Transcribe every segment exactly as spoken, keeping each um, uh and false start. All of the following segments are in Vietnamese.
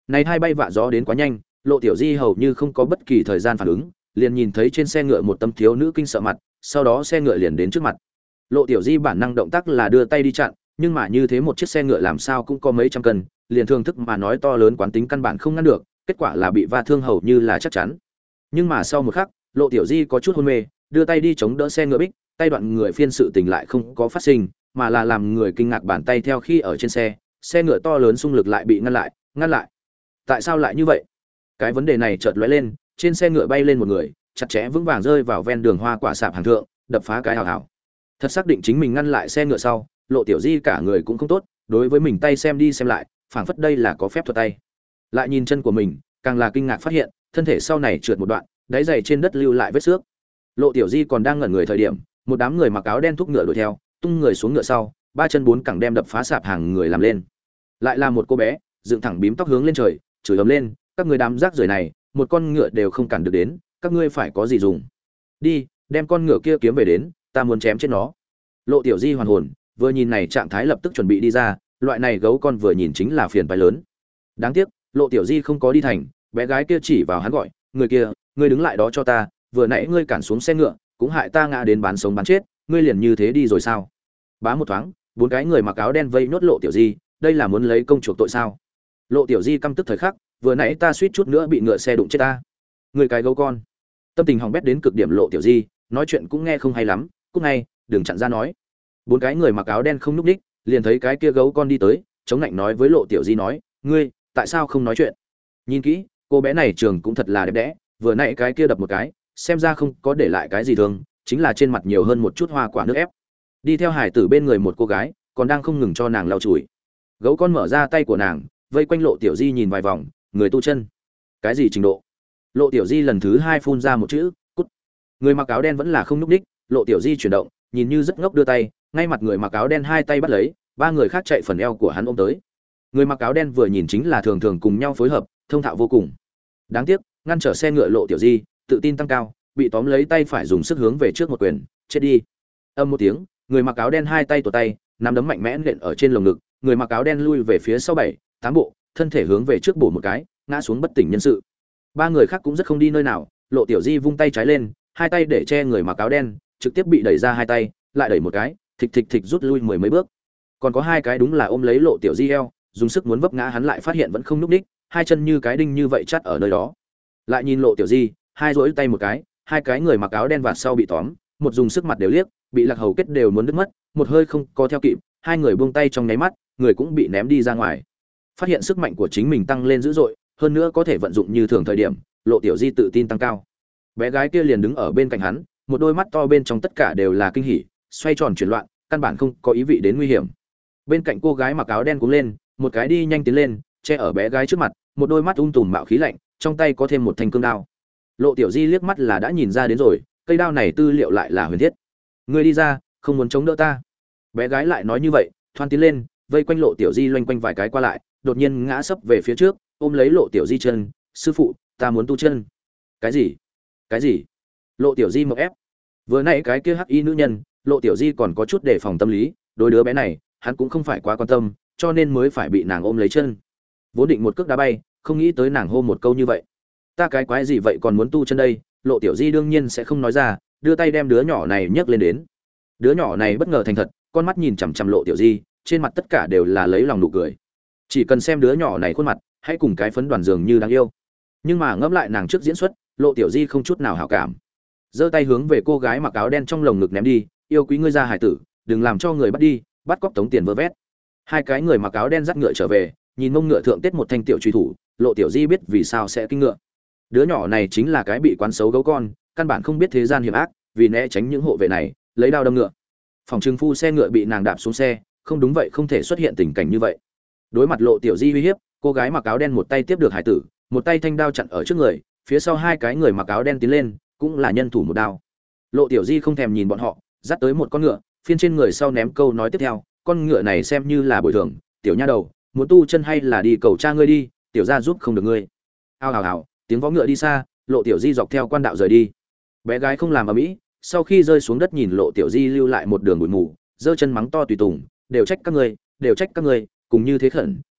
Này hai bay vạ gió đến quá nhanh, Lộ Tiểu Di hầu như không có bất kỳ thời gian phản ứng, liền nhìn thấy trên xe ngựa một tấm thiếu nữ kinh sợ mặt, sau đó xe ngựa liền đến trước mặt. Lộ Tiểu Di bản năng động tác là đưa tay đi chặn, nhưng mà như thế một chiếc xe ngựa làm sao cũng có mấy trăm cân, liền thương thức mà nói to lớn quán tính căn bản không ngăn được, kết quả là bị va thương hầu như là chắc chắn. Nhưng mà sau một khắc, Lộ Tiểu Di có chút hôn mê, đưa tay đi chống đỡ xe ngựa bích, tay đoạn người phiên sự tình lại không có phát sinh, mà là làm người kinh ngạc bàn tay theo khi ở trên xe, xe ngựa to lớn xung lực lại bị ngăn lại, ngăn lại. Tại sao lại như vậy? Cái vấn đề này chợt lóe lên, trên xe ngựa bay lên một người, chặt chẽ vững vàng rơi vào ven đường hoa quả sạp hàng thượng, đập phá cái hào hào. Thật xác định chính mình ngăn lại xe ngựa sau, Lộ Tiểu Di cả người cũng không tốt, đối với mình tay xem đi xem lại, phảng phất đây là có phép thuật tay. Lại nhìn chân của mình, càng là kinh ngạc phát hiện, thân thể sau này trượt một đoạn, đáy giày trên đất lưu lại vết xước. Lộ Tiểu Di còn đang ngẩn người thời điểm, một đám người mặc áo đen thúc ngựa đuổi theo, tung người xuống ngựa sau, ba chân bốn cẳng đem đập phá sạp hàng người làm lên. Lại là một cô bé, dựng thẳng bím tóc hướng lên trời, chửi ầm lên, các người đám rác rưởi này, một con ngựa đều không cản được đến, các ngươi phải có gì dùng? Đi, đem con ngựa kia kiếm về đến, ta muốn chém chết nó. Lộ Tiểu Di hoàn hồn, vừa nhìn này trạng thái lập tức chuẩn bị đi ra, loại này gấu con vừa nhìn chính là phiền phái lớn. Đáng tiếc, Lộ Tiểu Di không có đi thành, bé gái kia chỉ vào hắn gọi, người kia, ngươi đứng lại đó cho ta, vừa nãy ngươi cản xuống xe ngựa, cũng hại ta ngã đến bán sống bán chết, ngươi liền như thế đi rồi sao? Bá một thoáng, bốn cái người mặc áo đen vây nốt Lộ Tiểu Di, đây là muốn lấy công chuộc tội sao? Lộ Tiểu Di căm tức thời khắc, vừa nãy ta suýt chút nữa bị ngựa xe đụng chết ta. Người cái gấu con. Tâm tình hỏng bét đến cực điểm Lộ Tiểu Di, nói chuyện cũng nghe không hay lắm, cúc ngay, đừng chặn ra nói. Bốn cái người mặc áo đen không nhúc nhích, liền thấy cái kia gấu con đi tới, chống lạnh nói với Lộ Tiểu Di nói, ngươi, tại sao không nói chuyện? Nhìn kỹ, cô bé này trường cũng thật là đẹp đẽ, vừa nãy cái kia đập một cái, xem ra không có để lại cái gì thương, chính là trên mặt nhiều hơn một chút hoa quả nước ép. Đi theo hải tử bên người một cô gái, còn đang không ngừng cho nàng lau chùi. Gấu con mở ra tay của nàng, vây quanh Lộ Tiểu Di nhìn vài vòng, người tu chân. Cái gì trình độ? Lộ Tiểu Di lần thứ hai phun ra một chữ, cút. Người mặc áo đen vẫn là không nhúc nhích, Lộ Tiểu Di chuyển động, nhìn như rất ngốc đưa tay, ngay mặt người mặc áo đen hai tay bắt lấy, ba người khác chạy phần eo của hắn ôm tới. Người mặc áo đen vừa nhìn chính là thường thường cùng nhau phối hợp, thông thạo vô cùng. Đáng tiếc, ngăn trở xe ngựa Lộ Tiểu Di, tự tin tăng cao, bị tóm lấy tay phải dùng sức hướng về trước một quyền, chết đi. Âm một tiếng, người mặc áo đen hai tay tổ tay, nắm đấm mạnh mẽ nện ở trên lồng ngực, người mặc áo đen lui về phía sau bảy, tám bộ, thân thể hướng về trước bổ một cái, ngã xuống bất tỉnh nhân sự. Ba người khác cũng rất không đi nơi nào, Lộ Tiểu Di vung tay trái lên, hai tay để che người mặc áo đen, trực tiếp bị đẩy ra hai tay, lại đẩy một cái, thịch thịch thịch rút lui mười mấy bước. Còn có hai cái đúng là ôm lấy Lộ Tiểu Di eo, dùng sức muốn vấp ngã hắn lại phát hiện vẫn không nhúc nhích, hai chân như cái đinh như vậy chắt ở nơi đó. Lại nhìn Lộ Tiểu Di, hai duỗi tay một cái, hai cái người mặc áo đen vạt sau bị tóm, một dùng sức mặt đều liếc, bị lạc hầu kết đều muốn đứt mất, một hơi không có theo kịp, hai người buông tay trong nháy mắt, người cũng bị ném đi ra ngoài. Phát hiện sức mạnh của chính mình tăng lên dữ dội, hơn nữa có thể vận dụng như thường thời điểm, Lộ Tiểu Di tự tin tăng cao. Bé gái kia liền đứng ở bên cạnh hắn, một đôi mắt to bên trong tất cả đều là kinh hỉ, xoay tròn chuyển loạn, căn bản không có ý vị đến nguy hiểm. Bên cạnh cô gái mặc áo đen cũng lên, một cái đi nhanh tiến lên, che ở bé gái trước mặt, một đôi mắt ung tùm mạo khí lạnh, trong tay có thêm một thanh cương đao. Lộ Tiểu Di liếc mắt là đã nhìn ra đến rồi, cây đao này tư liệu lại là huyền thiết. Ngươi đi ra, không muốn chống đỡ ta. Bé gái lại nói như vậy, thoăn tiến lên, vây quanh Lộ Tiểu Di loanh quanh vài cái qua lại, đột nhiên ngã sấp về phía trước, ôm lấy Lộ Tiểu Di chân, sư phụ, ta muốn tu chân. Cái gì? Cái gì? Lộ Tiểu Di mộng ép. Vừa nãy cái kia hắc y nữ nhân, Lộ Tiểu Di còn có chút đề phòng tâm lý, đối đứa bé này, hắn cũng không phải quá quan tâm, cho nên mới phải bị nàng ôm lấy chân. Vốn định một cước đá bay, không nghĩ tới nàng hô một câu như vậy. Ta cái quái gì vậy còn muốn tu chân đây? Lộ Tiểu Di đương nhiên sẽ không nói ra, đưa tay đem đứa nhỏ này nhấc lên đến. Đứa nhỏ này bất ngờ thành thật, con mắt nhìn chằm chằm Lộ Tiểu Di, trên mặt tất cả đều là lấy lòng nụ cười. Chỉ cần xem đứa nhỏ này khuôn mặt, hãy cùng cái phấn đoàn dường như đáng yêu. Nhưng mà ngẫm lại nàng trước diễn xuất, Lộ Tiểu Di không chút nào hảo cảm. Giơ tay hướng về cô gái mặc áo đen trong lồng ngực ném đi, yêu quý ngươi ra hải tử, đừng làm cho người bắt đi, bắt cóc tống tiền vơ vét. Hai cái người mặc áo đen dắt ngựa trở về, nhìn mông ngựa thượng tết một thanh tiểu truy thủ, Lộ Tiểu Di biết vì sao sẽ kinh ngựa. Đứa nhỏ này chính là cái bị quán xấu gấu con, căn bản không biết thế gian hiểm ác, vì né tránh những hộ vệ này, lấy đao đâm ngựa. Phòng trưng phu xe ngựa bị nàng đạp xuống xe, không đúng vậy không thể xuất hiện tình cảnh như vậy. Đối mặt Lộ Tiểu Di uy hiếp, cô gái mặc áo đen một tay tiếp được hải tử, một tay thanh đao chặn ở trước người, phía sau hai cái người mặc áo đen tiến lên, cũng là nhân thủ một đao. Lộ Tiểu Di không thèm nhìn bọn họ, dắt tới một con ngựa, phiên trên người sau ném câu nói tiếp theo, con ngựa này xem như là bồi thường, tiểu nha đầu, muốn tu chân hay là đi cầu cha ngươi đi, tiểu gia giúp không được ngươi. Ao ào ào, tiếng vó ngựa đi xa, Lộ Tiểu Di dọc theo quan đạo rời đi. Bé gái không làm ở mỹ, sau khi rơi xuống đất nhìn Lộ Tiểu Di lưu lại một đường bụi mù, giơ chân mắng to tùy tùng, đều trách các ngươi, đều trách các ngươi, cùng như thế khẩn,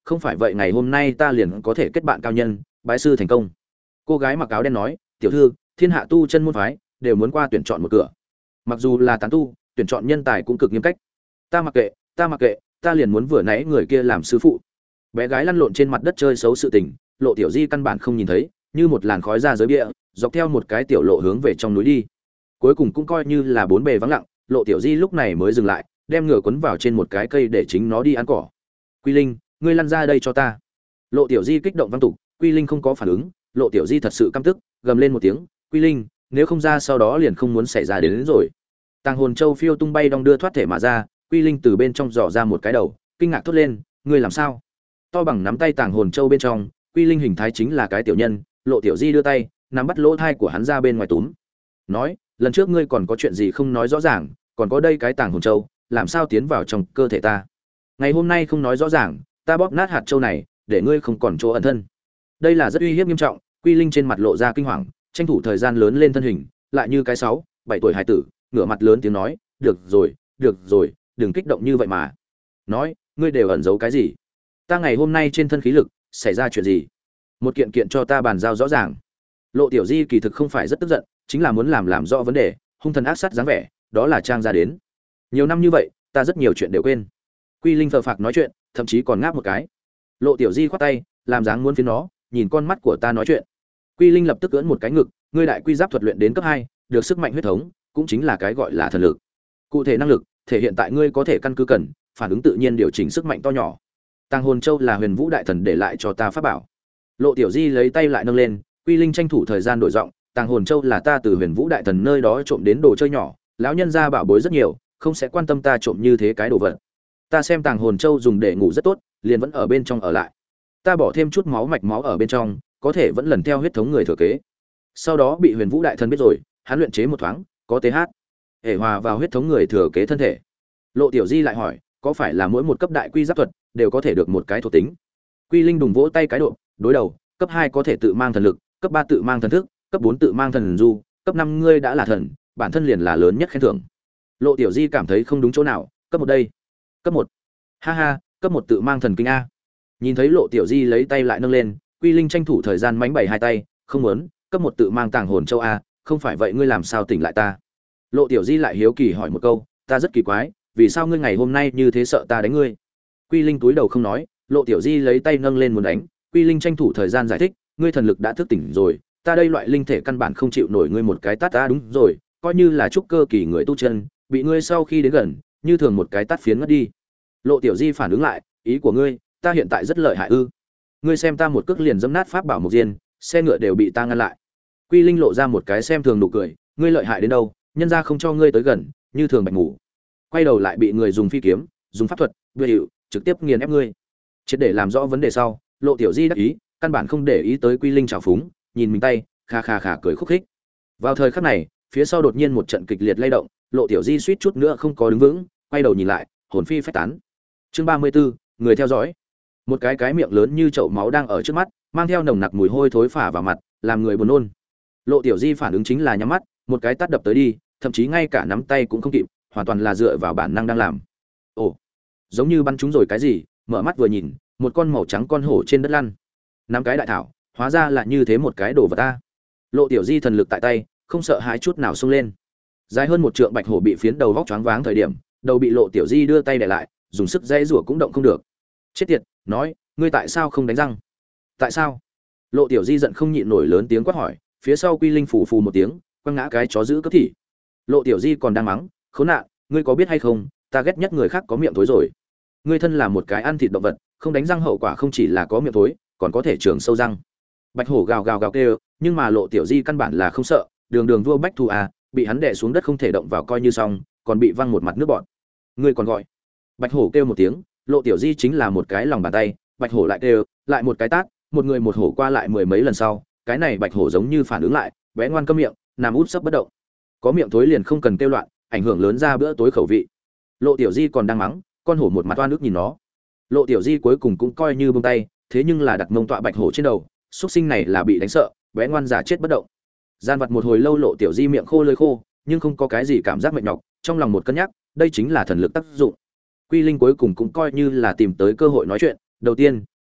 không phải vậy ngày hôm nay ta liền có thể kết bạn cao nhân, bái sư thành công. Cô gái mặc áo đen nói, tiểu thư, thiên hạ tu chân môn phái đều muốn qua tuyển chọn một cửa, mặc dù là tán tu, tuyển chọn nhân tài cũng cực nghiêm cách. Ta mặc kệ, ta mặc kệ, ta liền muốn vừa nãy người kia làm sư phụ. Bé gái lăn lộn trên mặt đất chơi xấu sự tình, Lộ Tiểu Di căn bản không nhìn thấy, như một làn khói ra giới bia, dọc theo một cái tiểu lộ hướng về trong núi đi. Cuối cùng cũng coi như là bốn bề vắng lặng, Lộ Tiểu Di lúc này mới dừng lại, đem ngựa quấn vào trên một cái cây để chính nó đi ăn cỏ. Quy Linh, ngươi lăn ra đây cho ta. Lộ Tiểu Di kích động văng tục, Quy Linh không có phản ứng, Lộ Tiểu Di thật sự căm tức, gầm lên một tiếng, Quy Linh, nếu không ra sau đó liền không muốn xảy ra đến, đến rồi. Tàng hồn châu phiêu tung bay đong đưa thoát thể mà ra, Quy Linh từ bên trong dò ra một cái đầu, kinh ngạc thốt lên, ngươi làm sao? To bằng nắm tay tàng hồn châu bên trong, Quy Linh hình thái chính là cái tiểu nhân, Lộ Tiểu Di đưa tay, nắm bắt lỗ thai của hắn ra bên ngoài túm. Nói, lần trước ngươi còn có chuyện gì không nói rõ ràng, còn có đây cái tàng hồn châu, làm sao tiến vào trong cơ thể ta? Ngày hôm nay không nói rõ ràng, ta bóp nát hạt châu này, để ngươi không còn chỗ ẩn thân. Đây là rất uy hiếp nghiêm trọng, Quy Linh trên mặt lộ ra kinh hoàng, tranh thủ thời gian lớn lên thân hình, lại như cái sáu, bảy tuổi hải tử, ngửa mặt lớn tiếng nói, "Được rồi, được rồi, đừng kích động như vậy mà." Nói, ngươi đều ẩn giấu cái gì? Ta ngày hôm nay trên thân khí lực, xảy ra chuyện gì? Một kiện kiện cho ta bàn giao rõ ràng. Lộ Tiểu Di kỳ thực không phải rất tức giận, chính là muốn làm làm rõ vấn đề, hung thần ác sát dáng vẻ, đó là trang ra đến. Nhiều năm như vậy, ta rất nhiều chuyện đều quên. Quy Linh phờ phạc nói chuyện, thậm chí còn ngáp một cái. Lộ Tiểu Di khoát tay, làm dáng muốn phiến nó, nhìn con mắt của ta nói chuyện. Quy Linh lập tức ưỡn một cái ngực, ngươi đại quy giáp thuật luyện đến cấp hai, được sức mạnh huyết thống, cũng chính là cái gọi là thần lực. Cụ thể năng lực, thể hiện tại ngươi có thể căn cứ cần, phản ứng tự nhiên điều chỉnh sức mạnh to nhỏ. Tàng hồn châu là Huyền Vũ đại thần để lại cho ta pháp bảo. Lộ Tiểu Di lấy tay lại nâng lên, Quy Linh tranh thủ thời gian đổi giọng, Tàng hồn châu là ta từ Huyền Vũ đại thần nơi đó trộm đến đồ chơi nhỏ, lão nhân gia bảo bối rất nhiều, không sẽ quan tâm ta trộm như thế cái đồ vật. Ta xem Tàng hồn châu dùng để ngủ rất tốt, liền vẫn ở bên trong ở lại. Ta bỏ thêm chút máu mạch máu ở bên trong, có thể vẫn lần theo huyết thống người thừa kế. Sau đó bị Huyền Vũ đại thần biết rồi, hắn luyện chế một thoáng, có th, hệ hòa vào huyết thống người thừa kế thân thể. Lộ Tiểu Di lại hỏi, có phải là mỗi một cấp đại quy giáp thuật đều có thể được một cái thuộc tính? Quy Linh đùng vỗ tay cái độ, đối đầu, cấp hai có thể tự mang thần lực, cấp ba tự mang thần thức, cấp bốn tự mang thần du, cấp năm ngươi đã là thần, bản thân liền là lớn nhất khen thưởng. Lộ Tiểu Di cảm thấy không đúng chỗ nào, cấp một đây. Cấp một. Ha ha, cấp một tự mang thần kinh a. Nhìn thấy Lộ Tiểu Di lấy tay lại nâng lên, Quy Linh tranh thủ thời gian mánh bày hai tay, không muốn, cấp một tự mang tàng hồn châu a, không phải vậy ngươi làm sao tỉnh lại ta? Lộ Tiểu Di lại hiếu kỳ hỏi một câu, ta rất kỳ quái, vì sao ngươi ngày hôm nay như thế sợ ta đánh ngươi? Quy Linh túi đầu không nói, Lộ Tiểu Di lấy tay nâng lên muốn đánh, Quy Linh tranh thủ thời gian giải thích, ngươi thần lực đã thức tỉnh rồi, ta đây loại linh thể căn bản không chịu nổi ngươi một cái tát ta, đúng rồi, coi như là trúc cơ kỳ người tu chân, bị ngươi sau khi đến gần, như thường một cái tát phiến ngất đi. Lộ Tiểu Di phản ứng lại, ý của ngươi, ta hiện tại rất lợi hại ư? Ngươi xem ta một cước liền dẫm nát pháp bảo một diên, xe ngựa đều bị ta ngăn lại. Quy Linh lộ ra một cái xem thường nụ cười, ngươi lợi hại đến đâu, nhân gia không cho ngươi tới gần, như thường bạch ngủ. Quay đầu lại bị người dùng phi kiếm, dùng pháp thuật, bừa hiệu, trực tiếp nghiền ép ngươi. Triệt để làm rõ vấn đề sau, Lộ Tiểu Di đắc ý, căn bản không để ý tới Quy Linh trào phúng, nhìn mình tay, kha kha kha cười khúc khích. Vào thời khắc này, phía sau đột nhiên một trận kịch liệt lay động, Lộ Tiểu Di suýt chút nữa không có đứng vững, quay đầu nhìn lại, hồn phi phách tán. Chương ba mươi 34, người theo dõi. Một cái cái miệng lớn như chậu máu đang ở trước mắt, mang theo nồng nặc mùi hôi thối phả vào mặt, làm người buồn nôn. Lộ Tiểu Di phản ứng chính là nhắm mắt, một cái tát đập tới đi, thậm chí ngay cả nắm tay cũng không kịp, hoàn toàn là dựa vào bản năng đang làm. Ồ, giống như bắn trúng rồi cái gì, mở mắt vừa nhìn, một con màu trắng con hổ trên đất lăn. Năm cái đại thảo, hóa ra là như thế một cái đồ vật ta. Lộ Tiểu Di thần lực tại tay, không sợ hãi chút nào xông lên. Dài hơn một trượng bạch hổ bị phiến đầu vóc choáng váng thời điểm, đầu bị Lộ Tiểu Di đưa tay để lại, dùng sức dãy rủa cũng động không được. Chết tiệt, nói, ngươi tại sao không đánh răng? Tại sao? Lộ Tiểu Di giận không nhịn nổi lớn tiếng quát hỏi, phía sau Quy Linh phủ phù một tiếng, quăng ngã cái chó giữ cấp thị. Lộ Tiểu Di còn đang mắng, khốn nạn, ngươi có biết hay không, ta ghét nhất người khác có miệng thối rồi. Ngươi thân là một cái ăn thịt động vật, không đánh răng hậu quả không chỉ là có miệng thối, còn có thể trường sâu răng. Bạch hổ gào gào gào kêu, nhưng mà Lộ Tiểu Di căn bản là không sợ, đường đường vua bách thu à, bị hắn đè xuống đất không thể động vào coi như xong, còn bị văng một mặt nước bọt. Ngươi còn gọi? Bạch hổ kêu một tiếng, Lộ Tiểu Di chính là một cái lòng bàn tay, bạch hổ lại kêu, lại một cái tát, một người một hổ qua lại mười mấy lần sau, cái này bạch hổ giống như phản ứng lại, bé ngoan câm miệng, nằm út sấp bất động. Có miệng thối liền không cần kêu loạn, ảnh hưởng lớn ra bữa tối khẩu vị. Lộ Tiểu Di còn đang mắng, con hổ một mặt oan ức nhìn nó. Lộ Tiểu Di cuối cùng cũng coi như buông tay, thế nhưng là đặt mông tọa bạch hổ trên đầu, xuất sinh này là bị đánh sợ, bé ngoan giả chết bất động. Gian vật một hồi lâu Lộ Tiểu Di miệng khô lưỡi khô, nhưng không có cái gì cảm giác mệt nhọc, trong lòng một cân nhắc, đây chính là thần lực tác dụng. Quy Linh cuối cùng cũng coi như là tìm tới cơ hội nói chuyện, đầu tiên,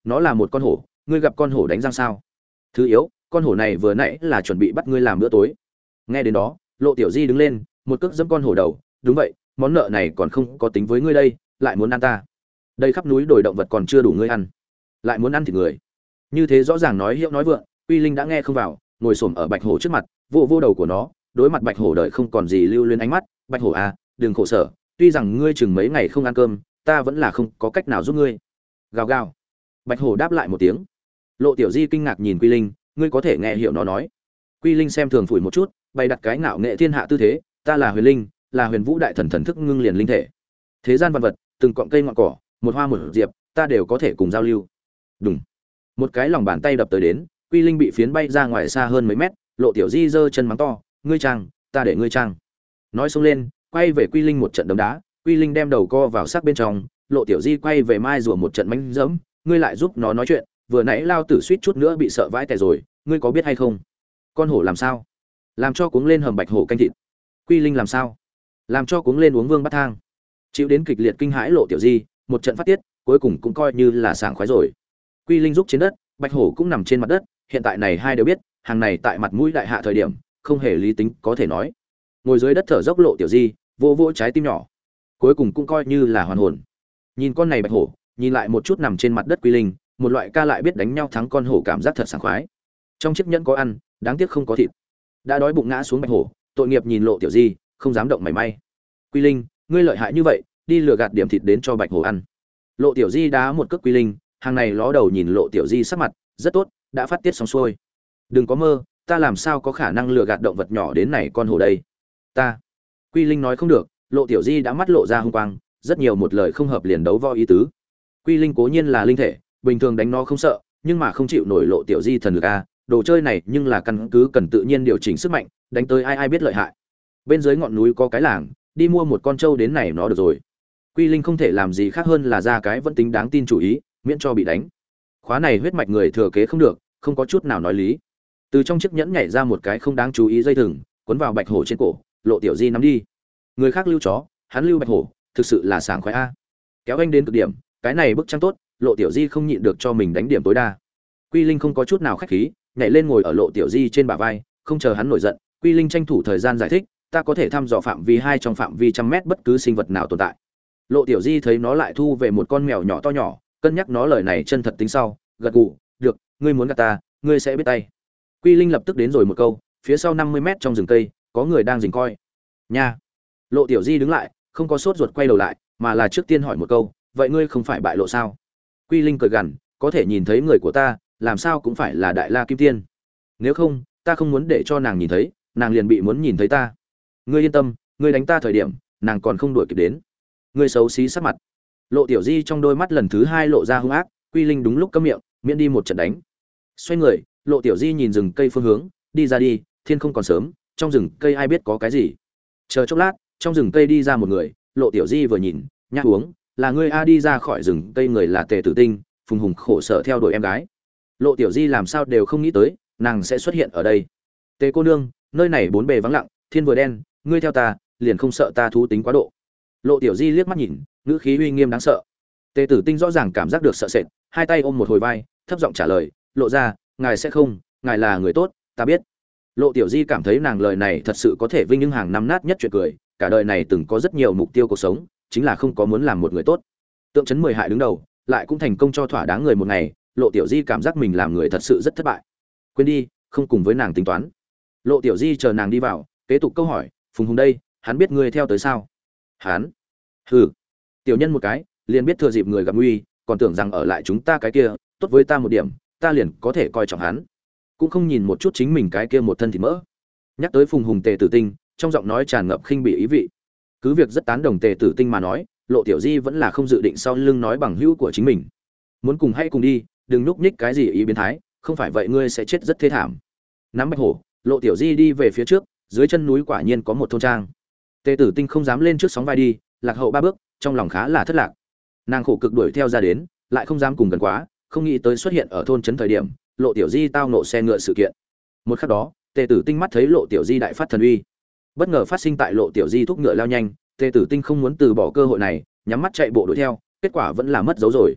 Nó là một con hổ, ngươi gặp con hổ đánh răng sao? Thứ yếu, con hổ này vừa nãy là chuẩn bị bắt ngươi làm bữa tối. Nghe đến đó, Lộ Tiểu Di đứng lên, một cước giẫm con hổ đầu, đúng vậy, món nợ này còn không có tính với ngươi đây, lại muốn ăn ta. Đây khắp núi đồi động vật còn chưa đủ ngươi ăn, lại muốn ăn thịt người. Như thế rõ ràng nói hiệu nói vượng, Quy Linh đã nghe không vào, ngồi xổm ở Bạch Hổ trước mặt, vô vô đầu của nó, đối mặt Bạch Hổ đợi không còn gì lưu luyến ánh mắt, Bạch Hổ à, đừng khổ sở, tuy rằng ngươi chừng mấy ngày không ăn cơm, ta vẫn là không có cách nào giúp ngươi. Gào gào. Bạch Hổ đáp lại một tiếng. Lộ Tiểu Di kinh ngạc nhìn Quy Linh, ngươi có thể nghe hiểu nó nói. Quy Linh xem thường phủi một chút, bày đặt cái ngạo nghệ thiên hạ tư thế, ta là Huyền Linh, là Huyền Vũ đại thần thần thức ngưng liền linh thể. Thế gian văn vật, từng cọng cây ngọn cỏ, một hoa một diệp, ta đều có thể cùng giao lưu. Đùng. Một cái lòng bàn tay đập tới đến, Quy Linh bị phiến bay ra ngoài xa hơn mấy mét, Lộ Tiểu Di giơ chân mắng to, ngươi trang, ta để ngươi trang. Nói xông lên, quay về Quy Linh một trận đấm đá, Quy Linh đem đầu co vào xác bên trong, Lộ Tiểu Di quay về mai rùa một trận mánh dẫm, ngươi lại giúp nó nói chuyện, vừa nãy lao tử suýt chút nữa bị sợ vãi tè rồi, ngươi có biết hay không? Con hổ làm sao? Làm cho cuống lên hầm Bạch Hổ canh thịt. Quy Linh làm sao? Làm cho cuống lên uống vương bát thang. Chịu đến kịch liệt kinh hãi Lộ Tiểu Di, một trận phát tiết, cuối cùng cũng coi như là sảng khoái rồi. Quy Linh rúc trên đất, Bạch Hổ cũng nằm trên mặt đất, hiện tại này hai đều biết, hàng này tại mặt mũi đại hạ thời điểm, không hề lý tính có thể nói. Ngồi dưới đất thở dốc Lộ Tiểu Di, vô vỗ trái tim nhỏ, cuối cùng cũng coi như là hoàn hồn. Nhìn con này Bạch Hổ, nhìn lại một chút nằm trên mặt đất Quy Linh, một loại ca lại biết đánh nhau thắng con hổ cảm giác thật sảng khoái. Trong chiếc nhẫn có ăn, đáng tiếc không có thịt. Đã đói bụng ngã xuống Bạch Hổ, tội nghiệp nhìn Lộ Tiểu Di, không dám động mảy may. Quy Linh, ngươi lợi hại như vậy, đi lừa gạt điểm thịt đến cho Bạch Hổ ăn. Lộ Tiểu Di đá một cước Quy Linh, hàng này ló đầu nhìn Lộ Tiểu Di sắc mặt, rất tốt, đã phát tiết xong xuôi. Đừng có mơ, ta làm sao có khả năng lừa gạt động vật nhỏ đến này con hổ đây? Ta. Quy Linh nói không được, Lộ Tiểu Di đã mắt lộ ra hung quang, rất nhiều một lời không hợp liền đấu vo ý tứ. Quy Linh cố nhiên là linh thể, bình thường đánh nó không sợ, nhưng mà không chịu nổi Lộ Tiểu Di thần lực a, đồ chơi này nhưng là căn cứ cần tự nhiên điều chỉnh sức mạnh, đánh tới ai ai biết lợi hại. Bên dưới ngọn núi có cái làng, đi mua một con trâu đến này nó được rồi. Quy Linh không thể làm gì khác hơn là ra cái vẫn tính đáng tin chủ ý, miễn cho bị đánh. Khóa này huyết mạch người thừa kế không được, không có chút nào nói lý. Từ trong chiếc nhẫn nhảy ra một cái không đáng chú ý dây thừng, cuốn vào Bạch Hổ trên cổ, Lộ Tiểu Di nắm đi. Người khác lưu chó, hắn lưu Bạch Hổ, thực sự là sảng khoái a. Kéo anh đến cực điểm, cái này bức trang tốt, Lộ Tiểu Di không nhịn được cho mình đánh điểm tối đa. Quy Linh không có chút nào khách khí, nhảy lên ngồi ở Lộ Tiểu Di trên bả vai, không chờ hắn nổi giận, Quy Linh tranh thủ thời gian giải thích, ta có thể thăm dò phạm vi hai trong phạm vi trăm mét bất cứ sinh vật nào tồn tại. Lộ Tiểu Di thấy nó lại thu về một con mèo nhỏ to nhỏ, cân nhắc nó lời này chân thật tính sau, gật gù, được, ngươi muốn gạt ta, ngươi sẽ biết tay. Quy Linh lập tức đến rồi một câu, phía sau năm mươi mét trong rừng cây, có người đang rình coi. Nha. Lộ Tiểu Di đứng lại, không có sốt ruột quay đầu lại, mà là trước tiên hỏi một câu, vậy ngươi không phải bại lộ sao? Quy Linh cười gằn, có thể nhìn thấy người của ta, làm sao cũng phải là Đại La Kim Tiên. Nếu không, ta không muốn để cho nàng nhìn thấy, nàng liền bị muốn nhìn thấy ta. Ngươi yên tâm, ngươi đánh ta thời điểm, nàng còn không đuổi kịp đến. Ngươi xấu xí sắc mặt. Lộ Tiểu Di trong đôi mắt lần thứ hai lộ ra hung ác, Quy Linh đúng lúc câm miệng, miễn đi một trận đánh. Xoay người, Lộ Tiểu Di nhìn rừng cây phương hướng, đi ra đi, thiên không còn sớm, trong rừng cây ai biết có cái gì. Chờ chốc lát, trong rừng cây đi ra một người, Lộ Tiểu Di vừa nhìn, nhã uống, là ngươi a. Đi ra khỏi rừng cây người là Tề Tử Tinh, Phùng Hùng khổ sở theo đuổi em gái. Lộ Tiểu Di làm sao đều không nghĩ tới, nàng sẽ xuất hiện ở đây. Tề cô nương, nơi này bốn bề vắng lặng, thiên vừa đen, ngươi theo ta, liền không sợ ta thú tính quá độ. Lộ Tiểu Di liếc mắt nhìn, ngữ khí uy nghiêm đáng sợ. Tề Tử Tinh rõ ràng cảm giác được sợ sệt, hai tay ôm một hồi vai, thấp giọng trả lời, lộ ra, ngài sẽ không, ngài là người tốt, ta biết. Lộ Tiểu Di cảm thấy nàng lời này thật sự có thể vinh những hàng năm nát nhất chuyện cười, cả đời này từng có rất nhiều mục tiêu cuộc sống, chính là không có muốn làm một người tốt. Tượng trấn mười hại đứng đầu, lại cũng thành công cho thỏa đáng người một ngày, Lộ Tiểu Di cảm giác mình làm người thật sự rất thất bại. Quên đi, không cùng với nàng tính toán. Lộ Tiểu Di chờ nàng đi vào, kế tục câu hỏi, Phùng Hùng đây, hắn biết ngươi theo tới sao? Hắn? Hừ, tiểu nhân một cái, liền biết thừa dịp người gặp nguy, còn tưởng rằng ở lại chúng ta cái kia, tốt với ta một điểm, ta liền có thể coi trọng hắn. Cũng không nhìn một chút chính mình cái kia một thân thịt mỡ. Nhắc tới Phùng Hùng Tề Tử Tinh, trong giọng nói tràn ngập khinh bỉ ý vị. Cứ việc rất tán đồng Tề Tử Tinh mà nói, Lộ Tiểu Di vẫn là không dự định sau lưng nói bằng hữu của chính mình. Muốn cùng hay cùng đi, đừng núp nhích cái gì ý biến thái, không phải vậy ngươi sẽ chết rất thê thảm. Nắm Bạch Hổ, Lộ Tiểu Di đi về phía trước, dưới chân núi quả nhiên có một thôn trang. Tề Tử Tinh không dám lên trước sóng vai đi, lạc hậu ba bước, trong lòng khá là thất lạc. Nàng khổ cực đuổi theo ra đến, lại không dám cùng gần quá, không nghĩ tới xuất hiện ở thôn trấn thời điểm, Lộ Tiểu Di tao nộ xe ngựa sự kiện. Một khắc đó, Tề Tử Tinh mắt thấy Lộ Tiểu Di đại phát thần uy. Bất ngờ phát sinh tại Lộ Tiểu Di thúc ngựa lao nhanh, Tề Tử Tinh không muốn từ bỏ cơ hội này, nhắm mắt chạy bộ đuổi theo, kết quả vẫn là mất dấu rồi.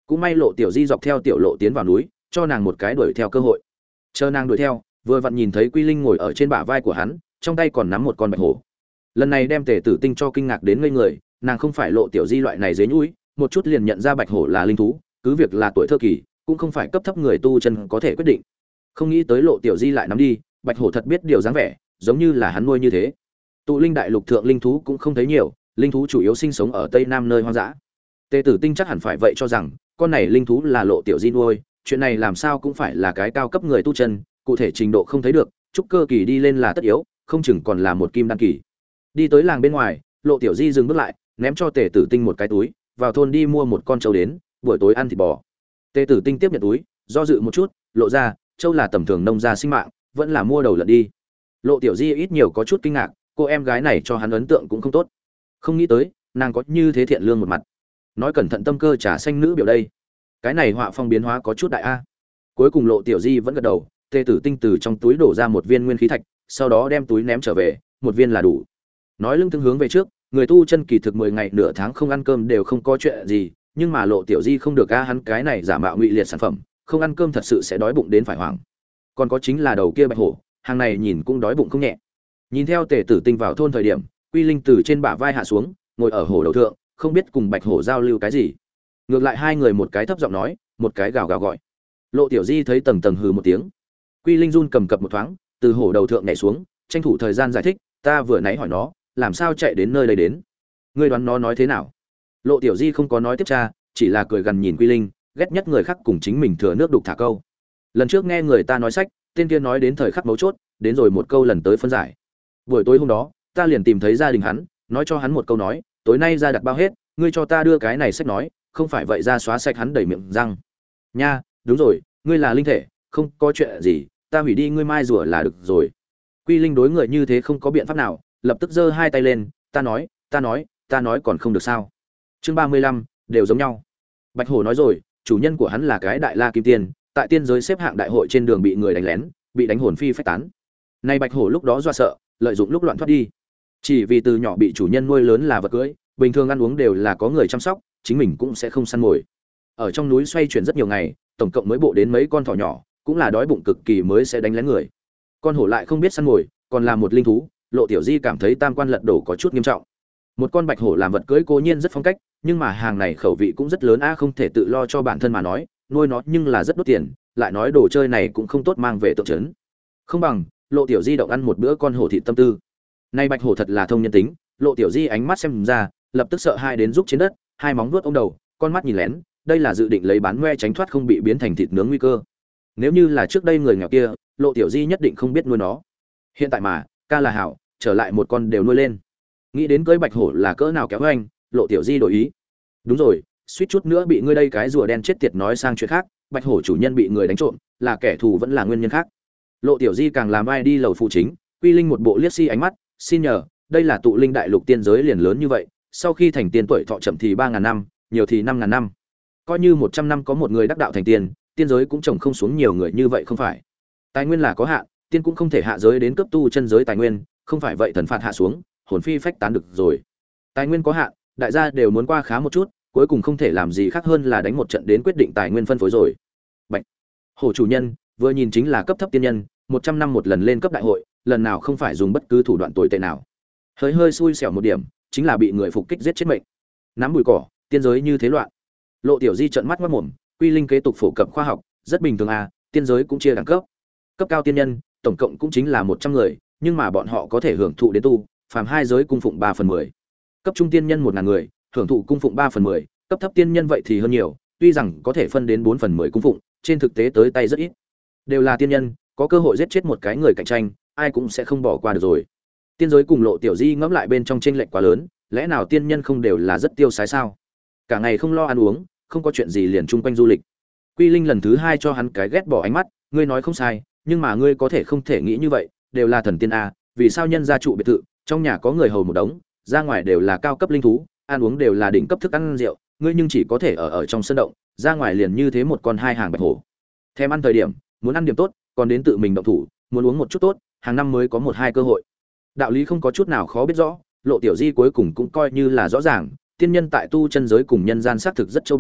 Cũng may Lộ Tiểu Di dọc theo tiểu lộ tiến vào núi, cho nàng một cái đuổi theo cơ hội. Chờ nàng đuổi theo, vừa vặn nhìn thấy Quy Linh ngồi ở trên bả vai của hắn, trong tay còn nắm một con bạch hổ. Lần này đem Tề Tử Tinh cho kinh ngạc đến ngây người, nàng không phải Lộ Tiểu Di loại này dế nhũi, một chút liền nhận ra bạch hổ là linh thú, cứ việc là tuổi thơ kỳ, cũng không phải cấp thấp người tu chân có thể quyết định. Không nghĩ tới Lộ Tiểu Di lại nắm đi, bạch hổ thật biết điều dáng vẻ, giống như là hắn nuôi như thế. Tụ linh đại lục thượng linh thú cũng không thấy nhiều, linh thú chủ yếu sinh sống ở tây nam nơi hoang dã. Tề Tử Tinh chắc hẳn phải vậy cho rằng con này linh thú là Lộ Tiểu Di nuôi, chuyện này làm sao cũng phải là cái cao cấp người tu chân, cụ thể trình độ không thấy được, trúc cơ kỳ đi lên là tất yếu, không chừng còn là một kim đan kỳ. Đi tới làng bên ngoài, Lộ Tiểu Di dừng bước lại, ném cho Tề Tử Tinh một cái túi, vào thôn đi mua một con trâu đến, buổi tối ăn thịt bò. Tề Tử Tinh tiếp nhận túi, do dự một chút, lộ ra, trâu là tầm thường nông gia sinh mạng, vẫn là mua đầu lợn đi. Lộ Tiểu Di ít nhiều có chút kinh ngạc, cô em gái này cho hắn ấn tượng cũng không tốt. Không nghĩ tới, nàng có như thế thiện lương một mặt. Nói cẩn thận tâm cơ trà xanh nữ biểu đây. Cái này họa phong biến hóa có chút đại a. Cuối cùng Lộ Tiểu Di vẫn gật đầu, Tề Tử Tinh từ trong túi đổ ra một viên nguyên khí thạch, sau đó đem túi ném trở về, một viên là đủ. Nói lưng tương hướng về trước, người tu chân kỳ thực mười ngày nửa tháng không ăn cơm đều không có chuyện gì, nhưng mà Lộ Tiểu Di không được a, hắn cái này giả mạo ngụy liệt sản phẩm, không ăn cơm thật sự sẽ đói bụng đến phải hoảng. Còn có chính là đầu kia bạch hổ, hàng này nhìn cũng đói bụng không nhẹ. Nhìn theo Tề Tử Tinh vào thôn thời điểm, Quy Linh từ trên bả vai hạ xuống, ngồi ở hổ đầu thượng, không biết cùng bạch hổ giao lưu cái gì. Ngược lại hai người một cái thấp giọng nói, một cái gào gào gọi. Lộ Tiểu Di thấy tầng tầng hừ một tiếng. Quy Linh run cầm cập một thoáng, từ hổ đầu thượng nhảy xuống, tranh thủ thời gian giải thích, ta vừa nãy hỏi nó, làm sao chạy đến nơi đây đến? Ngươi đoán nó nói thế nào? Lộ Tiểu Di không có nói tiếp tra, chỉ là cười gần nhìn Quy Linh, ghét nhất người khác cùng chính mình thừa nước đục thả câu. Lần trước nghe người ta nói sách, tên kia nói đến thời khắc mấu chốt, đến rồi một câu lần tới phân giải. Buổi tối hôm đó, ta liền tìm thấy gia đình hắn, nói cho hắn một câu nói, tối nay ra đặt bao hết, ngươi cho ta đưa cái này sách nói, không phải vậy ra xóa sạch hắn đầy miệng răng. Nha, đúng rồi, ngươi là linh thể, không có chuyện gì, ta hủy đi ngươi mai rùa là được rồi. Quy Linh đối người như thế không có biện pháp nào, lập tức giơ hai tay lên, ta nói, ta nói, ta nói còn không được sao? Chương ba mươi lăm, đều giống nhau. Bạch Hổ nói rồi, chủ nhân của hắn là cái đại la kim tiên, tại tiên giới xếp hạng đại hội trên đường bị người đánh lén, bị đánh hồn phi phách tán. Nay Bạch Hổ lúc đó do sợ, lợi dụng lúc loạn thoát đi. Chỉ vì từ nhỏ bị chủ nhân nuôi lớn là vật cưỡi, bình thường ăn uống đều là có người chăm sóc, chính mình cũng sẽ không săn mồi. Ở trong núi xoay chuyển rất nhiều ngày, tổng cộng mới bộ đến mấy con thỏ nhỏ, cũng là đói bụng cực kỳ mới sẽ đánh lén người. Con hổ lại không biết săn mồi, còn là một linh thú, Lộ Tiểu Di cảm thấy tam quan lật đổ có chút nghiêm trọng. Một con bạch hổ làm vật cưỡi cố nhiên rất phong cách, nhưng mà hàng này khẩu vị cũng rất lớn a, không thể tự lo cho bản thân mà nói, nuôi nó nhưng là rất đốt tiền, lại nói đồ chơi này cũng không tốt mang về tượng trấn. Không bằng, Lộ Tiểu Di động ăn một bữa con hổ thịt tâm tư. Nay bạch hổ thật là thông nhân tính, Lộ Tiểu Di ánh mắt xem ra, lập tức sợ hai đến rúc trên đất, hai móng vuốt ôm đầu, con mắt nhìn lén, đây là dự định lấy bán ngoe tránh thoát không bị biến thành thịt nướng nguy cơ. Nếu như là trước đây người nghèo kia, Lộ Tiểu Di nhất định không biết nuôi nó. Hiện tại mà, ca là hảo, trở lại một con đều nuôi lên. Nghĩ đến cưới bạch hổ là cỡ nào kéo anh, Lộ Tiểu Di đổi ý. Đúng rồi, suýt chút nữa bị ngươi đây cái rùa đen chết tiệt nói sang chuyện khác, bạch hổ chủ nhân bị người đánh trộm, là kẻ thù vẫn là nguyên nhân khác. Lộ Tiểu Di càng làm vai đi lầu phụ chính, Quy Linh một bộ liếc si ánh mắt, xin nhờ, đây là tụ linh đại lục tiên giới liền lớn như vậy, sau khi thành tiên tuổi thọ chậm thì ba ngàn năm, nhiều thì năm ngàn năm. Coi như một trăm năm có một người đắc đạo thành tiên, tiên giới cũng trồng không xuống nhiều người như vậy không phải. Tài nguyên là có hạn, tiên cũng không thể hạ giới đến cấp tu chân giới tài nguyên, không phải vậy thần phạt hạ xuống, hồn phi phách tán được rồi. Tài nguyên có hạn, đại gia đều muốn qua khá một chút, cuối cùng không thể làm gì khác hơn là đánh một trận đến quyết định tài nguyên phân phối rồi. Bạch hổ chủ nhân vừa nhìn chính là cấp thấp tiên nhân, một trăm năm một lần lên cấp đại hội, lần nào không phải dùng bất cứ thủ đoạn tồi tệ nào. Hơi hơi xui xẻo một điểm, chính là bị người phục kích giết chết mệnh. Nắm bụi cỏ, tiên giới như thế loạn. Lộ Tiểu Di trợn mắt ngoác mồm, Quy Linh kế tục phổ cập khoa học, rất bình thường à, tiên giới cũng chia đẳng cấp. Cấp cao tiên nhân, tổng cộng cũng chính là một trăm người, nhưng mà bọn họ có thể hưởng thụ đến tu, phàm hai giới cung phụng ba phần mười. Cấp trung tiên nhân một ngàn người, hưởng thụ cung phụng ba phần mười, cấp thấp tiên nhân vậy thì hơn nhiều, tuy rằng có thể phân đến bốn phần mười cung phụng, trên thực tế tới tay rất ít. Đều là tiên nhân, có cơ hội giết chết một cái người cạnh tranh, ai cũng sẽ không bỏ qua được rồi. Tiên giới cùng Lộ Tiểu Di ngẫm lại bên trong chênh lệch quá lớn, lẽ nào tiên nhân không đều là rất tiêu sái sao? Cả ngày không lo ăn uống, không có chuyện gì liền chung quanh du lịch. Quy Linh lần thứ hai cho hắn cái ghét bỏ ánh mắt, ngươi nói không sai, nhưng mà ngươi có thể không thể nghĩ như vậy, đều là thần tiên a, vì sao nhân gia trụ biệt thự, trong nhà có người hầu một đống, ra ngoài đều là cao cấp linh thú, ăn uống đều là đỉnh cấp thức ăn rượu, ngươi nhưng chỉ có thể ở ở trong sân động, ra ngoài liền như thế một con hai hàng bạch hổ. Thèm ăn thời điểm, muốn ăn điểm tốt, còn đến tự mình động thủ, muốn uống một chút tốt, hàng năm mới có một hai cơ hội. Đạo lý không có chút nào khó biết rõ, Lộ Tiểu Di cuối cùng cũng coi như là rõ ràng, tiên nhân tại tu chân giới cùng nhân gian xác thực rất châu bò,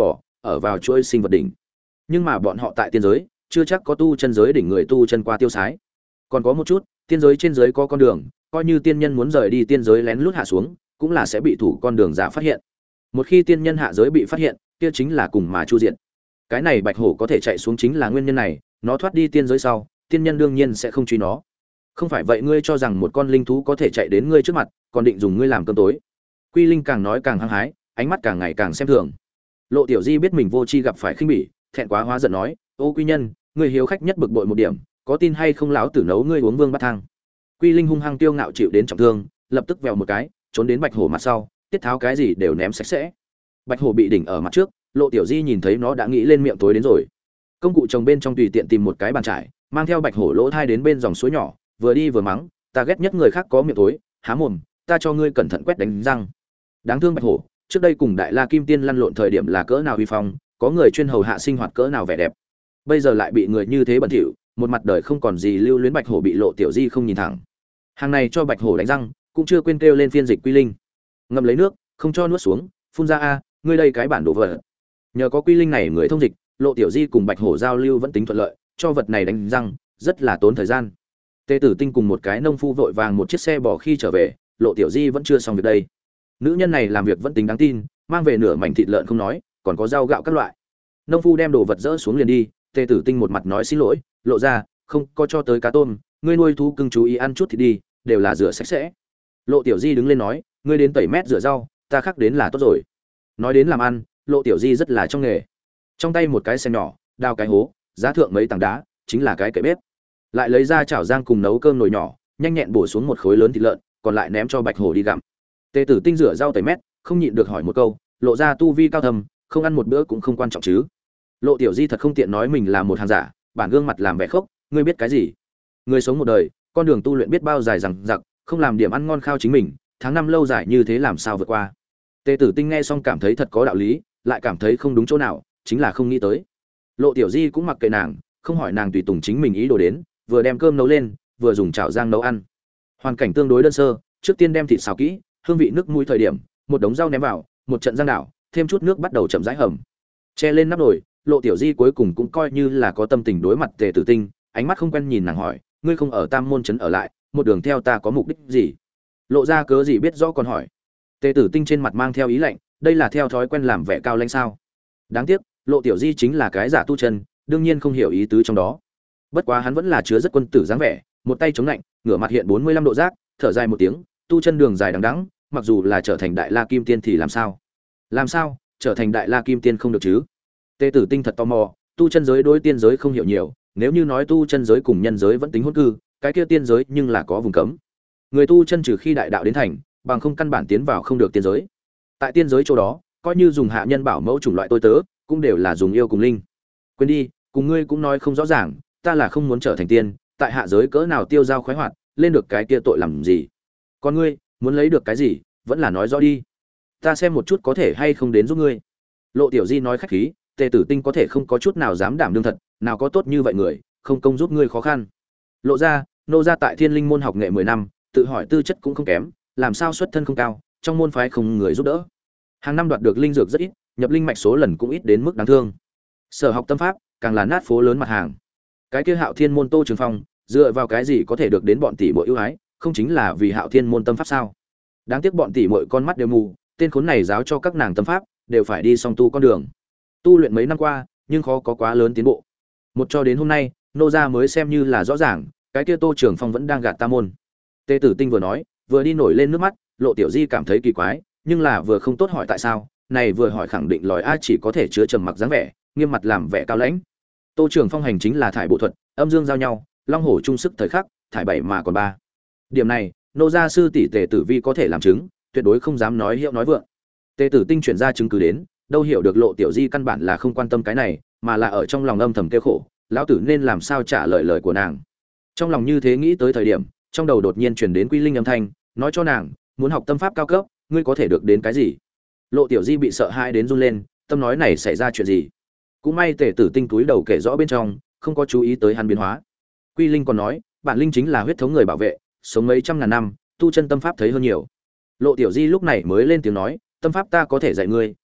ở vào chuỗi sinh vật đỉnh. Nhưng mà bọn họ tại tiên giới chưa chắc có tu chân giới đỉnh người tu chân qua tiêu sái. Còn có một chút, tiên giới trên giới có con đường, coi như tiên nhân muốn rời đi tiên giới lén lút hạ xuống, cũng là sẽ bị thủ con đường giả phát hiện. Một khi tiên nhân hạ giới bị phát hiện, kia chính là cùng mà chu diện. Cái này bạch hổ có thể chạy xuống chính là nguyên nhân này, nó thoát đi tiên giới sau, tiên nhân đương nhiên sẽ không truy nó. Không phải vậy ngươi cho rằng một con linh thú có thể chạy đến ngươi trước mặt, còn định dùng ngươi làm cơm tối? Quy Linh càng nói càng hăng hái, ánh mắt càng ngày càng xem thường. Lộ Tiểu Di biết mình vô tri gặp phải khinh bỉ, thẹn quá hóa giận nói: "Ô Quy Nhân, ngươi hiếu khách nhất bực bội một điểm, có tin hay không lão tử nấu ngươi uống vương bát thang?" Quy Linh hung hăng tiêu ngạo chịu đến trọng thương, lập tức vèo một cái, trốn đến bạch hổ mặt sau, tiết tháo cái gì đều ném sạch sẽ. Bạch hổ bị đỉnh ở mặt trước, Lộ Tiểu Di nhìn thấy nó đã nghĩ lên miệng tối đến rồi. Công cụ trồng bên trong tùy tiện tìm một cái bàn trải, mang theo bạch hổ lỗ thai đến bên dòng suối nhỏ, vừa đi vừa mắng: "Ta ghét nhất người khác có miệng tối, há mồm, ta cho ngươi cẩn thận quét đánh răng." Đáng thương bạch hổ, trước đây cùng Đại La Kim Tiên lăn lộn thời điểm là cỡ nào uy phong, có người chuyên hầu hạ sinh hoạt cỡ nào vẻ đẹp. Bây giờ lại bị người như thế bẩn thỉu, một mặt đời không còn gì lưu luyến bạch hổ bị Lộ Tiểu Di không nhìn thẳng. Hàng này cho bạch hổ đánh răng, cũng chưa quên kêu lên phiên dịch Quy Linh. Ngậm lấy nước, không cho nuốt xuống, phun ra a, ngươi đây cái bản đồ vật. Nhờ có Quy Linh này người thông dịch, Lộ Tiểu Di cùng bạch hổ giao lưu vẫn tính thuận lợi, cho vật này đánh răng rất là tốn thời gian. Tề Tử Tinh cùng một cái nông phu vội vàng một chiếc xe bò khi trở về, Lộ Tiểu Di vẫn chưa xong việc đây. Nữ nhân này làm việc vẫn tính đáng tin, mang về nửa mảnh thịt lợn không nói, còn có rau gạo các loại. Nông phu đem đồ vật dỡ xuống liền đi, Tề Tử Tinh một mặt nói xin lỗi, lộ ra, không có cho tới cá tôm, ngươi nuôi thú cưng chú ý ăn chút thì đi, đều là rửa sạch sẽ. Lộ Tiểu Di đứng lên nói, ngươi đến tẩy mét rửa rau, ta khắc đến là tốt rồi. Nói đến làm ăn, Lộ Tiểu Di rất là trong nghề. Trong tay một cái xe nhỏ, đào cái hố, giá thượng mấy tảng đá, chính là cái cậy bếp. Lại lấy ra chảo rang cùng nấu cơm nồi nhỏ, nhanh nhẹn bổ xuống một khối lớn thịt lợn, còn lại ném cho bạch hổ đi gặm. Tề Tử Tinh rửa rau tẩy mét, không nhịn được hỏi một câu, lộ ra tu vi cao thầm, không ăn một bữa cũng không quan trọng chứ? Lộ Tiểu Di thật không tiện nói mình là một hàng giả, bản gương mặt làm vẻ khốc, ngươi biết cái gì? Người sống một đời, con đường tu luyện biết bao dài rằng giặc, không làm điểm ăn ngon khao chính mình, tháng năm lâu dài như thế làm sao vượt qua? Tề Tử Tinh nghe xong cảm thấy thật có đạo lý, lại cảm thấy không đúng chỗ nào, chính là không nghĩ tới. Lộ Tiểu Di cũng mặc kệ nàng, không hỏi nàng tùy tùng chính mình ý đồ đến, vừa đem cơm nấu lên, vừa dùng chảo rang nấu ăn. Hoàn cảnh tương đối đơn sơ, trước tiên đem thịt xào kỹ, hương vị nước mũi thời điểm, một đống rau ném vào, một trận rang đảo, thêm chút nước bắt đầu chậm rãi hầm. Che lên nắp nồi, Lộ Tiểu Di cuối cùng cũng coi như là có tâm tình đối mặt Tề Tử Tinh, ánh mắt không quen nhìn nàng hỏi, ngươi không ở Tam môn trấn ở lại, một đường theo ta có mục đích gì? Lộ ra cớ gì biết rõ còn hỏi. Tề Tử Tinh trên mặt mang theo ý lạnh, đây là theo thói quen làm vẻ cao lãnh sao? Đáng tiếc, Lộ Tiểu Di chính là cái giả tu chân, đương nhiên không hiểu ý tứ trong đó. Bất quá hắn vẫn là chứa rất quân tử dáng vẻ, một tay chống lạnh, ngửa mặt hiện bốn mươi lăm độ giác, thở dài một tiếng, tu chân đường dài đằng đẵng, mặc dù là trở thành đại la kim tiên thì làm sao? Làm sao? Trở thành đại la kim tiên không được chứ? Tề Tử Tinh thật tò mò, tu chân giới đối tiên giới không hiểu nhiều, nếu như nói tu chân giới cùng nhân giới vẫn tính hôn cư, cái kia tiên giới nhưng là có vùng cấm. Người tu chân trừ khi đại đạo đến thành, bằng không căn bản tiến vào không được tiên giới. Tại tiên giới chỗ đó, coi như dùng hạ nhân bảo mẫu chủng loại tôi tớ, cũng đều là dùng yêu cùng linh. Quên đi, cùng ngươi cũng nói không rõ ràng, ta là không muốn trở thành tiên, tại hạ giới cỡ nào tiêu dao khoái hoạt, lên được cái kia tội làm gì? Còn ngươi, muốn lấy được cái gì, vẫn là nói rõ đi. Ta xem một chút có thể hay không đến giúp ngươi. Lộ Tiểu Di nói khách khí, Tề Tử Tinh có thể không có chút nào dám đảm đương thật, nào có tốt như vậy người, không công giúp ngươi khó khăn. Lộ ra, nô ra tại Thiên Linh môn học nghệ mười năm, tự hỏi tư chất cũng không kém, làm sao xuất thân không cao, trong môn phái không người giúp đỡ. Hàng năm đoạt được linh dược rất ít, nhập linh mạch số lần cũng ít đến mức đáng thương. Sở học tâm pháp, càng là nát phố lớn mặt hàng. Cái kia Hạo Thiên môn Tô Trường Phong, dựa vào cái gì có thể được đến bọn tỷ muội ưu ái, không chính là vì Hạo Thiên môn tâm pháp sao? Đáng tiếc bọn tỷ muội con mắt đều mù, tên khốn này giáo cho các nàng tâm pháp, đều phải đi song tu con đường. Tu luyện mấy năm qua, nhưng khó có quá lớn tiến bộ. Một cho đến hôm nay, nô gia mới xem như là rõ ràng, cái kia Tô Trường Phong vẫn đang gạt ta môn. Tề Tử Tinh vừa nói, vừa đi nổi lên nước mắt, Lộ Tiểu Di cảm thấy kỳ quái, nhưng là vừa không tốt hỏi tại sao, này vừa hỏi khẳng định lòi a chỉ có thể chứa trầm mặc dáng vẻ, nghiêm mặt làm vẻ cao lãnh. Tô Trường Phong hành chính là thải bộ thuật, âm dương giao nhau, long hổ chung sức thời khắc, thải bảy mà còn ba. Điểm này, nô gia sư tỷ Tề Tử Vi có thể làm chứng, tuyệt đối không dám nói hiệu nói vượng. Tề Tử Tinh chuyển ra chứng cứ đến, đâu hiểu được Lộ Tiểu Di căn bản là không quan tâm cái này, mà là ở trong lòng âm thầm kêu khổ, lão tử nên làm sao trả lời lời của nàng. Trong lòng như thế nghĩ tới thời điểm, trong đầu đột nhiên truyền đến Quy Linh âm thanh, nói cho nàng, muốn học tâm pháp cao cấp, ngươi có thể được đến cái gì? Lộ Tiểu Di bị sợ hãi đến run lên, tâm nói này xảy ra chuyện gì? Cũng may Tề Tử Tinh túi đầu kể rõ bên trong, không có chú ý tới hắn biến hóa. Quy Linh còn nói, bản linh chính là huyết thống người bảo vệ, sống mấy trăm ngàn năm, tu chân tâm pháp thấy hơn nhiều. Lộ Tiểu Di lúc này mới lên tiếng nói, tâm pháp ta có thể dạy ngươi,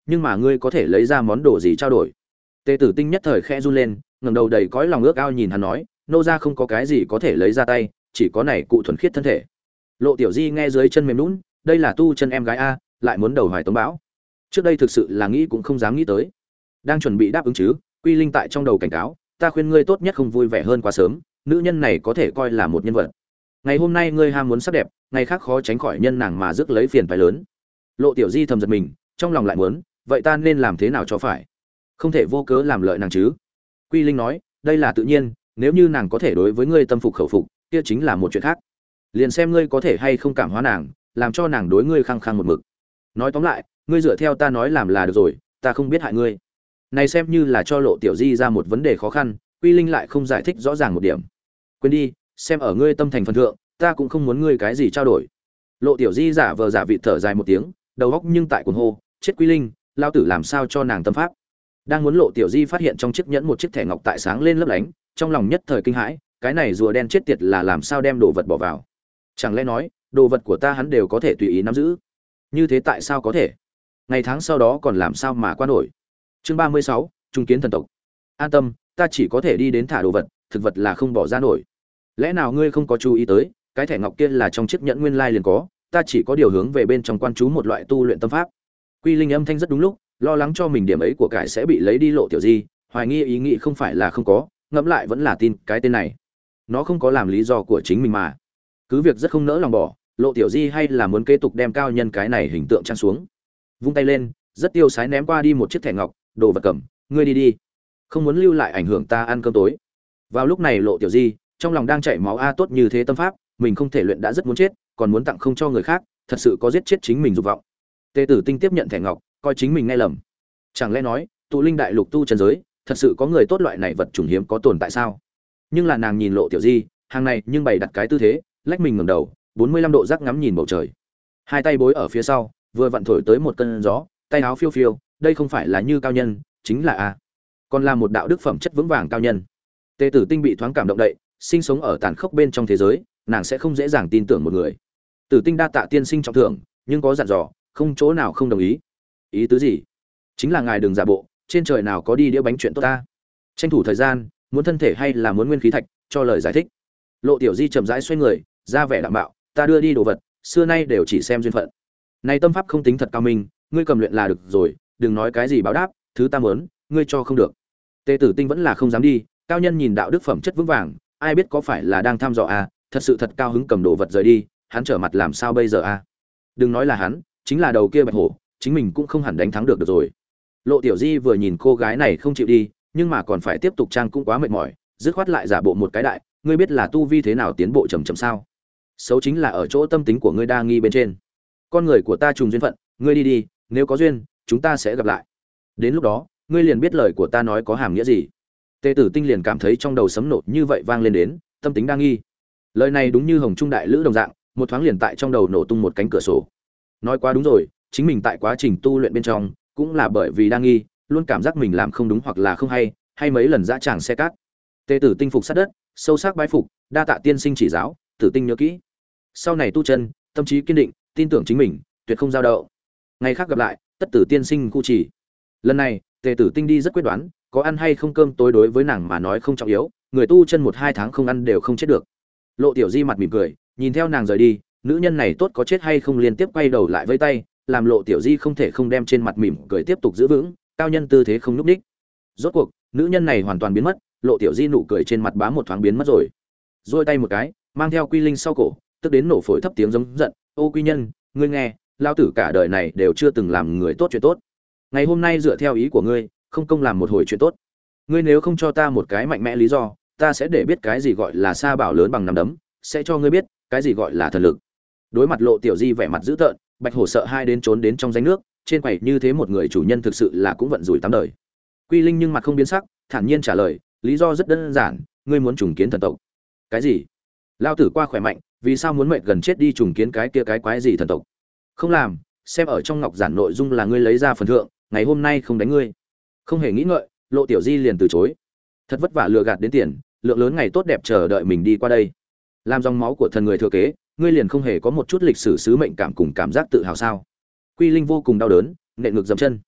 nhưng mà ngươi có thể lấy ra món đồ gì trao đổi? Tề Tử Tinh nhất thời khẽ run lên, ngẩng đầu đầy cõi lòng ước ao nhìn hắn nói, nô gia không có cái gì có thể lấy ra tay, chỉ có này cụ thuần khiết thân thể. Lộ Tiểu Di nghe dưới chân mềm nhũn, đây là tu chân em gái a, lại muốn đầu hoài tống bão. Trước đây thực sự là nghĩ cũng không dám nghĩ tới. Đang chuẩn bị đáp ứng chứ, Quy Linh tại trong đầu cảnh cáo, ta khuyên ngươi tốt nhất không vui vẻ hơn quá sớm, nữ nhân này có thể coi là một nhân vật. Ngày hôm nay ngươi ham muốn sắc đẹp, ngày khác khó tránh khỏi nhân nàng mà rước lấy phiền phải lớn. Lộ Tiểu Di thầm giật mình, trong lòng lại muốn, vậy ta nên làm thế nào cho phải? Không thể vô cớ làm lợi nàng chứ. Quy Linh nói, đây là tự nhiên, nếu như nàng có thể đối với ngươi tâm phục khẩu phục, kia chính là một chuyện khác. Liền xem ngươi có thể hay không cảm hóa nàng, làm cho nàng đối ngươi khăng khăng một mực. Nói tóm lại, ngươi dựa theo ta nói làm là được rồi, ta không biết hại ngươi. Này xem như là cho Lộ Tiểu Di ra một vấn đề khó khăn, Quy Linh lại không giải thích rõ ràng một điểm. Quên đi, xem ở ngươi tâm thành phần thượng, ta cũng không muốn ngươi cái gì trao đổi. Lộ Tiểu Di giả vờ giả vị thở dài một tiếng, đầu óc nhưng tại cuồng hô, chết Quy Linh, lao tử làm sao cho nàng tâm pháp. Đang muốn Lộ Tiểu Di phát hiện trong chiếc nhẫn một chiếc thẻ ngọc tại sáng lên lấp lánh, trong lòng nhất thời kinh hãi, cái này rùa đen chết tiệt là làm sao đem đồ vật bỏ vào? Chẳng lẽ nói, đồ vật của ta hắn đều có thể tùy ý nắm giữ? Như thế tại sao có thể? Ngày tháng sau đó còn làm sao mà qua nổi? Chương ba mươi sáu, Trung kiến thần tộc. An tâm, ta chỉ có thể đi đến thả đồ vật, thực vật là không bỏ ra nổi. Lẽ nào ngươi không có chú ý tới, cái thẻ ngọc kia là trong chiếc nhẫn nguyên lai liền có, ta chỉ có điều hướng về bên trong quan chú một loại tu luyện tâm pháp. Quy Linh âm thanh rất đúng lúc, lo lắng cho mình điểm ấy của cải sẽ bị lấy đi Lộ Tiểu Di, hoài nghi ý nghĩ không phải là không có, ngẫm lại vẫn là tin cái tên này. Nó không có làm lý do của chính mình mà. Cứ việc rất không nỡ lòng bỏ, Lộ Tiểu Di hay là muốn kế tục đem cao nhân cái này hình tượng trang xuống. Vung tay lên, rất tiêu sái ném qua đi một chiếc thẻ ngọc, đồ vật cầm, ngươi đi đi. Không muốn lưu lại ảnh hưởng ta ăn cơm tối. Vào lúc này Lộ Tiểu Di, trong lòng đang chảy máu a tốt như thế tâm pháp, mình không thể luyện đã rất muốn chết, còn muốn tặng không cho người khác, thật sự có giết chết chính mình dục vọng. Tề Tử Tinh tiếp nhận thẻ ngọc, coi chính mình nghe lầm. Chẳng lẽ nói, tụ linh đại lục tu chân giới, thật sự có người tốt loại này vật chủng hiếm có tồn tại sao? Nhưng là nàng nhìn Lộ Tiểu Di, hàng này nhưng bày đặt cái tư thế, lách mình ngẩng đầu, bốn mươi lăm độ giác ngắm nhìn bầu trời. Hai tay bối ở phía sau, vừa vặn thổi tới một cơn gió, tay áo phiêu phiêu, đây không phải là như cao nhân, chính là a. Còn là một đạo đức phẩm chất vững vàng cao nhân. Tề Tử Tinh bị thoáng cảm động đậy, sinh sống ở tàn khốc bên trong thế giới, nàng sẽ không dễ dàng tin tưởng một người. Tử Tinh đa tạ tiên sinh trọng thưởng, nhưng có dặn dò, không chỗ nào không đồng ý. Ý tứ gì? Chính là ngài đừng giả bộ, trên trời nào có đi đĩa bánh chuyện tốt ta. Tranh thủ thời gian, muốn thân thể hay là muốn nguyên khí thạch, cho lời giải thích. Lộ Tiểu Di chậm rãi xoay người, ra vẻ đạm bạo, ta đưa đi đồ vật, xưa nay đều chỉ xem duyên phận. Này tâm pháp không tính thật cao minh, ngươi cầm luyện là được rồi, đừng nói cái gì báo đáp, thứ ta muốn, ngươi cho không được. Tề Tử Tinh vẫn là không dám đi, cao nhân nhìn đạo đức phẩm chất vững vàng, ai biết có phải là đang thăm dò à, thật sự thật cao hứng cầm đồ vật rời đi, hắn trở mặt làm sao bây giờ à? Đừng nói là hắn, chính là đầu kia bạch hổ, chính mình cũng không hẳn đánh thắng được được rồi. Lộ Tiểu Di vừa nhìn cô gái này không chịu đi, nhưng mà còn phải tiếp tục trang cũng quá mệt mỏi, dứt khoát lại giả bộ một cái đại, ngươi biết là tu vi thế nào tiến bộ chậm chậm sao? Xấu chính là ở chỗ tâm tính của ngươi đa nghi bên trên. Con người của ta trùng duyên phận, ngươi đi đi, nếu có duyên, chúng ta sẽ gặp lại. Đến lúc đó, ngươi liền biết lời của ta nói có hàm nghĩa gì. Tề Tử Tinh liền cảm thấy trong đầu sấm nổ như vậy vang lên đến, tâm tính đa nghi. Lời này đúng như hồng trung đại lữ đồng dạng, một thoáng liền tại trong đầu nổ tung một cánh cửa sổ. Nói quá đúng rồi, chính mình tại quá trình tu luyện bên trong, cũng là bởi vì đa nghi, luôn cảm giác mình làm không đúng hoặc là không hay, hay mấy lần dã tràng xe cát. Tề Tử Tinh phục sát đất, sâu sắc bái phục, đa tạ tiên sinh chỉ giáo, Tử Tinh nhớ kỹ. Sau này tu chân, tâm trí kiên định, tin tưởng chính mình, tuyệt không dao động. Ngày khác gặp lại, tất tử tiên sinh khu chỉ. Lần này, Tề Tử Tinh đi rất quyết đoán, có ăn hay không cơm tối đối với nàng mà nói không trọng yếu, người tu chân một hai tháng không ăn đều không chết được. Lộ Tiểu Di mặt mỉm cười, nhìn theo nàng rời đi, nữ nhân này tốt có chết hay không liên tiếp quay đầu lại vẫy tay, làm Lộ Tiểu Di không thể không đem trên mặt mỉm cười tiếp tục giữ vững, cao nhân tư thế không lúc đích. Rốt cuộc, nữ nhân này hoàn toàn biến mất, Lộ Tiểu Di nụ cười trên mặt bá một thoáng biến mất rồi. Duỗi tay một cái, mang theo Quy Linh sau cổ, tức đến nổ phổi thấp tiếng giống giận, "Ô Quy Nhân, ngươi nghe, lão tử cả đời này đều chưa từng làm người tốt chuyện tốt. Ngày hôm nay dựa theo ý của ngươi, không công làm một hồi chuyện tốt. Ngươi nếu không cho ta một cái mạnh mẽ lý do, ta sẽ để biết cái gì gọi là sa bảo lớn bằng nắm đấm, sẽ cho ngươi biết cái gì gọi là thần lực." Đối mặt Lộ Tiểu Di vẻ mặt dữ tợn, Bạch Hổ sợ hai đến trốn đến trong rãnh nước, trên quầy như thế một người chủ nhân thực sự là cũng vận rủi tám đời. Quy Linh nhưng mặt không biến sắc, thản nhiên trả lời, lý do rất đơn giản, ngươi muốn trùng kiến thần tộc. Cái gì? Lão tử qua khỏe mạnh, vì sao muốn mệt gần chết đi trùng kiến cái kia cái quái gì thần tộc? Không làm, xem ở trong ngọc giản nội dung là ngươi lấy ra phần thượng, ngày hôm nay không đánh ngươi. Không hề nghĩ ngợi, Lộ Tiểu Di liền từ chối. Thật vất vả lừa gạt đến tiền, lượng lớn ngày tốt đẹp chờ đợi mình đi qua đây. Làm dòng máu của thần người thừa kế, ngươi liền không hề có một chút lịch sử sứ mệnh cảm cùng cảm giác tự hào sao? Quy Linh vô cùng đau đớn, nện ngực dậm chân.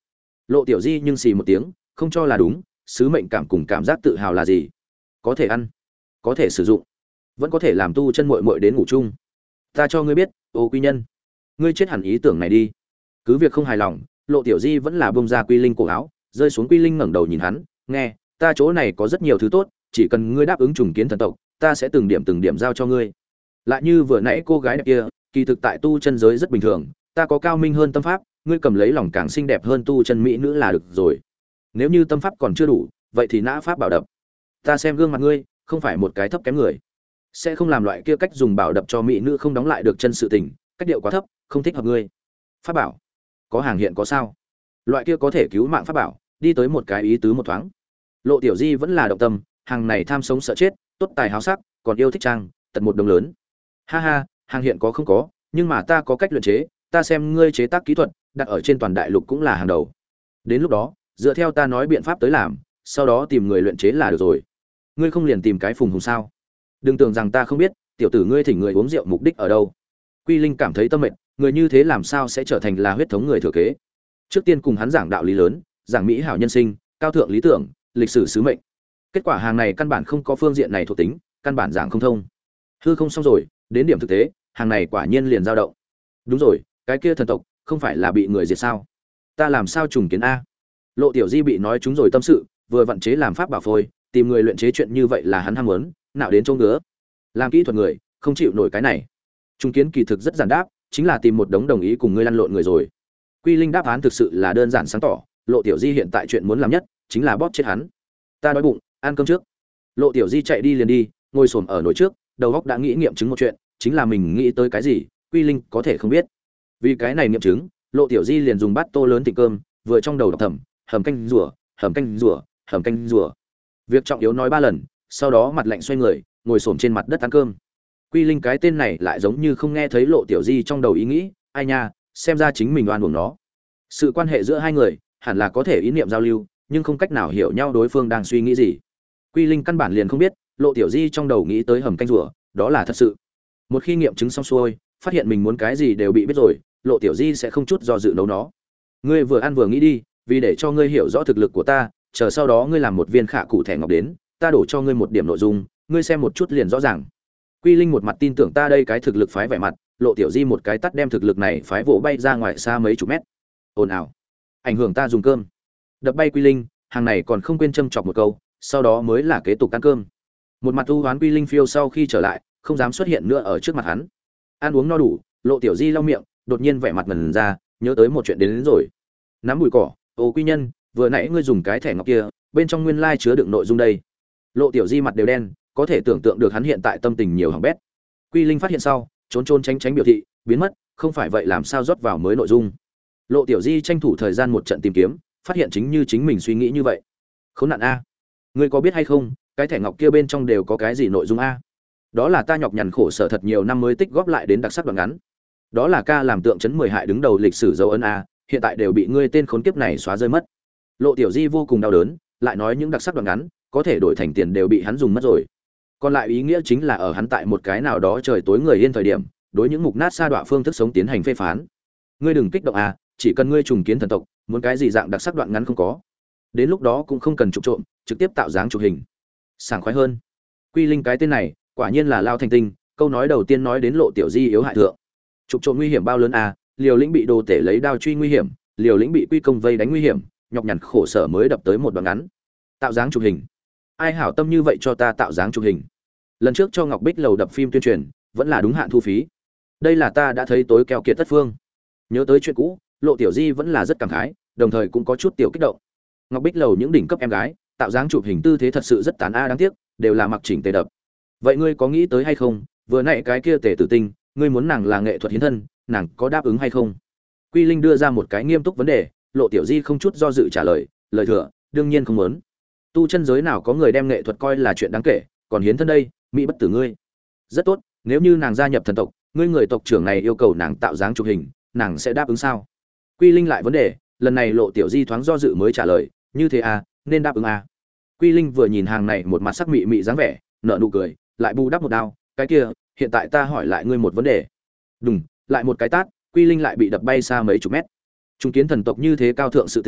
Lộ Tiểu Di nhưng xì một tiếng, không cho là đúng, sứ mệnh cảm cùng cảm giác tự hào là gì? Có thể ăn, có thể sử dụng, vẫn có thể làm tu chân muội muội đến ngủ chung. Ta cho ngươi biết, ô Quy Nhân, ngươi chết hẳn ý tưởng này đi. Cứ việc không hài lòng, Lộ Tiểu Di vẫn là bông ra Quy Linh cổ áo, rơi xuống. Quy Linh ngẩng đầu nhìn hắn, nghe, ta chỗ này có rất nhiều thứ tốt, chỉ cần ngươi đáp ứng trùng kiến thần tộc, ta sẽ từng điểm từng điểm giao cho ngươi. Lại như vừa nãy cô gái đẹp kia, kỳ thực tại tu chân giới rất bình thường, ta có cao minh hơn tâm pháp, ngươi cầm lấy lòng càng xinh đẹp hơn tu chân mỹ nữ là được rồi. Nếu như tâm pháp còn chưa đủ, vậy thì nã pháp bảo đập. Ta xem gương mặt ngươi, không phải một cái thấp kém người, sẽ không làm loại kia cách dùng bảo đập cho mỹ nữ không đóng lại được chân sự tình, cách điệu quá thấp, không thích hợp ngươi. Pháp bảo có hàng hiện có sao? Loại kia có thể cứu mạng pháp bảo, đi tới một cái ý tứ một thoáng. Lộ Tiểu Di vẫn là động tâm, hàng này tham sống sợ chết, tốt tài háo sắc, còn yêu thích trang, tật một đồng lớn. Ha ha, hàng hiện có không có, nhưng mà ta có cách luyện chế, ta xem ngươi chế tác kỹ thuật, đặt ở trên toàn đại lục cũng là hàng đầu. Đến lúc đó, dựa theo ta nói biện pháp tới làm, sau đó tìm người luyện chế là được rồi. Ngươi không liền tìm cái Phùng Hùng sao? Đừng tưởng rằng ta không biết, tiểu tử ngươi thỉnh người uống rượu mục đích ở đâu. Quy Linh cảm thấy tâm mệnh, người như thế làm sao sẽ trở thành là huyết thống người thừa kế. Trước tiên cùng hắn giảng đạo lý lớn, giảng mỹ hảo nhân sinh, cao thượng lý tưởng, lịch sử sứ mệnh. Kết quả hàng này căn bản không có phương diện này thuộc tính, căn bản giảng không thông. Hư không xong rồi, đến điểm thực tế, hàng này quả nhiên liền dao động. Đúng rồi, cái kia thần tộc không phải là bị người diệt sao? Ta làm sao trùng kiến a? Lộ Tiểu Di bị nói chúng rồi tâm sự, vừa vận chế làm pháp bảo phôi, tìm người luyện chế chuyện như vậy là hắn ham muốn, nào đến chỗ ngứa. Làm kỹ thuật người, không chịu nổi cái này. Trùng kiến kỳ thực rất giản đáp, chính là tìm một đống đồng ý cùng ngươi lăn lộn người rồi. Quy Linh đáp án thực sự là đơn giản sáng tỏ, Lộ Tiểu Di hiện tại chuyện muốn làm nhất chính là bóp chết hắn. Ta đói bụng, ăn cơm trước. Lộ Tiểu Di chạy đi liền đi, ngồi xổm ở nồi trước, đầu óc đã nghĩ nghiệm chứng một chuyện, chính là mình nghĩ tới cái gì, Quy Linh có thể không biết. Vì cái này nghiệm chứng, Lộ Tiểu Di liền dùng bát tô lớn thịt cơm, vừa trong đầu đọc thầm, hầm canh rùa, hầm canh rùa, hầm canh rùa. Việc trọng yếu nói ba lần, sau đó mặt lạnh xoay người, ngồi xổm trên mặt đất ăn cơm. Quy Linh cái tên này lại giống như không nghe thấy Lộ Tiểu Di trong đầu ý nghĩ, ai nha, xem ra chính mình oan uổng nó. Sự quan hệ giữa hai người hẳn là có thể ý niệm giao lưu, nhưng không cách nào hiểu nhau đối phương đang suy nghĩ gì. Quy Linh căn bản liền không biết, Lộ Tiểu Di trong đầu nghĩ tới hầm canh rùa, đó là thật sự. Một khi nghiệm chứng xong xuôi, phát hiện mình muốn cái gì đều bị biết rồi, Lộ Tiểu Di sẽ không chút do dự nấu nó. Ngươi vừa ăn vừa nghĩ đi, vì để cho ngươi hiểu rõ thực lực của ta, chờ sau đó ngươi làm một viên khả cụ thẻ ngọc đến, ta đổ cho ngươi một điểm nội dung, ngươi xem một chút liền rõ ràng. Quy Linh một mặt tin tưởng ta đây cái thực lực phái vẻ mặt, Lộ Tiểu Di một cái tắt đem thực lực này phái vỗ bay ra ngoài xa mấy chục mét. Ồn ào, ảnh hưởng ta dùng cơm. Đập bay Quy Linh, hàng này còn không quên châm chọc một câu, sau đó mới là kế tục ăn cơm. Một mặt u hoán Quy Linh phiêu sau khi trở lại, không dám xuất hiện nữa ở trước mặt hắn. Ăn uống no đủ, Lộ Tiểu Di lau miệng, đột nhiên vẻ mặt ngần ra, nhớ tới một chuyện đến, đến rồi. Nắm bụi cỏ, ô Quy Nhân, vừa nãy ngươi dùng cái thẻ ngọc kia, bên trong nguyên lai chứa đựng nội dung đây. Lộ Tiểu Di mặt đều đen, có thể tưởng tượng được hắn hiện tại tâm tình nhiều hỏng bét. Quy Linh phát hiện sau, trốn trốn tránh tránh biểu thị biến mất, không phải vậy làm sao rót vào mới nội dung. Lộ Tiểu Di tranh thủ thời gian một trận tìm kiếm, phát hiện chính như chính mình suy nghĩ như vậy. Khốn nạn a, ngươi có biết hay không, cái thẻ ngọc kia bên trong đều có cái gì nội dung a? Đó là ta nhọc nhằn khổ sở thật nhiều năm mới tích góp lại đến đặc sắc đoạn ngắn. Đó là ca làm tượng trấn mười hại đứng đầu lịch sử dấu ấn a, hiện tại đều bị ngươi tên khốn kiếp này xóa rơi mất. Lộ Tiểu Di vô cùng đau đớn, lại nói những đặc sắc đoạn ngắn có thể đổi thành tiền đều bị hắn dùng mất rồi. Còn lại ý nghĩa chính là ở hắn tại một cái nào đó trời tối người yên thời điểm, đối những mục nát sa đọa phương thức sống tiến hành phê phán. Ngươi đừng kích động à, chỉ cần ngươi trùng kiến thần tộc, muốn cái gì dạng đặc sắc đoạn ngắn không có. Đến lúc đó cũng không cần chụp trộm, trực tiếp tạo dáng chụp hình. Sảng khoái hơn. Quy Linh cái tên này, quả nhiên là lao thành tinh, câu nói đầu tiên nói đến Lộ Tiểu Di yếu hại thượng. Chụp trộm nguy hiểm bao lớn à, Liều Lĩnh bị đồ tể lấy đao truy nguy hiểm, Liều Lĩnh bị Quy Công vây đánh nguy hiểm, nhọc nhằn khổ sở mới đập tới một đoạn ngắn. Tạo dáng chụp hình. Ai hảo tâm như vậy cho ta tạo dáng chụp hình. Lần trước cho Ngọc Bích lầu đập phim tuyên truyền, vẫn là đúng hạn thu phí. Đây là ta đã thấy tối keo kiệt tất phương. Nhớ tới chuyện cũ, Lộ Tiểu Di vẫn là rất cảm khái, đồng thời cũng có chút tiểu kích động. Ngọc Bích lầu những đỉnh cấp em gái, tạo dáng chụp hình tư thế thật sự rất tàn a đáng tiếc, đều là mặc chỉnh tề đập. Vậy ngươi có nghĩ tới hay không, vừa nãy cái kia Tề Tử Tinh, ngươi muốn nàng là nghệ thuật hiến thân, nàng có đáp ứng hay không? Quy Linh đưa ra một cái nghiêm túc vấn đề, Lộ Tiểu Di không chút do dự trả lời, lời thừa, đương nhiên không muốn. Tu chân giới nào có người đem nghệ thuật coi là chuyện đáng kể, còn hiến thân đây, mỹ bất tử ngươi. Rất tốt, nếu như nàng gia nhập thần tộc, ngươi người tộc trưởng này yêu cầu nàng tạo dáng chụp hình, nàng sẽ đáp ứng sao? Quy Linh lại vấn đề, lần này Lộ Tiểu Di thoáng do dự mới trả lời, như thế à, nên đáp ứng à. Quy Linh vừa nhìn hàng này một mặt sắc mị mị dáng vẻ, nở nụ cười, lại bù đắp một đao, cái kia, hiện tại ta hỏi lại ngươi một vấn đề. Đùng, lại một cái tát, Quy Linh lại bị đập bay xa mấy chục mét. Trung kiến thần tộc như thế cao thượng sự tình,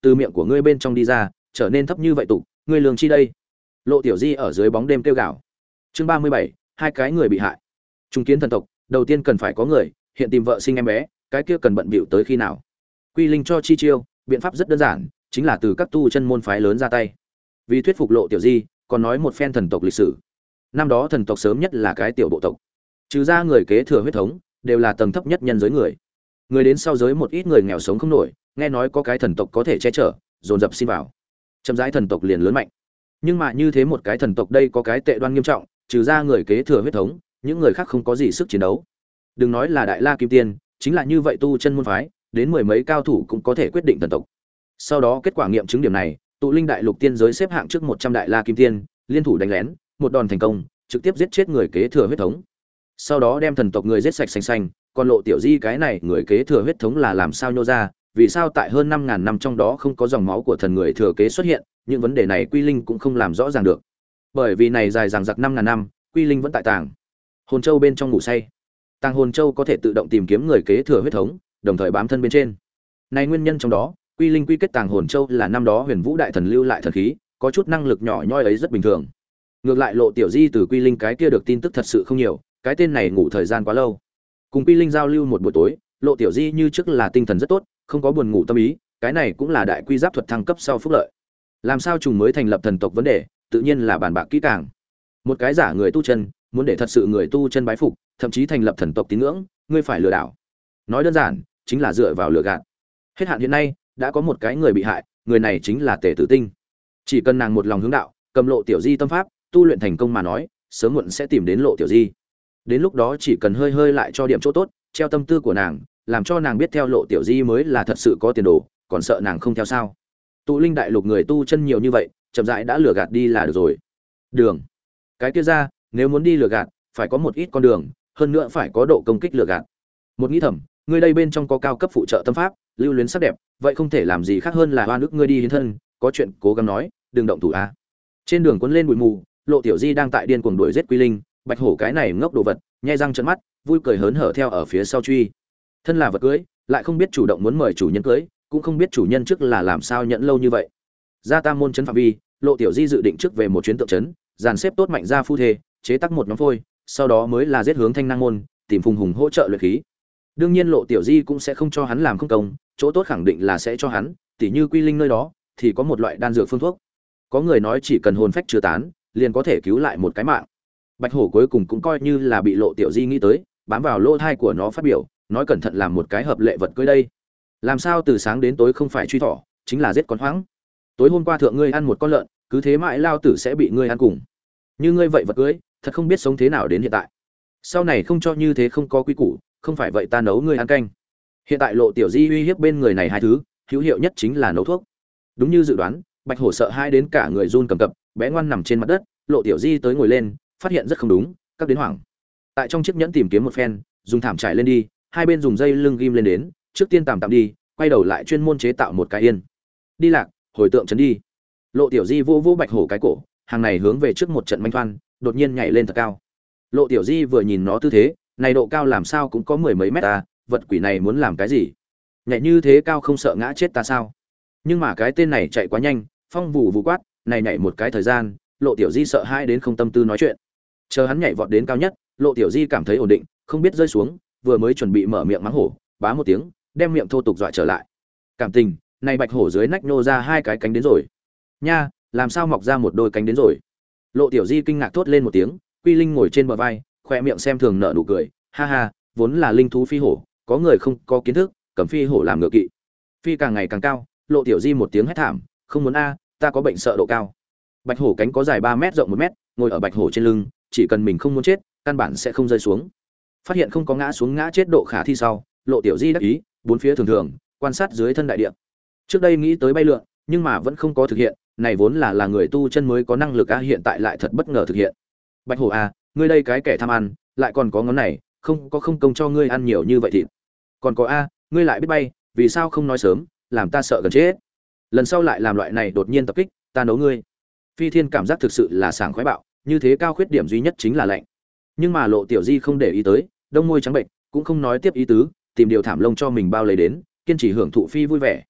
từ miệng của ngươi bên trong đi ra trở nên thấp như vậy tục, ngươi lường chi đây? Lộ Tiểu Di ở dưới bóng đêm kêu gào. Chương ba mươi bảy, hai cái người bị hại. Trung kiến thần tộc, đầu tiên cần phải có người, hiện tìm vợ sinh em bé, cái kia cần bận bịu tới khi nào? Quy Linh cho chi chiêu, biện pháp rất đơn giản, chính là từ các tu chân môn phái lớn ra tay. Vì thuyết phục Lộ Tiểu Di, còn nói một phen thần tộc lịch sử. Năm đó thần tộc sớm nhất là cái tiểu bộ tộc, trừ ra người kế thừa huyết thống, đều là tầng thấp nhất nhân giới người. Người đến sau giới một ít người nghèo sống không nổi, nghe nói có cái thần tộc có thể che chở, dồn dập xin vào. Chậm rãi thần tộc liền lớn mạnh. Nhưng mà như thế một cái thần tộc đây có cái tệ đoan nghiêm trọng, trừ ra người kế thừa huyết thống, những người khác không có gì sức chiến đấu. Đừng nói là Đại La Kim Tiên, chính là như vậy tu chân môn phái, đến mười mấy cao thủ cũng có thể quyết định thần tộc. Sau đó kết quả nghiệm chứng điểm này, tụ linh đại lục tiên giới xếp hạng trước một trăm Đại La Kim Tiên, liên thủ đánh lén, một đòn thành công, trực tiếp giết chết người kế thừa huyết thống. Sau đó đem thần tộc người giết sạch xanh xanh, còn Lộ Tiểu Di cái này người kế thừa huyết thống là làm sao nhô ra, vì sao tại hơn năm ngàn năm trong đó không có dòng máu của thần người thừa kế xuất hiện, những vấn đề này Quy Linh cũng không làm rõ ràng được. Bởi vì này dài dằng dặc năm ngàn năm, Quy Linh vẫn tại tàng Hồn Châu bên trong ngủ say. Tàng Hồn Châu có thể tự động tìm kiếm người kế thừa huyết thống, đồng thời bám thân bên trên. Này nguyên nhân trong đó, Quy Linh quy kết Tàng Hồn Châu là năm đó Huyền Vũ đại thần lưu lại thần khí, có chút năng lực nhỏ nhoi ấy rất bình thường. Ngược lại Lộ Tiểu Di từ Quy Linh cái kia được tin tức thật sự không nhiều, cái tên này ngủ thời gian quá lâu. Cùng Quy Linh giao lưu một buổi tối, Lộ Tiểu Di như trước là tinh thần rất tốt, không có buồn ngủ tâm ý, cái này cũng là đại quy giáp thuật thăng cấp sau phúc lợi. Làm sao trùng mới thành lập thần tộc vấn đề, tự nhiên là bàn bạc kỹ càng. Một cái giả người tu chân, muốn để thật sự người tu chân bái phục, thậm chí thành lập thần tộc tín ngưỡng, ngươi phải lừa đảo. Nói đơn giản, chính là dựa vào lừa gạt. Hết hạn hiện nay, đã có một cái người bị hại, người này chính là Tề Tử Tinh. Chỉ cần nàng một lòng hướng đạo, cầm Lộ Tiểu Di tâm pháp, tu luyện thành công mà nói, sớm muộn sẽ tìm đến Lộ Tiểu Di. Đến lúc đó chỉ cần hơi hơi lại cho điểm chỗ tốt, treo tâm tư của nàng, làm cho nàng biết theo Lộ Tiểu Di mới là thật sự có tiền đồ, còn sợ nàng không theo sao? Tụ linh đại lục người tu chân nhiều như vậy, chậm rãi đã lừa gạt đi là được rồi. Đường, cái kia ra, nếu muốn đi lừa gạt, phải có một ít con đường, hơn nữa phải có độ công kích lừa gạt. Một nghĩ thầm, ngươi đây bên trong có cao cấp phụ trợ tâm pháp, lưu luyến sắc đẹp, vậy không thể làm gì khác hơn là oan ức ngươi đi hiến thân, có chuyện cố gắng nói, đừng động thủ a. Trên đường cuốn lên bụi mù, Lộ Tiểu Di đang tại điên cuồng đuổi giết Quy Linh, Bạch Hổ cái này ngốc đồ vật, nhai răng trợn mắt, vui cười hớn hở theo ở phía sau truy. Thân là vật cưới, lại không biết chủ động muốn mời chủ nhân cưới, cũng không biết chủ nhân trước là làm sao nhẫn lâu như vậy. Ra Tam môn trấn phạm vi, Lộ Tiểu Di dự định trước về một chuyến tượng trấn, dàn xếp tốt mạnh ra phu thê, chế tác một nhóm phôi, sau đó mới là giết hướng Thanh Năng môn, tìm Phùng Hùng hỗ trợ luyện khí. Đương nhiên Lộ Tiểu Di cũng sẽ không cho hắn làm không công, chỗ tốt khẳng định là sẽ cho hắn, tỉ như Quy Linh nơi đó thì có một loại đan dược phương thuốc. Có người nói chỉ cần hồn phách chưa tán, liền có thể cứu lại một cái mạng. Bạch Hổ cuối cùng cũng coi như là bị Lộ Tiểu Di nghĩ tới, bám vào lỗ thai của nó phát biểu, nói cẩn thận làm một cái hợp lệ vật cưới đây. Làm sao từ sáng đến tối không phải truy thỏ, chính là giết con hoang. Tối hôm qua thượng ngươi ăn một con lợn, cứ thế mãi lao tử sẽ bị ngươi ăn cùng. Như ngươi vậy vật cưới, thật không biết sống thế nào đến hiện tại. Sau này không cho như thế không có quy củ, không phải vậy ta nấu ngươi ăn canh. Hiện tại Lộ Tiểu Di uy hiếp bên người này hai thứ, hữu hiệu nhất chính là nấu thuốc. Đúng như dự đoán, Bạch Hổ sợ hai đến cả người run cầm cập, bé ngoan nằm trên mặt đất, Lộ Tiểu Di tới ngồi lên, phát hiện rất không đúng, các đến hoảng. Tại trong chiếc nhẫn tìm kiếm một phen, dùng thảm trải lên đi, hai bên dùng dây lưng ghim lên đến, trước tiên tạm tạm đi, quay đầu lại chuyên môn chế tạo một cái yên. Đi lạc, hồi tượng trấn đi. Lộ Tiểu Di vô vô Bạch Hổ cái cổ, hàng này hướng về trước một trận manh thoăn, đột nhiên nhảy lên thật cao. Lộ Tiểu Di vừa nhìn nó tư thế, này độ cao làm sao cũng có mười mấy mét ta, vật quỷ này muốn làm cái gì? Nhảy như thế cao không sợ ngã chết ta sao? Nhưng mà cái tên này chạy quá nhanh, phong vụ vụ quát, này nhảy một cái thời gian, Lộ Tiểu Di sợ hãi đến không tâm tư nói chuyện. Chờ hắn nhảy vọt đến cao nhất, Lộ Tiểu Di cảm thấy ổn định, không biết rơi xuống, vừa mới chuẩn bị mở miệng mắng hổ, bá một tiếng, đem miệng thô tục dọa trở lại. Cảm tình, này Bạch Hổ dưới nách nô ra hai cái cánh đến rồi. Nha, làm sao mọc ra một đôi cánh đến rồi? Lộ Tiểu Di kinh ngạc thốt lên một tiếng, Quy Linh ngồi trên bờ vai, khoe miệng xem thường nở nụ cười, ha ha, vốn là linh thú phi hổ, có người không có kiến thức, cầm phi hổ làm ngựa kỵ. Phi càng ngày càng cao, Lộ Tiểu Di một tiếng hét thảm, không muốn a, ta có bệnh sợ độ cao. Bạch Hổ cánh có dài ba mét rộng một mét, ngồi ở Bạch Hổ trên lưng, chỉ cần mình không muốn chết, căn bản sẽ không rơi xuống. Phát hiện không có ngã xuống ngã chết độ khả thi sau, Lộ Tiểu Di đắc ý, bốn phía thường thường quan sát dưới thân đại địa. Trước đây nghĩ tới bay lượn, nhưng mà vẫn không có thực hiện, này vốn là là người tu chân mới có năng lực a, hiện tại lại thật bất ngờ thực hiện. Bạch Hổ a, ngươi đây cái kẻ tham ăn, lại còn có ngón này, không có không công cho ngươi ăn nhiều như vậy thịt. Còn có a, ngươi lại biết bay, vì sao không nói sớm, làm ta sợ gần chết. Lần sau lại làm loại này đột nhiên tập kích, ta nấu ngươi. Phi Thiên cảm giác thực sự là sảng khoái bạo, như thế cao khuyết điểm duy nhất chính là lạnh. Nhưng mà Lộ Tiểu Di không để ý tới, đông môi trắng bệnh, cũng không nói tiếp ý tứ, tìm điều thảm lông cho mình bao lấy đến, kiên trì hưởng thụ phi vui vẻ.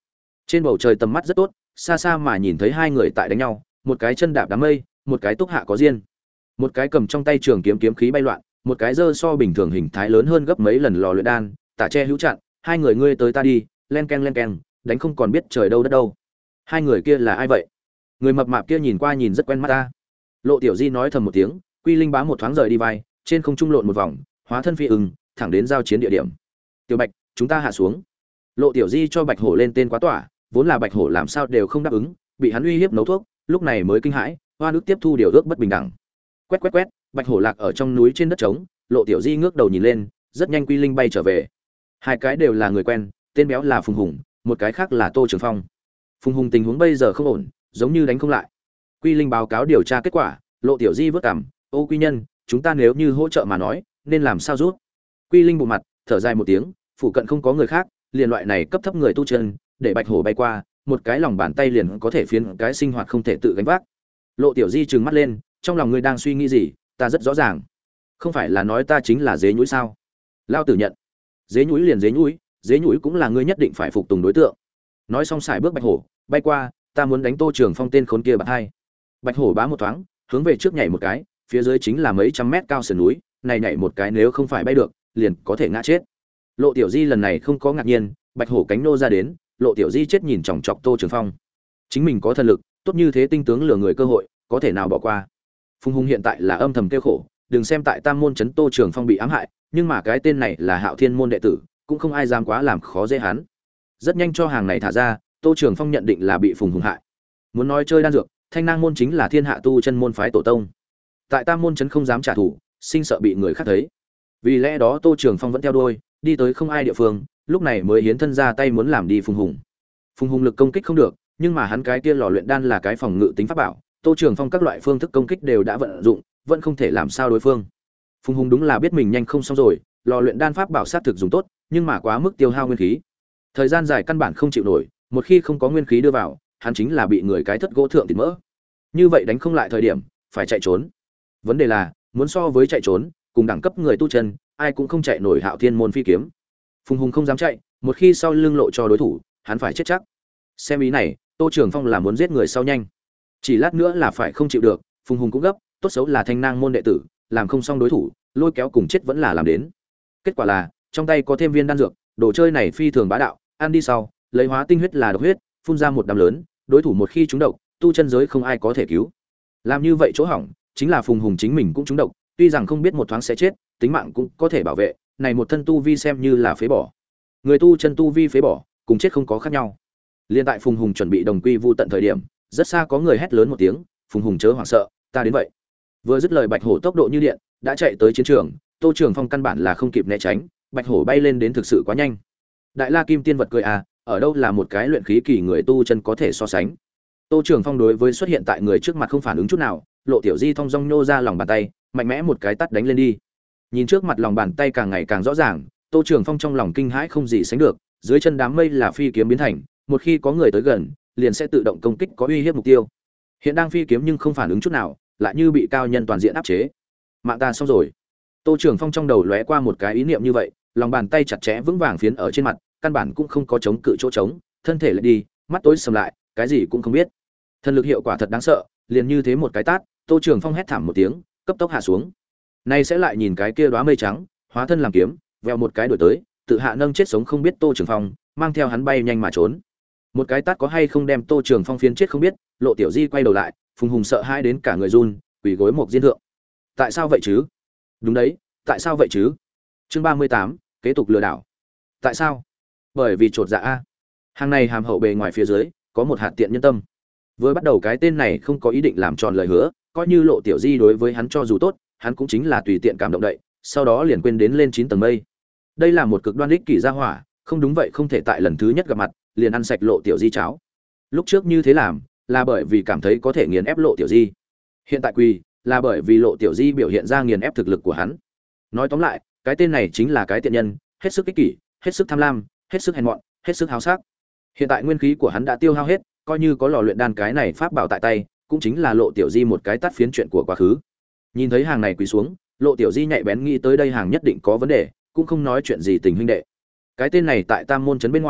Trên bầu trời tầm mắt rất tốt, xa xa mà nhìn thấy hai người tại đánh nhau, một cái chân đạp đám mây, một cái túc hạ có diên. Một cái cầm trong tay trường kiếm kiếm khí bay loạn, một cái giơ so bình thường hình thái lớn hơn gấp mấy lần lò luyện đan, tả che hữu chặn, hai người ngươi tới ta đi, len ken len ken, đánh không còn biết trời đâu đất đâu. Hai người kia là ai vậy? Người mập mạp kia nhìn qua nhìn rất quen mắt ta. Lộ Tiểu Di nói thầm một tiếng, Quy Linh bá một thoáng rời đi vai, trên không trung lộn một vòng, hóa thân phi ưng, thẳng đến giao chiến địa điểm. Tiểu Bạch, chúng ta hạ xuống. Lộ Tiểu Di cho Bạch Hổ lên tên quá tỏa, vốn là Bạch Hổ làm sao đều không đáp ứng, bị hắn uy hiếp nấu thuốc, lúc này mới kinh hãi, hoa nước tiếp thu điều ước bất bình đẳng. Quét quét quét, Bạch Hổ lạc ở trong núi trên đất trống, Lộ Tiểu Di ngước đầu nhìn lên, rất nhanh Quy Linh bay trở về. Hai cái đều là người quen, tên béo là Phùng Hùng, một cái khác là Tô Trường Phong. Phùng Hùng tình huống bây giờ không ổn, giống như đánh không lại. Quy Linh báo cáo điều tra kết quả, Lộ Tiểu Di vớt cằm, "Ô Quy nhân, chúng ta nếu như hỗ trợ mà nói, nên làm sao giúp?" Quy Linh bộ mặt, thở dài một tiếng, phụ cận không có người khác, liền loại này cấp thấp người tu chân, để Bạch Hổ bay qua, một cái lòng bàn tay liền có thể phiến cái sinh hoạt không thể tự gánh vác. Lộ Tiểu Di trừng mắt lên, trong lòng ngươi đang suy nghĩ gì, ta rất rõ ràng. Không phải là nói ta chính là dế nhũi sao? Lao tử nhận. Dế nhũi liền dế nhũi, dế nhũi cũng là ngươi nhất định phải phục tùng đối tượng. Nói xong xài bước Bạch Hổ, bay qua, ta muốn đánh Tô Trường Phong tên khốn kia bạc hai. Bạch Hổ bá một thoáng, hướng về trước nhảy một cái, phía dưới chính là mấy trăm mét cao sườn núi, này nhảy một cái nếu không phải bay được, liền có thể ngã chết. Lộ Tiểu Di lần này không có ngạc nhiên, Bạch Hổ cánh nô ra đến, Lộ Tiểu Di chết nhìn chòng chọc Tô Trường Phong. Chính mình có thần lực, tốt như thế tinh tướng lừa người cơ hội, có thể nào bỏ qua. Phùng Hùng hiện tại là âm thầm kêu khổ, đừng xem tại Tam môn trấn Tô Trường Phong bị ám hại, nhưng mà cái tên này là Hạo Thiên môn đệ tử, cũng không ai dám quá làm khó dễ hắn. Rất nhanh cho hàng này thả ra, Tô Trường Phong nhận định là bị Phùng Hùng hại. Muốn nói chơi đan dược, Thanh Nang môn chính là thiên hạ tu chân môn phái tổ tông. Tại Tam môn trấn không dám trả thù, sinh sợ bị người khác thấy. Vì lẽ đó Tô Trường Phong vẫn theo đuôi, đi tới không ai địa phương, lúc này mới hiến thân ra tay muốn làm đi Phùng Hùng. Phùng Hùng lực công kích không được, nhưng mà hắn cái kia lò luyện đan là cái phòng ngự tính pháp bảo, Tô Trường Phong các loại phương thức công kích đều đã vận dụng, vẫn không thể làm sao đối phương. Phùng Hùng đúng là biết mình nhanh không xong rồi, lò luyện đan pháp bảo sát thực dùng tốt, nhưng mà quá mức tiêu hao nguyên khí. Thời gian dài căn bản không chịu nổi, một khi không có nguyên khí đưa vào, hắn chính là bị người cái thất gỗ thượng thịt mỡ. Như vậy đánh không lại thời điểm, phải chạy trốn. Vấn đề là, muốn so với chạy trốn, cùng đẳng cấp người tu chân, ai cũng không chạy nổi Hạo Thiên môn phi kiếm. Phùng Hùng không dám chạy, một khi sau lưng lộ cho đối thủ, hắn phải chết chắc. Xem ý này, Tô Trường Phong là muốn giết người sau nhanh. Chỉ lát nữa là phải không chịu được, Phùng Hùng cũng gấp, tốt xấu là Thanh Nang môn đệ tử, làm không xong đối thủ, lôi kéo cùng chết vẫn là làm đến. Kết quả là, trong tay có thêm viên đan dược, đồ chơi này phi thường bá đạo, ăn đi sau, lấy hóa tinh huyết là độc huyết, phun ra một đám lớn, đối thủ một khi trúng độc, tu chân giới không ai có thể cứu. Làm như vậy chỗ hỏng, chính là Phùng Hùng chính mình cũng trúng độc, tuy rằng không biết một thoáng sẽ chết, tính mạng cũng có thể bảo vệ, này một thân tu vi xem như là phế bỏ. Người tu chân tu vi phế bỏ, cùng chết không có khác nhau. Liên tại Phùng Hùng chuẩn bị đồng quy vu tận thời điểm, rất xa có người hét lớn một tiếng, "Phùng Hùng chớ hoảng sợ, ta đến vậy." Vừa dứt lời Bạch Hổ tốc độ như điện, đã chạy tới chiến trường, Tô Trường Phong căn bản là không kịp né tránh, Bạch Hổ bay lên đến thực sự quá nhanh. Đại La Kim Tiên vật cười à, ở đâu là một cái luyện khí kỳ người tu chân có thể so sánh. Tô Trường Phong đối với xuất hiện tại người trước mặt không phản ứng chút nào, Lộ Tiểu Di thong dong nhô ra lòng bàn tay, mạnh mẽ một cái tát đánh lên đi. Nhìn trước mặt lòng bàn tay càng ngày càng rõ ràng, Tô Trường Phong trong lòng kinh hãi không gì sánh được, dưới chân đám mây là phi kiếm biến thành, một khi có người tới gần, liền sẽ tự động công kích có uy hiếp mục tiêu. Hiện đang phi kiếm nhưng không phản ứng chút nào, lại như bị cao nhân toàn diện áp chế. Mạng ta xong rồi. Tô Trường Phong trong đầu lóe qua một cái ý niệm như vậy, lòng bàn tay chặt chẽ vững vàng phiến ở trên mặt, căn bản cũng không có chống cự chỗ trống, thân thể lại đi, mắt tối sầm lại, cái gì cũng không biết. Thần lực hiệu quả thật đáng sợ, liền như thế một cái tát, Tô Trường Phong hét thảm một tiếng, cấp tốc hạ xuống. Nay sẽ lại nhìn cái kia đóa mây trắng, hóa thân làm kiếm, vèo một cái đuổi tới, tự hạ nâng chết sống không biết Tô Trường Phong, mang theo hắn bay nhanh mà trốn. Một cái tát có hay không đem Tô Trường Phong phiến chết không biết, Lộ Tiểu Di quay đầu lại, Phùng Hùng sợ hãi đến cả người run, quỳ gối một diên thượng. Tại sao vậy chứ? Đúng đấy, tại sao vậy chứ? Chương ba mươi tám, kế tục lừa đảo. Tại sao? Bởi vì trột dạ a. Hàng này hàm hậu bề ngoài phía dưới, có một hạt tiện nhân tâm. Vừa bắt đầu cái tên này không có ý định làm tròn lời hứa, coi như Lộ Tiểu Di đối với hắn cho dù tốt, hắn cũng chính là tùy tiện cảm động đậy, sau đó liền quên đến lên chín tầng mây. Đây là một cực đoan ích kỷ gia hỏa, không đúng vậy không thể tại lần thứ nhất gặp mặt, liền ăn sạch Lộ Tiểu Di cháo. Lúc trước như thế làm, là bởi vì cảm thấy có thể nghiền ép Lộ Tiểu Di. Hiện tại quỳ, là bởi vì Lộ Tiểu Di biểu hiện ra nghiền ép thực lực của hắn. Nói tóm lại, cái tên này chính là cái tiện nhân, hết sức ích kỷ, hết sức tham lam, hết sức hèn mọn, hết sức háo sắc. Hiện tại nguyên khí của hắn đã tiêu hao hết, coi như có lò luyện đan cái này pháp bảo tại tay, cũng chính là Lộ Tiểu Di một cái tát phiến chuyện của quá khứ. Nhìn thấy hàng này quỳ xuống, Lộ Tiểu Di nhạy bén nghĩ tới đây hàng nhất định có vấn đề, cũng không nói chuyện gì tình huynh đệ. Cái tên này tại Tam môn trấn bên ngoài,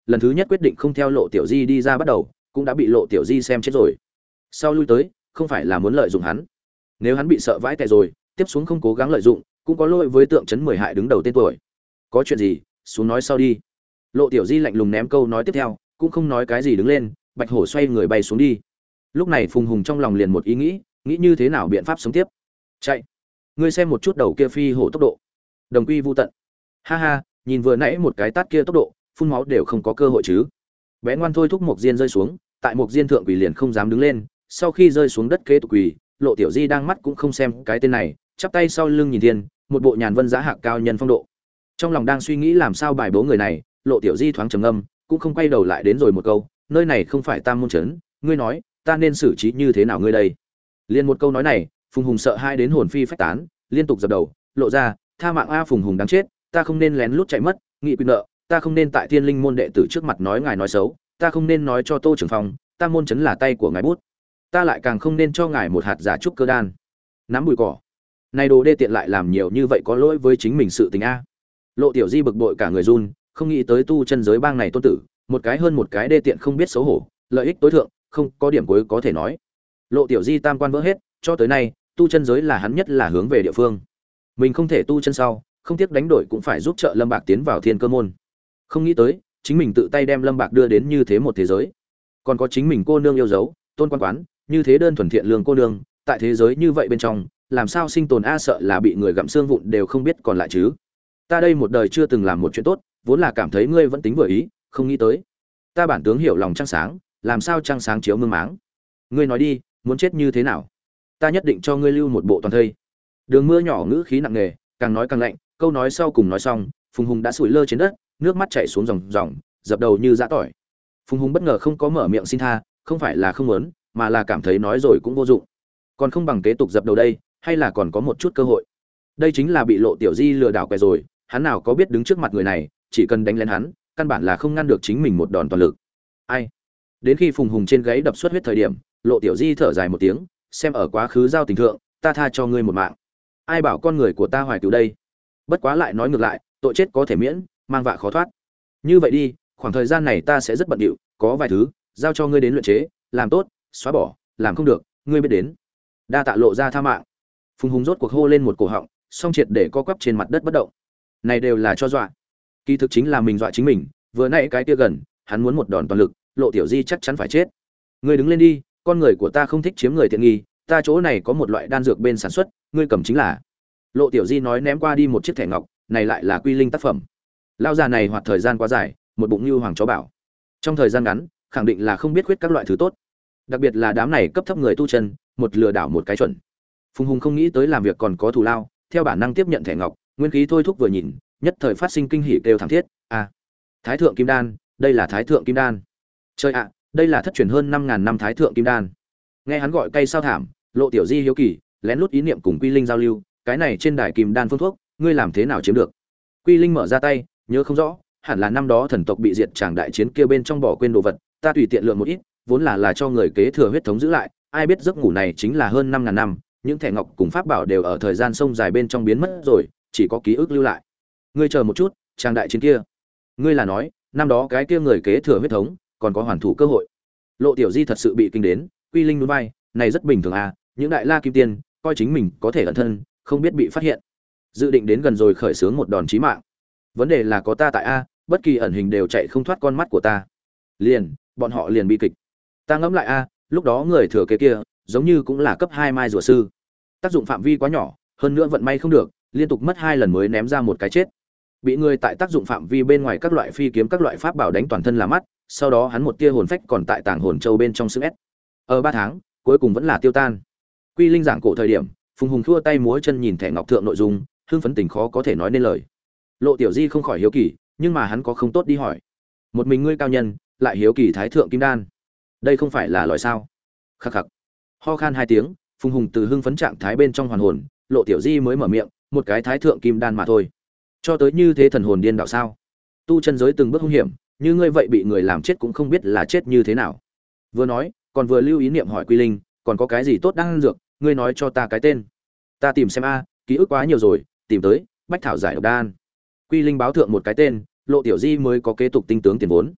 lần thứ nhất quyết định không theo Lộ Tiểu Di đi ra bắt đầu, cũng đã bị Lộ Tiểu Di xem chết rồi. Sau lui tới, không phải là muốn lợi dụng hắn. Nếu hắn bị sợ vãi tè rồi, tiếp xuống không cố gắng lợi dụng, cũng có lỗi với tượng trấn mười hại đứng đầu tên tuổi. Có chuyện gì, xuống nói sau đi. Lộ Tiểu Di lạnh lùng ném câu nói tiếp theo, cũng không nói cái gì đứng lên, Bạch Hổ xoay người bay xuống đi. Lúc này Phùng Hùng trong lòng liền một ý nghĩ, nghĩ như thế nào biện pháp sống tiếp. Chạy. Ngươi xem một chút đầu kia phi hổ tốc độ. Đồng quy vu tận. Ha ha, nhìn vừa nãy một cái tát kia tốc độ, phun máu đều không có cơ hội chứ. Bé ngoan thôi thúc Mộc Diên rơi xuống, tại Mộc Diên thượng quỳ liền không dám đứng lên, sau khi rơi xuống đất kế tục quỳ, Lộ Tiểu Di đang mắt cũng không xem cái tên này, chắp tay sau lưng nhìn thiên, một bộ nhàn vân giá hạ cao nhân phong độ. Trong lòng đang suy nghĩ làm sao bài bố người này, Lộ Tiểu Di thoáng trầm ngâm, cũng không quay đầu lại đến rồi một câu, nơi này không phải Tam môn trấn, ngươi nói, ta nên xử trí như thế nào ngươi đây? Liên một câu nói này, Phùng Hùng sợ hai đến hồn phi phách tán, liên tục dập đầu, lộ ra, tha mạng a Phùng Hùng đáng chết, ta không nên lén lút chạy mất, nghị quy nợ, ta không nên tại Thiên Linh môn đệ tử trước mặt nói ngài nói xấu, ta không nên nói cho Tô trưởng phòng, Tam môn trấn là tay của ngài bút, ta lại càng không nên cho ngài một hạt giả trúc cơ đan. Nắm bụi cỏ, này đồ đê tiện lại làm nhiều như vậy có lỗi với chính mình sự tình a. Lộ Tiểu Di bực bội cả người run, không nghĩ tới tu chân giới bang này tôn tử, một cái hơn một cái đê tiện không biết xấu hổ, lợi ích tối thượng, không có điểm cuối có thể nói. Lộ Tiểu Di tam quan vỡ hết, cho tới nay, tu chân giới là hắn nhất là hướng về địa phương. Mình không thể tu chân sau, không tiếc đánh đổi cũng phải giúp trợ Lâm Bạc tiến vào Thiên Cơ môn. Không nghĩ tới, chính mình tự tay đem Lâm Bạc đưa đến như thế một thế giới. Còn có chính mình cô nương yêu dấu, Tôn Quan Quán, như thế đơn thuần thiện lương cô nương, tại thế giới như vậy bên trong, làm sao sinh tồn a sợ là bị người gặm xương vụn đều không biết còn lại chứ. Ta đây một đời chưa từng làm một chuyện tốt, vốn là cảm thấy ngươi vẫn tính vừa ý, không nghĩ tới. Ta bản tướng hiểu lòng trăng sáng, làm sao trăng sáng chiếu mương máng. Ngươi nói đi, muốn chết như thế nào? Ta nhất định cho ngươi lưu một bộ toàn thây. Đường Mưa nhỏ ngữ khí nặng nề, càng nói càng lạnh, câu nói sau cùng nói xong, Phùng Hùng đã sủi lơ trên đất, nước mắt chảy xuống ròng ròng, dập đầu như dã tỏi. Phùng Hùng bất ngờ không có mở miệng xin tha, không phải là không muốn, mà là cảm thấy nói rồi cũng vô dụng. Còn không bằng kế tục dập đầu đây, hay là còn có một chút cơ hội. Đây chính là bị Lộ Tiểu Di lừa đảo quẻ rồi, hắn nào có biết đứng trước mặt người này, chỉ cần đánh lên hắn, căn bản là không ngăn được chính mình một đòn toàn lực. Ai? Đến khi Phùng Hùng trên gáy đập xuất huyết thời điểm, Lộ Tiểu Di thở dài một tiếng, xem ở quá khứ giao tình thượng, ta tha cho ngươi một mạng. Ai bảo con người của ta hoài cứu đây? Bất quá lại nói ngược lại, tội chết có thể miễn, mang vạ khó thoát. Như vậy đi, khoảng thời gian này ta sẽ rất bận rộn, có vài thứ giao cho ngươi đến luyện chế, làm tốt, xóa bỏ, làm không được, ngươi biết đến. Đa tạ Lộ ra tha mạng. Phùng Hùng rốt cuộc hô lên một cổ họng, song triệt để co quắp trên mặt đất bất động. Này đều là cho dọa. Kỳ thực chính là mình dọa chính mình, vừa nãy cái kia gần, hắn muốn một đòn toàn lực, Lộ Tiểu Di chắc chắn phải chết. Ngươi đứng lên đi, con người của ta không thích chiếm người tiện nghi, ta chỗ này có một loại đan dược bên sản xuất, ngươi cầm chính là. Lộ Tiểu Di nói ném qua đi một chiếc thẻ ngọc, này lại là quy linh tác phẩm. Lão già này hoạt thời gian quá dài, một bụng như hoàng chó bảo. Trong thời gian ngắn, khẳng định là không biết khuyết các loại thứ tốt. Đặc biệt là đám này cấp thấp người tu chân, một lừa đảo một cái chuẩn. Phùng Hùng không nghĩ tới làm việc còn có thù lao, theo bản năng tiếp nhận thẻ ngọc, nguyên khí thôi thúc vừa nhìn, nhất thời phát sinh kinh hỉ kêu thảm thiết, a, Thái thượng kim đan, đây là Thái thượng kim đan. Trời ạ, đây là thất truyền hơn năm ngàn năm Thái thượng kim đan. Nghe hắn gọi cay sao thảm, Lộ Tiểu Di hiếu kỳ, lén lút ý niệm cùng Quy Linh giao lưu, cái này trên đài kim đan phương thuốc, ngươi làm thế nào chiếm được? Quy Linh mở ra tay, nhớ không rõ, hẳn là năm đó thần tộc bị diệt tràng đại chiến kia bên trong bỏ quên đồ vật, ta tùy tiện lượng một ít, vốn là là cho người kế thừa huyết thống giữ lại, ai biết giấc ngủ này chính là hơn năm ngàn năm, những thẻ ngọc cùng pháp bảo đều ở thời gian sông dài bên trong biến mất rồi, chỉ có ký ức lưu lại. Ngươi chờ một chút, tràng đại chiến kia, ngươi là nói, năm đó cái kia người kế thừa huyết thống, còn có hoàn thủ cơ hội. Lộ Tiểu Di thật sự bị kinh đến, Quy Linh nhún vai, này rất bình thường à, những đại la kim tiên, coi chính mình có thể ẩn thân, không biết bị phát hiện. Dự định đến gần rồi khởi xướng một đòn chí mạng. Vấn đề là có ta tại a, bất kỳ ẩn hình đều chạy không thoát con mắt của ta. Liền, bọn họ liền bị kịch. Ta ngẫm lại a, lúc đó người thừa kế kia, giống như cũng là cấp hai mai rùa sư. Tác dụng phạm vi quá nhỏ, hơn nữa vận may không được, liên tục mất hai lần mới ném ra một cái chết. Bị người tại tác dụng phạm vi bên ngoài các loại phi kiếm các loại pháp bảo đánh toàn thân là mắt, sau đó hắn một tia hồn phách còn tại tàng hồn châu bên trong xương ép. Ở ba tháng, cuối cùng vẫn là tiêu tan. Quy Linh giảng cổ thời điểm, Phùng Hùng thua tay múa chân nhìn thẻ ngọc thượng nội dung, hưng phấn tình khó có thể nói nên lời. Lộ Tiểu Di không khỏi hiếu kỳ, nhưng mà hắn có không tốt đi hỏi. Một mình ngươi cao nhân, lại hiếu kỳ Thái thượng kim đan, đây không phải là lòi sao? Khắc khắc. Ho khan hai tiếng, Phùng Hùng từ hưng phấn trạng thái bên trong hoàn hồn, Lộ Tiểu Di mới mở miệng, một cái Thái thượng kim đan mà thôi. Cho tới như thế thần hồn điên đạo sao? Tu chân giới từng bước hung hiểm, như ngươi vậy bị người làm chết cũng không biết là chết như thế nào. Vừa nói, còn vừa lưu ý niệm hỏi Quy Linh, còn có cái gì tốt đang dược, ngươi nói cho ta cái tên. Ta tìm xem a, ký ức quá nhiều rồi, tìm tới, Bách thảo giải độc đan. Quy Linh báo thượng một cái tên, Lộ Tiểu Di mới có kế tục tinh tướng tiền vốn.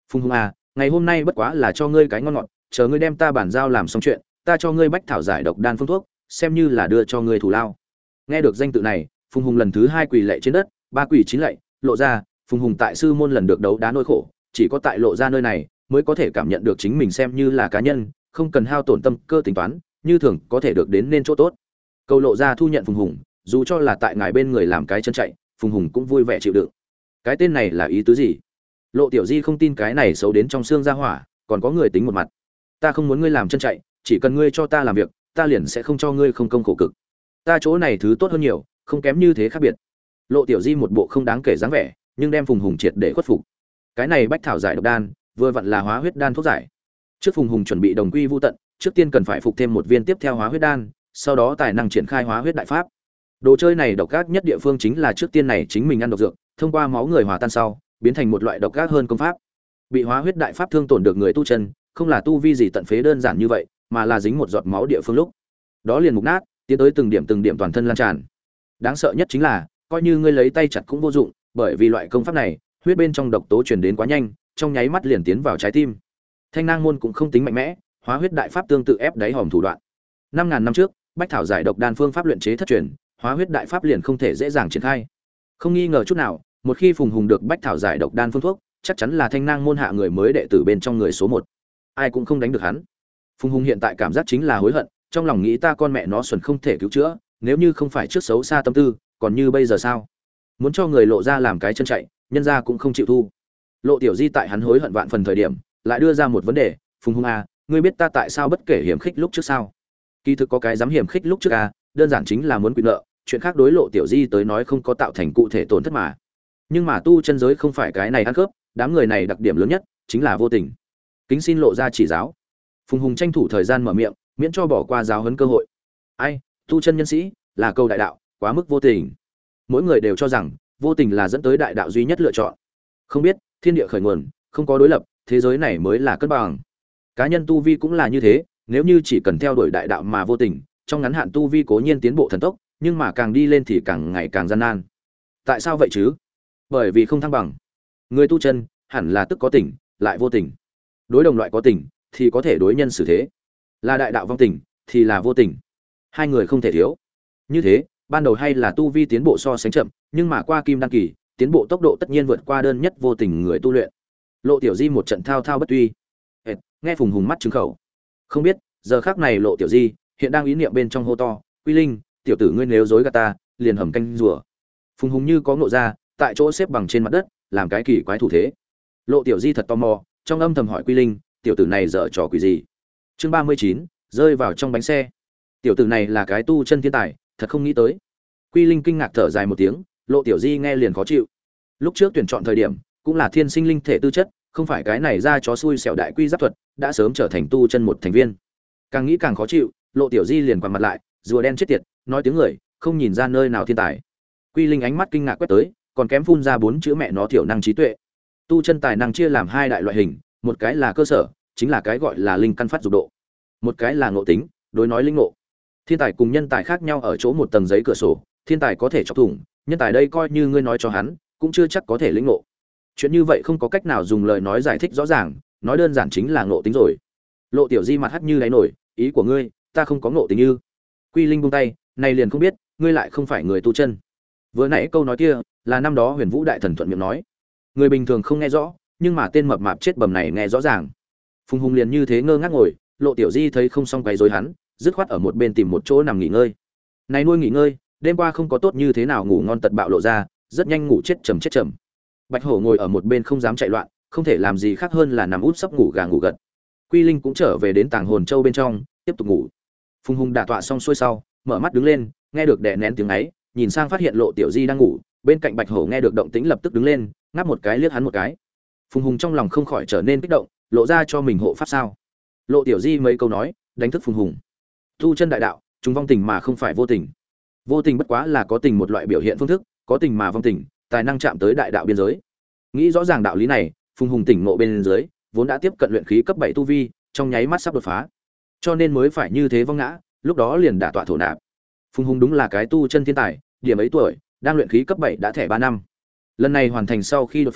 Phùng Hùng à, ngày hôm nay bất quá là cho ngươi cái ngon ngọt, chờ ngươi đem ta bản giao làm xong chuyện, ta cho ngươi bách thảo giải độc đan phương thuốc, xem như là đưa cho ngươi thủ lao. Nghe được danh tự này, Phùng Hùng lần thứ hai quỳ lạy trên đất, ba quỳ chín lạy, lộ ra, Phùng Hùng tại sư môn lần được đấu đá nỗi khổ, chỉ có tại lộ ra nơi này mới có thể cảm nhận được chính mình xem như là cá nhân, không cần hao tổn tâm cơ tính toán, như thường có thể được đến nên chỗ tốt. Câu lộ ra thu nhận Phùng Hùng, dù cho là tại ngài bên người làm cái chân chạy, Phùng Hùng cũng vui vẻ chịu đựng. Cái tên này là ý tứ gì? Lộ Tiểu Di không tin cái này xấu đến trong xương ra hỏa, còn có người tính một mặt. Ta không muốn ngươi làm chân chạy, chỉ cần ngươi cho ta làm việc, ta liền sẽ không cho ngươi không công khổ cực. Ta chỗ này thứ tốt hơn nhiều, không kém như thế khác biệt. Lộ Tiểu Di một bộ không đáng kể dáng vẻ, nhưng đem Phùng Hùng triệt để khuất phục. Cái này bách thảo giải độc đan, vừa vặn là hóa huyết đan thuốc giải. Trước Phùng Hùng chuẩn bị đồng quy vu tận, trước tiên cần phải phục thêm một viên tiếp theo hóa huyết đan, sau đó tài năng triển khai hóa huyết đại pháp. Đồ chơi này độc ác nhất địa phương chính là trước tiên này chính mình ăn độc dược, thông qua máu người hòa tan sau, biến thành một loại độc ác hơn công pháp. Bị hóa huyết đại pháp thương tổn được người tu chân, không là tu vi gì tận phế đơn giản như vậy, mà là dính một giọt máu địa phương lúc, đó liền mục nát, tiến tới từng điểm từng điểm toàn thân lan tràn. Đáng sợ nhất chính là, coi như ngươi lấy tay chặt cũng vô dụng, bởi vì loại công pháp này, huyết bên trong độc tố truyền đến quá nhanh, trong nháy mắt liền tiến vào trái tim. Thanh Nang môn cũng không tính mạnh mẽ, hóa huyết đại pháp tương tự ép đáy hòm thủ đoạn. năm ngàn năm trước, bách thảo giải độc đan phương pháp luyện chế thất truyền, hóa huyết đại pháp liền không thể dễ dàng triển khai. Không nghi ngờ chút nào, một khi Phùng Hùng được bách thảo giải độc đan phương thuốc, chắc chắn là Thanh Nang môn hạ người mới đệ tử bên trong người số một. Ai cũng không đánh được hắn. Phùng Hùng hiện tại cảm giác chính là hối hận, trong lòng nghĩ ta con mẹ nó xuẩn không thể cứu chữa, nếu như không phải trước xấu xa tâm tư, còn như bây giờ sao? Muốn cho người lộ ra làm cái chân chạy, nhân ra cũng không chịu thu. Lộ Tiểu Di tại hắn hối hận vạn phần thời điểm, lại đưa ra một vấn đề, Phùng Hùng à, ngươi biết ta tại sao bất kể hiểm khích lúc trước sao? Kỳ thực có cái dám hiểm khích lúc trước à, đơn giản chính là muốn quy nợ, chuyện khác đối Lộ Tiểu Di tới nói không có tạo thành cụ thể tổn thất mà. Nhưng mà tu chân giới không phải cái này ăn cướp, đám người này đặc điểm lớn nhất chính là vô tình. Kính xin lộ ra chỉ giáo. Phùng Hùng tranh thủ thời gian mở miệng, miễn cho bỏ qua giáo huấn cơ hội. Ai, tu chân nhân sĩ là câu đại đạo, quá mức vô tình. Mỗi người đều cho rằng vô tình là dẫn tới đại đạo duy nhất lựa chọn. Không biết, thiên địa khởi nguồn, không có đối lập, thế giới này mới là cân bằng. Cá nhân tu vi cũng là như thế, nếu như chỉ cần theo đuổi đại đạo mà vô tình, trong ngắn hạn tu vi cố nhiên tiến bộ thần tốc, nhưng mà càng đi lên thì càng ngày càng gian nan. Tại sao vậy chứ? Bởi vì không thăng bằng. Người tu chân hẳn là tức có tình, lại vô tình. Đối đồng loại có tình thì có thể đối nhân xử thế, là đại đạo vong tình thì là vô tình, hai người không thể thiếu. Như thế, ban đầu hay là tu vi tiến bộ so sánh chậm, nhưng mà qua kim đăng kỳ, tiến bộ tốc độ tất nhiên vượt qua đơn nhất vô tình người tu luyện. Lộ Tiểu Di một trận thao thao bất tuy. Hệt, nghe Phùng Hùng mắt trứng khẩu. Không biết, giờ khắc này Lộ Tiểu Di hiện đang ý niệm bên trong hô to, "Quy Linh, tiểu tử ngươi nếu dối gạt ta, liền hầm canh rùa." Phùng Hùng như có ngộ ra, tại chỗ xếp bằng trên mặt đất, làm cái kỳ quái thủ thế. Lộ Tiểu Di thật tò mò, trong âm thầm hỏi Quy Linh, tiểu tử này dở trò quỷ gì? Chương ba mươi chín, rơi vào trong bánh xe. Tiểu tử này là cái tu chân thiên tài, thật không nghĩ tới. Quy Linh kinh ngạc thở dài một tiếng, Lộ Tiểu Di nghe liền khó chịu. Lúc trước tuyển chọn thời điểm, cũng là thiên sinh linh thể tư chất, không phải cái này ra chó xui xẻo đại quy giáp thuật, đã sớm trở thành tu chân một thành viên. Càng nghĩ càng khó chịu, Lộ Tiểu Di liền quằn mặt lại, rùa đen chết tiệt, nói tiếng người, không nhìn ra nơi nào thiên tài. Quy Linh ánh mắt kinh ngạc quét tới, còn kém phun ra bốn chữ mẹ nó thiểu năng trí tuệ. Tu chân tài năng chia làm hai đại loại hình, một cái là cơ sở, chính là cái gọi là linh căn phát dục độ, một cái là ngộ tính, đối nói linh ngộ. Thiên tài cùng nhân tài khác nhau ở chỗ một tầng giấy cửa sổ, thiên tài có thể chọc thủng, nhân tài đây coi như ngươi nói cho hắn, cũng chưa chắc có thể lĩnh ngộ. Chuyện như vậy không có cách nào dùng lời nói giải thích rõ ràng, nói đơn giản chính là ngộ tính rồi. Lộ Tiểu Di mặt hắt như đáy nổi, ý của ngươi, ta không có ngộ tính như. Quy Linh buông tay, này liền không biết, ngươi lại không phải người tu chân. Vừa nãy câu nói kia, là năm đó Huyền Vũ đại thần thuận miệng nói. Người bình thường không nghe rõ, nhưng mà tên mập mạp chết bầm này nghe rõ ràng. Phùng Hùng liền như thế ngơ ngác ngồi, Lộ Tiểu Di thấy không xong quấy rối hắn, dứt khoát ở một bên tìm một chỗ nằm nghỉ ngơi. Này nuôi nghỉ ngơi, đêm qua không có tốt như thế nào ngủ ngon tật bạo lộ ra, rất nhanh ngủ chết trầm chết trầm. Bạch Hổ ngồi ở một bên không dám chạy loạn, không thể làm gì khác hơn là nằm út sấp ngủ gà ngủ gật. Quy Linh cũng trở về đến tàng hồn châu bên trong, tiếp tục ngủ. Phùng Hùng đả tọa xong xuôi sau, mở mắt đứng lên, nghe được đè nén tiếng ấy, nhìn sang phát hiện Lộ Tiểu Di đang ngủ, bên cạnh Bạch Hổ nghe được động tĩnh lập tức đứng lên, ngáp một cái liếc hắn một cái. Phùng Hùng trong lòng không khỏi trở nên kích động, lộ ra cho mình hộ pháp sao? Lộ Tiểu Di mấy câu nói, đánh thức Phùng Hùng. Tu chân đại đạo, chúng vong tình mà không phải vô tình. Vô tình bất quá là có tình một loại biểu hiện phương thức, có tình mà vong tình, tài năng chạm tới đại đạo biên giới. Nghĩ rõ ràng đạo lý này, Phùng Hùng tỉnh ngộ bên dưới, vốn đã tiếp cận luyện khí cấp bảy tu vi, trong nháy mắt sắp đột phá. Cho nên mới phải như thế vong ngã, lúc đó liền đả tọa thổ nạp. Phùng Hùng đúng là cái tu chân thiên tài, điểm ấy tuổi, đang luyện khí cấp bảy đã thẻ ba năm. Lần này hoàn thành sau khi đột phá,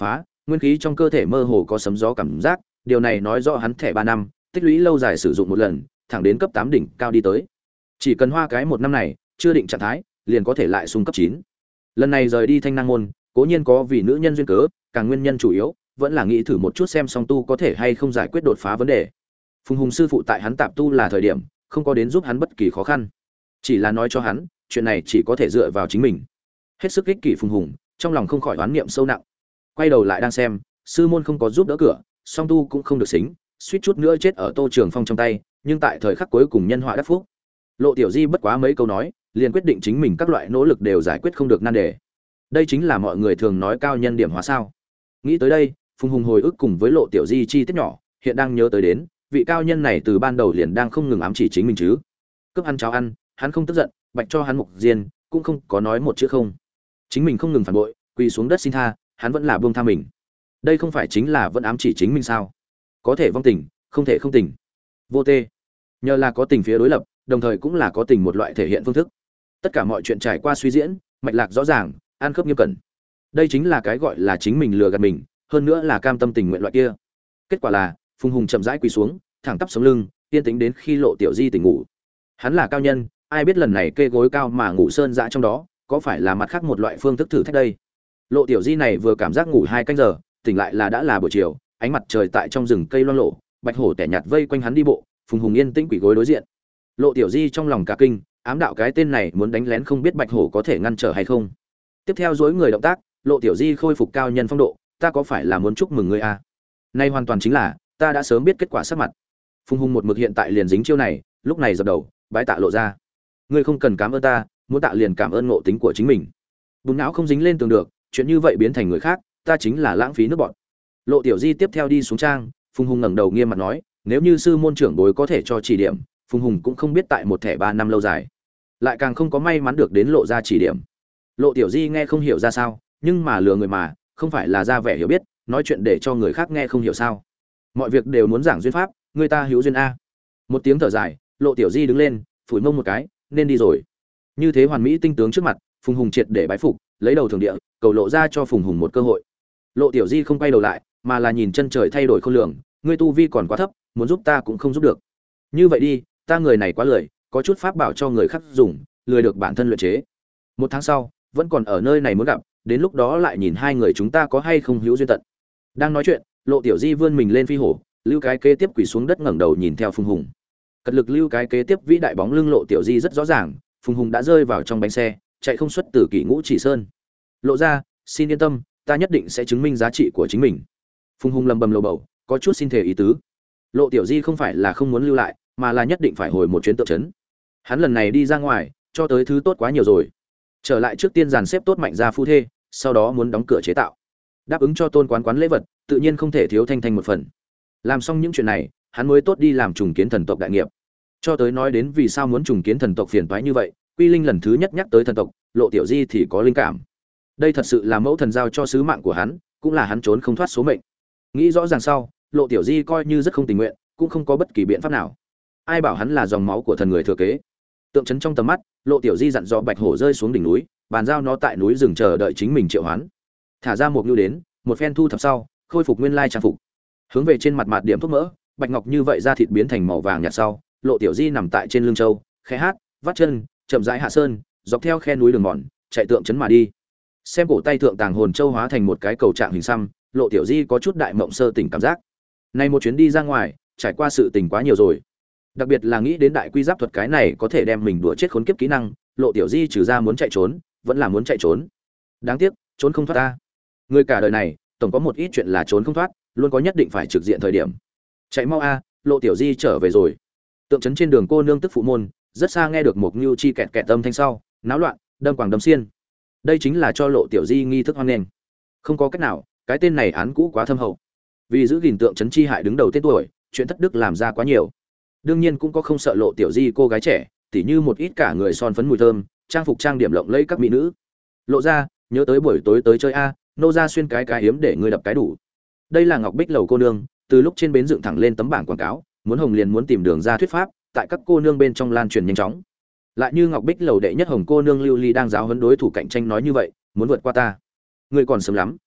Nguyên khí trong cơ thể mơ hồ có sấm gió cảm giác, điều này nói rõ hắn thẻ ba năm, tích lũy lâu dài sử dụng một lần, thẳng đến cấp tám đỉnh cao đi tới. Chỉ cần hoa cái một năm này, chưa định trạng thái, liền có thể lại xung cấp chín. Lần này rời đi Thanh Năng môn, cố nhiên có vì nữ nhân duyên cớ, càng nguyên nhân chủ yếu vẫn là nghĩ thử một chút xem song tu có thể hay không giải quyết đột phá vấn đề. Phùng Hùng sư phụ tại hắn tạp tu là thời điểm, không có đến giúp hắn bất kỳ khó khăn, chỉ là nói cho hắn, chuyện này chỉ có thể dựa vào chính mình. Hết sức ích kỷ Phùng Hùng, trong lòng không khỏi oán niệm sâu nặng. Quay đầu lại đang xem, sư môn không có giúp đỡ cửa, song tu cũng không được xính, suýt chút nữa chết ở Tô Trường Phong trong tay, nhưng tại thời khắc cuối cùng nhân họa đắc phúc. Lộ Tiểu Di bất quá mấy câu nói, liền quyết định chính mình các loại nỗ lực đều giải quyết không được nan đề. Đây chính là mọi người thường nói cao nhân điểm hóa sao? Nghĩ tới đây, Phùng Hùng hồi ức cùng với Lộ Tiểu Di chi tiết nhỏ, hiện đang nhớ tới đến, vị cao nhân này từ ban đầu liền đang không ngừng ám chỉ chính mình chứ. Cướp ăn cháo ăn, hắn không tức giận, bạch cho hắn mục diên, cũng không có nói một chữ không. Chính mình không ngừng phản bội, quỳ xuống đất xin tha, hắn vẫn là buông tha mình. Đây không phải chính là vẫn ám chỉ chính mình sao? Có thể vong tình, không thể không tình. Vô tê. Nhờ là có tình phía đối lập, đồng thời cũng là có tình một loại thể hiện phương thức. Tất cả mọi chuyện trải qua suy diễn, mạch lạc rõ ràng, an khớp nghiêm cẩn. Đây chính là cái gọi là chính mình lừa gạt mình, hơn nữa là cam tâm tình nguyện loại kia. Kết quả là, Phùng Hùng chậm rãi quỳ xuống, thẳng tắp sống lưng, yên tĩnh đến khi Lộ Tiểu Di tỉnh ngủ. Hắn là cao nhân, ai biết lần này kê gối cao mà ngủ sơn dã trong đó, có phải là mặt khác một loại phương thức thử thách đây. Lộ Tiểu Di này vừa cảm giác ngủ hai canh giờ, tỉnh lại là đã là buổi chiều, ánh mặt trời tại trong rừng cây loang lộ, bạch hổ tẻ nhạt vây quanh hắn đi bộ, Phùng Hùng yên tĩnh quỳ gối đối diện. Lộ Tiểu Di trong lòng cả kinh, ám đạo cái tên này muốn đánh lén không biết bạch hổ có thể ngăn trở hay không. Tiếp theo dối người động tác, Lộ Tiểu Di khôi phục cao nhân phong độ, ta có phải là muốn chúc mừng ngươi à? Nay hoàn toàn chính là, ta đã sớm biết kết quả sắc mặt. Phùng Hùng một mực hiện tại liền dính chiêu này, lúc này dập đầu, bái tạ Lộ ra. Ngươi không cần cảm ơn ta, muốn tạ liền cảm ơn ngộ tính của chính mình. Bùn não không dính lên tường được, chuyện như vậy biến thành người khác, ta chính là lãng phí nước bọt. Lộ Tiểu Di tiếp theo đi xuống trang, Phùng Hùng ngẩng đầu nghiêm mặt nói, nếu như sư môn trưởng bối có thể cho chỉ điểm, Phùng Hùng cũng không biết tại một thẻ ba năm lâu dài, lại càng không có may mắn được đến Lộ ra chỉ điểm. Lộ Tiểu Di nghe không hiểu ra sao, nhưng mà lừa người mà, không phải là ra vẻ hiểu biết, nói chuyện để cho người khác nghe không hiểu sao? Mọi việc đều muốn giảng duyên pháp, người ta hữu duyên a. Một tiếng thở dài, Lộ Tiểu Di đứng lên, phủi mông một cái, nên đi rồi. Như thế hoàn mỹ tinh tướng trước mặt, Phùng Hùng triệt để bái phục, lấy đầu thường địa, cầu Lộ ra cho Phùng Hùng một cơ hội. Lộ Tiểu Di không quay đầu lại, mà là nhìn chân trời thay đổi khôn lường, ngươi tu vi còn quá thấp, muốn giúp ta cũng không giúp được. Như vậy đi, ta người này quá lười, có chút pháp bảo cho người khác dùng, lười được bản thân luyện chế. Một tháng sau, vẫn còn ở nơi này muốn gặp, đến lúc đó lại nhìn hai người chúng ta có hay không hữu duyên tận. Đang nói chuyện, Lộ Tiểu Di vươn mình lên phi hổ, lưu cái kế tiếp quỳ xuống đất ngẩng đầu nhìn theo Phùng Hùng. Cật lực lưu cái kế tiếp vĩ đại bóng lưng Lộ Tiểu Di rất rõ ràng, Phùng Hùng đã rơi vào trong bánh xe, chạy không xuất từ Kỷ Ngũ Chỉ Sơn. Lộ ra, xin yên tâm, ta nhất định sẽ chứng minh giá trị của chính mình. Phùng Hùng lầm bầm lầu bầu, có chút xin thể ý tứ. Lộ Tiểu Di không phải là không muốn lưu lại, mà là nhất định phải hồi một chuyến tượng trấn. Hắn lần này đi ra ngoài, cho tới thứ tốt quá nhiều rồi. Trở lại trước tiên dàn xếp tốt Mạnh gia phu thê, sau đó muốn đóng cửa chế tạo. Đáp ứng cho Tôn quán quán lễ vật, tự nhiên không thể thiếu Thanh Thanh một phần. Làm xong những chuyện này, hắn mới tốt đi làm trùng kiến thần tộc đại nghiệp. Cho tới nói đến vì sao muốn trùng kiến thần tộc phiền toái như vậy, Quy Linh lần thứ nhất nhắc tới thần tộc, Lộ Tiểu Di thì có linh cảm. Đây thật sự là mẫu thần giao cho sứ mạng của hắn, cũng là hắn trốn không thoát số mệnh. Nghĩ rõ ràng sau, Lộ Tiểu Di coi như rất không tình nguyện, cũng không có bất kỳ biện pháp nào. Ai bảo hắn là dòng máu của thần người thừa kế. Tượng trấn trong tầm mắt, Lộ Tiểu Di dặn dò Bạch Hổ rơi xuống đỉnh núi, bàn giao nó tại núi rừng chờ đợi chính mình triệu hoán. Thả ra một nhu đến, một phen thu thập sau, khôi phục nguyên lai trang phục. Hướng về trên mặt mặt điểm thuốc mỡ, bạch ngọc như vậy da thịt biến thành màu vàng nhạt sau, Lộ Tiểu Di nằm tại trên lưng châu, khẽ hát, vắt chân, chậm rãi hạ sơn, dọc theo khe núi đường mòn, chạy tượng trấn mà đi. Xem cổ tay thượng tàng hồn châu hóa thành một cái cầu trạng hình xăm, Lộ Tiểu Di có chút đại mộng sơ tỉnh cảm giác. Nay một chuyến đi ra ngoài, trải qua sự tình quá nhiều rồi. Đặc biệt là nghĩ đến đại quy giáp thuật cái này có thể đem mình đùa chết khốn kiếp kỹ năng, Lộ Tiểu Di trừ ra muốn chạy trốn, vẫn là muốn chạy trốn. Đáng tiếc, trốn không thoát ta. Người cả đời này, tổng có một ít chuyện là trốn không thoát, luôn có nhất định phải trực diện thời điểm. Chạy mau a, Lộ Tiểu Di trở về rồi. Tượng trấn trên đường cô nương tức phụ môn, rất xa nghe được một nhu chi kẹt kẹt âm thanh sau, náo loạn, đâm quàng đâm xiên. Đây chính là cho Lộ Tiểu Di nghi thức hoan nghênh. Không có cách nào, cái tên này án cũ quá thâm hậu. Vì giữ gìn tượng trấn chi hại đứng đầu tên tuổi, chuyện thất đức làm ra quá nhiều. Đương nhiên cũng có không sợ Lộ Tiểu Di cô gái trẻ, tỉ như một ít cả người son phấn mùi thơm, trang phục trang điểm lộng lẫy các mỹ nữ. Lộ ra, nhớ tới buổi tối tới chơi a, nô ra xuyên cái cái hiếm để ngươi đập cái đủ. Đây là Ngọc Bích lầu cô nương, từ lúc trên bến dựng thẳng lên tấm bảng quảng cáo, muốn hồng liền muốn tìm đường ra thuyết pháp, tại các cô nương bên trong lan truyền nhanh chóng. Lại như Ngọc Bích lầu đệ nhất hồng cô nương Lưu Ly đang giáo huấn đối thủ cạnh tranh nói như vậy, muốn vượt qua ta, ngươi còn sớm lắm.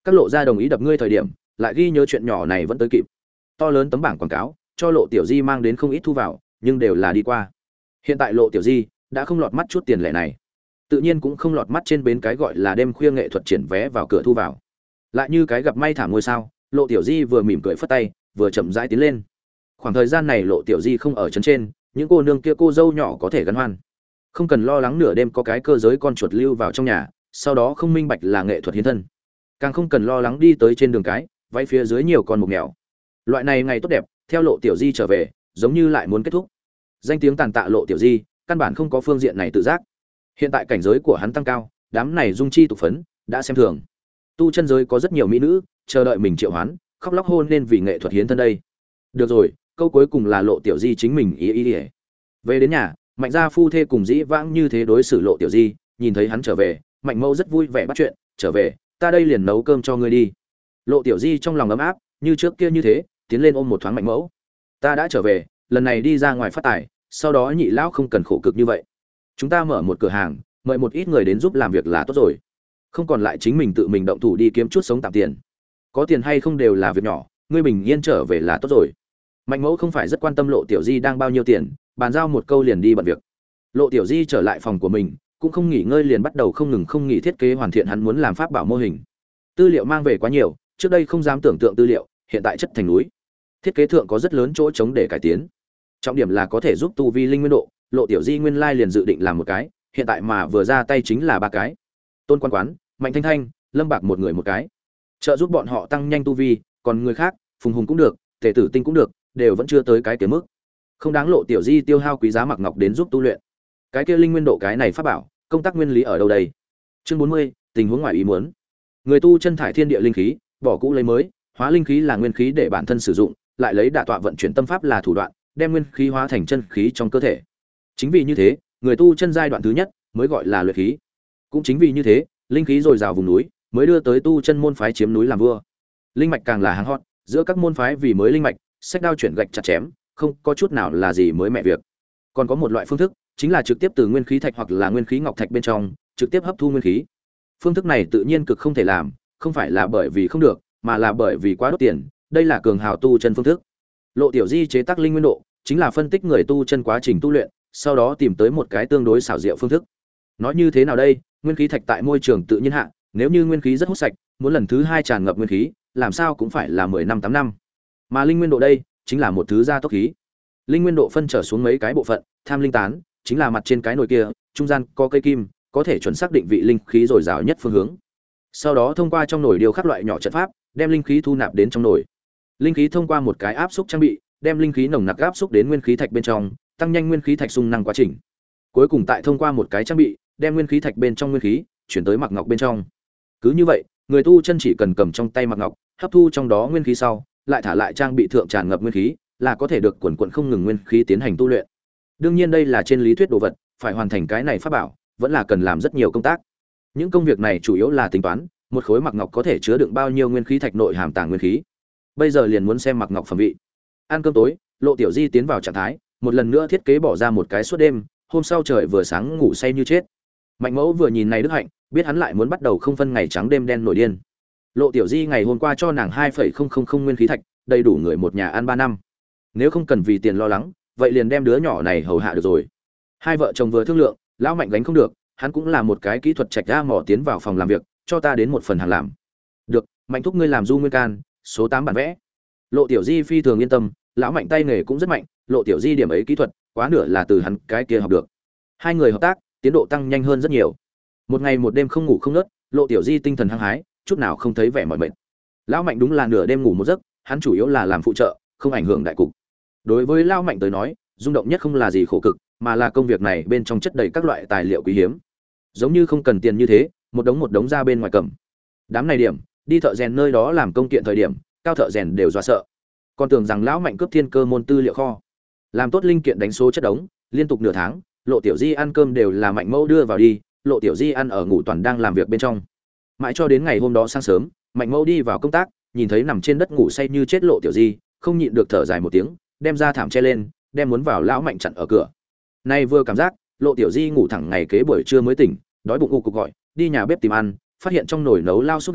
các lộ gia đồng ý đập ngươi thời điểm lại ghi nhớ chuyện nhỏ này vẫn tới kịp. To lớn tấm bảng quảng cáo cho Lộ Tiểu Di mang đến không ít thu vào, nhưng đều là đi qua. Hiện tại Lộ Tiểu Di đã không lọt mắt chút tiền lẻ này, tự nhiên cũng không lọt mắt trên bến cái gọi là đêm khuya nghệ thuật triển vé vào cửa thu vào. Lại như cái gặp may thảm ngôi sao, Lộ Tiểu Di vừa mỉm cười phất tay, vừa chậm rãi tiến lên. Khoảng thời gian này Lộ Tiểu Di không ở trấn trên, những cô nương kia cô dâu nhỏ có thể gắn hoan, không cần lo lắng nửa đêm có cái cơ giới con chuột lưu vào trong nhà, sau đó không minh bạch là nghệ thuật hiến thân, càng không cần lo lắng đi tới trên đường cái váy phía dưới nhiều con mục mèo. Loại này ngày tốt đẹp theo Lộ Tiểu Di trở về giống như lại muốn kết thúc. Danh tiếng tàn tạ Lộ Tiểu Di căn bản không có phương diện này tự giác. Hiện tại cảnh giới của hắn tăng cao, đám này dung chi tục phấn đã xem thường. Tu chân giới có rất nhiều mỹ nữ chờ đợi mình triệu hoán, khóc lóc hôn nên vì nghệ thuật hiến thân đây. Được rồi, câu cuối cùng là Lộ Tiểu Di chính mình ý ý ý. Về đến nhà, Mạnh gia phu thê cùng dĩ vãng như thế đối xử Lộ Tiểu Di, nhìn thấy hắn trở về, Mạnh Mẫu rất vui vẻ bắt chuyện, "Trở về, ta đây liền nấu cơm cho ngươi đi." Lộ Tiểu Di trong lòng ấm áp, như trước kia như thế, tiến lên ôm một thoáng Mạnh Mẫu. "Ta đã trở về, lần này đi ra ngoài phát tài, sau đó nhị lão không cần khổ cực như vậy. Chúng ta mở một cửa hàng, mời một ít người đến giúp làm việc là tốt rồi. Không còn lại chính mình tự mình động thủ đi kiếm chút sống tạm tiền. Có tiền hay không đều là việc nhỏ, ngươi bình yên trở về là tốt rồi." Mạnh Mẫu không phải rất quan tâm Lộ Tiểu Di đang bao nhiêu tiền, bàn giao một câu liền đi bận việc. Lộ Tiểu Di trở lại phòng của mình, cũng không nghỉ ngơi liền bắt đầu không ngừng không nghỉ thiết kế hoàn thiện hắn muốn làm pháp bảo mô hình. Tư liệu mang về quá nhiều, trước đây không dám tưởng tượng tư liệu, hiện tại chất thành núi. Thiết kế thượng có rất lớn chỗ trống để cải tiến. Trọng điểm là có thể giúp tu vi linh nguyên độ, Lộ Tiểu Di nguyên lai liền dự định làm một cái, hiện tại mà vừa ra tay chính là ba cái. Tôn Quan Quán, Mạnh Thanh Thanh, Lâm Bạc một người một cái. Trợ giúp bọn họ tăng nhanh tu vi, còn người khác, Phùng Hùng cũng được, Tề Tử Tinh cũng được, đều vẫn chưa tới cái kia mức. Không đáng Lộ Tiểu Di tiêu hao quý giá mặc ngọc đến giúp tu luyện. Cái kia linh nguyên độ cái này pháp bảo, công tác nguyên lý ở đâu đây? Chương bốn mươi, tình huống ngoài ý muốn. Người tu chân thải thiên địa linh khí, bỏ cũ lấy mới, hóa linh khí là nguyên khí để bản thân sử dụng, lại lấy đả tọa vận chuyển tâm pháp là thủ đoạn, đem nguyên khí hóa thành chân khí trong cơ thể. Chính vì như thế, người tu chân giai đoạn thứ nhất mới gọi là luyện khí. Cũng chính vì như thế, linh khí dồi dào vùng núi, mới đưa tới tu chân môn phái chiếm núi làm vua. Linh mạch càng là hàng hot, giữa các môn phái vì mới linh mạch, sách đao chuyển gạch chặt chém, không có chút nào là gì mới mẹ việc. Còn có một loại phương thức, chính là trực tiếp từ nguyên khí thạch hoặc là nguyên khí ngọc thạch bên trong, trực tiếp hấp thu nguyên khí. Phương thức này tự nhiên cực không thể làm, không phải là bởi vì không được, mà là bởi vì quá đốt tiền, đây là cường hào tu chân phương thức. Lộ Tiểu Di chế tác linh nguyên độ, chính là phân tích người tu chân quá trình tu luyện, sau đó tìm tới một cái tương đối xảo diệu phương thức. Nói như thế nào đây, nguyên khí thạch tại môi trường tự nhiên hạ, nếu như nguyên khí rất hút sạch, muốn lần thứ hai tràn ngập nguyên khí, làm sao cũng phải là mười năm tám năm. Mà linh nguyên độ đây, chính là một thứ gia tốc khí. Linh nguyên độ phân trở xuống mấy cái bộ phận, tham linh tán, chính là mặt trên cái nồi kia, trung gian có cây kim, có thể chuẩn xác định vị linh khí dồi dào nhất phương hướng. Sau đó thông qua trong nồi điều khắc loại nhỏ trận pháp, đem linh khí thu nạp đến trong nồi. Linh khí thông qua một cái áp xúc trang bị, đem linh khí nồng nặc áp xúc đến nguyên khí thạch bên trong, tăng nhanh nguyên khí thạch xung năng quá trình. Cuối cùng tại thông qua một cái trang bị, đem nguyên khí thạch bên trong nguyên khí chuyển tới mặc ngọc bên trong. Cứ như vậy, người tu chân chỉ cần cầm trong tay mặc ngọc, hấp thu trong đó nguyên khí sau, lại thả lại trang bị thượng tràn ngập nguyên khí, là có thể được quần quần không ngừng nguyên khí tiến hành tu luyện. Đương nhiên đây là trên lý thuyết đồ vật, phải hoàn thành cái này pháp bảo, vẫn là cần làm rất nhiều công tác. Những công việc này chủ yếu là tính toán, một khối mặc ngọc có thể chứa đựng bao nhiêu nguyên khí thạch nội hàm tàng nguyên khí. Bây giờ liền muốn xem mặc ngọc phẩm vị. Ăn cơm tối, Lộ Tiểu Di tiến vào trạng thái, một lần nữa thiết kế bỏ ra một cái suốt đêm, hôm sau trời vừa sáng ngủ say như chết. Mạnh Mẫu vừa nhìn này đức hạnh, biết hắn lại muốn bắt đầu không phân ngày trắng đêm đen nổi điên. Lộ Tiểu Di ngày hôm qua cho nàng hai phẩy không không không nguyên khí thạch, đầy đủ người một nhà ăn ba năm. Nếu không cần vì tiền lo lắng, vậy liền đem đứa nhỏ này hầu hạ được rồi. Hai vợ chồng vừa thương lượng, lão Mạnh gánh không được, hắn cũng là một cái kỹ thuật trạch ra mò tiến vào phòng làm việc, cho ta đến một phần hàng làm. Được, Mạnh thúc ngươi làm du nguyên can, số tám bản vẽ. Lộ Tiểu Di phi thường yên tâm, lão Mạnh tay nghề cũng rất mạnh, Lộ Tiểu Di điểm ấy kỹ thuật, quá nửa là từ hắn cái kia học được. Hai người hợp tác, tiến độ tăng nhanh hơn rất nhiều. Một ngày một đêm không ngủ không ngớt, Lộ Tiểu Di tinh thần hăng hái, chút nào không thấy vẻ mỏi mệt. Lão Mạnh đúng là nửa đêm ngủ một giấc, hắn chủ yếu là làm phụ trợ, không ảnh hưởng đại cục. Đối với lão Mạnh tới nói, rung động nhất không là gì khổ cực, mà là công việc này bên trong chất đầy các loại tài liệu quý hiếm. Giống như không cần tiền như thế, một đống một đống ra bên ngoài cầm. Đám này điểm, đi thợ rèn nơi đó làm công kiện thời điểm, cao thợ rèn đều dọa sợ. Còn tưởng rằng lão Mạnh cướp thiên cơ môn tư liệu kho. Làm tốt linh kiện đánh số chất đống, liên tục nửa tháng, Lộ Tiểu Di ăn cơm đều là Mạnh Mẫu đưa vào đi, Lộ Tiểu Di ăn ở ngủ toàn đang làm việc bên trong. Mãi cho đến ngày hôm đó sáng sớm, Mạnh Mẫu đi vào công tác, nhìn thấy nằm trên đất ngủ say như chết Lộ Tiểu Di, không nhịn được thở dài một tiếng, đem ra thảm che lên, đem muốn vào lão Mạnh chặn ở cửa. Nay vừa cảm giác, Lộ Tiểu Di ngủ thẳng ngày kế buổi trưa mới tỉnh, đói bụng ù cục gọi, đi nhà bếp tìm ăn, phát hiện trong nồi nấu lao súp gà,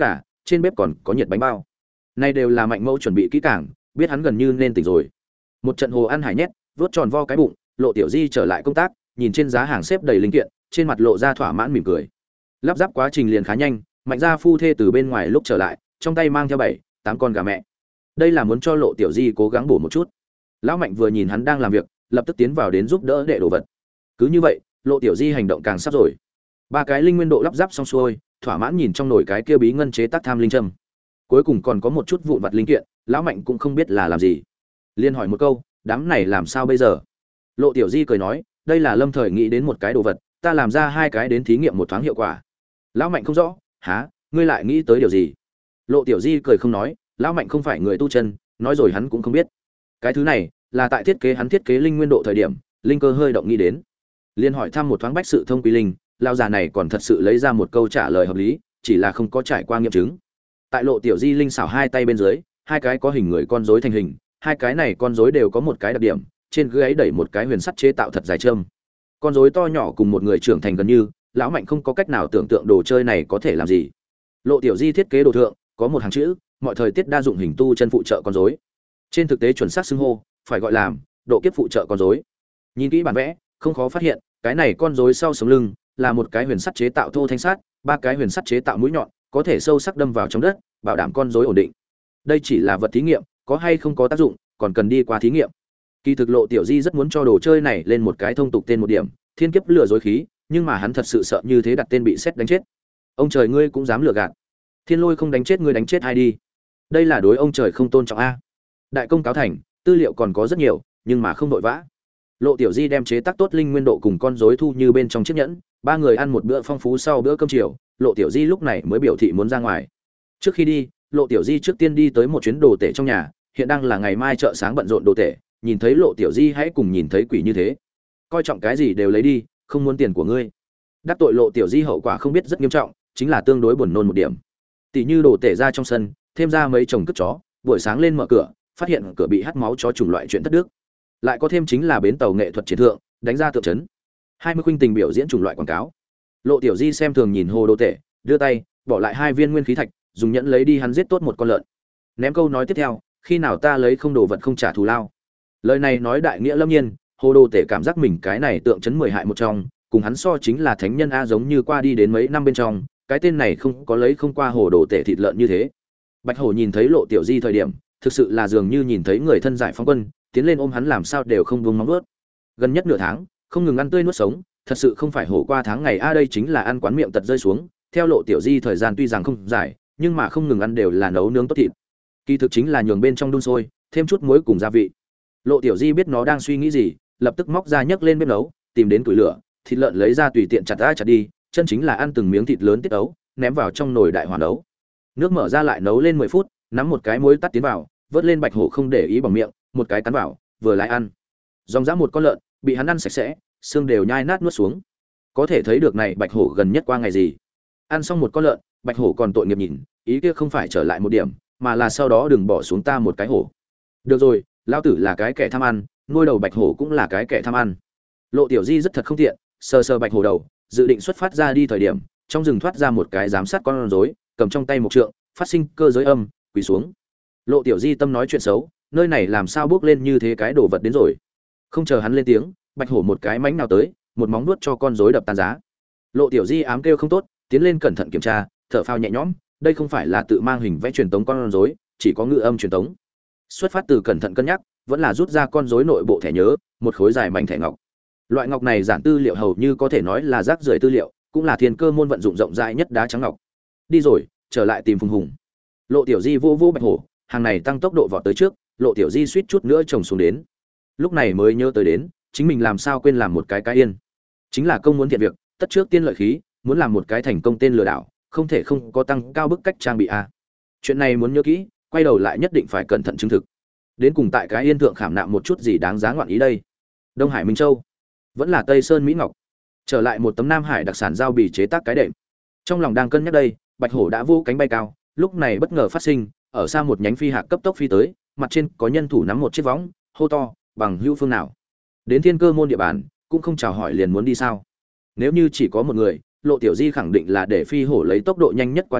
trên bếp còn có nhiệt bánh bao. Nay đều là Mạnh Mẫu chuẩn bị kỹ càng, biết hắn gần như nên tỉnh rồi. Một trận hồ ăn hải nhét, vớt tròn vo cái bụng, Lộ Tiểu Di trở lại công tác, nhìn trên giá hàng xếp đầy linh kiện, trên mặt lộ ra thỏa mãn mỉm cười. Lắp ráp quá trình liền khá nhanh, Mạnh gia phu thê từ bên ngoài lúc trở lại, trong tay mang theo bảy, tám con gà mẹ. Đây là muốn cho Lộ Tiểu Di cố gắng bổ một chút. Lão Mạnh vừa nhìn hắn đang làm việc, lập tức tiến vào đến giúp đỡ đệ đồ vật. Cứ như vậy, Lộ Tiểu Di hành động càng sắp rồi. Ba cái linh nguyên độ lắp ráp xong xuôi, thỏa mãn nhìn trong nồi cái kia bí ngân chế tác tham linh châm. Cuối cùng còn có một chút vụn vặt linh kiện, lão Mạnh cũng không biết là làm gì. Liên hỏi một câu, đám này làm sao bây giờ? Lộ Tiểu Di cười nói, đây là lâm thời nghĩ đến một cái đồ vật, ta làm ra hai cái đến thí nghiệm một thoáng hiệu quả. Lão Mạnh không rõ, há, ngươi lại nghĩ tới điều gì? Lộ Tiểu Di cười không nói, lão Mạnh không phải người tu chân, nói rồi hắn cũng không biết. Cái thứ này là tại thiết kế hắn thiết kế linh nguyên độ thời điểm, linh cơ hơi động nghĩ đến. Liên hỏi thăm một thoáng bách sự thông quy linh, lão già này còn thật sự lấy ra một câu trả lời hợp lý, chỉ là không có trải qua nghiệm chứng. Tại Lộ Tiểu Di linh xảo hai tay bên dưới, hai cái có hình người con rối thành hình, hai cái này con rối đều có một cái đặc điểm, trên gáy đẩy một cái huyền sắt chế tạo thật dài châm. Con rối to nhỏ cùng một người trưởng thành gần như, lão Mạnh không có cách nào tưởng tượng đồ chơi này có thể làm gì. Lộ Tiểu Di thiết kế đồ thượng có một hàng chữ, mọi thời tiết đa dụng hình tu chân phụ trợ con rối. Trên thực tế chuẩn xác xưng hô, phải gọi làm độ kiếp phụ trợ con rối. Nhìn kỹ bản vẽ, không khó phát hiện, cái này con rối sau sống lưng là một cái huyền sắt chế tạo thô thanh sắt, ba cái huyền sắt chế tạo mũi nhọn, có thể sâu sắc đâm vào trong đất, bảo đảm con rối ổn định. Đây chỉ là vật thí nghiệm, có hay không có tác dụng, còn cần đi qua thí nghiệm. Kỳ thực Lộ Tiểu Di rất muốn cho đồ chơi này lên một cái thông tục tên một điểm, thiên kiếp lừa dối khí, nhưng mà hắn thật sự sợ như thế đặt tên bị sét đánh chết. Ông trời ngươi cũng dám lừa gạt. Thiên lôi không đánh chết ngươi đánh chết ai đi. Đây là đối ông trời không tôn trọng a. Đại công cáo thành, tư liệu còn có rất nhiều, nhưng mà không vội vã. Lộ Tiểu Di đem chế tác tốt linh nguyên độ cùng con rối thu như bên trong chiếc nhẫn, ba người ăn một bữa phong phú sau bữa cơm chiều, Lộ Tiểu Di lúc này mới biểu thị muốn ra ngoài. Trước khi đi, Lộ Tiểu Di trước tiên đi tới một chuyến đồ tể trong nhà, hiện đang là ngày mai chợ sáng bận rộn đồ tể, nhìn thấy Lộ Tiểu Di hãy cùng nhìn thấy quỷ như thế. Coi trọng cái gì đều lấy đi, không muốn tiền của ngươi. Đắc tội Lộ Tiểu Di hậu quả không biết rất nghiêm trọng, chính là tương đối buồn nôn một điểm. Tỷ như đồ tể ra trong sân, thêm ra mấy chồng cất chó, buổi sáng lên mở cửa, phát hiện cửa bị hắt máu chó chủng loại chuyện thất đức. Lại có thêm chính là bến tàu nghệ thuật chiến thượng, đánh ra tượng trấn. hai mươi khuynh tình biểu diễn chủng loại quảng cáo. Lộ Tiểu Di xem thường nhìn hồ đồ tể, đưa tay, bỏ lại hai viên nguyên khí thạch, dùng nhẫn lấy đi hắn giết tốt một con lợn. Ném câu nói tiếp theo, khi nào ta lấy không đồ vật không trả thù lao. Lời này nói đại nghĩa lâm nhiên, hồ đồ tể cảm giác mình cái này tượng trấn mười hại một trong, cùng hắn so chính là thánh nhân a, giống như qua đi đến mấy năm bên trong, cái tên này không có lấy không qua hồ đồ tể thịt lợn như thế. Bạch Hổ nhìn thấy Lộ Tiểu Di thời điểm, thực sự là dường như nhìn thấy người thân giải phóng quân, tiến lên ôm hắn làm sao đều không buông móng nuốt. Gần nhất nửa tháng, không ngừng ăn tươi nuốt sống, thật sự không phải hổ qua tháng ngày a, đây chính là ăn quán miệng tật rơi xuống. Theo Lộ Tiểu Di thời gian tuy rằng không dài, nhưng mà không ngừng ăn đều là nấu nướng tốt thịt. Kỳ thực chính là nhường bên trong đun sôi, thêm chút muối cùng gia vị. Lộ Tiểu Di biết nó đang suy nghĩ gì, lập tức móc ra nhấc lên bếp nấu, tìm đến củi lửa, thịt lợn lấy ra tùy tiện chặt ra chặt đi, chân chính là ăn từng miếng thịt lớn tiết ấu, ném vào trong nồi đại hỏa nấu. Nước mở ra lại nấu lên mười phút, nắm một cái muối tắt tiến vào, vớt lên. Bạch Hổ không để ý bằng miệng, một cái cắn vào, vừa lại ăn. Dòng dã một con lợn, bị hắn ăn sạch sẽ, xương đều nhai nát nuốt xuống. Có thể thấy được này Bạch Hổ gần nhất qua ngày gì. Ăn xong một con lợn, Bạch Hổ còn tội nghiệp nhìn, ý kia không phải trở lại một điểm, mà là sau đó đừng bỏ xuống ta một cái hổ. Được rồi, lão tử là cái kẻ tham ăn, nuôi đầu Bạch Hổ cũng là cái kẻ tham ăn. Lộ Tiểu Di rất thật không tiện, sờ sờ Bạch Hổ đầu, dự định xuất phát ra đi thời điểm, trong rừng thoát ra một cái giám sát con rối, cầm trong tay một trượng, phát sinh cơ giới âm, quỳ xuống. Lộ Tiểu Di tâm nói chuyện xấu, nơi này làm sao bước lên như thế cái đồ vật đến rồi. Không chờ hắn lên tiếng, Bạch Hổ một cái mánh nào tới, một móng nuốt cho con rối đập tan giá. Lộ Tiểu Di ám kêu không tốt, tiến lên cẩn thận kiểm tra, thở phào nhẹ nhõm, đây không phải là tự mang hình vẽ truyền tống con rối, chỉ có ngữ âm truyền tống. Xuất phát từ cẩn thận cân nhắc, vẫn là rút ra con rối nội bộ thẻ nhớ, một khối dài mảnh thẻ ngọc. Loại ngọc này giản tư liệu hầu như có thể nói là rác rưởi tư liệu, cũng là thiên cơ môn vận dụng rộng rãi nhất đá trắng ngọc. Đi rồi, trở lại tìm Phùng Hùng. Lộ Tiểu Di vô vô Bạch Hổ, hàng này tăng tốc độ vọt tới trước, Lộ Tiểu Di suýt chút nữa chồng xuống đến. Lúc này mới nhớ tới đến, chính mình làm sao quên làm một cái cái yên. Chính là công muốn thiện việc, tất trước tiên lợi khí, muốn làm một cái thành công tên lừa đảo, không thể không có tăng cao bức cách trang bị a. Chuyện này muốn nhớ kỹ, quay đầu lại nhất định phải cẩn thận chứng thực. Đến cùng tại cái yên thượng khảm nạm một chút gì đáng giá ngoạn ý đây. Đông Hải Minh Châu, vẫn là Tây Sơn Mỹ Ngọc. Trở lại một tấm Nam Hải đặc sản giao bì chế tác cái đệm. Trong lòng đang cân nhắc đây, Bạch Hổ đã vô cánh bay cao, lúc này bất ngờ phát sinh, ở xa một nhánh phi hạc cấp tốc phi tới, mặt trên có nhân thủ nắm một chiếc võng, hô to, bằng hữu phương nào? Đến thiên cơ môn địa bàn, cũng không chào hỏi liền muốn đi sao? Nếu như chỉ có một người, Lộ Tiểu Di khẳng định là để phi hổ lấy tốc độ nhanh nhất qua đi,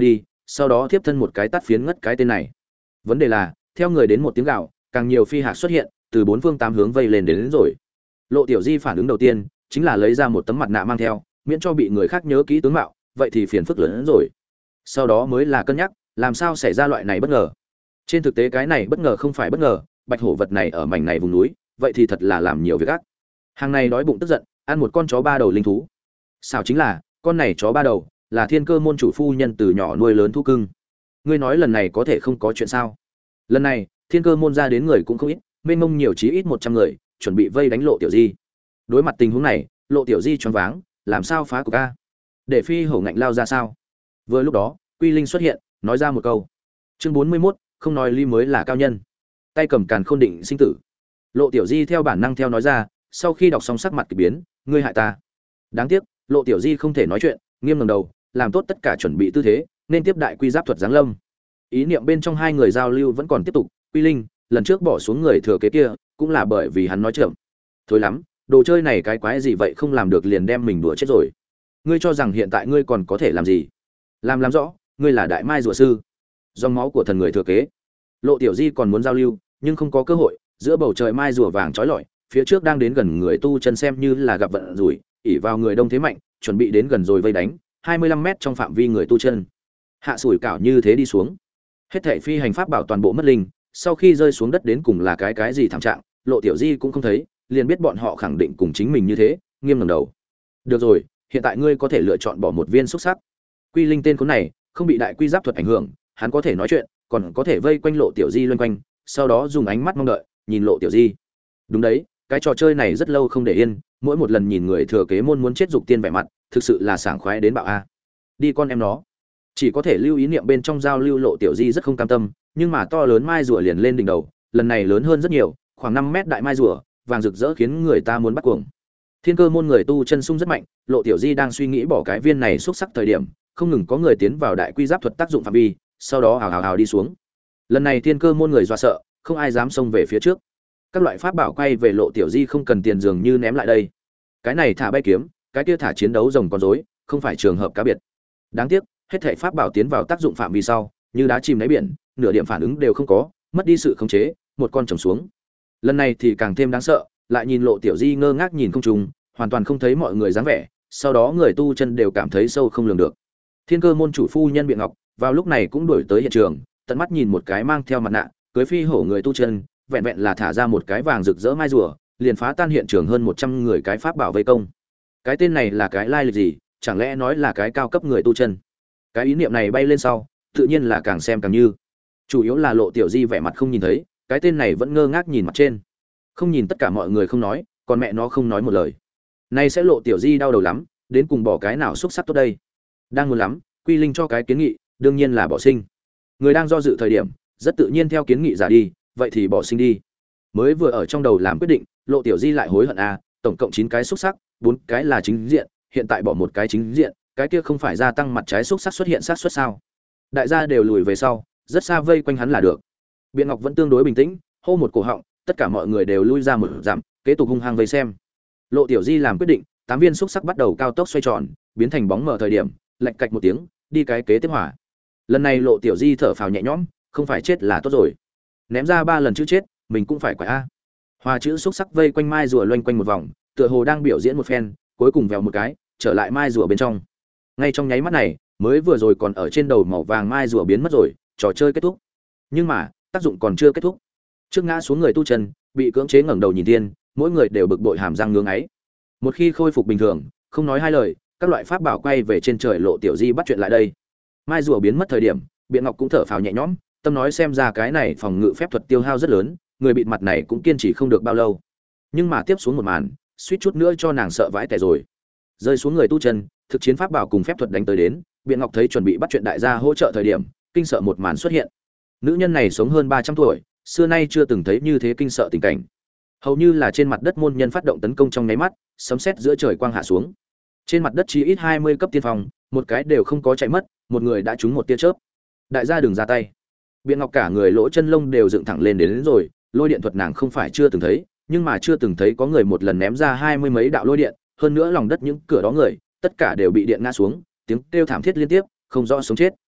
sau đó tiếp thân một cái tát phiến ngất cái tên này. Vấn đề là, theo người đến một tiếng gào, càng nhiều phi hạc xuất hiện, từ bốn phương tám hướng vây lên đến, đến rồi. Lộ Tiểu Di phản ứng đầu tiên chính là lấy ra một tấm mặt nạ mang theo, miễn cho bị người khác nhớ kỹ tướng mạo, vậy thì phiền phức lớn hơn rồi. Sau đó mới là cân nhắc, làm sao xảy ra loại này bất ngờ. Trên thực tế cái này bất ngờ không phải bất ngờ, bạch hổ vật này ở mảnh này vùng núi, vậy thì thật là làm nhiều việc ác. Hàng này đói bụng tức giận, ăn một con chó ba đầu linh thú. Sao chính là, con này chó ba đầu, là Thiên Cơ môn chủ phu nhân từ nhỏ nuôi lớn thú cưng. Ngươi nói lần này có thể không có chuyện sao? Lần này, Thiên Cơ môn ra đến người cũng không ít, mênh mông nhiều chí ít một trăm người, chuẩn bị vây đánh Lộ Tiểu Di. Đối mặt tình huống này, Lộ Tiểu Di choáng váng, làm sao phá cục a? Để phi hổ ngạnh lao ra sao? Vừa lúc đó, Quy Linh xuất hiện, nói ra một câu. Chương bốn mươi mốt, không nói ly mới là cao nhân. Tay cầm càn khôn định sinh tử. Lộ Tiểu Di theo bản năng theo nói ra, sau khi đọc xong sắc mặt kỳ biến, ngươi hại ta. Đáng tiếc, Lộ Tiểu Di không thể nói chuyện, nghiêm ngẩng đầu, làm tốt tất cả chuẩn bị tư thế, nên tiếp đại quy giáp thuật giáng lâm. Ý niệm bên trong hai người giao lưu vẫn còn tiếp tục, Quy Linh, lần trước bỏ xuống người thừa kế kia, cũng là bởi vì hắn nói chậm. Thôi lắm, đồ chơi này cái quái gì vậy không làm được liền đem mình đùa chết rồi. Ngươi cho rằng hiện tại ngươi còn có thể làm gì? Làm làm rõ, ngươi là đại mai rùa sư, dòng máu của thần người thừa kế. Lộ Tiểu Di còn muốn giao lưu, nhưng không có cơ hội, giữa bầu trời mai rùa vàng chói lọi, phía trước đang đến gần người tu chân xem như là gặp vận rủi, ỉ vào người đông thế mạnh, chuẩn bị đến gần rồi vây đánh, hai mươi lăm mét trong phạm vi người tu chân. Hạ sủi cảo như thế đi xuống. Hết thảy phi hành pháp bảo toàn bộ mất linh, sau khi rơi xuống đất đến cùng là cái cái gì thảm trạng, Lộ Tiểu Di cũng không thấy, liền biết bọn họ khẳng định cùng chính mình như thế, nghiêm ngẩng đầu. Được rồi, hiện tại ngươi có thể lựa chọn bỏ một viên xúc sắc. Quy Linh tên khốn này, không bị đại quy giáp thuật ảnh hưởng, hắn có thể nói chuyện, còn có thể vây quanh Lộ Tiểu Di loanh quanh, sau đó dùng ánh mắt mong đợi, nhìn Lộ Tiểu Di. Đúng đấy, cái trò chơi này rất lâu không để yên, mỗi một lần nhìn người thừa kế môn muốn chết dục tiên vẻ mặt, thực sự là sảng khoái đến bạo a. Đi con em nó. Chỉ có thể lưu ý niệm bên trong giao lưu Lộ Tiểu Di rất không cam tâm, nhưng mà to lớn mai rùa liền lên đỉnh đầu, lần này lớn hơn rất nhiều, khoảng năm mét đại mai rùa, vàng rực rỡ khiến người ta muốn bắt cuồng. Thiên Cơ môn người tu chân sung rất mạnh, Lộ Tiểu Di đang suy nghĩ bỏ cái viên này xúc sắc thời điểm, không ngừng có người tiến vào đại quy giáp thuật tác dụng phạm vi, sau đó hào hào hào đi xuống. Lần này Thiên Cơ môn người dọa sợ, không ai dám xông về phía trước. Các loại pháp bảo quay về Lộ Tiểu Di không cần tiền dường như ném lại đây. Cái này thả bay kiếm, cái kia thả chiến đấu rồng con rối, không phải trường hợp cá biệt. Đáng tiếc, hết thảy pháp bảo tiến vào tác dụng phạm vi sau, như đá chìm đáy biển, nửa điểm phản ứng đều không có, mất đi sự khống chế, một con trồng xuống. Lần này thì càng thêm đáng sợ, lại nhìn Lộ Tiểu Di ngơ ngác nhìn không trùng, hoàn toàn không thấy mọi người dáng vẻ, sau đó người tu chân đều cảm thấy sâu không lường được. Thiên Cơ môn chủ phu nhân Biện Ngọc, vào lúc này cũng đuổi tới hiện trường, tận mắt nhìn một cái mang theo mặt nạ, cưới phi hổ người tu chân, vẹn vẹn là thả ra một cái vàng rực rỡ mai rùa, liền phá tan hiện trường hơn một trăm người cái pháp bảo vây công. Cái tên này là cái lai lịch gì, chẳng lẽ nói là cái cao cấp người tu chân? Cái ý niệm này bay lên sau, tự nhiên là càng xem càng như. Chủ yếu là Lộ Tiểu Di vẻ mặt không nhìn thấy, cái tên này vẫn ngơ ngác nhìn mặt trên. Không nhìn tất cả mọi người không nói, còn mẹ nó không nói một lời. Nay sẽ Lộ Tiểu Di đau đầu lắm, đến cùng bỏ cái nào xúc sắc tốt đây? Đang muốn lắm, Quy Linh cho cái kiến nghị, đương nhiên là bỏ sinh. Người đang do dự thời điểm, rất tự nhiên theo kiến nghị giả đi, vậy thì bỏ sinh đi. Mới vừa ở trong đầu làm quyết định, Lộ Tiểu Di lại hối hận a, tổng cộng chín cái xúc sắc, bốn cái là chính diện, hiện tại bỏ một cái chính diện, cái kia không phải gia tăng mặt trái xúc sắc xuất hiện xác suất sao? Đại gia đều lùi về sau, rất xa vây quanh hắn là được. Biện Ngọc vẫn tương đối bình tĩnh, hô một cổ họng, tất cả mọi người đều lui ra một dặm, kế tục hung hăng vây xem. Lộ Tiểu Di làm quyết định, tám viên xúc sắc bắt đầu cao tốc xoay tròn, biến thành bóng mờ thời điểm, lạch cạch một tiếng, đi cái kế tiếp hỏa. Lần này Lộ Tiểu Di thở phào nhẹ nhõm, không phải chết là tốt rồi. Ném ra ba lần chữ chết, mình cũng phải quả a. Hòa chữ xúc sắc vây quanh mai rùa loanh quanh một vòng, tựa hồ đang biểu diễn một phen, cuối cùng vèo một cái, trở lại mai rùa bên trong. Ngay trong nháy mắt này, mới vừa rồi còn ở trên đầu màu vàng mai rùa biến mất rồi, trò chơi kết thúc. Nhưng mà, tác dụng còn chưa kết thúc. Trước ngã xuống người tu chân, bị cưỡng chế ngẩng đầu nhìn thiên, mỗi người đều bực bội hàm răng ngưỡng ấy. Một khi khôi phục bình thường, không nói hai lời, các loại pháp bảo quay về trên trời. Lộ Tiểu Di bắt chuyện lại đây. Mai rùa biến mất thời điểm, Biện Ngọc cũng thở phào nhẹ nhõm, tâm nói xem ra cái này phòng ngự phép thuật tiêu hao rất lớn, người bịt mặt này cũng kiên trì không được bao lâu. Nhưng mà tiếp xuống một màn, suýt chút nữa cho nàng sợ vãi tẻ rồi. Rơi xuống người tu chân, thực chiến pháp bảo cùng phép thuật đánh tới đến, Biện Ngọc thấy chuẩn bị bắt chuyện đại gia hỗ trợ thời điểm, kinh sợ một màn xuất hiện. Nữ nhân này sống hơn ba trăm tuổi, xưa nay chưa từng thấy như thế kinh sợ tình cảnh. Hầu như là trên mặt đất môn nhân phát động tấn công trong nháy mắt, sấm sét giữa trời quang hạ xuống. Trên mặt đất chỉ ít hai mươi cấp tiên phong, một cái đều không có chạy mất, một người đã trúng một tia chớp. Đại gia đừng ra tay. Biện Ngọc cả người lỗ chân lông đều dựng thẳng lên đến, đến rồi, lôi điện thuật nàng không phải chưa từng thấy, nhưng mà chưa từng thấy có người một lần ném ra hai mươi mấy đạo lôi điện, hơn nữa lòng đất những cửa đó người, tất cả đều bị điện ngã xuống, tiếng kêu thảm thiết liên tiếp, không rõ sống chết.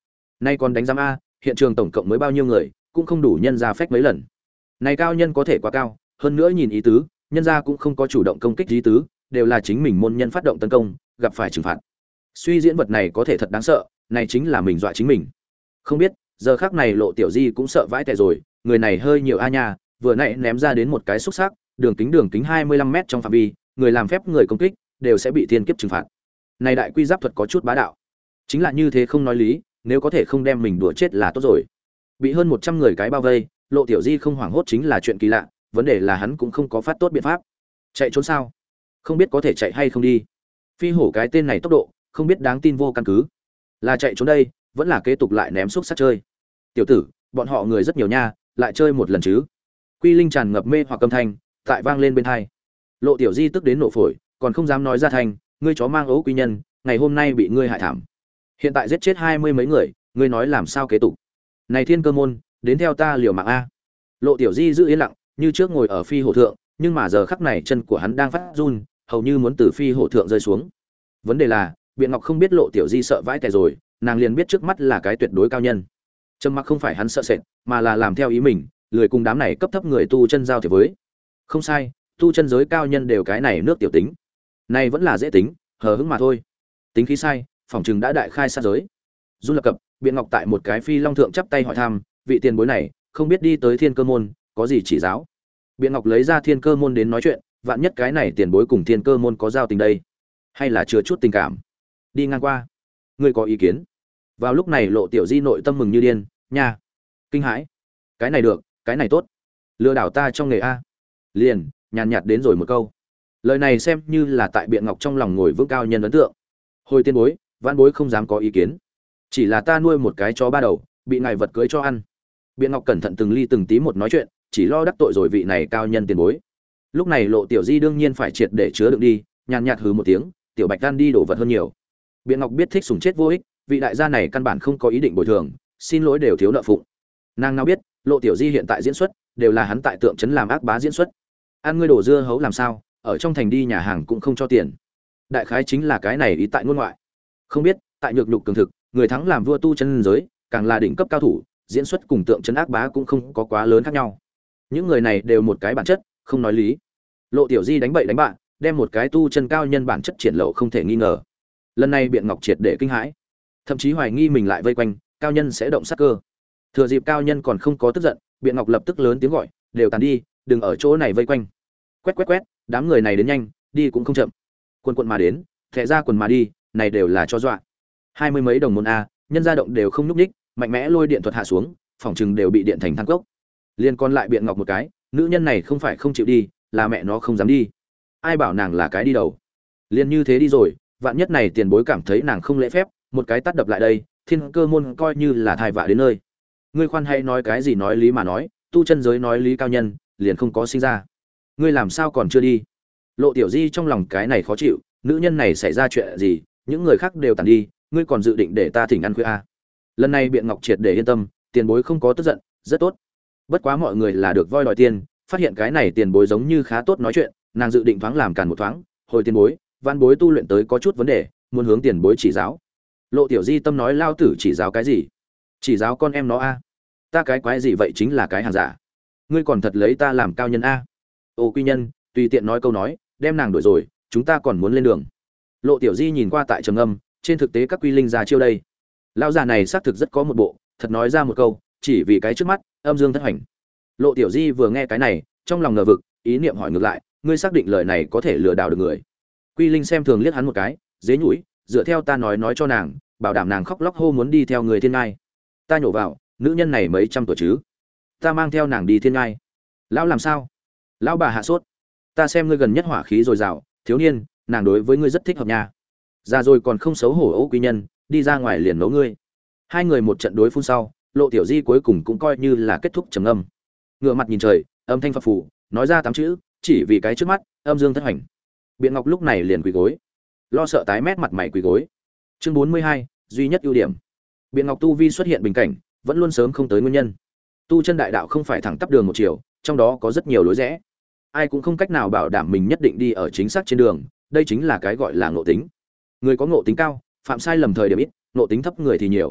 Nay còn đánh giám a, hiện trường tổng cộng mới bao nhiêu người, cũng không đủ nhân ra phách mấy lần. Này cao nhân có thể quá cao, hơn nữa nhìn ý tứ, nhân ra cũng không có chủ động công kích ý tứ, đều là chính mình môn nhân phát động tấn công, gặp phải trừng phạt. Suy diễn vật này có thể thật đáng sợ, này chính là mình dọa chính mình. Không biết, giờ khắc này Lộ Tiểu Di cũng sợ vãi tè rồi, người này hơi nhiều a nha, vừa nãy ném ra đến một cái xúc sắc, đường kính đường kính hai mươi lăm mét trong phạm vi, người làm phép người công kích đều sẽ bị thiên kiếp trừng phạt. Này đại quy giáp thuật có chút bá đạo. Chính là như thế không nói lý, nếu có thể không đem mình đùa chết là tốt rồi. Bị hơn một trăm người cái bao vây, Lộ Tiểu Di không hoảng hốt chính là chuyện kỳ lạ, vấn đề là hắn cũng không có phát tốt biện pháp. Chạy trốn sao? Không biết có thể chạy hay không đi. Phi hổ cái tên này tốc độ, không biết đáng tin vô căn cứ. Là chạy trốn đây, vẫn là kế tục lại ném xúc sắc chơi. Tiểu tử, bọn họ người rất nhiều nha, lại chơi một lần chứ. Quy Linh tràn ngập mê hoặc âm thanh, tại vang lên bên tai. Lộ Tiểu Di tức đến nổ phổi, còn không dám nói ra thành, ngươi chó mang ấu quy nhân, ngày hôm nay bị ngươi hại thảm. Hiện tại giết chết hai mươi mấy người, ngươi nói làm sao kế tục? Này Thiên Cơ môn, đến theo ta liều mạng a. Lộ Tiểu Di giữ yên lặng, như trước ngồi ở phi hổ thượng, nhưng mà giờ khắc này chân của hắn đang phát run, hầu như muốn từ phi hổ thượng rơi xuống. Vấn đề là, Biện Ngọc không biết Lộ Tiểu Di sợ vãi tè rồi, nàng liền biết trước mắt là cái tuyệt đối cao nhân. Trầm mặc không phải hắn sợ sệt, mà là làm theo ý mình, lười cùng đám này cấp thấp người tu chân giao thiệp với. Không sai, tu chân giới cao nhân đều cái này nước tiểu tính. Này vẫn là dễ tính, hờ hững mà thôi. Tính khí sai, phỏng chừng đã đại khai sát giới. Du lập cập, Biện Ngọc tại một cái phi long thượng chắp tay hỏi thăm, vị tiền bối này, không biết đi tới Thiên Cơ môn, có gì chỉ giáo? Biện Ngọc lấy ra Thiên Cơ môn đến nói chuyện, vạn nhất cái này tiền bối cùng Thiên Cơ môn có giao tình đây, hay là chứa chút tình cảm. Đi ngang qua, ngươi có ý kiến? Vào lúc này Lộ Tiểu Di nội tâm mừng như điên, nha, kinh hãi, cái này được, cái này tốt, lừa đảo ta trong nghề a. Liền, nhàn nhạt đến rồi một câu. Lời này xem như là tại Biện Ngọc trong lòng ngồi vững cao nhân ấn tượng. Hồi tiên bối, vãn bối không dám có ý kiến, chỉ là ta nuôi một cái chó ba đầu, bị ngài vật cưới cho ăn. Biện Ngọc cẩn thận từng ly từng tí một nói chuyện, chỉ lo đắc tội rồi vị này cao nhân tiền bối. Lúc này Lộ Tiểu Di đương nhiên phải triệt để chứa đựng đi, nhàn nhạt hừ một tiếng, tiểu Bạch Đan đi đổ vật hơn nhiều. Biện Ngọc biết thích sủng chết vô ích, vị đại gia này căn bản không có ý định bồi thường, xin lỗi đều thiếu nợ phụng. Nàng nào biết, Lộ Tiểu Di hiện tại diễn xuất đều là hắn tại tượng trấn làm ác bá diễn xuất. Ăn ngươi đổ dưa hấu làm sao, ở trong thành đi nhà hàng cũng không cho tiền. Đại khái chính là cái này ý tại ngôn ngoại. Không biết, tại nhược nhục cường thực, người thắng làm vua tu chân giới, càng là đỉnh cấp cao thủ, diễn xuất cùng tượng trấn ác bá cũng không có quá lớn khác nhau. Những người này đều một cái bản chất, không nói lý. Lộ Tiểu Di đánh bậy đánh bạn, đem một cái tu chân cao nhân bản chất triển lộ không thể nghi ngờ. Lần này Biện Ngọc triệt để kinh hãi, thậm chí hoài nghi mình lại vây quanh, cao nhân sẽ động sát cơ. Thừa dịp cao nhân còn không có tức giận, Biện Ngọc lập tức lớn tiếng gọi, đều tàn đi, đừng ở chỗ này vây quanh. Quét quét quét, đám người này đến nhanh, đi cũng không chậm. Quân quận mà đến, thẻ ra quần mà đi, này đều là cho dọa. Hai mươi mấy đồng môn a, nhân gia động đều không nhúc nhích, mạnh mẽ lôi điện thuật hạ xuống, phòng trừng đều bị điện thành than cốc. Liên còn lại Biện Ngọc một cái, nữ nhân này không phải không chịu đi, là mẹ nó không dám đi. Ai bảo nàng là cái đi đầu. Liên như thế đi rồi, vạn nhất này tiền bối cảm thấy nàng không lễ phép, một cái tát đập lại đây, Thiên Cơ môn coi như là thai vạ đến nơi. Ngươi khoan hay nói cái gì nói lý mà nói, tu chân giới nói lý cao nhân, liền không có sinh ra. Ngươi làm sao còn chưa đi? Lộ Tiểu Di trong lòng cái này khó chịu, nữ nhân này xảy ra chuyện gì, những người khác đều tàn đi, ngươi còn dự định để ta thỉnh ăn khuya a? Lần này Biện Ngọc triệt để yên tâm, tiền bối không có tức giận, rất tốt. Bất quá mọi người là được voi đòi tiền, phát hiện cái này tiền bối giống như khá tốt nói chuyện, nàng dự định thoáng làm càn một thoáng, hồi tiền bối, văn bối tu luyện tới có chút vấn đề, muốn hướng tiền bối chỉ giáo. Lộ Tiểu Di tâm nói lao tử chỉ giáo cái gì? Chỉ giáo con em nó a? Ta cái quái gì vậy chính là cái hàng giả. Ngươi còn thật lấy ta làm cao nhân a? Ô quy nhân, tùy tiện nói câu nói, đem nàng đuổi rồi, chúng ta còn muốn lên đường. Lộ Tiểu Di nhìn qua tại trầm âm, trên thực tế các quy linh ra chiêu đây. Lão già này xác thực rất có một bộ, thật nói ra một câu, chỉ vì cái trước mắt, âm dương thất hành. Lộ Tiểu Di vừa nghe cái này, trong lòng ngờ vực, ý niệm hỏi ngược lại, ngươi xác định lời này có thể lừa đảo được người? Quy Linh xem thường liếc hắn một cái, dế nhũi, dựa theo ta nói nói cho nàng, bảo đảm nàng khóc lóc hô muốn đi theo người thiên ngai. Ta nhổ vào, nữ nhân này mấy trăm tuổi chứ? Ta mang theo nàng đi thiên ngai. Lão làm sao? Lão bà hạ sốt. Ta xem ngươi gần nhất hỏa khí dồi dào, thiếu niên, nàng đối với ngươi rất thích hợp nha. Ra rồi còn không xấu hổ Âu quý nhân, đi ra ngoài liền nấu ngươi. Hai người một trận đối phun sau, Lộ Tiểu Di cuối cùng cũng coi như là kết thúc trầm âm. Ngửa mặt nhìn trời, âm thanh phập phù, nói ra tám chữ, chỉ vì cái trước mắt, âm dương thất hành. Biện Ngọc lúc này liền quỳ gối, lo sợ tái mét mặt mày quỳ gối. Chương bốn mươi hai, duy nhất ưu điểm. Biện Ngọc tu vi xuất hiện bình cảnh, vẫn luôn sớm không tới nguyên nhân. Tu chân đại đạo không phải thẳng tắp đường một chiều, trong đó có rất nhiều lối rẽ. Ai cũng không cách nào bảo đảm mình nhất định đi ở chính xác trên đường, đây chính là cái gọi là ngộ tính. Người có ngộ tính cao, phạm sai lầm thời điểm ít, ngộ tính thấp người thì nhiều.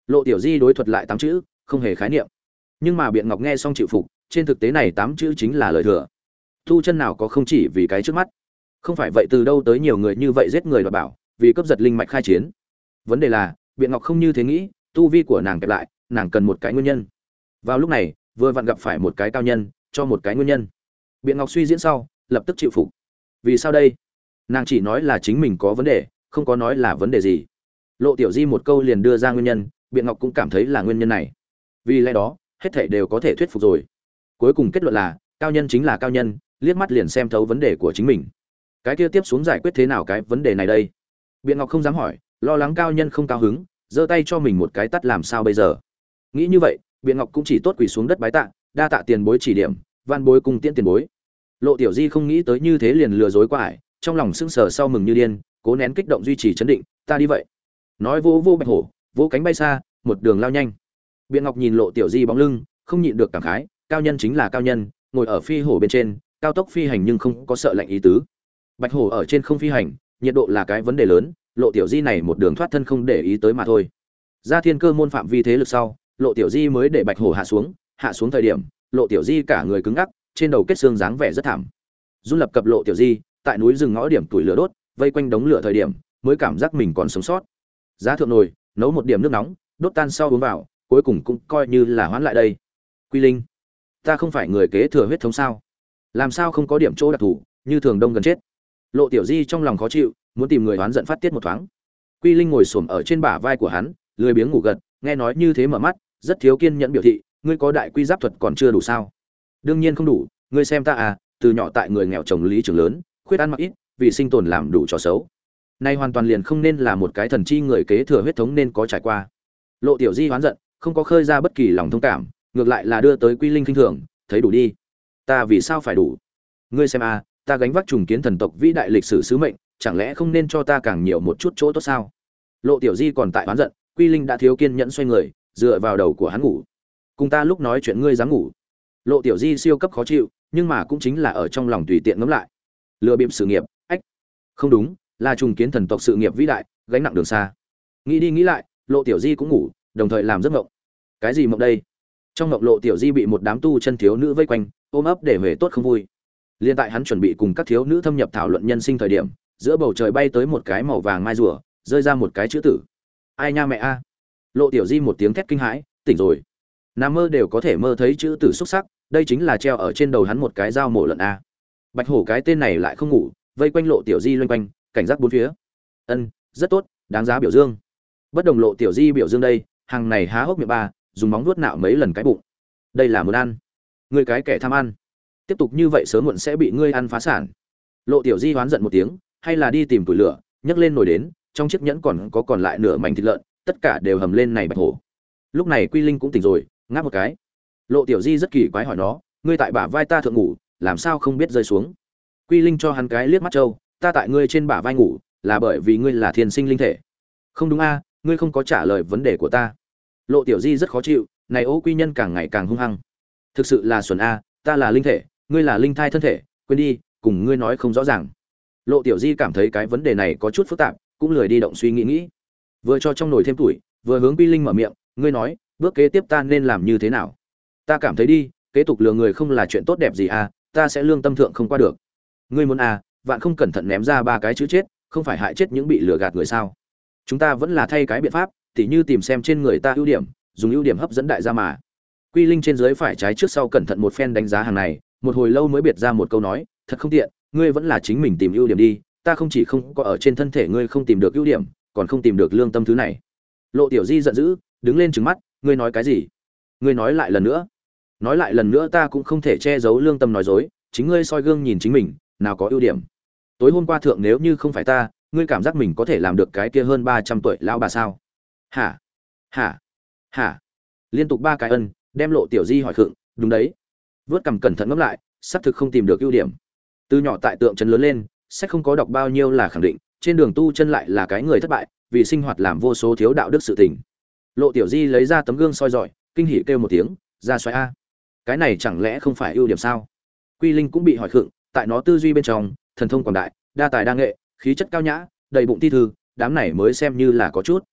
Lộ Tiểu Di đối thuật lại tám chữ, không hề khái niệm. Nhưng mà Biện Ngọc nghe xong chịu phục, trên thực tế này tám chữ chính là lời thừa. Tu chân nào có không chỉ vì cái trước mắt. Không phải vậy từ đâu tới nhiều người như vậy giết người đoạt bảo, vì cướp giật linh mạch khai chiến. Vấn đề là, Biện Ngọc không như thế nghĩ, tu vi của nàng kẹp lại, nàng cần một cái nguyên nhân. Vào lúc này, vừa vặn gặp phải một cái cao nhân, cho một cái nguyên nhân. Biện Ngọc suy diễn sau, lập tức chịu phục. Vì sao đây? Nàng chỉ nói là chính mình có vấn đề, không có nói là vấn đề gì. Lộ Tiểu Di một câu liền đưa ra nguyên nhân, Biện Ngọc cũng cảm thấy là nguyên nhân này. Vì lẽ đó, hết thảy đều có thể thuyết phục rồi. Cuối cùng kết luận là, cao nhân chính là cao nhân, liếc mắt liền xem thấu vấn đề của chính mình. Cái kia tiếp xuống giải quyết thế nào cái vấn đề này đây? Biện Ngọc không dám hỏi, lo lắng cao nhân không cao hứng, giơ tay cho mình một cái tát làm sao bây giờ. Nghĩ như vậy, Biện Ngọc cũng chỉ tốt quỳ xuống đất bái tạ, đa tạ tiền bối chỉ điểm, van bối cùng tiễn tiền bối. Lộ Tiểu Di không nghĩ tới như thế liền lừa dối qua ải, trong lòng sững sờ sau mừng như điên, cố nén kích động duy trì trấn định, ta đi vậy. Nói vô vô bạch hổ, vỗ cánh bay xa, một đường lao nhanh. Biện Ngọc nhìn Lộ Tiểu Di bóng lưng, không nhịn được cảm khái, cao nhân chính là cao nhân, ngồi ở phi hổ bên trên, cao tốc phi hành nhưng không có sợ lạnh ý tứ. Bạch hổ ở trên không phi hành, nhiệt độ là cái vấn đề lớn, Lộ Tiểu Di này một đường thoát thân không để ý tới mà thôi. Ra thiên cơ môn phạm vi thế lực sau, Lộ Tiểu Di mới để Bạch hổ hạ xuống, hạ xuống thời điểm, Lộ Tiểu Di cả người cứng ngắc, trên đầu kết xương dáng vẻ rất thảm. Run lập cập Lộ Tiểu Di, tại núi rừng ngõ điểm tuổi lửa đốt, vây quanh đống lửa thời điểm, mới cảm giác mình còn sống sót. Giá thượng nồi, nấu một điểm nước nóng, đốt tan sau uống vào, cuối cùng cũng coi như là hoán lại đây. Quy Linh, ta không phải người kế thừa huyết thống sao? Làm sao không có điểm chỗ đặc thù, như thường đông gần chết. Lộ Tiểu Di trong lòng khó chịu, muốn tìm người oán giận phát tiết một thoáng. Quy Linh ngồi xổm ở trên bả vai của hắn, lười biếng ngủ gật, nghe nói như thế mở mắt, rất thiếu kiên nhẫn biểu thị, ngươi có đại quy giáp thuật còn chưa đủ sao? Đương nhiên không đủ, ngươi xem ta à, từ nhỏ tại người nghèo chồng lý trưởng lớn, khuyết ăn mặc ít, vì sinh tồn làm đủ trò xấu. Nay hoàn toàn liền không nên là một cái thần chi người kế thừa huyết thống nên có trải qua. Lộ Tiểu Di hoán giận, không có khơi ra bất kỳ lòng thông cảm, ngược lại là đưa tới Quy Linh khinh thường, thấy đủ đi. Ta vì sao phải đủ? Ngươi xem a, ta gánh vác trùng kiến thần tộc vĩ đại lịch sử sứ mệnh, chẳng lẽ không nên cho ta càng nhiều một chút chỗ tốt sao? Lộ Tiểu Di còn tại hoán giận, Quy Linh đã thiếu kiên nhẫn xoay người, dựa vào đầu của hắn ngủ. Cùng ta lúc nói chuyện ngươi dám ngủ? Lộ Tiểu Di siêu cấp khó chịu, nhưng mà cũng chính là ở trong lòng tùy tiện ngẫm lại. Lừa bịp sự nghiệp, ách. Không đúng, là trùng kiến thần tộc sự nghiệp vĩ đại, gánh nặng đường xa. Nghĩ đi nghĩ lại, Lộ Tiểu Di cũng ngủ, đồng thời làm giấc mộng. Cái gì mộng đây? Trong mộng Lộ Tiểu Di bị một đám tu chân thiếu nữ vây quanh, ôm ấp để huề tốt không vui. Liên tại hắn chuẩn bị cùng các thiếu nữ thâm nhập thảo luận nhân sinh thời điểm, giữa bầu trời bay tới một cái màu vàng mai rùa, rơi ra một cái chữ tử. Ai nha mẹ a! Lộ Tiểu Di một tiếng thét kinh hãi, tỉnh rồi. Nằm mơ đều có thể mơ thấy chữ tử xuất sắc, đây chính là treo ở trên đầu hắn một cái dao mổ lợn a. Bạch hổ cái tên này lại không ngủ, vây quanh Lộ Tiểu Di loanh quanh, cảnh giác bốn phía. Ân, rất tốt, đáng giá biểu dương. Bất đồng Lộ Tiểu Di biểu dương đây, hàng này há hốc miệng ba, dùng móng vuốt nạo mấy lần cái bụng. Đây là muốn ăn. Ngươi cái kẻ tham ăn. Tiếp tục như vậy sớm muộn sẽ bị ngươi ăn phá sản. Lộ Tiểu Di hoán giận một tiếng, hay là đi tìm củi lửa, nhấc lên nồi đến, trong chiếc nhẫn còn có còn lại nửa mảnh thịt lợn, tất cả đều hầm lên này Bạch hổ. Lúc này Quy Linh cũng tỉnh rồi, ngáp một cái. Lộ Tiểu Di rất kỳ quái hỏi nó, ngươi tại bả vai ta thượng ngủ, làm sao không biết rơi xuống? Quy Linh cho hắn cái liếc mắt trâu, ta tại ngươi trên bả vai ngủ, là bởi vì ngươi là thiên sinh linh thể. Không đúng a, ngươi không có trả lời vấn đề của ta. Lộ Tiểu Di rất khó chịu, này Ô Quy Nhân càng ngày càng hung hăng. Thực sự là xuẩn a, ta là linh thể, ngươi là linh thai thân thể, quên đi, cùng ngươi nói không rõ ràng. Lộ Tiểu Di cảm thấy cái vấn đề này có chút phức tạp, cũng lười đi động suy nghĩ nghĩ. Vừa cho trong nồi thêm tuổi, vừa hướng Quy Linh mở miệng, ngươi nói, bước kế tiếp ta nên làm như thế nào? Ta cảm thấy đi, kế tục lừa người không là chuyện tốt đẹp gì à, ta sẽ lương tâm thượng không qua được. Ngươi muốn à, vạn không cẩn thận ném ra ba cái chữ chết, không phải hại chết những bị lừa gạt người sao? Chúng ta vẫn là thay cái biện pháp, tỉ như tìm xem trên người ta ưu điểm, dùng ưu điểm hấp dẫn đại gia mà. Quy Linh trên dưới phải trái trước sau cẩn thận một phen đánh giá hàng này, một hồi lâu mới biệt ra một câu nói, thật không tiện, ngươi vẫn là chính mình tìm ưu điểm đi, ta không chỉ không có ở trên thân thể ngươi không tìm được ưu điểm, còn không tìm được lương tâm thứ này. Lộ Tiểu Di giận dữ, đứng lên trừng mắt, ngươi nói cái gì? Ngươi nói lại lần nữa. Nói lại lần nữa ta cũng không thể che giấu lương tâm nói dối, chính ngươi soi gương nhìn chính mình, nào có ưu điểm. Tối hôm qua thượng nếu như không phải ta, ngươi cảm giác mình có thể làm được cái kia hơn ba trăm tuổi lão bà sao? Hả? Hả? Hả? Liên tục ba cái ân, đem Lộ Tiểu Di hỏi khựng, đúng đấy. Vớt cằm cẩn thận ngẫm lại, xác thực không tìm được ưu điểm. Từ nhỏ tại tượng trấn lớn lên, sách không có đọc bao nhiêu là khẳng định, trên đường tu chân lại là cái người thất bại, vì sinh hoạt làm vô số thiếu đạo đức sự tình. Lộ Tiểu Di lấy ra tấm gương soi rọi, kinh hỉ kêu một tiếng, ra xoáy a. Cái này chẳng lẽ không phải ưu điểm sao? Quy Linh cũng bị hỏi khựng, tại nó tư duy bên trong, thần thông quảng đại, đa tài đa nghệ, khí chất cao nhã, đầy bụng thi thư, đám này mới xem như là có chút.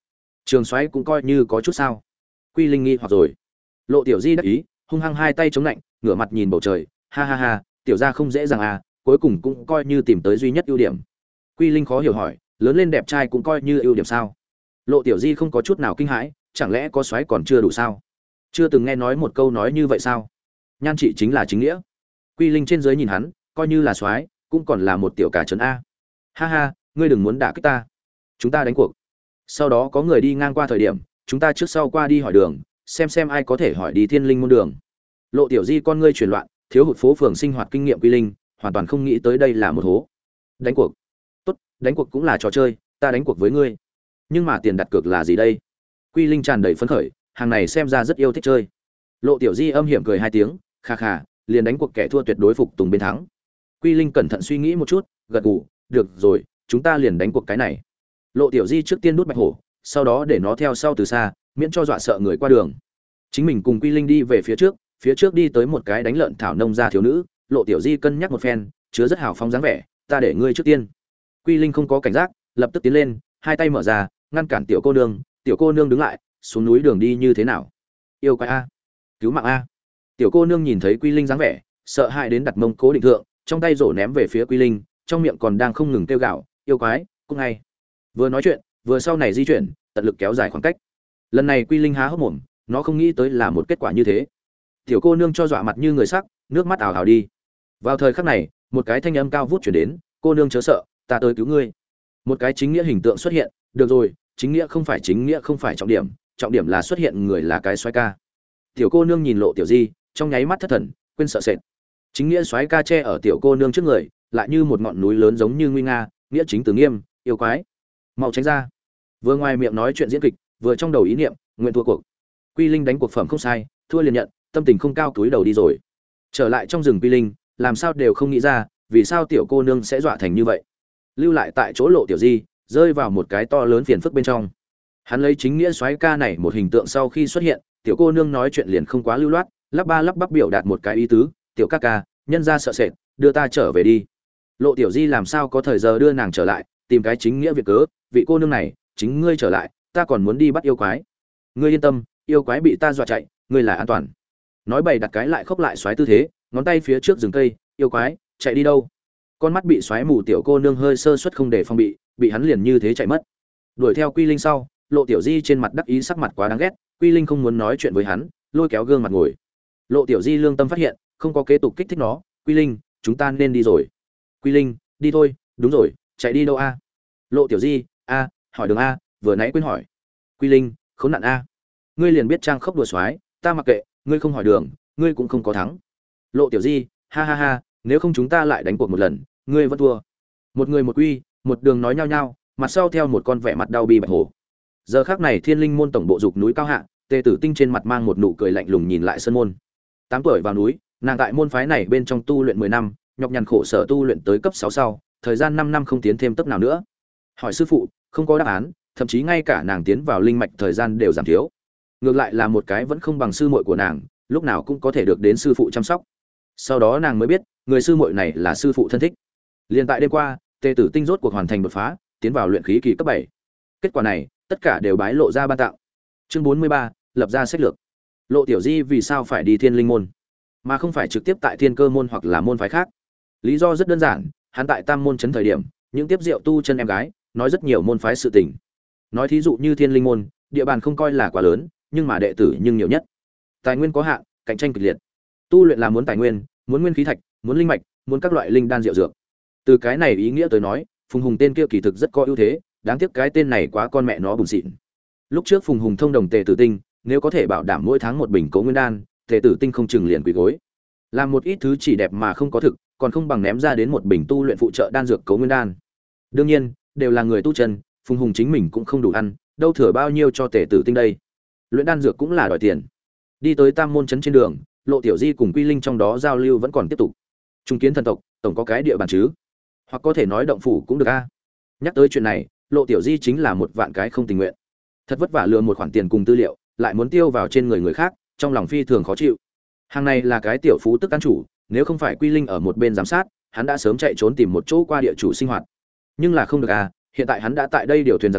Trường xoáy cũng coi như có chút sao? Quy Linh nghi hoặc rồi. Lộ Tiểu Di đắc ý, hung hăng hai tay chống lạnh, ngửa mặt nhìn bầu trời, ha ha ha, tiểu gia không dễ dàng à, cuối cùng cũng coi như tìm tới duy nhất ưu điểm. Quy Linh khó hiểu hỏi, lớn lên đẹp trai cũng coi như ưu điểm sao? Lộ Tiểu Di không có chút nào kinh hãi, chẳng lẽ có xoáy còn chưa đủ sao? Chưa từng nghe nói một câu nói như vậy sao? Nhan trị chính là chính nghĩa. Quy Linh trên dưới nhìn hắn, coi như là xoáy, cũng còn là một tiểu cả trấn a. Ha ha, ngươi đừng muốn đả kích ta. Chúng ta đánh cuộc. Sau đó có người đi ngang qua thời điểm, chúng ta trước sau qua đi hỏi đường, xem xem ai có thể hỏi đi Thiên Linh môn đường. Lộ Tiểu Di con ngươi chuyển loạn, thiếu hụt phố phường sinh hoạt kinh nghiệm Quy Linh, hoàn toàn không nghĩ tới đây là một hố. Đánh cuộc. Tốt, đánh cuộc cũng là trò chơi, ta đánh cuộc với ngươi. Nhưng mà tiền đặt cược là gì đây? Quy Linh tràn đầy phấn khởi, hàng này xem ra rất yêu thích chơi. Lộ Tiểu Di âm hiểm cười hai tiếng, kha kha, liền đánh cuộc kẻ thua tuyệt đối phục tùng bên thắng. Quy Linh cẩn thận suy nghĩ một chút, gật gù, được rồi, chúng ta liền đánh cuộc cái này. Lộ Tiểu Di trước tiên đút bạch hổ, sau đó để nó theo sau từ xa, miễn cho dọa sợ người qua đường. Chính mình cùng Quy Linh đi về phía trước, phía trước đi tới một cái đánh lợn thảo nông gia thiếu nữ, Lộ Tiểu Di cân nhắc một phen, chứa rất hào phóng dáng vẻ, ta để ngươi trước tiên. Quy Linh không có cảnh giác, lập tức tiến lên, hai tay mở ra, ngăn cản tiểu cô nương, tiểu cô nương đứng lại, xuống núi đường đi như thế nào? Yêu quái a, cứu mạng a. Tiểu cô nương nhìn thấy Quy Linh dáng vẻ, sợ hãi đến đặt mông cố định thượng, trong tay rổ ném về phía Quy Linh, trong miệng còn đang không ngừng kêu gào, yêu quái, cũng ngay. Vừa nói chuyện, vừa sau này di chuyển, tận lực kéo dài khoảng cách. Lần này Quy Linh há hốc mồm, nó không nghĩ tới là một kết quả như thế. Tiểu cô nương cho dọa mặt như người sắc, nước mắt ào ào đi. Vào thời khắc này, một cái thanh âm cao vút truyền đến, cô nương chớ sợ, ta tới cứu ngươi. Một cái chính nghĩa hình tượng xuất hiện, được rồi, chính nghĩa không phải chính nghĩa không phải trọng điểm, trọng điểm là xuất hiện người là cái soái ca. Tiểu cô nương nhìn Lộ Tiểu Di, trong nháy mắt thất thần, quên sợ sệt. Chính nghĩa soái ca che ở tiểu cô nương trước người, lại như một ngọn núi lớn giống như nguy nga, nghĩa chính từ nghiêm, yêu quái, mau tránh ra. Vừa ngoài miệng nói chuyện diễn kịch, vừa trong đầu ý niệm, nguyện thua cuộc. Quy Linh đánh cuộc phẩm không sai, thua liền nhận, tâm tình không cao túi đầu đi rồi. Trở lại trong rừng Quy Linh, làm sao đều không nghĩ ra, vì sao tiểu cô nương sẽ dọa thành như vậy. Lưu lại tại chỗ Lộ Tiểu Di, rơi vào một cái to lớn phiền phức bên trong. Hắn lấy chính nghĩa soái ca này một hình tượng sau khi xuất hiện, tiểu cô nương nói chuyện liền không quá lưu loát, lắp ba lắp bắp biểu đạt một cái ý tứ, tiểu ca ca, nhân ra sợ sệt, đưa ta trở về đi. Lộ Tiểu Di làm sao có thời giờ đưa nàng trở lại, tìm cái chính nghĩa việc cớ, vị cô nương này, chính ngươi trở lại, ta còn muốn đi bắt yêu quái. Ngươi yên tâm, yêu quái bị ta dọa chạy, ngươi là an toàn. Nói bày đặt cái lại khốc lại xoáy tư thế, ngón tay phía trước rừng cây, yêu quái, chạy đi đâu? Con mắt bị xoáy mù tiểu cô nương hơi sơ suất không để phòng bị, bị hắn liền như thế chạy mất. Đuổi theo Quy Linh sau, Lộ Tiểu Di trên mặt đắc ý sắc mặt quá đáng ghét, Quy Linh không muốn nói chuyện với hắn, lôi kéo gương mặt ngồi. Lộ Tiểu Di lương tâm phát hiện, không có kế tục kích thích nó, Quy Linh, chúng ta nên đi rồi. Quy Linh, đi thôi, đúng rồi, chạy đi đâu a? Lộ Tiểu Di, a, hỏi đường a, vừa nãy quên hỏi. Quy Linh, khốn nạn a. Ngươi liền biết trang khốc đùa xoái, ta mặc kệ, ngươi không hỏi đường, ngươi cũng không có thắng. Lộ Tiểu Di, ha ha ha, nếu không chúng ta lại đánh cuộc một lần, ngươi vẫn thua. Một người một quy, một đường nói nhau nhau, mặt sau theo một con vẻ mặt đau bi bạch hổ. Giờ khắc này Thiên Linh môn tổng bộ dục núi cao hạ, Tề Tử Tinh trên mặt mang một nụ cười lạnh lùng nhìn lại sân môn. Tám tuổi vào núi, nàng tại môn phái này bên trong tu luyện mười năm, nhọc nhằn khổ sở tu luyện tới cấp sáu sau, thời gian năm năm không tiến thêm tốc nào nữa. Hỏi sư phụ, không có đáp án, thậm chí ngay cả nàng tiến vào linh mạch thời gian đều giảm thiếu. Ngược lại là một cái vẫn không bằng sư muội của nàng, lúc nào cũng có thể được đến sư phụ chăm sóc. Sau đó nàng mới biết, người sư muội này là sư phụ thân thích. Liên tại đêm qua, Tề Tử Tinh rốt cuộc hoàn thành đột phá, tiến vào luyện khí kỳ cấp bảy. Kết quả này, tất cả đều bái lộ ra ban tặng. Chương bốn mươi ba, lập ra sách lược. Lộ Tiểu Di vì sao phải đi Thiên Linh môn, mà không phải trực tiếp tại Thiên Cơ môn hoặc là môn phái khác? Lý do rất đơn giản, hắn tại Tam môn trấn thời điểm, những tiếp rượu tu chân em gái, nói rất nhiều môn phái sự tình. Nói thí dụ như Thiên Linh môn, địa bàn không coi là quá lớn, nhưng mà đệ tử nhưng nhiều nhất. Tài nguyên có hạn, cạnh tranh kịch liệt. Tu luyện là muốn tài nguyên, muốn nguyên khí thạch, muốn linh mạch, muốn các loại linh đan diệu dược. Từ cái này ý nghĩa tới nói, Phùng Hùng tên kia kỳ thực rất có ưu thế, đáng tiếc cái tên này quá con mẹ nó bùn xịn. Lúc trước Phùng Hùng thông đồng Tề Tử Tinh, nếu có thể bảo đảm mỗi tháng một bình Cố Nguyên đan, Tề Tử Tinh không chừng liền quỳ gối. Làm một ít thứ chỉ đẹp mà không có thực, còn không bằng ném ra đến một bình tu luyện phụ trợ đan dược Cố Nguyên đan. Đương nhiên, đều là người tu chân, Phùng Hùng chính mình cũng không đủ ăn, đâu thừa bao nhiêu cho Tề Tử Tinh đây. Luyện đan dược cũng là đòi tiền. Đi tới Tam môn trấn trên đường, Lộ Tiểu Di cùng Quy Linh trong đó giao lưu vẫn còn tiếp tục. Trung kiến thần tộc, tổng có cái địa bàn chứ? Hoặc có thể nói động phủ cũng được a. Nhắc tới chuyện này, Lộ Tiểu Di chính là một vạn cái không tình nguyện. Thật vất vả lừa một khoản tiền cùng tư liệu, lại muốn tiêu vào trên người người khác, trong lòng phi thường khó chịu. Hàng này là cái tiểu phú tức ăn chủ, nếu không phải Quy Linh ở một bên giám sát, hắn đã sớm chạy trốn tìm một chỗ qua địa chủ sinh hoạt. Nhưng là không được à, hiện tại hắn đã tại đây điều thuyền giặc lên,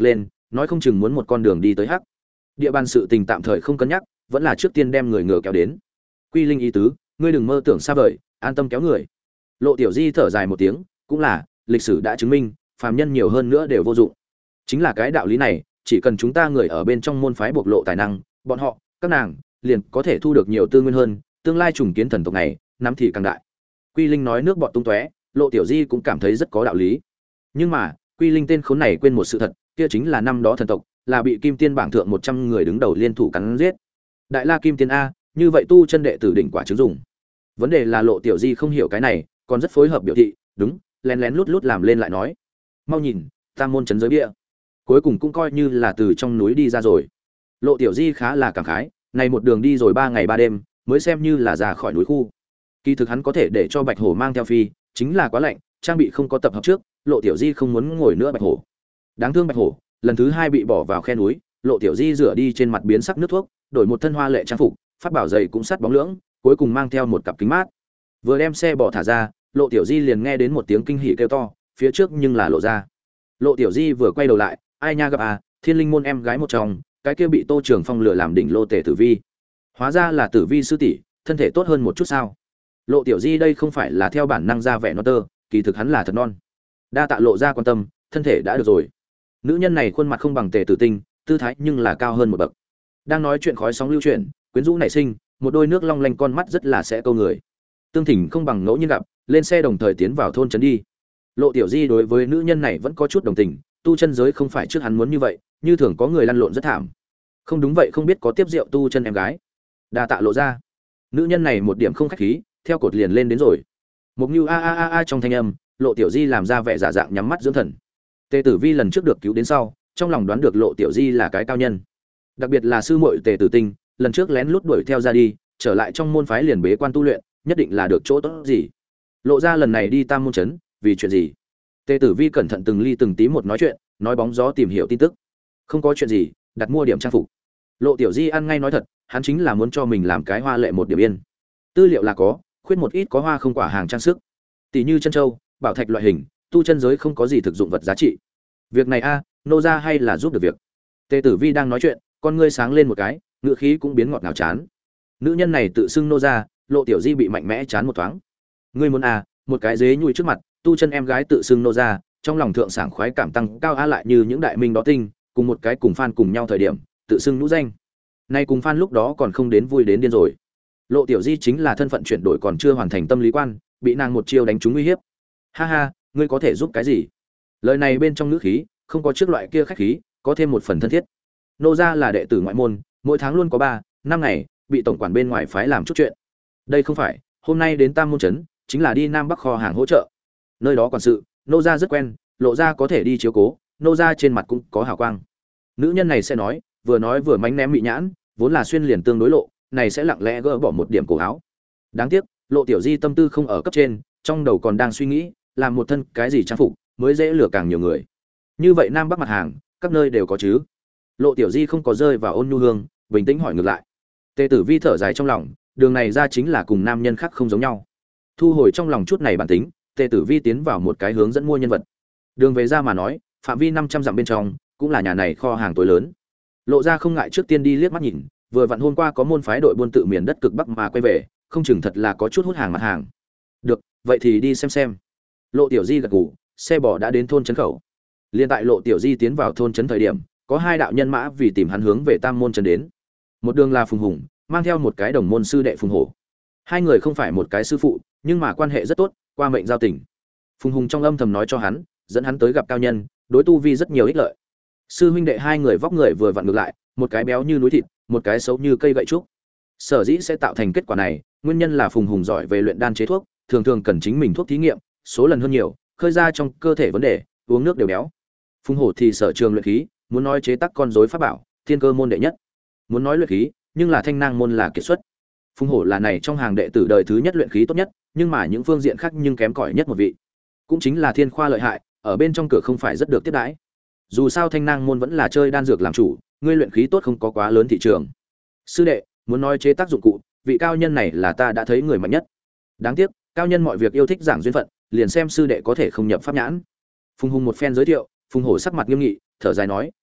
nói không chừng muốn một con đường đi tới hắc. Địa bàn sự tình tạm thời không cân nhắc, vẫn là trước tiên đem người ngựa kéo đến. Quy Linh ý tứ, ngươi đừng mơ tưởng xa vời, an tâm kéo người. Lộ Tiểu Di thở dài một tiếng, cũng là, lịch sử đã chứng minh, phàm nhân nhiều hơn nữa đều vô dụng. Chính là cái đạo lý này, chỉ cần chúng ta người ở bên trong môn phái bộc lộ tài năng, bọn họ, các nàng, liền có thể thu được nhiều tư nguyên hơn, tương lai trùng kiến thần tộc này, nắm thì càng đại. Quy Linh nói nước bọt tung tóe, Lộ Tiểu Di cũng cảm thấy rất có đạo lý. Nhưng mà, Quy Linh tên khốn này quên một sự thật, kia chính là năm đó thần tộc là bị Kim Tiên bảng thượng một trăm người đứng đầu liên thủ cắn giết. Đại La Kim Tiên a, như vậy tu chân đệ tử đỉnh quả chứng dụng. Vấn đề là Lộ Tiểu Di không hiểu cái này, còn rất phối hợp biểu thị, đúng, lén lén lút lút làm lên lại nói. Mau nhìn, Tam môn trấn giới bia. Cuối cùng cũng coi như là từ trong núi đi ra rồi. Lộ Tiểu Di khá là cảm khái, này một đường đi rồi ba ngày ba đêm, mới xem như là ra khỏi núi khu. Kỳ thực hắn có thể để cho Bạch Hổ mang theo phi, chính là quá lạnh, trang bị không có tập hợp trước, Lộ Tiểu Di không muốn ngồi nữa Bạch Hổ. Đáng thương Bạch Hổ, lần thứ hai bị bỏ vào khe núi, Lộ Tiểu Di rửa đi trên mặt biến sắc nước thuốc, đổi một thân hoa lệ trang phục, phát bảo giày cũng sắt bóng lưỡng, cuối cùng mang theo một cặp kính mát. Vừa đem xe bỏ thả ra, Lộ Tiểu Di liền nghe đến một tiếng kinh hỉ kêu to, phía trước nhưng là Lộ ra. Lộ Tiểu Di vừa quay đầu lại, ai nha gặp à, Thiên Linh môn em gái một trong, cái kia bị Tô Trường Phong lừa làm đỉnh lô tể Tử Vi. Hóa ra là Tử Vi sư tỷ, thân thể tốt hơn một chút sao? Lộ Tiểu Di đây không phải là theo bản năng ra vẻ non tơ, kỳ thực hắn là thật non. Đa tạ Lộ ra quan tâm, thân thể đã được rồi. Nữ nhân này khuôn mặt không bằng Tề Tử Tinh, tư thái nhưng là cao hơn một bậc. Đang nói chuyện khói sóng lưu chuyển, quyến rũ nảy sinh, một đôi nước long lanh con mắt rất là sẽ câu người. Tương Thỉnh không bằng ngẫu nhiên gặp, lên xe đồng thời tiến vào thôn trấn đi. Lộ Tiểu Di đối với nữ nhân này vẫn có chút đồng tình, tu chân giới không phải trước hắn muốn như vậy, như thường có người lăn lộn rất thảm. Không đúng vậy không biết có tiếp rượu tu chân em gái. Đa tạ Lộ ra. Nữ nhân này một điểm không khách khí, theo cột liền lên đến rồi. Một nhu a a a a trong thanh âm, Lộ Tiểu Di làm ra vẻ giả dạng nhắm mắt dưỡng thần. Tề Tử Vi lần trước được cứu đến sau, trong lòng đoán được Lộ Tiểu Di là cái cao nhân. Đặc biệt là sư muội Tề Tử Tinh, lần trước lén lút đuổi theo ra đi, trở lại trong môn phái liền bế quan tu luyện, nhất định là được chỗ tốt gì. Lộ ra lần này đi Tam môn trấn, vì chuyện gì? Tề Tử Vi cẩn thận từng ly từng tí một nói chuyện, nói bóng gió tìm hiểu tin tức. Không có chuyện gì, đặt mua điểm trang phục. Lộ Tiểu Di ăn ngay nói thật, hắn chính là muốn cho mình làm cái hoa lệ một điểm yên. Tư liệu là có, khuyết một ít có hoa không quả hàng trang sức, tỷ như chân châu, bảo thạch loại hình, tu chân giới không có gì thực dụng vật giá trị. Việc này a, nô ra hay là giúp được việc. Tề Tử Vi đang nói chuyện, con ngươi sáng lên một cái, ngựa khí cũng biến ngọt ngào chán. Nữ nhân này tự xưng nô ra, Lộ Tiểu Di bị mạnh mẽ chán một thoáng. Ngươi muốn à, một cái dế nhùi trước mặt, tu chân em gái tự xưng nô ra, trong lòng thượng sảng khoái cảm tăng cao a lại như những đại minh đó tinh, cùng một cái cùng fan cùng nhau thời điểm, tự xưng nhũ danh. Nay cùng fan lúc đó còn không đến vui đến điên rồi. Lộ Tiểu Di chính là thân phận chuyển đổi còn chưa hoàn thành tâm lý quan, bị nàng một chiêu đánh trúng uy hiếp. Ha ha, ngươi có thể giúp cái gì? Lời này bên trong ngữ khí, không có trước loại kia khách khí, có thêm một phần thân thiết. Nô gia là đệ tử ngoại môn, mỗi tháng luôn có ba, năm ngày, bị tổng quản bên ngoài phái làm chút chuyện. Đây không phải, hôm nay đến Tam môn trấn, chính là đi Nam Bắc kho hàng hỗ trợ. Nơi đó quản sự, nô gia rất quen, Lộ gia có thể đi chiếu cố, nô gia trên mặt cũng có hào quang. Nữ nhân này sẽ nói, vừa nói vừa mánh ném mị nhãn, vốn là xuyên liền tương đối lộ, này sẽ lặng lẽ gỡ bỏ một điểm cổ áo. Đáng tiếc, Lộ Tiểu Di tâm tư không ở cấp trên, trong đầu còn đang suy nghĩ, làm một thân cái gì trang phục mới dễ lừa càng nhiều người. Như vậy Nam Bắc mặt hàng, các nơi đều có chứ. Lộ Tiểu Di không có rơi vào ôn nhu hương, bình tĩnh hỏi ngược lại. Tề Tử Vi thở dài trong lòng, đường này ra chính là cùng nam nhân khác không giống nhau. Thu hồi trong lòng chút này bản tính, Tề Tử Vi tiến vào một cái hướng dẫn mua nhân vật. Đường về ra mà nói, phạm vi năm trăm dặm bên trong, cũng là nhà này kho hàng tối lớn. Lộ ra không ngại trước tiên đi liếc mắt nhìn, vừa vặn hôm qua có môn phái đội buôn tự miền đất cực bắc mà quay về, không chừng thật là có chút hút hàng mặt hàng. Được, vậy thì đi xem xem. Lộ Tiểu Di gật gù, xe bò đã đến thôn trấn khẩu. Liên tại Lộ Tiểu Di tiến vào thôn trấn thời điểm, có hai đạo nhân mã vì tìm hắn hướng về Tam môn trấn đến. Một đường là Phùng Hùng, mang theo một cái đồng môn sư đệ Phùng Hổ. Hai người không phải một cái sư phụ, nhưng mà quan hệ rất tốt, qua mệnh giao tình. Phùng Hùng trong âm thầm nói cho hắn, dẫn hắn tới gặp cao nhân, đối tu vi rất nhiều ích lợi. Sư huynh đệ hai người vóc người vừa vặn ngược lại, một cái béo như núi thịt, một cái xấu như cây gậy trúc. Sở dĩ sẽ tạo thành kết quả này, nguyên nhân là Phùng Hùng giỏi về luyện đan chế thuốc, thường thường cần chính mình thuốc thí nghiệm, số lần hơn nhiều, khơi ra trong cơ thể vấn đề, uống nước đều béo. Phùng Hổ thì sở trường luyện khí, muốn nói chế tác con rối pháp bảo, thiên cơ môn đệ nhất. Muốn nói luyện khí, nhưng là thanh nang môn là kiệt xuất. Phùng Hổ là này trong hàng đệ tử đời thứ nhất luyện khí tốt nhất, nhưng mà những phương diện khác nhưng kém cỏi nhất một vị. Cũng chính là thiên khoa lợi hại, ở bên trong cửa không phải rất được tiếp đãi. Dù sao thanh nang môn vẫn là chơi đan dược làm chủ, ngươi luyện khí tốt không có quá lớn thị trường. Sư đệ, muốn nói chế tác dụng cụ, vị cao nhân này là ta đã thấy người mạnh nhất. Đáng tiếc, cao nhân mọi việc yêu thích giảng duyên phận, liền xem sư đệ có thể không nhập pháp nhãn. Phùng Hùng một phen giới thiệu, Phùng Hổ sắc mặt nghiêm nghị, thở dài nói,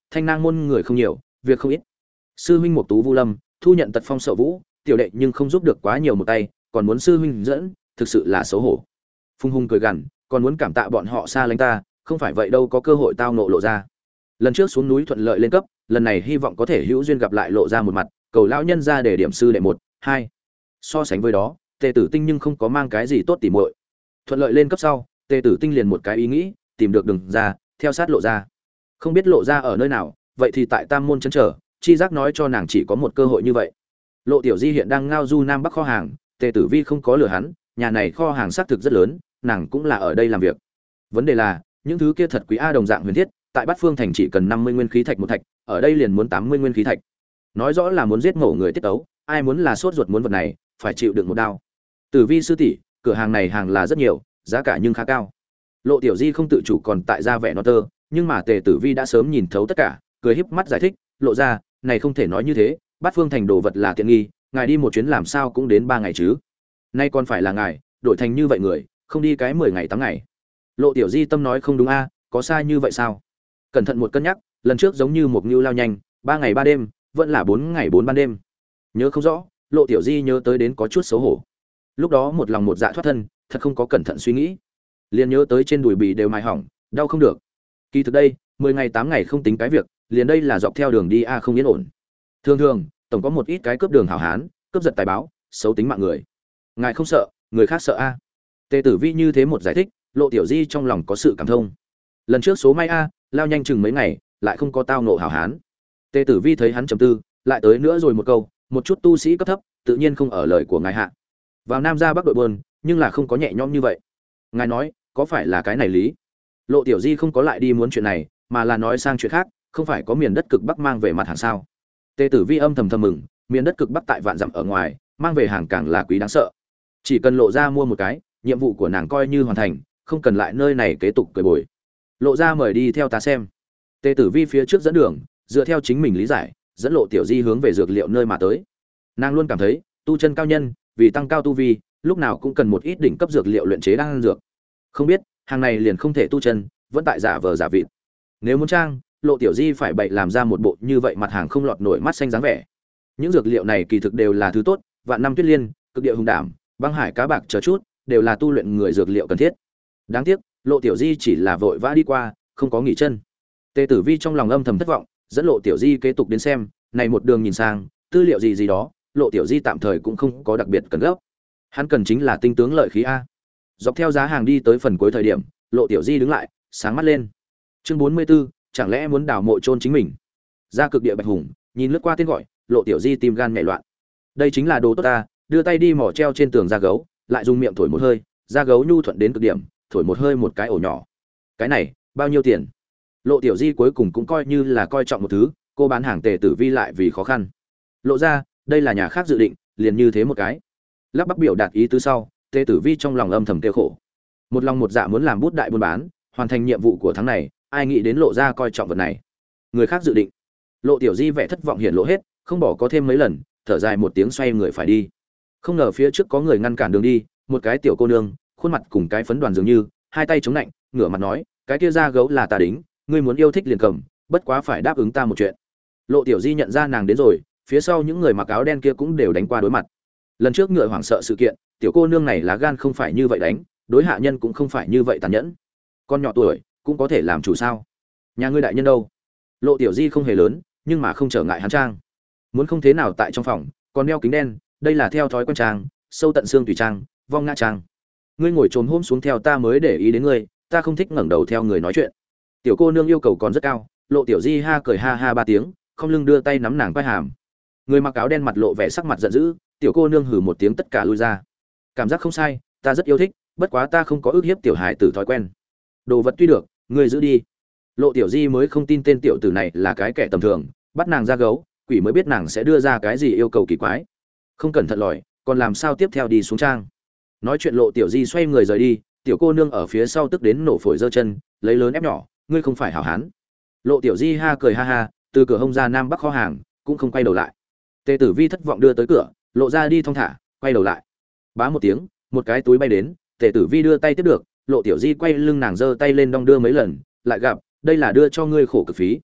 thanh nang môn người không nhiều, việc không ít. Sư huynh Mộc Tú Vu Lâm thu nhận tật phong sợ vũ, tiểu đệ nhưng không giúp được quá nhiều một tay, còn muốn sư huynh dẫn, thực sự là xấu hổ. Phùng Hùng cười gằn, còn muốn cảm tạ bọn họ xa lánh ta, không phải vậy đâu có cơ hội tao nộ lộ ra. Lần trước xuống núi thuận lợi lên cấp, lần này hy vọng có thể hữu duyên gặp lại lộ ra một mặt, cầu lão nhân ra để điểm sư đệ một, hai. So sánh với đó, Tề Tử Tinh nhưng không có mang cái gì tốt tỉ muội. Thuận lợi lên cấp sau, Tề Tử Tinh liền một cái ý nghĩ, tìm được đường ra, theo sát lộ ra. Không biết lộ ra ở nơi nào, vậy thì tại Tam môn trấn trở, chi giác nói cho nàng chỉ có một cơ hội như vậy. Lộ Tiểu Di hiện đang ngao du Nam Bắc kho hàng, Tề Tử Vi không có lừa hắn, nhà này kho hàng xác thực rất lớn, nàng cũng là ở đây làm việc. Vấn đề là, những thứ kia thật quý a đồng dạng huyền thiết, tại Bát Phương thành chỉ cần năm mươi nguyên khí thạch một thạch, ở đây liền muốn tám mươi nguyên khí thạch. Nói rõ là muốn giết ngổ người tiết tấu, ai muốn là sốt ruột muốn vật này, phải chịu đựng một đao. Tử Vi sư tỷ, cửa hàng này hàng là rất nhiều, giá cả nhưng khá cao. Lộ Tiểu Di không tự chủ còn tại ra vẻ nó tơ, nhưng mà Tề Tử Vi đã sớm nhìn thấu tất cả, cười híp mắt giải thích, lộ ra, này không thể nói như thế, Bát Phương thành đồ vật là tiện nghi, ngài đi một chuyến làm sao cũng đến ba ngày chứ. Nay còn phải là ngài, đổi thành như vậy người, không đi cái mười ngày tám ngày. Lộ Tiểu Di tâm nói không đúng a, có sai như vậy sao? Cẩn thận một cân nhắc, lần trước giống như một nhưu lao nhanh, ba ngày ba đêm, vẫn là bốn ngày bốn ban đêm. Nhớ không rõ, Lộ Tiểu Di nhớ tới đến có chút xấu hổ. Lúc đó một lòng một dạ thoát thân, thật không có cẩn thận suy nghĩ. Liền nhớ tới trên đùi bì đều mài hỏng, đau không được. Kỳ thực đây, mười ngày tám ngày không tính cái việc, liền đây là dọc theo đường đi a không yên ổn. Thường thường, tổng có một ít cái cướp đường hảo hán, cướp giật tài báo, xấu tính mạng người. Ngài không sợ, người khác sợ a. Tề Tử Vi như thế một giải thích, Lộ Tiểu Di trong lòng có sự cảm thông. Lần trước số may a, lao nhanh chừng mấy ngày, lại không có tao nộ hảo hán. Tề Tử Vi thấy hắn trầm tư, lại tới nữa rồi một câu, một chút tu sĩ cấp thấp, tự nhiên không ở lời của ngài hạ. Vào Nam ra Bắc đội buôn, nhưng là không có nhẹ nhõm như vậy. Ngài nói, có phải là cái này lý? Lộ Tiểu Di không có lại đi muốn chuyện này, mà là nói sang chuyện khác, không phải có miền đất cực Bắc mang về mặt hàng sao? Tề Tử Vi âm thầm thầm mừng, miền đất cực Bắc tại vạn dặm ở ngoài, mang về hàng càng là quý đáng sợ. Chỉ cần lộ ra mua một cái, nhiệm vụ của nàng coi như hoàn thành, không cần lại nơi này kế tục cười bồi. Lộ ra mời đi theo ta xem. Tề Tử Vi phía trước dẫn đường, dựa theo chính mình lý giải, dẫn Lộ Tiểu Di hướng về dược liệu nơi mà tới. Nàng luôn cảm thấy, tu chân cao nhân, vì tăng cao tu vi, lúc nào cũng cần một ít đỉnh cấp dược liệu luyện chế đan dược. Không biết, hàng này liền không thể tu chân, vẫn tại giả vờ giả vịt. Nếu muốn trang, Lộ Tiểu Di phải bày làm ra một bộ như vậy mặt hàng không lọt nổi mắt xanh dáng vẻ. Những dược liệu này kỳ thực đều là thứ tốt, vạn năm tuyết liên, cực địa hùng đảm, băng hải cá bạc chờ chút, đều là tu luyện người dược liệu cần thiết. Đáng tiếc, Lộ Tiểu Di chỉ là vội vã đi qua, không có nghỉ chân. Tề Tử Vi trong lòng âm thầm thất vọng, dẫn Lộ Tiểu Di kế tục đến xem, này một đường nhìn sang, tư liệu gì gì đó, Lộ Tiểu Di tạm thời cũng không có đặc biệt cần gấp. Hắn cần chính là tinh tướng lợi khí a. Dọc theo giá hàng đi tới phần cuối thời điểm, Lộ Tiểu Di đứng lại, sáng mắt lên. Chương bốn mươi 44, chẳng lẽ muốn đào mộ chôn chính mình? Ra cực địa bạch hùng, nhìn lướt qua tên gọi, Lộ Tiểu Di tim gan nhảy loạn. Đây chính là đồ tốt ta, đưa tay đi mỏ treo trên tường da gấu, lại dùng miệng thổi một hơi, da gấu nhu thuận đến cực điểm, thổi một hơi một cái ổ nhỏ. Cái này, bao nhiêu tiền? Lộ Tiểu Di cuối cùng cũng coi như là coi trọng một thứ, cô bán hàng Tề Tử Vi lại vì khó khăn. Lộ ra, đây là nhà khác dự định, liền như thế một cái. Lắp bắp biểu đạt ý tứ sau, Tề Tử Vi trong lòng âm thầm kêu khổ. Một lòng một dạ muốn làm bút đại buôn bán, hoàn thành nhiệm vụ của tháng này, ai nghĩ đến Lộ ra coi trọng vật này. Người khác dự định. Lộ Tiểu Di vẻ thất vọng hiện lộ hết, không bỏ có thêm mấy lần, thở dài một tiếng xoay người phải đi. Không ngờ phía trước có người ngăn cản đường đi, một cái tiểu cô nương, khuôn mặt cùng cái phấn đoàn dường như, hai tay chống lạnh, ngửa mặt nói, cái kia da gấu là ta đính, ngươi muốn yêu thích liền cầm, bất quá phải đáp ứng ta một chuyện. Lộ Tiểu Di nhận ra nàng đến rồi, phía sau những người mặc áo đen kia cũng đều đánh qua đối mặt. Lần trước ngựa hoảng sợ sự kiện, tiểu cô nương này lá gan không phải như vậy đánh, đối hạ nhân cũng không phải như vậy tàn nhẫn. Con nhỏ tuổi cũng có thể làm chủ sao? Nhà ngươi đại nhân đâu? Lộ Tiểu Di không hề lớn, nhưng mà không trở ngại hắn trang. Muốn không thế nào tại trong phòng, còn đeo kính đen, đây là theo thói quen trang, sâu tận xương tùy trang, vong ngã trang. Ngươi ngồi trồm hôm xuống theo ta mới để ý đến ngươi, ta không thích ngẩng đầu theo người nói chuyện. Tiểu cô nương yêu cầu còn rất cao, Lộ Tiểu Di ha cười ha ha ba tiếng, không lưng đưa tay nắm nàng vai hàm. Người mặc áo đen mặt lộ vẻ sắc mặt giận dữ, tiểu cô nương hừ một tiếng tất cả lui ra. Cảm giác không sai, ta rất yêu thích, bất quá ta không có ước hiếp tiểu hài tử thói quen. Đồ vật tuy được, ngươi giữ đi. Lộ Tiểu Di mới không tin tên tiểu tử này là cái kẻ tầm thường, bắt nàng ra gấu, quỷ mới biết nàng sẽ đưa ra cái gì yêu cầu kỳ quái. Không cẩn thận lòi, còn làm sao tiếp theo đi xuống trang. Nói chuyện Lộ Tiểu Di xoay người rời đi, tiểu cô nương ở phía sau tức đến nổ phổi giơ chân, lấy lớn ép nhỏ, ngươi không phải hảo hán. Lộ Tiểu Di ha cười ha ha, từ cửa hông ra nam bắc kho hàng, cũng không quay đầu lại. Tề Tử Vi thất vọng đưa tới cửa, Lộ ra đi thong thả, quay đầu lại. Bá một tiếng, một cái túi bay đến, Tề Tử Vi đưa tay tiếp được, Lộ Tiểu Di quay lưng nàng giơ tay lên đong đưa mấy lần, lại gặp, đây là đưa cho ngươi khổ cực phí.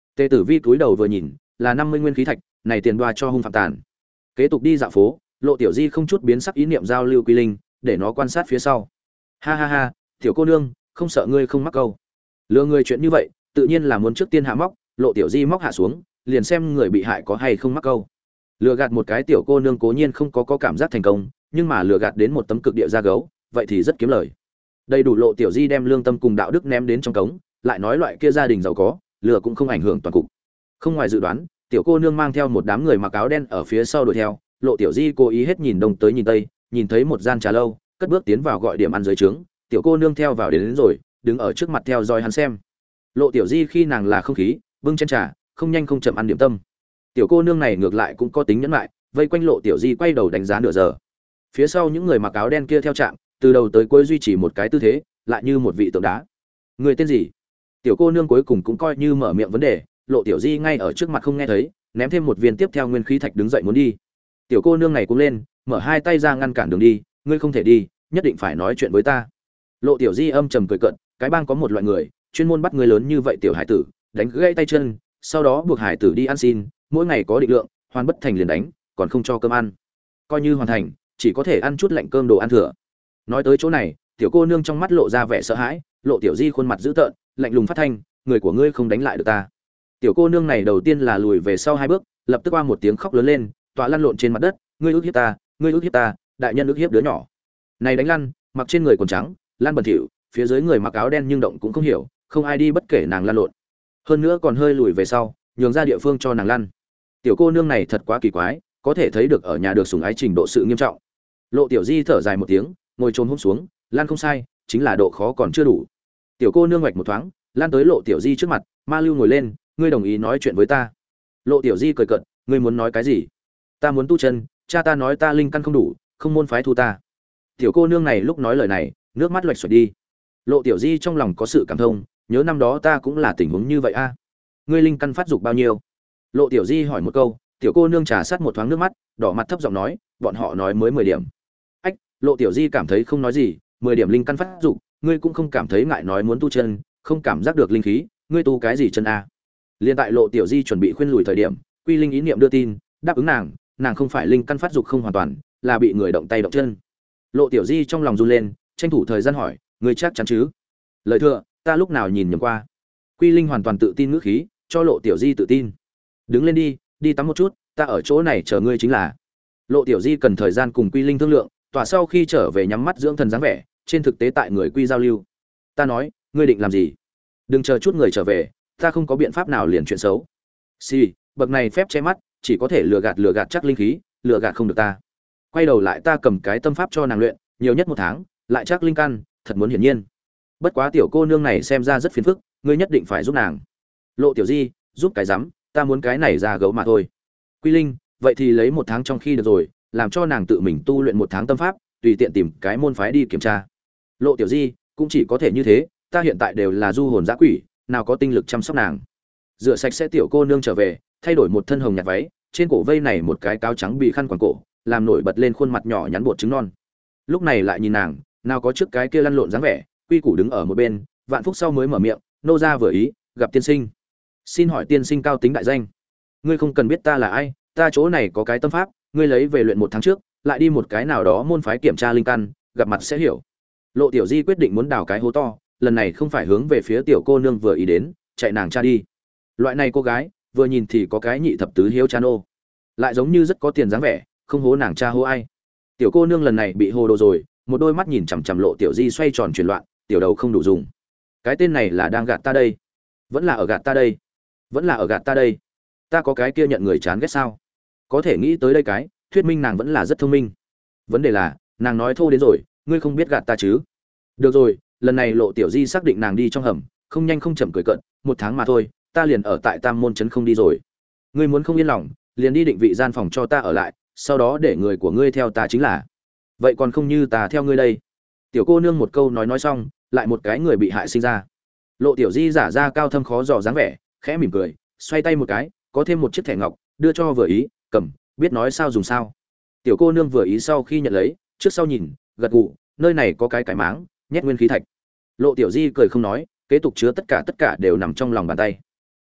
Tề Tử Vi cúi đầu vừa nhìn, là năm mươi nguyên khí thạch, này tiền đoa cho hung phạm tàn. Kế tục đi dạo phố, Lộ Tiểu Di không chút biến sắc ý niệm giao lưu Quy Linh, để nó quan sát phía sau. Ha ha ha, tiểu cô nương, không sợ ngươi không mắc câu. Lừa người chuyện như vậy, tự nhiên là muốn trước tiên hạ móc, Lộ Tiểu Di móc hạ xuống, liền xem người bị hại có hay không mắc câu. Lừa gạt một cái tiểu cô nương cố nhiên không có có cảm giác thành công, nhưng mà lừa gạt đến một tấm cực địa da gấu, vậy thì rất kiếm lời. Đầy đủ Lộ Tiểu Di đem lương tâm cùng đạo đức ném đến trong cống, lại nói loại kia gia đình giàu có, lừa cũng không ảnh hưởng toàn cục. Không ngoài dự đoán, tiểu cô nương mang theo một đám người mặc áo đen ở phía sau đuổi theo, Lộ Tiểu Di cố ý hết nhìn đông tới nhìn tây, nhìn thấy một gian trà lâu, cất bước tiến vào gọi điểm ăn dưới trướng, tiểu cô nương theo vào đến, đến rồi, đứng ở trước mặt theo dõi hắn xem. Lộ Tiểu Di khi nàng là không khí, bưng chén trà, không nhanh không chậm ăn điểm tâm. Tiểu cô nương này ngược lại cũng có tính nhẫn lại, vây quanh Lộ Tiểu Di quay đầu đánh giá nửa giờ. Phía sau những người mặc áo đen kia theo chạm, từ đầu tới cuối duy trì một cái tư thế, lại như một vị tượng đá. Người tên gì? Tiểu cô nương cuối cùng cũng coi như mở miệng vấn đề, Lộ Tiểu Di ngay ở trước mặt không nghe thấy, ném thêm một viên tiếp theo nguyên khí thạch đứng dậy muốn đi. Tiểu cô nương này cũng lên, mở hai tay ra ngăn cản đường đi, ngươi không thể đi, nhất định phải nói chuyện với ta. Lộ Tiểu Di âm trầm cười cợt, cái bang có một loại người, chuyên môn bắt người lớn như vậy tiểu hải tử, đánh gãy tay chân, sau đó buộc hải tử đi ăn xin, mỗi ngày có định lượng, hoàn bất thành liền đánh, còn không cho cơm ăn. Coi như hoàn thành, chỉ có thể ăn chút lạnh cơm đồ ăn thừa. Nói tới chỗ này, tiểu cô nương trong mắt lộ ra vẻ sợ hãi, Lộ Tiểu Di khuôn mặt dữ tợn, lạnh lùng phát thanh, người của ngươi không đánh lại được ta. Tiểu cô nương này đầu tiên là lùi về sau hai bước, lập tức qua một tiếng khóc lớn lên, tọa lăn lộn trên mặt đất, ngươi ức hiếp ta, ngươi ức hiếp ta, đại nhân ức hiếp đứa nhỏ. Này đánh lăn, mặc trên người quần trắng, lăn bẩn thỉu, phía dưới người mặc áo đen nhưng động cũng không hiểu, không ai đi bất kể nàng lăn lộn. Hơn nữa còn hơi lùi về sau, nhường ra địa phương cho nàng lăn. Tiểu cô nương này thật quá kỳ quái, có thể thấy được ở nhà được sủng ái trình độ sự nghiêm trọng. Lộ Tiểu Di thở dài một tiếng, ngồi chôn hổm xuống, lăn không sai, chính là độ khó còn chưa đủ. Tiểu cô nương ngoạch một thoáng, lan tới Lộ Tiểu Di trước mặt, Ma Lưu ngồi lên, ngươi đồng ý nói chuyện với ta. Lộ Tiểu Di cười cợt, ngươi muốn nói cái gì? Ta muốn tu chân, cha ta nói ta linh căn không đủ, không môn phái thu ta. Tiểu cô nương này lúc nói lời này, nước mắt lệch xoạch đi. Lộ Tiểu Di trong lòng có sự cảm thông, nhớ năm đó ta cũng là tình huống như vậy a. Ngươi linh căn phát dục bao nhiêu? Lộ Tiểu Di hỏi một câu, tiểu cô nương trà sát một thoáng nước mắt, đỏ mặt thấp giọng nói, bọn họ nói mới mười điểm. Ách, Lộ Tiểu Di cảm thấy không nói gì, mười điểm linh căn phát dục, ngươi cũng không cảm thấy ngại nói muốn tu chân, không cảm giác được linh khí, ngươi tu cái gì chân a? Liên tại Lộ Tiểu Di chuẩn bị khuyên lùi thời điểm, Quy Linh ý niệm đưa tin, đáp ứng nàng, nàng không phải linh căn phát dục không hoàn toàn, là bị người động tay động chân. Lộ Tiểu Di trong lòng run lên, tranh thủ thời gian hỏi, ngươi chắc chắn chứ? Lời thừa, ta lúc nào nhìn nhầm qua. Quy Linh hoàn toàn tự tin ngữ khí, cho Lộ Tiểu Di tự tin. Đứng lên đi, đi tắm một chút, ta ở chỗ này chờ ngươi chính là. Lộ Tiểu Di cần thời gian cùng Quy Linh thương lượng, tỏa sau khi trở về nhắm mắt dưỡng thần dáng vẻ, trên thực tế tại người Quy giao lưu. Ta nói, ngươi định làm gì? Đừng chờ chút người trở về, ta không có biện pháp nào liền chuyện xấu. Xì, bậc này phép che mắt, chỉ có thể lừa gạt lừa gạt chắc linh khí, lừa gạt không được ta. Quay đầu lại ta cầm cái tâm pháp cho nàng luyện, nhiều nhất một tháng, lại chắc linh căn, thật muốn hiển nhiên. Bất quá tiểu cô nương này xem ra rất phiền phức, ngươi nhất định phải giúp nàng. Lộ Tiểu Di, giúp cái rắm, ta muốn cái này ra gấu mà thôi. Quy Linh, vậy thì lấy một tháng trong khi được rồi, làm cho nàng tự mình tu luyện một tháng tâm pháp, tùy tiện tìm cái môn phái đi kiểm tra. Lộ Tiểu Di, cũng chỉ có thể như thế, ta hiện tại đều là du hồn dã quỷ, nào có tinh lực chăm sóc nàng. Rửa sạch sẽ tiểu cô nương trở về, thay đổi một thân hồng nhạt váy, trên cổ vây này một cái cáo trắng bị khăn quàng cổ, làm nổi bật lên khuôn mặt nhỏ nhắn bột trứng non. Lúc này lại nhìn nàng, nào có trước cái kia lăn lộn dáng vẻ, Quy Củ đứng ở một bên, vạn phúc sau mới mở miệng, nô gia vừa ý, gặp tiên sinh. Xin hỏi tiên sinh cao tính đại danh? Ngươi không cần biết ta là ai, ta chỗ này có cái tâm pháp, ngươi lấy về luyện một tháng trước, lại đi một cái nào đó môn phái kiểm tra linh căn, gặp mặt sẽ hiểu. Lộ Tiểu Di quyết định muốn đào cái hố to, lần này không phải hướng về phía tiểu cô nương vừa ý đến, chạy nàng cha đi. Loại này cô gái, vừa nhìn thì có cái nhị thập tứ hiếu cha nô, lại giống như rất có tiền dáng vẻ, không hố nàng cha hố ai. Tiểu cô nương lần này bị hồ đồ rồi, một đôi mắt nhìn chằm chằm Lộ Tiểu Di xoay tròn chuyển loạn, tiểu đầu không đủ dùng. Cái tên này là đang gạt ta đây, vẫn là ở gạt ta đây, vẫn là ở gạt ta đây. Ta có cái kia nhận người chán ghét sao? Có thể nghĩ tới đây cái, thuyết minh nàng vẫn là rất thông minh. Vấn đề là, nàng nói thô đến rồi, ngươi không biết gạt ta chứ? Được rồi, lần này Lộ Tiểu Di xác định nàng đi trong hầm, không nhanh không chậm cười cợt, một tháng mà thôi, ta liền ở tại Tam Môn trấn không đi rồi. Ngươi muốn không yên lòng, liền đi định vị gian phòng cho ta ở lại, sau đó để người của ngươi theo ta chính là. Vậy còn không như ta theo ngươi đây. Tiểu cô nương một câu nói nói xong, lại một cái người bị hại sinh ra. Lộ Tiểu Di giả ra cao thâm khó dò dáng vẻ, khẽ mỉm cười, xoay tay một cái, có thêm một chiếc thẻ ngọc, đưa cho vừa ý, cầm, biết nói sao dùng sao. Tiểu cô nương vừa ý sau khi nhận lấy, trước sau nhìn, gật gù, nơi này có cái cái máng, nhét nguyên khí thạch. Lộ Tiểu Di cười không nói, kế tục chứa tất cả tất cả đều nằm trong lòng bàn tay.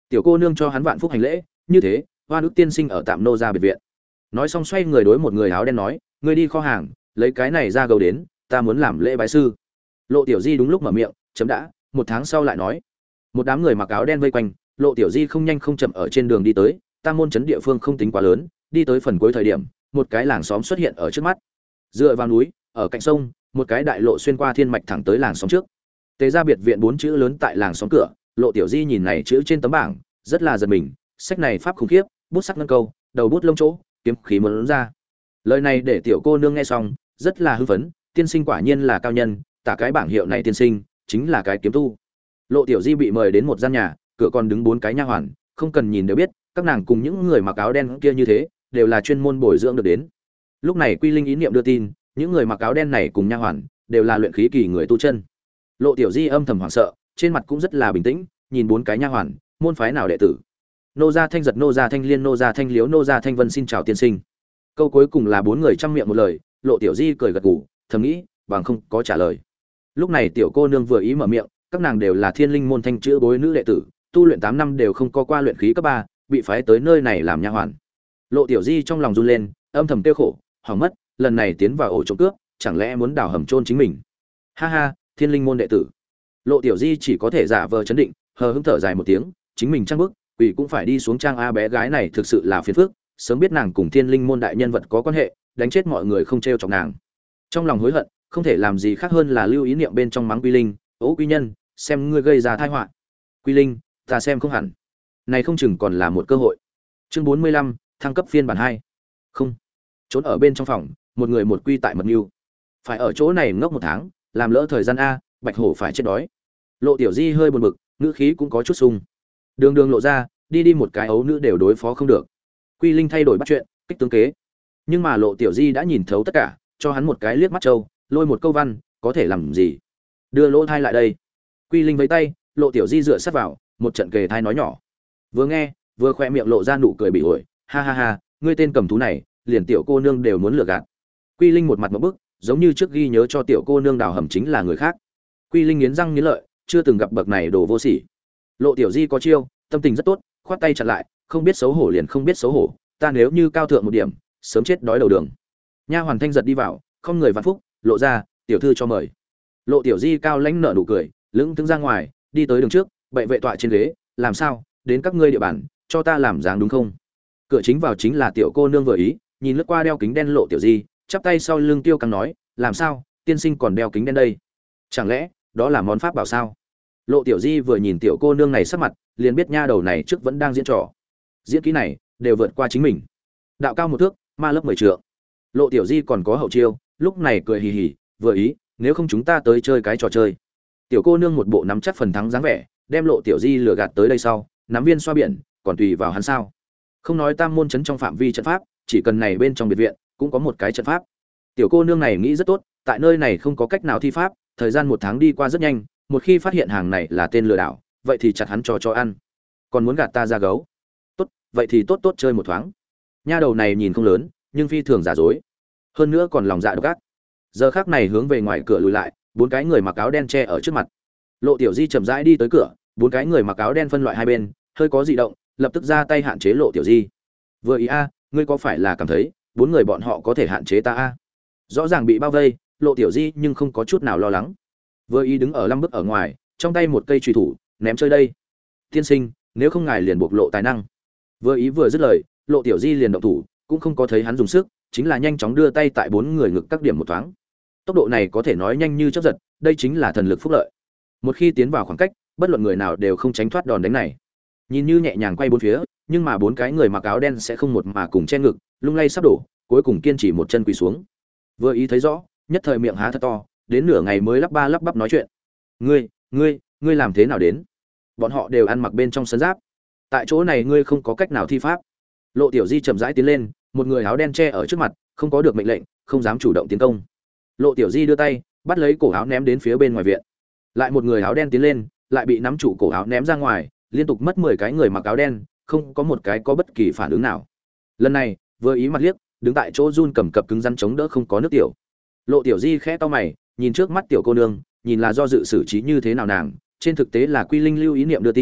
Tiểu cô nương cho hắn vạn phúc hành lễ, như thế Hoa Nước tiên sinh ở tạm nô gia biệt viện. Nói xong xoay người đối một người áo đen nói, ngươi đi kho hàng lấy cái này ra gầu đến, ta muốn làm lễ bái sư. Lộ Tiểu Di đúng lúc mở miệng, chấm đã, một tháng sau lại nói. Một đám người mặc áo đen vây quanh, Lộ Tiểu Di không nhanh không chậm ở trên đường đi tới, Tam môn trấn địa phương không tính quá lớn, đi tới phần cuối thời điểm, một cái làng xóm xuất hiện ở trước mắt. Dựa vào núi, ở cạnh sông, một cái đại lộ xuyên qua thiên mạch thẳng tới làng xóm trước. Tề gia biệt viện bốn chữ lớn tại làng xóm cửa, Lộ Tiểu Di nhìn này chữ trên tấm bảng, rất là giật mình, sách này pháp khủng khiếp, bút sắc ngân câu, đầu bút lông chỗ, kiếm khí muốn ra. Lời này để tiểu cô nương nghe xong, rất là hưng phấn, tiên sinh quả nhiên là cao nhân, tả cái bảng hiệu này tiên sinh, chính là cái kiếm tu. Lộ Tiểu Di bị mời đến một gian nhà, cửa còn đứng bốn cái nha hoàn, không cần nhìn đều biết, các nàng cùng những người mặc áo đen kia như thế, đều là chuyên môn bồi dưỡng được đến. Lúc này Quy Linh ý niệm đưa tin, những người mặc áo đen này cùng nha hoàn, đều là luyện khí kỳ người tu chân. Lộ Tiểu Di âm thầm hoảng sợ, trên mặt cũng rất là bình tĩnh, nhìn bốn cái nha hoàn, môn phái nào đệ tử? Nô gia Thanh Giật, nô gia Thanh Liên, nô gia Thanh Liếu, nô gia Thanh Vân, xin chào tiên sinh. Câu cuối cùng là bốn người trăm miệng một lời, Lộ Tiểu Di cười gật gù, thầm nghĩ, bằng không có trả lời. Lúc này tiểu cô nương vừa ý mở miệng, các nàng đều là Thiên Linh môn thanh chữ bối nữ đệ tử, tu luyện tám năm đều không có qua luyện khí cấp ba, bị phái tới nơi này làm nha hoàn. Lộ Tiểu Di trong lòng run lên, âm thầm tiêu khổ, hỏng mất, lần này tiến vào ổ trộm cướp, chẳng lẽ muốn đào hầm chôn chính mình. Ha ha, Thiên Linh môn đệ tử. Lộ Tiểu Di chỉ có thể giả vờ chấn định, hờ hững thở dài một tiếng, chính mình trang bức, quỷ cũng phải đi xuống trang a, bé gái này thực sự là phiền phức, sớm biết nàng cùng Thiên Linh môn đại nhân vật có quan hệ, đánh chết mọi người không trêu chọc nàng. Trong lòng hối hận, không thể làm gì khác hơn là lưu ý niệm bên trong mắng Quy Linh, "Ố Quy Nhân, xem ngươi gây ra tai họa." "Quy Linh, ta xem không hẳn. Này không chừng còn là một cơ hội." Chương bốn mươi lăm, thăng cấp phiên bản hai. Không. Trốn ở bên trong phòng, một người một quy tại mật nưu. Phải ở chỗ này ngốc một tháng, làm lỡ thời gian a, Bạch Hổ phải chết đói. Lộ Tiểu Di hơi buồn bực, ngữ khí cũng có chút sung. Đường đường lộ ra, đi đi một cái ấu nữ đều đối phó không được. Quy Linh thay đổi bắt chuyện, kích tướng kế. Nhưng mà Lộ Tiểu Di đã nhìn thấu tất cả, cho hắn một cái liếc mắt trâu, lôi một câu văn, có thể làm gì? Đưa lỗ thai lại đây. Quy Linh với tay, Lộ Tiểu Di dựa sát vào, một trận kề thai nói nhỏ. Vừa nghe, vừa khoe miệng lộ ra nụ cười bị ổi, ha ha ha, ngươi tên cầm thú này, liền tiểu cô nương đều muốn lừa gạt. Quy Linh một mặt một bức, giống như trước ghi nhớ cho tiểu cô nương đào hầm chính là người khác. Quy Linh nghiến răng nghiến lợi, chưa từng gặp bậc này đồ vô sỉ. Lộ Tiểu Di có chiêu, tâm tình rất tốt, khoát tay chặn lại, không biết xấu hổ liền không biết xấu hổ, ta nếu như cao thượng một điểm, sớm chết đói đầu đường. Nha hoàn Thanh Giật đi vào, không người vạn phúc, lộ ra, tiểu thư cho mời. Lộ Tiểu Di cao lãnh nở nụ cười, lững thững ra ngoài, đi tới đường trước, bệ vệ tọa trên ghế, làm sao, đến các ngươi địa bàn, cho ta làm dáng đúng không? Cửa chính vào chính là tiểu cô nương vừa ý, nhìn lướt qua đeo kính đen Lộ Tiểu Di, chắp tay sau lưng tiêu căng nói, làm sao, tiên sinh còn đeo kính đen đây? Chẳng lẽ đó là món pháp bảo sao? Lộ Tiểu Di vừa nhìn tiểu cô nương này sắc mặt, liền biết nha đầu này trước vẫn đang diễn trò. Diễn kỹ này đều vượt qua chính mình. Đạo cao một thước, ma lớp mười trượng. Lộ Tiểu Di còn có hậu chiêu, lúc này cười hì hì, vừa ý, nếu không chúng ta tới chơi cái trò chơi. Tiểu cô nương một bộ nắm chắc phần thắng dáng vẻ, đem Lộ Tiểu Di lừa gạt tới đây sau, nắm viên xoa biển, còn tùy vào hắn sao? Không nói tam môn trấn trong phạm vi trận pháp, chỉ cần này bên trong biệt viện cũng có một cái trận pháp. Tiểu cô nương này nghĩ rất tốt, tại nơi này không có cách nào thi pháp, thời gian một tháng đi qua rất nhanh, một khi phát hiện hàng này là tên lừa đảo, vậy thì chặt hắn cho cho ăn. Còn muốn gạt ta ra gấu? Tốt, vậy thì tốt tốt chơi một thoáng. Nha đầu này nhìn không lớn, nhưng phi thường giả dối, hơn nữa còn lòng dạ độc ác. Giờ khắc này hướng về ngoài cửa lùi lại, bốn cái người mặc áo đen che ở trước mặt. Lộ Tiểu Di chậm rãi đi tới cửa, bốn cái người mặc áo đen phân loại hai bên, hơi có dị động, lập tức ra tay hạn chế Lộ Tiểu Di. Vừa ý a, ngươi có phải là cảm thấy bốn người bọn họ có thể hạn chế ta a? Rõ ràng bị bao vây, Lộ Tiểu Di nhưng không có chút nào lo lắng. Vừa ý đứng ở lăm bước ở ngoài, trong tay một cây chùy thủ, ném chơi đây. Tiên sinh, nếu không ngài liền bộc lộ tài năng. Vừa ý vừa dứt lời, Lộ Tiểu Di liền động thủ, cũng không có thấy hắn dùng sức, chính là nhanh chóng đưa tay tại bốn người ngực các điểm một thoáng. Tốc độ này có thể nói nhanh như chớp giật, đây chính là thần lực phúc lợi. Một khi tiến vào khoảng cách, bất luận người nào đều không tránh thoát đòn đánh này. Nhìn như nhẹ nhàng quay bốn phía, nhưng mà bốn cái người mặc áo đen sẽ không một mà cùng che ngực, lung lay sắp đổ, cuối cùng kiên trì một chân quỳ xuống. Vừa ý thấy rõ, nhất thời miệng há thật to, đến nửa ngày mới lắp ba lắp bắp nói chuyện. "Ngươi, ngươi, ngươi làm thế nào đến? Bọn họ đều ăn mặc bên trong sân giáp. Tại chỗ này ngươi không có cách nào thi pháp." Lộ Tiểu Di chậm rãi tiến lên, một người áo đen che ở trước mặt, không có được mệnh lệnh, không dám chủ động tiến công. Lộ Tiểu Di đưa tay, bắt lấy cổ áo ném đến phía bên ngoài viện. Lại một người áo đen tiến lên, lại bị nắm trụ cổ áo ném ra ngoài, liên tục mất mười cái người mặc áo đen, không có một cái có bất kỳ phản ứng nào. Lần này, vừa ý mặt liếc, đứng tại chỗ run cầm cập cứng rắn chống đỡ không có nước tiểu. Lộ Tiểu Di khẽ to mày, nhìn trước mắt tiểu cô nương, nhìn là do dự xử trí như thế nào nàng, trên thực tế là Quy Linh lưu ý niệm đưa tin,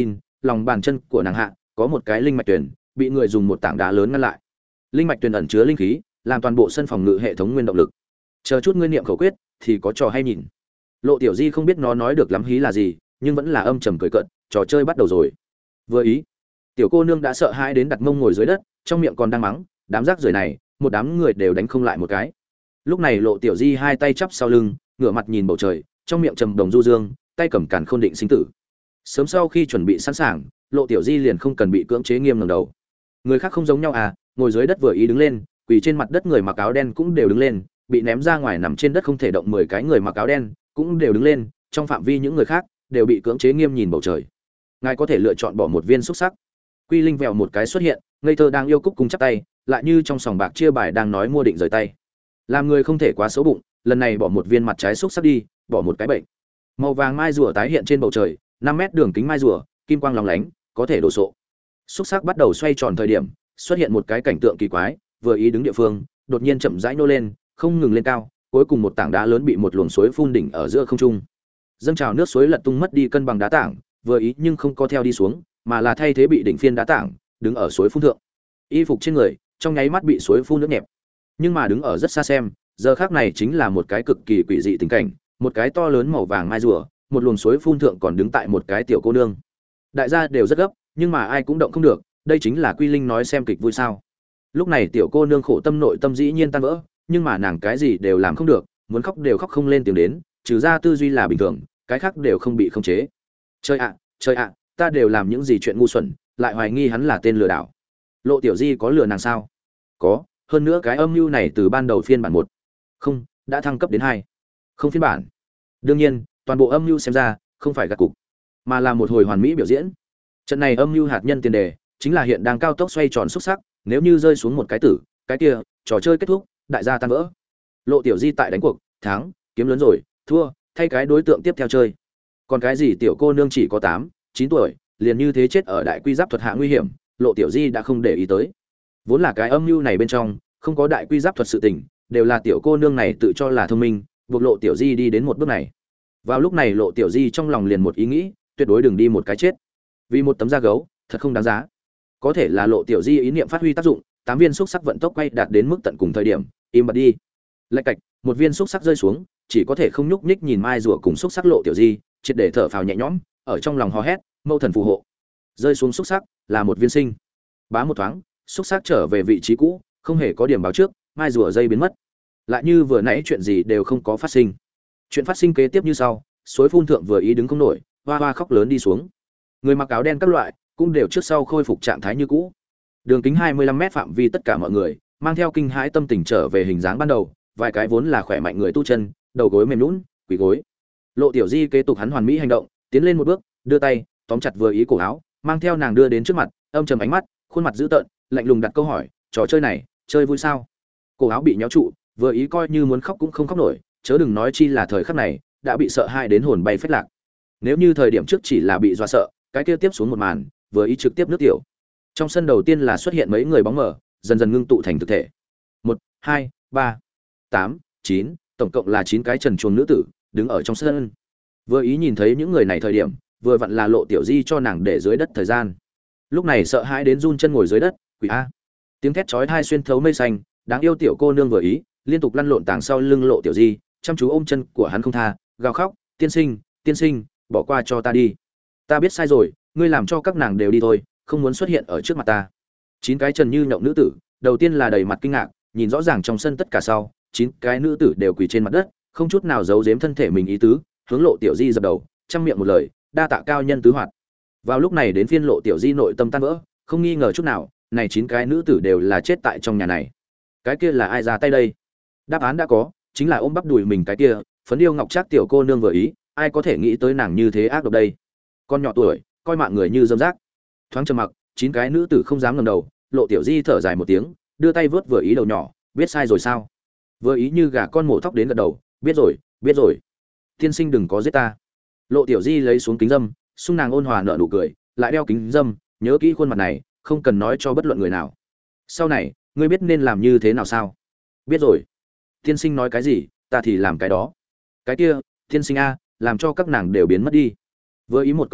lòng bàn chân của nàng hạ có một cái linh mạch tuyển bị người dùng một tảng đá lớn ngăn lại. Linh mạch tuyển ẩn chứa linh khí, làm toàn bộ sân phòng ngự hệ thống nguyên động lực. Chờ chút ngươi niệm khẩu quyết thì có trò hay nhìn. Lộ Tiểu Di không biết nó nói được lắm hí là gì, nhưng vẫn là âm trầm cười cợt, trò chơi bắt đầu rồi. Vừa ý, tiểu cô nương đã sợ hãi đến đặt mông ngồi dưới đất, trong miệng còn đang mắng, đám rác rưởi này, một đám người đều đánh không lại một cái. Lúc này Lộ Tiểu Di hai tay chắp sau lưng, ngửa mặt nhìn bầu trời, trong miệng trầm đồng du dương, tay cầm càn khôn định sinh tử. Sớm sau khi chuẩn bị sẵn sàng, Lộ Tiểu Di liền không cần bị cưỡng chế nghiêm ngẩng đầu. Người khác không giống nhau à, ngồi dưới đất vừa ý đứng lên, quỳ trên mặt đất người mặc áo đen cũng đều đứng lên, bị ném ra ngoài nằm trên đất không thể động mười cái người mặc áo đen cũng đều đứng lên, trong phạm vi những người khác đều bị cưỡng chế nghiêm nhìn bầu trời. Ngài có thể lựa chọn bỏ một viên xúc sắc. Quy Linh vèo một cái xuất hiện, ngây thơ đang yêu cúc cung chắp tay, lại như trong sòng bạc chia bài đang nói mua định rời tay. Làm người không thể quá xấu bụng, lần này bỏ một viên mặt trái xúc sắc đi, bỏ một cái bệnh. Màu vàng mai rùa tái hiện trên bầu trời, năm mét đường kính mai rùa, kim quang lóng lánh, có thể đổ sộ. Xúc sắc bắt đầu xoay tròn thời điểm, xuất hiện một cái cảnh tượng kỳ quái, vừa ý đứng địa phương, đột nhiên chậm rãi nô lên, không ngừng lên cao, cuối cùng một tảng đá lớn bị một luồng suối phun đỉnh ở giữa không trung. Dâng trào nước suối lật tung mất đi cân bằng đá tảng, vừa ý nhưng không có theo đi xuống, mà là thay thế bị đỉnh phiên đá tảng, đứng ở suối phun thượng. Y phục trên người, trong nháy mắt bị suối phun nước nhẹp. Nhưng mà đứng ở rất xa xem, giờ khắc này chính là một cái cực kỳ quỷ dị tình cảnh, một cái to lớn màu vàng mai rùa, một luồng suối phun thượng còn đứng tại một cái tiểu cô nương. Đại gia đều rất gấp, nhưng mà ai cũng động không được, đây chính là Quy Linh nói xem kịch vui sao? Lúc này tiểu cô nương khổ tâm nội tâm dĩ nhiên tan vỡ, nhưng mà nàng cái gì đều làm không được, muốn khóc đều khóc không lên tiếng đến, trừ ra tư duy là bình thường, cái khác đều không bị khống chế. Chơi ạ, chơi ạ, ta đều làm những gì chuyện ngu xuẩn, lại hoài nghi hắn là tên lừa đảo. Lộ Tiểu Di có lừa nàng sao? Có, hơn nữa cái âm mưu này từ ban đầu phiên bản một, không, đã thăng cấp đến hai, không phiên bản. Đương nhiên, toàn bộ âm mưu xem ra không phải gạt cục, mà là một hồi hoàn mỹ biểu diễn. Trận này âm mưu hạt nhân tiền đề chính là hiện đang cao tốc xoay tròn xúc sắc, nếu như rơi xuống một cái tử, cái kia, trò chơi kết thúc, đại gia tan vỡ. Lộ Tiểu Di tại đánh cuộc, thắng, kiếm lớn rồi, thua, thay cái đối tượng tiếp theo chơi. Còn cái gì tiểu cô nương chỉ có tám, chín tuổi, liền như thế chết ở đại quy giáp thuật hạ nguy hiểm, Lộ Tiểu Di đã không để ý tới. Vốn là cái âm mưu này bên trong, không có đại quy giáp thuật sự tình, đều là tiểu cô nương này tự cho là thông minh, buộc Lộ Tiểu Di đi đến một bước này. Vào lúc này Lộ Tiểu Di trong lòng liền một ý nghĩ, tuyệt đối đừng đi một cái chết. Vì một tấm da gấu, thật không đáng giá. Có thể là Lộ Tiểu Di ý niệm phát huy tác dụng, tám viên xúc sắc vận tốc quay đạt đến mức tận cùng thời điểm, im bặt đi. Lạch cạch, một viên xúc sắc rơi xuống, chỉ có thể không nhúc nhích nhìn mai rùa cùng xúc sắc Lộ Tiểu Di, triệt để thở phào nhẹ nhõm, ở trong lòng hò hét, mâu thần phù hộ. Rơi xuống xúc sắc, là một viên sinh. Bá một thoáng, xúc sắc trở về vị trí cũ, không hề có điểm báo trước, mai rùa dây biến mất. Lại như vừa nãy chuyện gì đều không có phát sinh. Chuyện phát sinh kế tiếp như sau, suối phun thượng vừa ý đứng không nổi, hoa hoa khóc lớn đi xuống. Người mặc áo đen các loại cũng đều trước sau khôi phục trạng thái như cũ. Đường kính hai mươi lăm mét phạm vi tất cả mọi người mang theo kinh hãi tâm tình trở về hình dáng ban đầu, vài cái vốn là khỏe mạnh người tu chân, đầu gối mềm nhũn, quỳ gối. Lộ Tiểu Di kế tục hắn hoàn mỹ hành động, tiến lên một bước, đưa tay tóm chặt vừa ý cổ áo, mang theo nàng đưa đến trước mặt, âm trầm ánh mắt, khuôn mặt dữ tợn, lạnh lùng đặt câu hỏi, trò chơi này chơi vui sao? Cổ áo bị nhéo trụ, vừa ý coi như muốn khóc cũng không khóc nổi, chớ đừng nói chi là thời khắc này đã bị sợ hãi đến hồn bay phách lạc. Nếu như thời điểm trước chỉ là bị dọa sợ, cái kia tiếp xuống một màn, vừa ý trực tiếp nước tiểu. Trong sân đầu tiên là xuất hiện mấy người bóng mờ, dần dần ngưng tụ thành thực thể. Một, hai, ba, tám, chín, tổng cộng là chín cái trần truồng nữ tử đứng ở trong sân. Vừa ý nhìn thấy những người này thời điểm, vừa vặn là Lộ Tiểu Di cho nàng để dưới đất thời gian. Lúc này sợ hãi đến run chân ngồi dưới đất, quỷ a. Tiếng thét chói tai xuyên thấu mây xanh, đáng yêu tiểu cô nương vừa ý, liên tục lăn lộn tàng sau lưng Lộ Tiểu Di, chăm chú ôm chân của hắn không tha, gào khóc, "Tiên sinh, tiên sinh, bỏ qua cho ta đi. Ta biết sai rồi, ngươi làm cho các nàng đều đi thôi, không muốn xuất hiện ở trước mặt ta." Chín cái trần như nhộng nữ tử, đầu tiên là đầy mặt kinh ngạc, nhìn rõ ràng trong sân tất cả sau, chín cái nữ tử đều quỳ trên mặt đất, không chút nào giấu giếm thân thể mình ý tứ, hướng Lộ Tiểu Di dập đầu, trăm miệng một lời, đa tạ cao nhân tứ hoạt. Vào lúc này đến phiên Lộ Tiểu Di nội tâm tan vỡ, không nghi ngờ chút nào, này chín cái nữ tử đều là chết tại trong nhà này. Cái kia là ai ra tay đây? Đáp án đã có, chính là ôm bắp đùi mình cái kia, phấn điêu ngọc trác tiểu cô nương vừa ý, ai có thể nghĩ tới nàng như thế ác độc đây? Con nhỏ tuổi, coi mạng người như dâm rác. Thoáng trầm mặc, chín cái nữ tử không dám ngẩng đầu, Lộ Tiểu Di thở dài một tiếng, đưa tay vớt vừa ý đầu nhỏ, biết sai rồi sao? Vừa ý như gà con mổ thóc đến gật đầu, biết rồi, biết rồi. Tiên sinh đừng có giết ta. Lộ Tiểu Di lấy xuống kính dâm, xung nàng ôn hòa nở nụ cười, lại đeo kính dâm, nhớ kỹ khuôn mặt này, không cần nói cho bất luận người nào. Sau này, ngươi biết nên làm như thế nào sao? Biết rồi. Tiên sinh nói cái gì, ta thì làm cái đó. Cái kia, tiên sinh a, làm cho các nàng đều biến mất đi. Vừa ý một câu nói,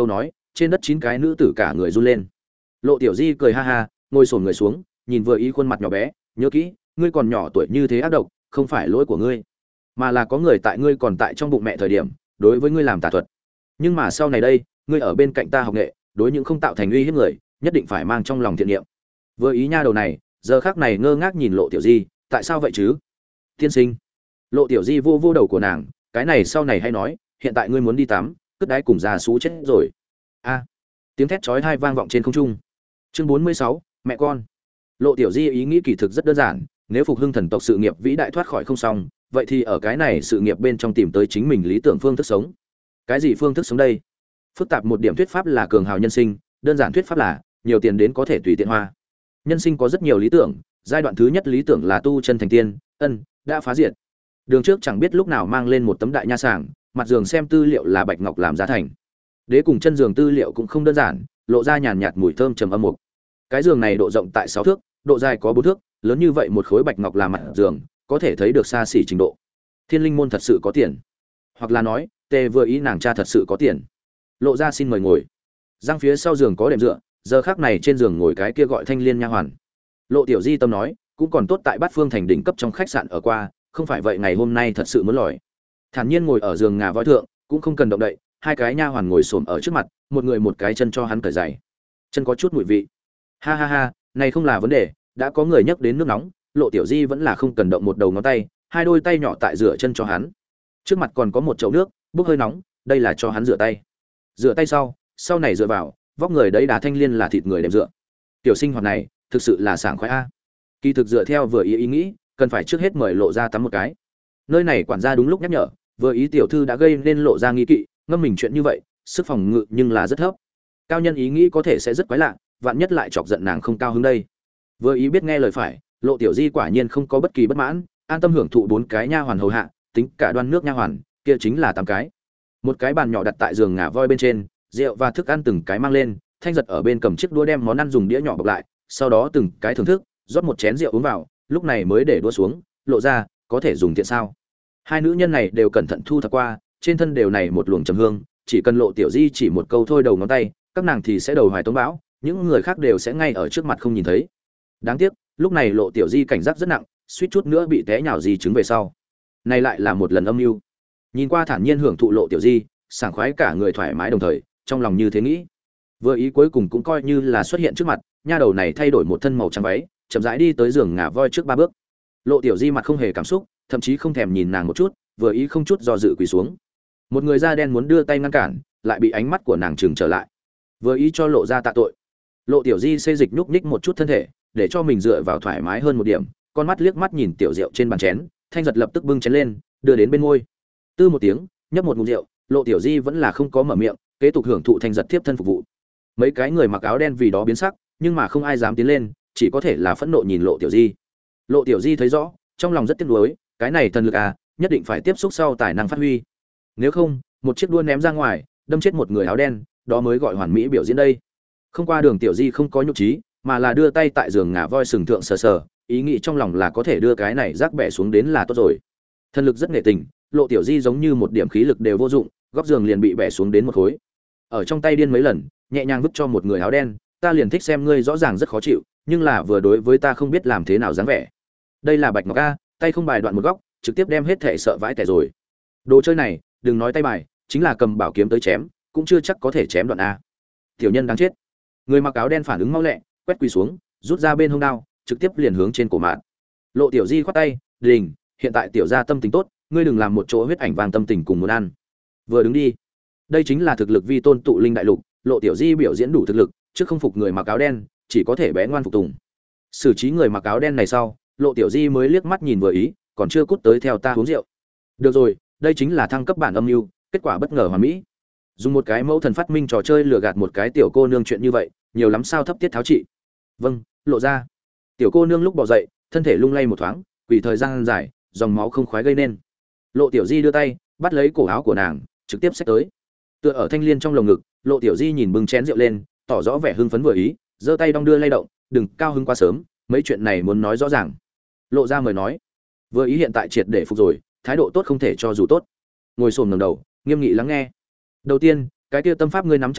trên đất chín cái nữ tử cả người run lên. Lộ Tiểu Di cười ha ha, ngồi xổm người xuống, nhìn Vừa Ý khuôn mặt nhỏ bé, nhớ kỹ, ngươi còn nhỏ tuổi như thế ác độc, không phải lỗi của ngươi, mà là có người tại ngươi còn tại trong bụng mẹ thời điểm, đối với ngươi làm tà thuật. Nhưng mà sau này đây, ngươi ở bên cạnh ta học nghệ, đối những không tạo thành uy hiếp người, nhất định phải mang trong lòng thiện niệm. Vừa Ý nha đầu này, giờ khắc này ngơ ngác nhìn Lộ Tiểu Di, tại sao vậy chứ? Tiên sinh. Lộ Tiểu Di vô vô đầu của nàng, cái này sau này hay nói, hiện tại ngươi muốn đi tắm, cất đái cùng già sú chết rồi. A. Tiếng thét chói tai vang vọng trên không trung. Chương bốn mươi sáu, mẹ con. Lộ Tiểu Di ý nghĩ kỳ thực rất đơn giản, nếu phục hưng thần tộc sự nghiệp vĩ đại thoát khỏi không xong, vậy thì ở cái này sự nghiệp bên trong tìm tới chính mình lý tưởng phương thức sống. Cái gì phương thức sống đây? Phức tạp một điểm thuyết pháp là cường hào nhân sinh, đơn giản thuyết pháp là nhiều tiền đến có thể tùy tiện hoa. Nhân sinh có rất nhiều lý tưởng, giai đoạn thứ nhất lý tưởng là tu chân thành tiên, ân, đã phá diệt. Đường trước chẳng biết lúc nào mang lên một tấm đại nha sàng, mặt giường xem tư liệu là bạch ngọc làm giá thành. Đế cùng chân giường tư liệu cũng không đơn giản, lộ ra nhàn nhạt mùi thơm trầm âm mục. Cái giường này độ rộng tại sáu thước, độ dài có bốn thước, lớn như vậy một khối bạch ngọc làm mặt giường, có thể thấy được xa xỉ trình độ. Thiên Linh môn thật sự có tiền, hoặc là nói, Tề Vừa Ý nàng cha thật sự có tiền. Lộ ra xin mời ngồi. Giang phía sau giường có đệm dựa, giờ khắc này trên giường ngồi cái kia gọi Thanh Liên nha hoàn. Lộ Tiểu Di tâm nói, cũng còn tốt tại Bát Phương thành đỉnh cấp trong khách sạn ở qua, không phải vậy ngày hôm nay thật sự muốn lòi. Thản nhiên ngồi ở giường ngà voi thượng, cũng không cần động đậy, hai cái nha hoàn ngồi xổm ở trước mặt, một người một cái chân cho hắn cởi giày. Chân có chút mùi vị. Ha ha ha, này không là vấn đề, đã có người nhắc đến nước nóng, Lộ Tiểu Di vẫn là không cần động một đầu ngón tay, hai đôi tay nhỏ tại rửa chân cho hắn. Trước mặt còn có một chậu nước, bốc hơi nóng, đây là cho hắn rửa tay. Rửa tay sau, sau này dựa vào, vóc người đấy đá Thanh Liên là thịt người đẹp dựa. Tiểu sinh hoạt này, thực sự là sảng khoái a. Kỳ thực dựa theo Vừa Ý ý nghĩ, cần phải trước hết mời Lộ ra tắm một cái. Nơi này quản gia đúng lúc nhắc nhở, Vừa Ý tiểu thư đã gây nên Lộ ra nghi kỵ, ngâm mình chuyện như vậy, sức phòng ngự nhưng là rất thấp. Cao nhân ý nghĩ có thể sẽ rất quái lạ, vạn nhất lại chọc giận nàng không cao hứng đây. Vừa Ý biết nghe lời phải, Lộ Tiểu Di quả nhiên không có bất kỳ bất mãn, an tâm hưởng thụ bốn cái nha hoàn hầu hạ, tính cả đoan nước nha hoàn, kia chính là tám cái. Một cái bàn nhỏ đặt tại giường ngả voi bên trên, rượu và thức ăn từng cái mang lên, Thanh Giật ở bên cầm chiếc đũa đem món ăn dùng đĩa nhỏ bọc lại, sau đó từng cái thưởng thức, rót một chén rượu uống vào, lúc này mới để đũa xuống, Lộ ra, có thể dùng tiện sao? Hai nữ nhân này đều cẩn thận thu thập qua, trên thân đều này một luồng trầm hương, chỉ cần Lộ Tiểu Di chỉ một câu thôi đầu ngón tay, các nàng thì sẽ đầu hoài tống bão, những người khác đều sẽ ngay ở trước mặt không nhìn thấy. Đáng tiếc, lúc này Lộ Tiểu Di cảnh giác rất nặng, suýt chút nữa bị té nhào di chứng về sau. Này lại là một lần âm mưu. Nhìn qua thản nhiên hưởng thụ Lộ Tiểu Di, sảng khoái cả người thoải mái đồng thời, trong lòng như thế nghĩ. Vừa Ý cuối cùng cũng coi như là xuất hiện trước mặt, nha đầu này thay đổi một thân màu trắng váy, chậm rãi đi tới giường ngả voi trước ba bước. Lộ Tiểu Di mặt không hề cảm xúc, thậm chí không thèm nhìn nàng một chút, Vừa Ý không chút do dự quỳ xuống. Một người da đen muốn đưa tay ngăn cản, lại bị ánh mắt của nàng trừng trở lại. Vừa Ý cho Lộ ra tạ tội. Lộ Tiểu Di xê dịch nhúc nhích một chút thân thể, để cho mình dựa vào thoải mái hơn một điểm, con mắt liếc mắt nhìn tiểu rượu trên bàn chén, Thanh Giật lập tức bưng chén lên, đưa đến bên môi. Tư một tiếng, nhấp một ngụm rượu, Lộ Tiểu Di vẫn là không có mở miệng, kế tục hưởng thụ Thanh Giật tiếp thân phục vụ. Mấy cái người mặc áo đen vì đó biến sắc, nhưng mà không ai dám tiến lên, chỉ có thể là phẫn nộ nhìn Lộ Tiểu Di. Lộ Tiểu Di thấy rõ, trong lòng rất tiếc nuối, cái này thần lực à, nhất định phải tiếp xúc sau tài năng phát huy. Nếu không, một chiếc đua ném ra ngoài, đâm chết một người áo đen, đó mới gọi hoàn mỹ biểu diễn đây. Không qua Đường Tiểu Di không có nhục trí, mà là đưa tay tại giường ngả voi sừng thượng sờ sờ, ý nghĩ trong lòng là có thể đưa cái này rác bẻ xuống đến là tốt rồi. Thần lực rất nghệ tình, Lộ Tiểu Di giống như một điểm khí lực đều vô dụng, góc giường liền bị bẻ xuống đến một khối. Ở trong tay điên mấy lần, nhẹ nhàng vứt cho một người áo đen, ta liền thích xem ngươi rõ ràng rất khó chịu, nhưng là vừa đối với ta không biết làm thế nào dáng vẻ. Đây là Bạch Ngọc a, tay không bài đoạn một góc, trực tiếp đem hết thể sợ vãi tẻ rồi. Đồ chơi này, đừng nói tay bài, chính là cầm bảo kiếm tới chém, cũng chưa chắc có thể chém đoạn a. Tiểu nhân đáng chết. Người mặc áo đen phản ứng mau lẹ, quét quỳ xuống, rút ra bên hông đao, trực tiếp liền hướng trên cổ mạn. Lộ Tiểu Di khoát tay, "Đình, hiện tại tiểu gia tâm tình tốt, ngươi đừng làm một chỗ huyết ảnh vàng tâm tình cùng muốn ăn. Vừa đứng đi." Đây chính là thực lực vi tôn tụ linh đại lục, Lộ Tiểu Di biểu diễn đủ thực lực, trước không phục người mặc áo đen, chỉ có thể bé ngoan phục tùng. Xử trí người mặc áo đen này sau, Lộ Tiểu Di mới liếc mắt nhìn Vừa Ý, còn chưa cút tới theo ta uống rượu. Được rồi, đây chính là thăng cấp bản âm mưu, kết quả bất ngờ hoàn mỹ. Dùng một cái mẫu thần phát minh trò chơi lừa gạt một cái tiểu cô nương chuyện như vậy, nhiều lắm sao thấp tiết tháo trị. Vâng, Lộ ra. Tiểu cô nương lúc bò dậy, thân thể lung lay một thoáng, quỳ thời gian dài, dòng máu không khoái gây nên. Lộ Tiểu Di đưa tay, bắt lấy cổ áo của nàng, trực tiếp xách tới. Tựa ở Thanh Liên trong lồng ngực, Lộ Tiểu Di nhìn bưng chén rượu lên, tỏ rõ vẻ hưng phấn Vừa Ý, giơ tay đong đưa lay động, đừng cao hứng quá sớm, mấy chuyện này muốn nói rõ ràng. Lộ ra mời nói. Vừa Ý hiện tại triệt để phục rồi, thái độ tốt không thể cho dù tốt. Ngồi xổm ngẩng đầu, nghiêm nghị lắng nghe. Đầu tiên, cái kia tâm pháp ngươi nắm chặt luyện,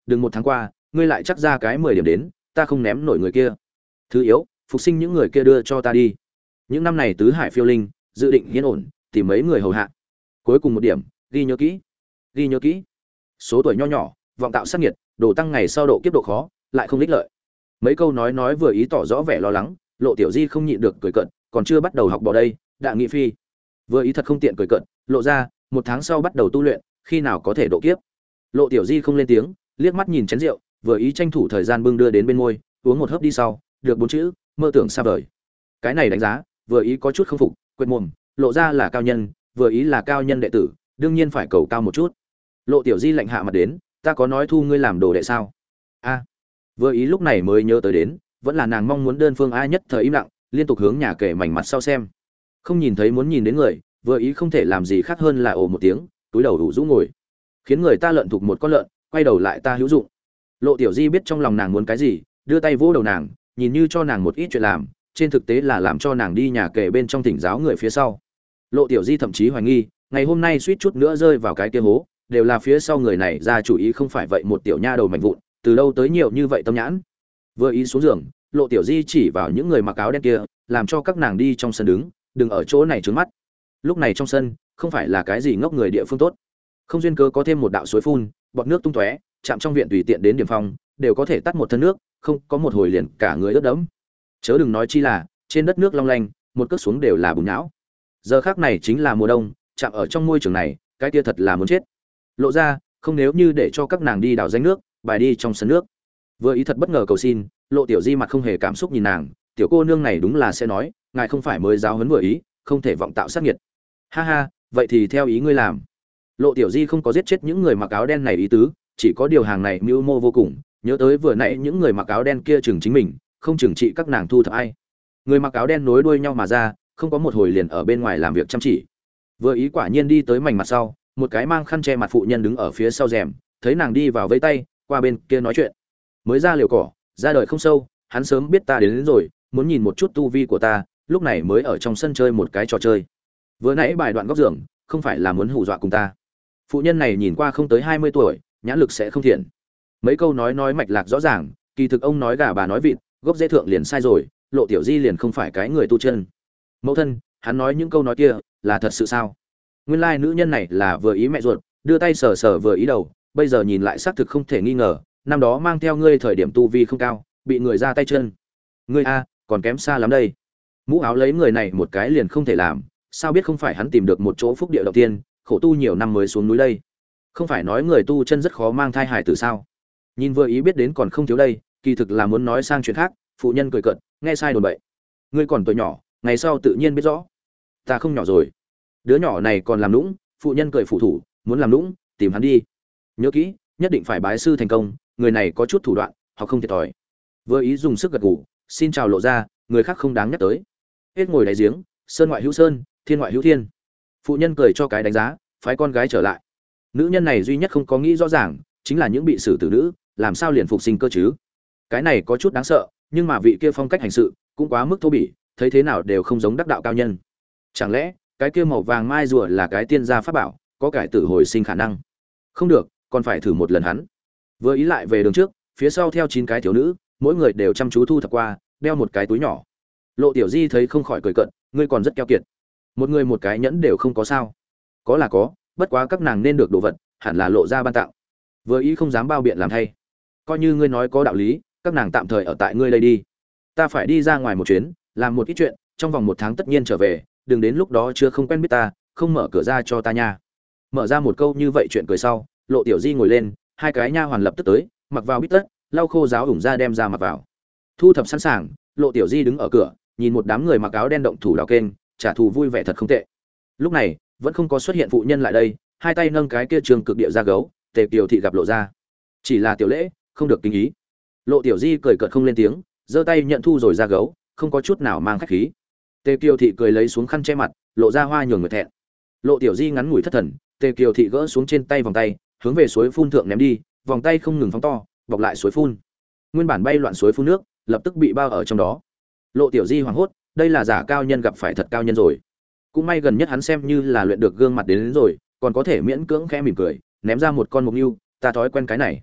đừng một tháng qua ngươi lại chắc ra cái mười điểm đến, ta không ném nổi người kia. Thứ yếu, phục sinh những người kia đưa cho ta đi. Những năm này tứ hải phiêu linh, dự định yên ổn, tìm mấy người hầu hạ. Cuối cùng một điểm, ghi nhớ kỹ. Ghi nhớ kỹ. Số tuổi nho nhỏ, vọng tạo sát nghiệt, đồ tăng ngày sau độ kiếp độ khó, lại không ích lợi. Mấy câu nói nói vừa ý tỏ rõ vẻ lo lắng, Lộ Tiểu Di không nhịn được cười cợt, còn chưa bắt đầu học bỏ đây, đã nghị phi. Vừa ý thật không tiện cười cợt, lộ ra, một tháng sau bắt đầu tu luyện, khi nào có thể độ kiếp. Lộ Tiểu Di không lên tiếng, liếc mắt nhìn chén rượu, vừa ý tranh thủ thời gian bưng đưa đến bên môi, uống một hớp đi sau, được bốn chữ, mơ tưởng xa vời. Cái này đánh giá, vừa ý có chút không phục, quệt mồm, lộ ra là cao nhân, vừa ý là cao nhân đệ tử, đương nhiên phải cầu cao một chút. Lộ Tiểu Di lạnh hạ mặt đến, ta có nói thu ngươi làm đồ đệ sao? A. Vừa ý lúc này mới nhớ tới đến, vẫn là nàng mong muốn đơn phương ai nhất thời im lặng, liên tục hướng nhà kể mảnh mặt sau xem. Không nhìn thấy muốn nhìn đến người, vừa ý không thể làm gì khác hơn là ồ một tiếng, túi đầu đủ rũ ngồi. Khiến người ta lợn thuộc một con lợn, quay đầu lại ta hữu dụng. Lộ Tiểu Di biết trong lòng nàng muốn cái gì, đưa tay vỗ đầu nàng, nhìn như cho nàng một ít chuyện làm, trên thực tế là làm cho nàng đi nhà kể bên trong thỉnh giáo người phía sau. Lộ Tiểu Di thậm chí hoài nghi, ngày hôm nay suýt chút nữa rơi vào cái kia hố, đều là phía sau người này ra chủ ý không phải vậy một tiểu nha đầu mạnh vụn, từ đâu tới nhiều như vậy tâm nhãn. Vừa ý xuống giường, Lộ Tiểu Di chỉ vào những người mặc áo đen kia, làm cho các nàng đi trong sân đứng, đừng ở chỗ này trướng mắt. Lúc này trong sân, không phải là cái gì ngốc người địa phương tốt. Không duyên cớ có thêm một đạo suối phun, bọt nước tung tóe, chạm trong viện tùy tiện đến điểm phong, đều có thể tắt một thân nước, không, có một hồi liền cả người ướt đẫm. Chớ đừng nói chi là, trên đất nước long lanh, một cước xuống đều là bùn nhão. Giờ khắc này chính là mùa đông, chạm ở trong môi trường này, cái kia thật là muốn chết. Lộ ra, không nếu như để cho các nàng đi đào danh nước, bài đi trong sân nước. Vừa ý thật bất ngờ cầu xin, Lộ Tiểu Di mặt không hề cảm xúc nhìn nàng, tiểu cô nương này đúng là sẽ nói, ngài không phải mới giáo huấn vừa ý, không thể vọng tạo sát nghiệt. Ha ha, vậy thì theo ý ngươi làm. Lộ Tiểu Di không có giết chết những người mặc áo đen này ý tứ, chỉ có điều hàng này mưu mô vô cùng, nhớ tới vừa nãy những người mặc áo đen kia chừng chính mình, không chừng trị các nàng thu thập ai. Người mặc áo đen nối đuôi nhau mà ra, không có một hồi liền ở bên ngoài làm việc chăm chỉ. Vừa ý quả nhiên đi tới mảnh mặt sau, một cái mang khăn che mặt phụ nhân đứng ở phía sau rèm, thấy nàng đi vào vẫy tay, qua bên kia nói chuyện. Mới ra liều cỏ, ra đời không sâu, hắn sớm biết ta đến, đến rồi, muốn nhìn một chút tu vi của ta, lúc này mới ở trong sân chơi một cái trò chơi. Vừa nãy bài đoạn góc giường, không phải là muốn hù dọa cùng ta. Phụ nhân này nhìn qua không tới hai mươi tuổi, nhãn lực sẽ không thiện. Mấy câu nói nói mạch lạc rõ ràng, kỳ thực ông nói gà bà nói vịt, gốc rễ thượng liền sai rồi, Lộ Tiểu Di liền không phải cái người tu chân. Mẫu thân, hắn nói những câu nói kia, là thật sự sao? Nguyên lai nữ nhân này là vừa ý mẹ ruột, đưa tay sờ sờ vừa ý đầu, bây giờ nhìn lại xác thực không thể nghi ngờ, năm đó mang theo ngươi thời điểm tu vi không cao, bị người ra tay chân. Ngươi a, còn kém xa lắm đây. Mũ áo lấy người này một cái liền không thể làm, sao biết không phải hắn tìm được một chỗ phúc địa đầu tiên, khổ tu nhiều năm mới xuống núi đây. Không phải nói người tu chân rất khó mang thai hài tử sao? Nhìn vừa ý biết đến còn không thiếu đây, kỳ thực là muốn nói sang chuyện khác, phụ nhân cười cợt, nghe sai đồn bậy. Ngươi còn tuổi nhỏ, ngày sau tự nhiên biết rõ. Ta không nhỏ rồi. Đứa nhỏ này còn làm lũng, phụ nhân cười phụ thủ, muốn làm lũng, tìm hắn đi. Nhớ kỹ, nhất định phải bái sư thành công, người này có chút thủ đoạn, họ không thiệt thòi. Vừa ý dùng sức gật gù, xin chào Lộ ra, người khác không đáng nhắc tới. Hết ngồi đáy giếng, sơn ngoại hữu sơn, thiên ngoại hữu thiên. Phụ nhân cười cho cái đánh giá, phái con gái trở lại. Nữ nhân này duy nhất không có nghĩ rõ ràng, chính là những bị xử tử nữ, làm sao liền phục sinh cơ chứ? Cái này có chút đáng sợ, nhưng mà vị kia phong cách hành sự cũng quá mức thô bỉ, thấy thế nào đều không giống đắc đạo cao nhân. Chẳng lẽ cái kia màu vàng mai rùa là cái tiên gia pháp bảo, có cải tử hồi sinh khả năng? Không được, còn phải thử một lần hắn. Vừa ý lại về đường trước, phía sau theo chín cái thiếu nữ, mỗi người đều chăm chú thu thập qua, đeo một cái túi nhỏ. Lộ Tiểu Di thấy không khỏi cười cợt, ngươi còn rất keo kiệt. Một người một cái nhẫn đều không có sao? Có là có, bất quá các nàng nên được đồ vật, hẳn là Lộ ra ban tặng. Vừa ý không dám bao biện làm thay. Coi như ngươi nói có đạo lý, các nàng tạm thời ở tại ngươi đây đi. Ta phải đi ra ngoài một chuyến, làm một ít chuyện, trong vòng một tháng tất nhiên trở về, đừng đến lúc đó chưa không quen biết ta, không mở cửa ra cho ta nha. Mở ra một câu như vậy chuyện cười sau, Lộ Tiểu Di ngồi lên, hai cái nha hoàn lập tức tới, mặc vào bít tất, lau khô giáo ủng ra đem ra mặc vào. Thu thập sẵn sàng, Lộ Tiểu Di đứng ở cửa, nhìn một đám người mặc áo đen động thủ đào kênh, trả thù vui vẻ thật không tệ. Lúc này, vẫn không có xuất hiện phụ nhân lại đây, hai tay nâng cái kia trường cực địa ra gấu, Tề Kiều thị gặp Lộ ra. Chỉ là tiểu lễ, không được kính ý. Lộ Tiểu Di cười cợt không lên tiếng, giơ tay nhận thu rồi ra gấu, không có chút nào mang khách khí. Tề Kiều thị cười lấy xuống khăn che mặt, lộ ra hoa nhường người thẹn. Lộ Tiểu Di ngắn ngủi thất thần, Tề Kiều thị gỡ xuống trên tay vòng tay, hướng về suối phun thượng ném đi, vòng tay không ngừng phóng to, bọc lại suối phun. Nguyên bản bay loạn suối phun nước, lập tức bị bao ở trong đó. Lộ Tiểu Di hoảng hốt, đây là giả cao nhân gặp phải thật cao nhân rồi. Cũng may gần nhất hắn xem như là luyện được gương mặt đến, đến rồi, còn có thể miễn cưỡng khẽ mỉm cười, ném ra một con mục nhưu, ta thói quen cái này.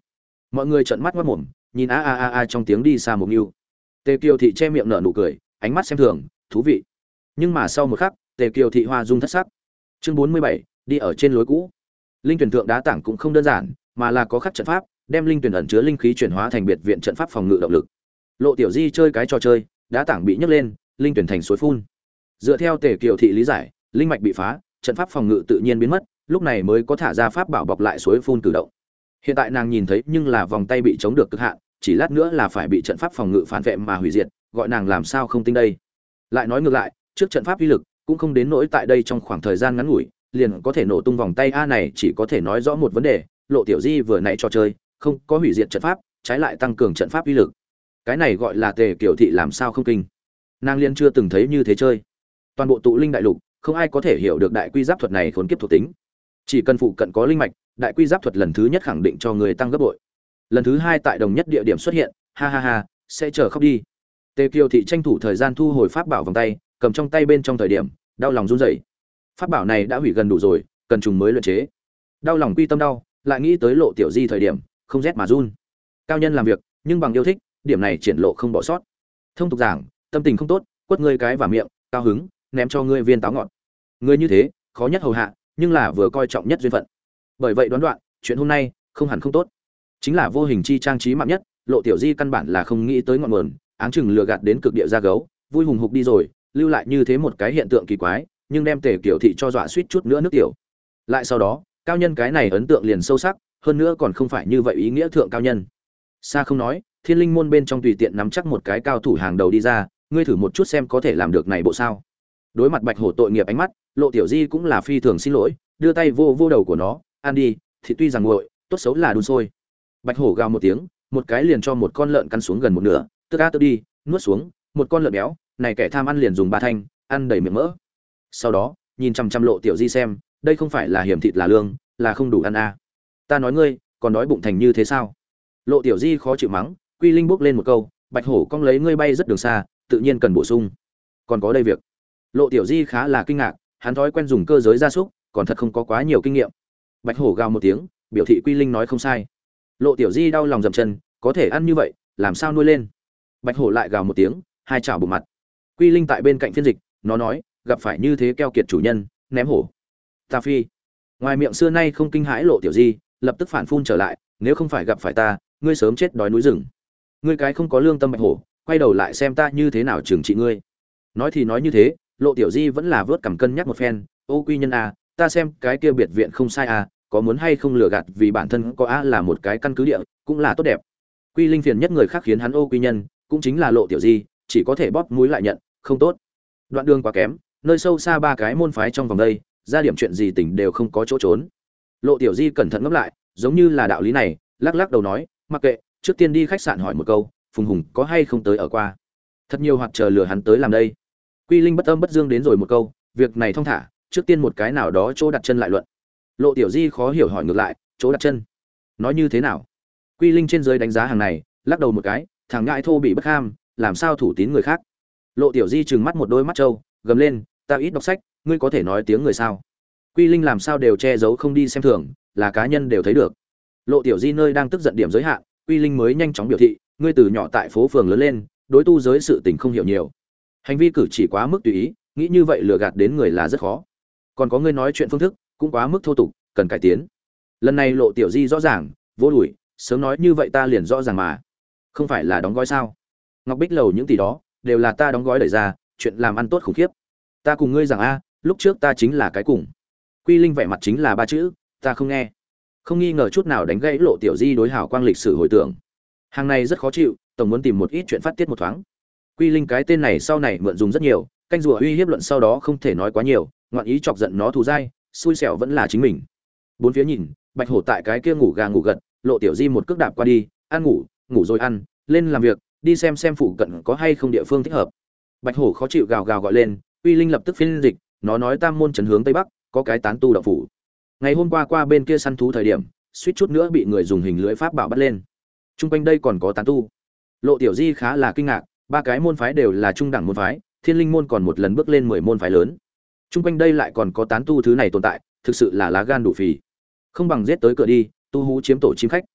Mọi người trợn mắt ngoác mồm, nhìn a a a a trong tiếng đi xa một nưu. Tề Kiều thị che miệng nở nụ cười, ánh mắt xem thường, thú vị. Nhưng mà sau một khắc, Tề Kiều thị hoa dung thất sắc. Chương bốn mươi bảy, đi ở trên lối cũ. Linh tuyển thượng đá tảng cũng không đơn giản, mà là có khắc trận pháp, đem linh tuyển ẩn chứa linh khí chuyển hóa thành biệt viện trận pháp phòng ngự động lực. Lộ Tiểu Di chơi cái trò chơi, đá tảng bị nhấc lên, linh tuyển thành suối phun. Dựa theo Tề Kiều thị lý giải, linh mạch bị phá, trận pháp phòng ngự tự nhiên biến mất, lúc này mới có thả ra pháp bảo bọc lại suối phun cử động. Hiện tại nàng nhìn thấy nhưng là vòng tay bị chống được cực hạn, chỉ lát nữa là phải bị trận pháp phòng ngự phản vệ mà hủy diệt, gọi nàng làm sao không tinh đây. Lại nói ngược lại, trước trận pháp uy lực cũng không đến nỗi tại đây trong khoảng thời gian ngắn ngủi liền có thể nổ tung vòng tay a này, chỉ có thể nói rõ một vấn đề, Lộ Tiểu Di vừa nãy trò chơi không có hủy diệt trận pháp, trái lại tăng cường trận pháp uy lực. Cái này gọi là Tề Kiều thị làm sao không kinh. Nàng liên chưa từng thấy như thế chơi. Toàn bộ tụ linh đại lục, không ai có thể hiểu được đại quy giáp thuật này khốn kiếp thuộc tính. Chỉ cần phụ cận có linh mạch, đại quy giáp thuật lần thứ nhất khẳng định cho người tăng gấp bội. Lần thứ hai tại đồng nhất địa điểm xuất hiện, ha ha ha, sẽ chờ khóc đi. Tề Kiều thị tranh thủ thời gian thu hồi pháp bảo vòng tay, cầm trong tay bên trong thời điểm, đau lòng run rẩy. Pháp bảo này đã hủy gần đủ rồi, cần trùng mới luyện chế. Đau lòng quy tâm đau, lại nghĩ tới Lộ Tiểu Di thời điểm, không rét mà run. Cao nhân làm việc, nhưng bằng yêu thích, điểm này triển lộ không bỏ sót. Thông tục giảng, tâm tình không tốt, quất ngươi cái vào miệng, cao hứng, ném cho ngươi viên táo ngọt. Ngươi như thế, khó nhất hầu hạ, nhưng là vừa coi trọng nhất duyên phận. Bởi vậy đoán đoạn, chuyện hôm nay không hẳn không tốt. Chính là vô hình chi trang trí mạng nhất, Lộ Tiểu Di căn bản là không nghĩ tới ngọn nguồn, áng chừng lừa gạt đến cực địa ra gấu, vui hùng hục đi rồi, lưu lại như thế một cái hiện tượng kỳ quái, nhưng đem Tề Kiều thị cho dọa suýt chút nữa nước tiểu. Lại sau đó, cao nhân cái này ấn tượng liền sâu sắc, hơn nữa còn không phải như vậy ý nghĩa thượng cao nhân. Xa không nói, Thiên Linh môn bên trong tùy tiện nắm chắc một cái cao thủ hàng đầu đi ra, ngươi thử một chút xem có thể làm được này bộ sao? Đối mặt Bạch Hổ tội nghiệp ánh mắt, Lộ Tiểu Di cũng là phi thường xin lỗi, đưa tay vô vô đầu của nó, ăn đi, thì tuy rằng nguội, tốt xấu là đun sôi. Bạch Hổ gào một tiếng, một cái liền cho một con lợn cắn xuống gần một nửa, tức á tức đi, nuốt xuống, một con lợn béo, này kẻ tham ăn liền dùng ba thanh, ăn đầy miệng mỡ. Sau đó, nhìn chằm chằm Lộ Tiểu Di xem, đây không phải là hiểm thịt là lương, là không đủ ăn à. Ta nói ngươi, còn đói bụng thành như thế sao? Lộ Tiểu Di khó chịu mắng, Quy Linh bước lên một câu, Bạch Hổ cong lấy ngươi bay rất đường xa, tự nhiên cần bổ sung. Còn có đây việc. Lộ Tiểu Di khá là kinh ngạc, hắn thói quen dùng cơ giới gia súc, còn thật không có quá nhiều kinh nghiệm. Bạch Hổ gào một tiếng, biểu thị Quy Linh nói không sai. Lộ Tiểu Di đau lòng dậm chân, có thể ăn như vậy, làm sao nuôi lên? Bạch Hổ lại gào một tiếng, hai chảo bụng mặt. Quy Linh tại bên cạnh phiên dịch, nó nói, gặp phải như thế keo kiệt chủ nhân, ném hổ. Ta phi. Ngoài miệng xưa nay không kinh hãi Lộ Tiểu Di, lập tức phản phun trở lại, nếu không phải gặp phải ta, ngươi sớm chết đói núi rừng. Ngươi cái không có lương tâm Bạch Hổ, quay đầu lại xem ta như thế nào trừng trị ngươi. Nói thì nói như thế, Lộ Tiểu Di vẫn là vớt cầm cân nhắc một phen, ô quy nhân a, ta xem cái kia biệt viện không sai a, có muốn hay không lừa gạt vì bản thân có a là một cái căn cứ địa, cũng là tốt đẹp. Quy Linh phiền nhất người khác khiến hắn ô quy nhân, cũng chính là Lộ Tiểu Di, chỉ có thể bóp mũi lại nhận, không tốt. Đoạn đường quá kém, nơi sâu xa ba cái môn phái trong vòng đây, ra điểm chuyện gì tỉnh đều không có chỗ trốn. Lộ Tiểu Di cẩn thận ngẫm lại, giống như là đạo lý này, lắc lắc đầu nói, mặc kệ, trước tiên đi khách sạn hỏi một câu, Phùng Hùng có hay không tới ở qua. Thật nhiều hoạt chờ lừa hắn tới làm đây. Quy Linh bất âm bất dương đến rồi một câu, việc này thong thả, trước tiên một cái nào đó chỗ đặt chân lại luận. Lộ Tiểu Di khó hiểu hỏi ngược lại, chỗ đặt chân? Nói như thế nào? Quy Linh trên dưới đánh giá hàng này, lắc đầu một cái, thằng ngại thô bị bất ham, làm sao thủ tín người khác. Lộ Tiểu Di trừng mắt một đôi mắt trâu, gầm lên, ta ít đọc sách, ngươi có thể nói tiếng người sao? Quy Linh làm sao đều che giấu không đi xem thường, là cá nhân đều thấy được. Lộ Tiểu Di nơi đang tức giận điểm giới hạn, Quy Linh mới nhanh chóng biểu thị, ngươi từ nhỏ tại phố phường lớn lên, đối tu giới sự tình không hiểu nhiều. Hành vi cử chỉ quá mức tùy ý, nghĩ như vậy lừa gạt đến người là rất khó. Còn có ngươi nói chuyện phương thức cũng quá mức thô tục, cần cải tiến. Lần này Lộ Tiểu Di rõ ràng, vô đuổi, sớm nói như vậy ta liền rõ ràng mà. Không phải là đóng gói sao? Ngọc Bích lầu những tỷ đó, đều là ta đóng gói đẩy ra, chuyện làm ăn tốt khủng khiếp. Ta cùng ngươi rằng a, lúc trước ta chính là cái cùng. Quy Linh vẻ mặt chính là ba chữ, ta không nghe. Không nghi ngờ chút nào đánh gãy Lộ Tiểu Di đối hảo quang lịch sử hồi tưởng. Hàng này rất khó chịu, tổng muốn tìm một ít chuyện phát tiết một thoáng. Quy Linh cái tên này sau này mượn dùng rất nhiều, canh rùa uy hiếp luận sau đó không thể nói quá nhiều, ngoạn ý chọc giận nó thù dai, xui xẻo vẫn là chính mình. Bốn phía nhìn, Bạch Hổ tại cái kia ngủ gà ngủ gật, Lộ Tiểu Di một cước đạp qua đi, ăn ngủ, ngủ rồi ăn, lên làm việc, đi xem xem phụ cận có hay không địa phương thích hợp. Bạch Hổ khó chịu gào gào gọi lên, Quy Linh lập tức phiên dịch, nó nói Tam môn trấn hướng tây bắc, có cái tán tu đạo phủ. Ngày hôm qua qua bên kia săn thú thời điểm, suýt chút nữa bị người dùng hình lưới pháp bảo bắt lên. Trung quanh đây còn có tán tu. Lộ Tiểu Di khá là kinh ngạc, ba cái môn phái đều là trung đẳng môn phái, Thiên Linh môn còn một lần bước lên mười môn phái lớn. Trung quanh đây lại còn có tán tu thứ này tồn tại, thực sự là lá gan đủ phì. Không bằng giết tới cửa đi, tu hú chiếm tổ chim khách.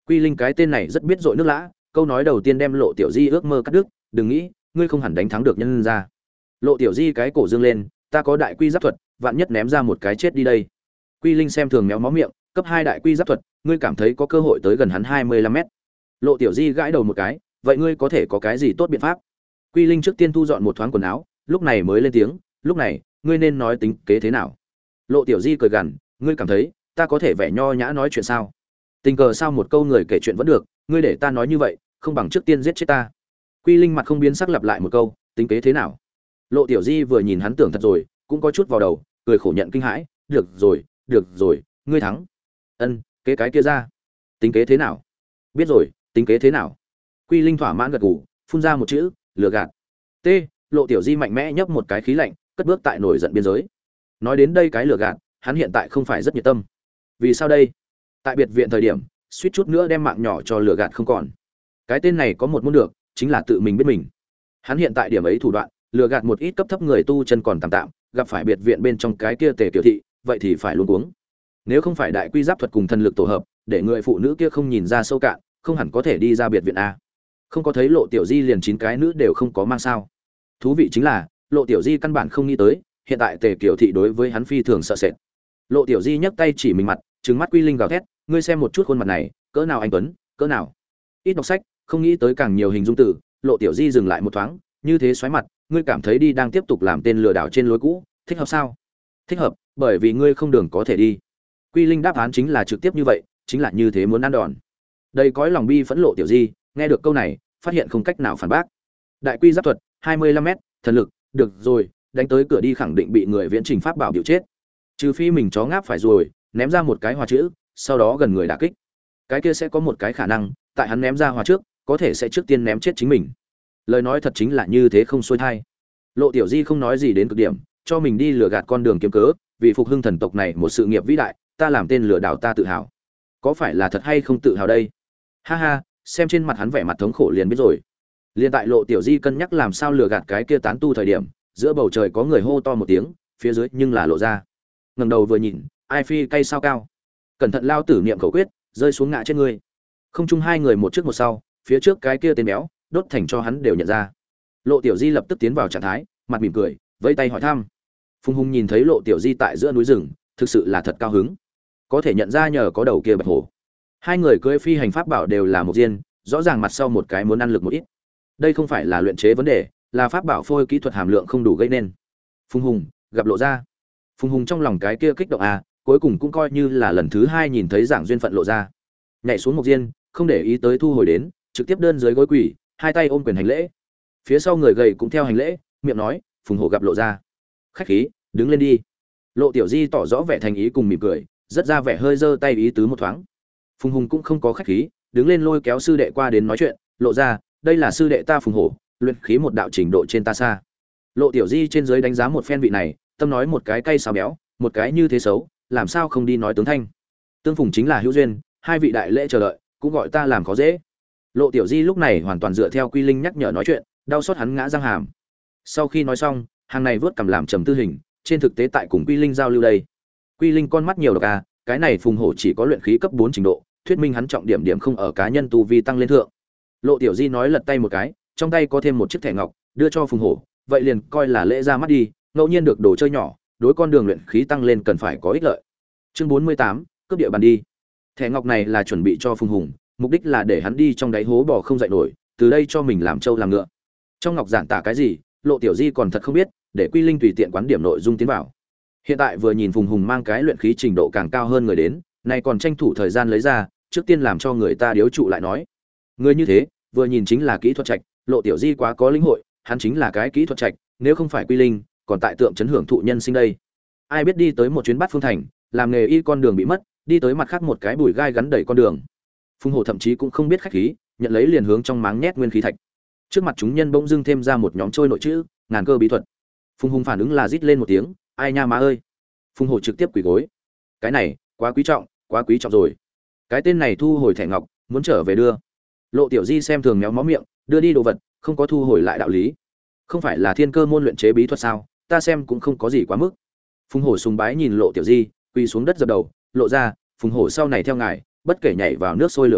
Quy Linh cái tên này rất biết dội nước lã, câu nói đầu tiên đem Lộ Tiểu Di ước mơ cắt đứt, đừng nghĩ, ngươi không hẳn đánh thắng được nhân ra. Lộ Tiểu Di cái cổ dương lên, ta có đại quy giáp thuật, vạn nhất ném ra một cái chết đi đây. Quy Linh xem thường méo mó miệng, cấp hai đại quy giáp thuật, ngươi cảm thấy có cơ hội tới gần hắn hai mươi lăm mét. Lộ Tiểu Di gãi đầu một cái, vậy ngươi có thể có cái gì tốt biện pháp? Quy Linh trước tiên thu dọn một thoáng quần áo, lúc này mới lên tiếng, lúc này, ngươi nên nói tính kế thế nào? Lộ Tiểu Di cười gằn, ngươi cảm thấy ta có thể vẻ nho nhã nói chuyện sao? Tình cờ sao một câu người kể chuyện vẫn được, ngươi để ta nói như vậy, không bằng trước tiên giết chết ta. Quy Linh mặt không biến sắc lặp lại một câu, tính kế thế nào? Lộ Tiểu Di vừa nhìn hắn tưởng thật rồi, cũng có chút vào đầu, cười khổ nhận kinh hãi, được rồi, được rồi, ngươi thắng. Ân, kế cái kia ra. Tính kế thế nào? Biết rồi, tính kế thế nào? Quy Linh thỏa mãn gật gù, phun ra một chữ, lừa gạt. T, Lộ Tiểu Di mạnh mẽ nhấp một cái khí lạnh, cất bước tại nổi giận biên giới. Nói đến đây cái lừa gạt, hắn hiện tại không phải rất nhiệt tâm. Vì sao đây? Tại biệt viện thời điểm, suýt chút nữa đem mạng nhỏ cho lừa gạt không còn. Cái tên này có một môn được, chính là tự mình biết mình. Hắn hiện tại điểm ấy thủ đoạn, lừa gạt một ít cấp thấp người tu chân còn tạm tạm, gặp phải biệt viện bên trong cái kia Tề Tiểu thị, vậy thì phải luống cuống. Nếu không phải đại quy giáp thuật cùng thần lực tổ hợp, để người phụ nữ kia không nhìn ra sâu cạn, không hẳn có thể đi ra biệt viện a. Không có thấy Lộ Tiểu Di liền chín cái nữ đều không có mang sao? Thú vị chính là, Lộ Tiểu Di căn bản không nghĩ tới, hiện tại Tề Tiểu thị đối với hắn phi thường sợ sệt. Lộ Tiểu Di nhấc tay chỉ mình mặt, trừng mắt Quy Linh gào thét, ngươi xem một chút khuôn mặt này, cỡ nào anh tuấn, cỡ nào. Ít đọc sách, không nghĩ tới càng nhiều hình dung từ, Lộ Tiểu Di dừng lại một thoáng, như thế xoáy mặt, ngươi cảm thấy đi đang tiếp tục làm tên lừa đảo trên lối cũ, thích hợp sao? Thích hợp, bởi vì ngươi không đường có thể đi. Quy Linh đáp án chính là trực tiếp như vậy, chính là như thế muốn ăn đòn. Đây cõi lòng bi phẫn Lộ Tiểu Di, nghe được câu này, phát hiện không cách nào phản bác. Đại quy giáp thuật, hai mươi lăm mét, thần lực, được rồi, đánh tới cửa đi khẳng định bị người viễn trình pháp bảo biểu chết. Trừ phi mình chó ngáp phải rồi, ném ra một cái hòa chữ, sau đó gần người đả kích. Cái kia sẽ có một cái khả năng, tại hắn ném ra hòa trước, có thể sẽ trước tiên ném chết chính mình. Lời nói thật chính là như thế không xuôi thai. Lộ Tiểu Di không nói gì đến cực điểm, cho mình đi lừa gạt con đường kiếm cớ, vì phục hưng thần tộc này một sự nghiệp vĩ đại, ta làm tên lừa đảo ta tự hào. Có phải là thật hay không tự hào đây? Ha ha, xem trên mặt hắn vẻ mặt thống khổ liền biết rồi. Liên tại Lộ Tiểu Di cân nhắc làm sao lừa gạt cái kia tán tu thời điểm, giữa bầu trời có người hô to một tiếng, phía dưới nhưng là lộ ra. Ngẩng đầu vừa nhìn, ai phi cây sao cao. Cẩn thận lao tử niệm khẩu quyết, rơi xuống ngã trên ngươi. Không chung hai người một trước một sau, phía trước cái kia tên béo, đốt thành cho hắn đều nhận ra. Lộ Tiểu Di lập tức tiến vào trạng thái, mặt mỉm cười, vẫy tay hỏi thăm. Phùng Hùng nhìn thấy Lộ Tiểu Di tại giữa núi rừng, thực sự là thật cao hứng. Có thể nhận ra nhờ có đầu kia bạch hổ. Hai người cưỡi phi hành pháp bảo đều là một diên, rõ ràng mặt sau một cái muốn ăn lực một ít. Đây không phải là luyện chế vấn đề, là pháp bảo phôi kỹ thuật hàm lượng không đủ gây nên. Phùng Hùng gặp Lộ ra. Phùng Hùng trong lòng cái kia kích động à, cuối cùng cũng coi như là lần thứ hai nhìn thấy giảng duyên phận Lộ ra. Nhảy xuống một diên, không để ý tới thu hồi đến, trực tiếp đơn dưới gối quỳ, hai tay ôm quyền hành lễ. Phía sau người gầy cũng theo hành lễ, miệng nói, Phùng Hổ gặp Lộ ra. Khách khí, đứng lên đi. Lộ Tiểu Di tỏ rõ vẻ thành ý cùng mỉm cười, rất ra vẻ hơi giơ tay ý tứ một thoáng. Phùng Hùng cũng không có khách khí, đứng lên lôi kéo sư đệ qua đến nói chuyện, Lộ ra, đây là sư đệ ta Phùng Hổ, luyện khí một đạo trình độ trên ta xa. Lộ Tiểu Di trên dưới đánh giá một phen vị này, tâm nói một cái cay xào béo, một cái như thế xấu, làm sao không đi nói tướng thanh. Tương phùng chính là hữu duyên, hai vị đại lễ chờ đợi, cũng gọi ta làm khó dễ. Lộ Tiểu Di lúc này hoàn toàn dựa theo Quy Linh nhắc nhở nói chuyện, đau xót hắn ngã răng hàm. Sau khi nói xong, hàng này vớt cầm làm trầm tư hình, trên thực tế tại cùng Quy Linh giao lưu đây. Quy Linh con mắt nhiều độc à, cái này Phùng Hổ chỉ có luyện khí cấp bốn trình độ, thuyết minh hắn trọng điểm điểm không ở cá nhân tu vi tăng lên thượng. Lộ Tiểu Di nói lật tay một cái, trong tay có thêm một chiếc thẻ ngọc, đưa cho Phùng Hổ, vậy liền coi là lễ ra mắt đi, ngẫu nhiên được đồ chơi nhỏ, đối con đường luyện khí tăng lên cần phải có ích lợi. Chương bốn mươi tám, cướp địa bàn đi. Thẻ ngọc này là chuẩn bị cho Phùng Hùng, mục đích là để hắn đi trong đáy hố bò không dậy nổi, từ đây cho mình làm trâu làm ngựa. Trong ngọc giản tả cái gì, Lộ Tiểu Di còn thật không biết, để Quy Linh tùy tiện quán điểm nội dung tiến vào. Hiện tại vừa nhìn Phùng Hùng mang cái luyện khí trình độ càng cao hơn người đến, nay còn tranh thủ thời gian lấy ra, trước tiên làm cho người ta điếu trụ lại nói. Người như thế, vừa nhìn chính là kỹ thuật trạch, Lộ Tiểu Di quá có linh hội, hắn chính là cái kỹ thuật trạch, nếu không phải Quy Linh, còn tại tượng trấn hưởng thụ nhân sinh đây. Ai biết đi tới một chuyến Bát Phương thành, làm nghề y con đường bị mất, đi tới mặt khác một cái bụi gai gắn đầy con đường. Phùng Hổ thậm chí cũng không biết khách khí, nhận lấy liền hướng trong máng nhét nguyên khí thạch. Trước mặt chúng nhân bỗng dưng thêm ra một nhóm trôi nội chữ, ngàn cơ bí thuật. Phùng Hùng phản ứng là rít lên một tiếng, ai nha má ơi. Phùng Hổ trực tiếp quỳ gối. Cái này, quá quý trọng, quá quý trọng rồi. Cái tên này thu hồi thẻ ngọc, muốn trở về đưa. Lộ Tiểu Di xem thường méo mó miệng, đưa đi đồ vật, không có thu hồi lại đạo lý. Không phải là thiên cơ môn luyện chế bí thuật sao, ta xem cũng không có gì quá mức. Phùng Hổ sùng bái nhìn Lộ Tiểu Di, quỳ xuống đất dập đầu, Lộ ra, Phùng Hổ sau này theo ngài, bất kể nhảy vào nước sôi lửa bỏng,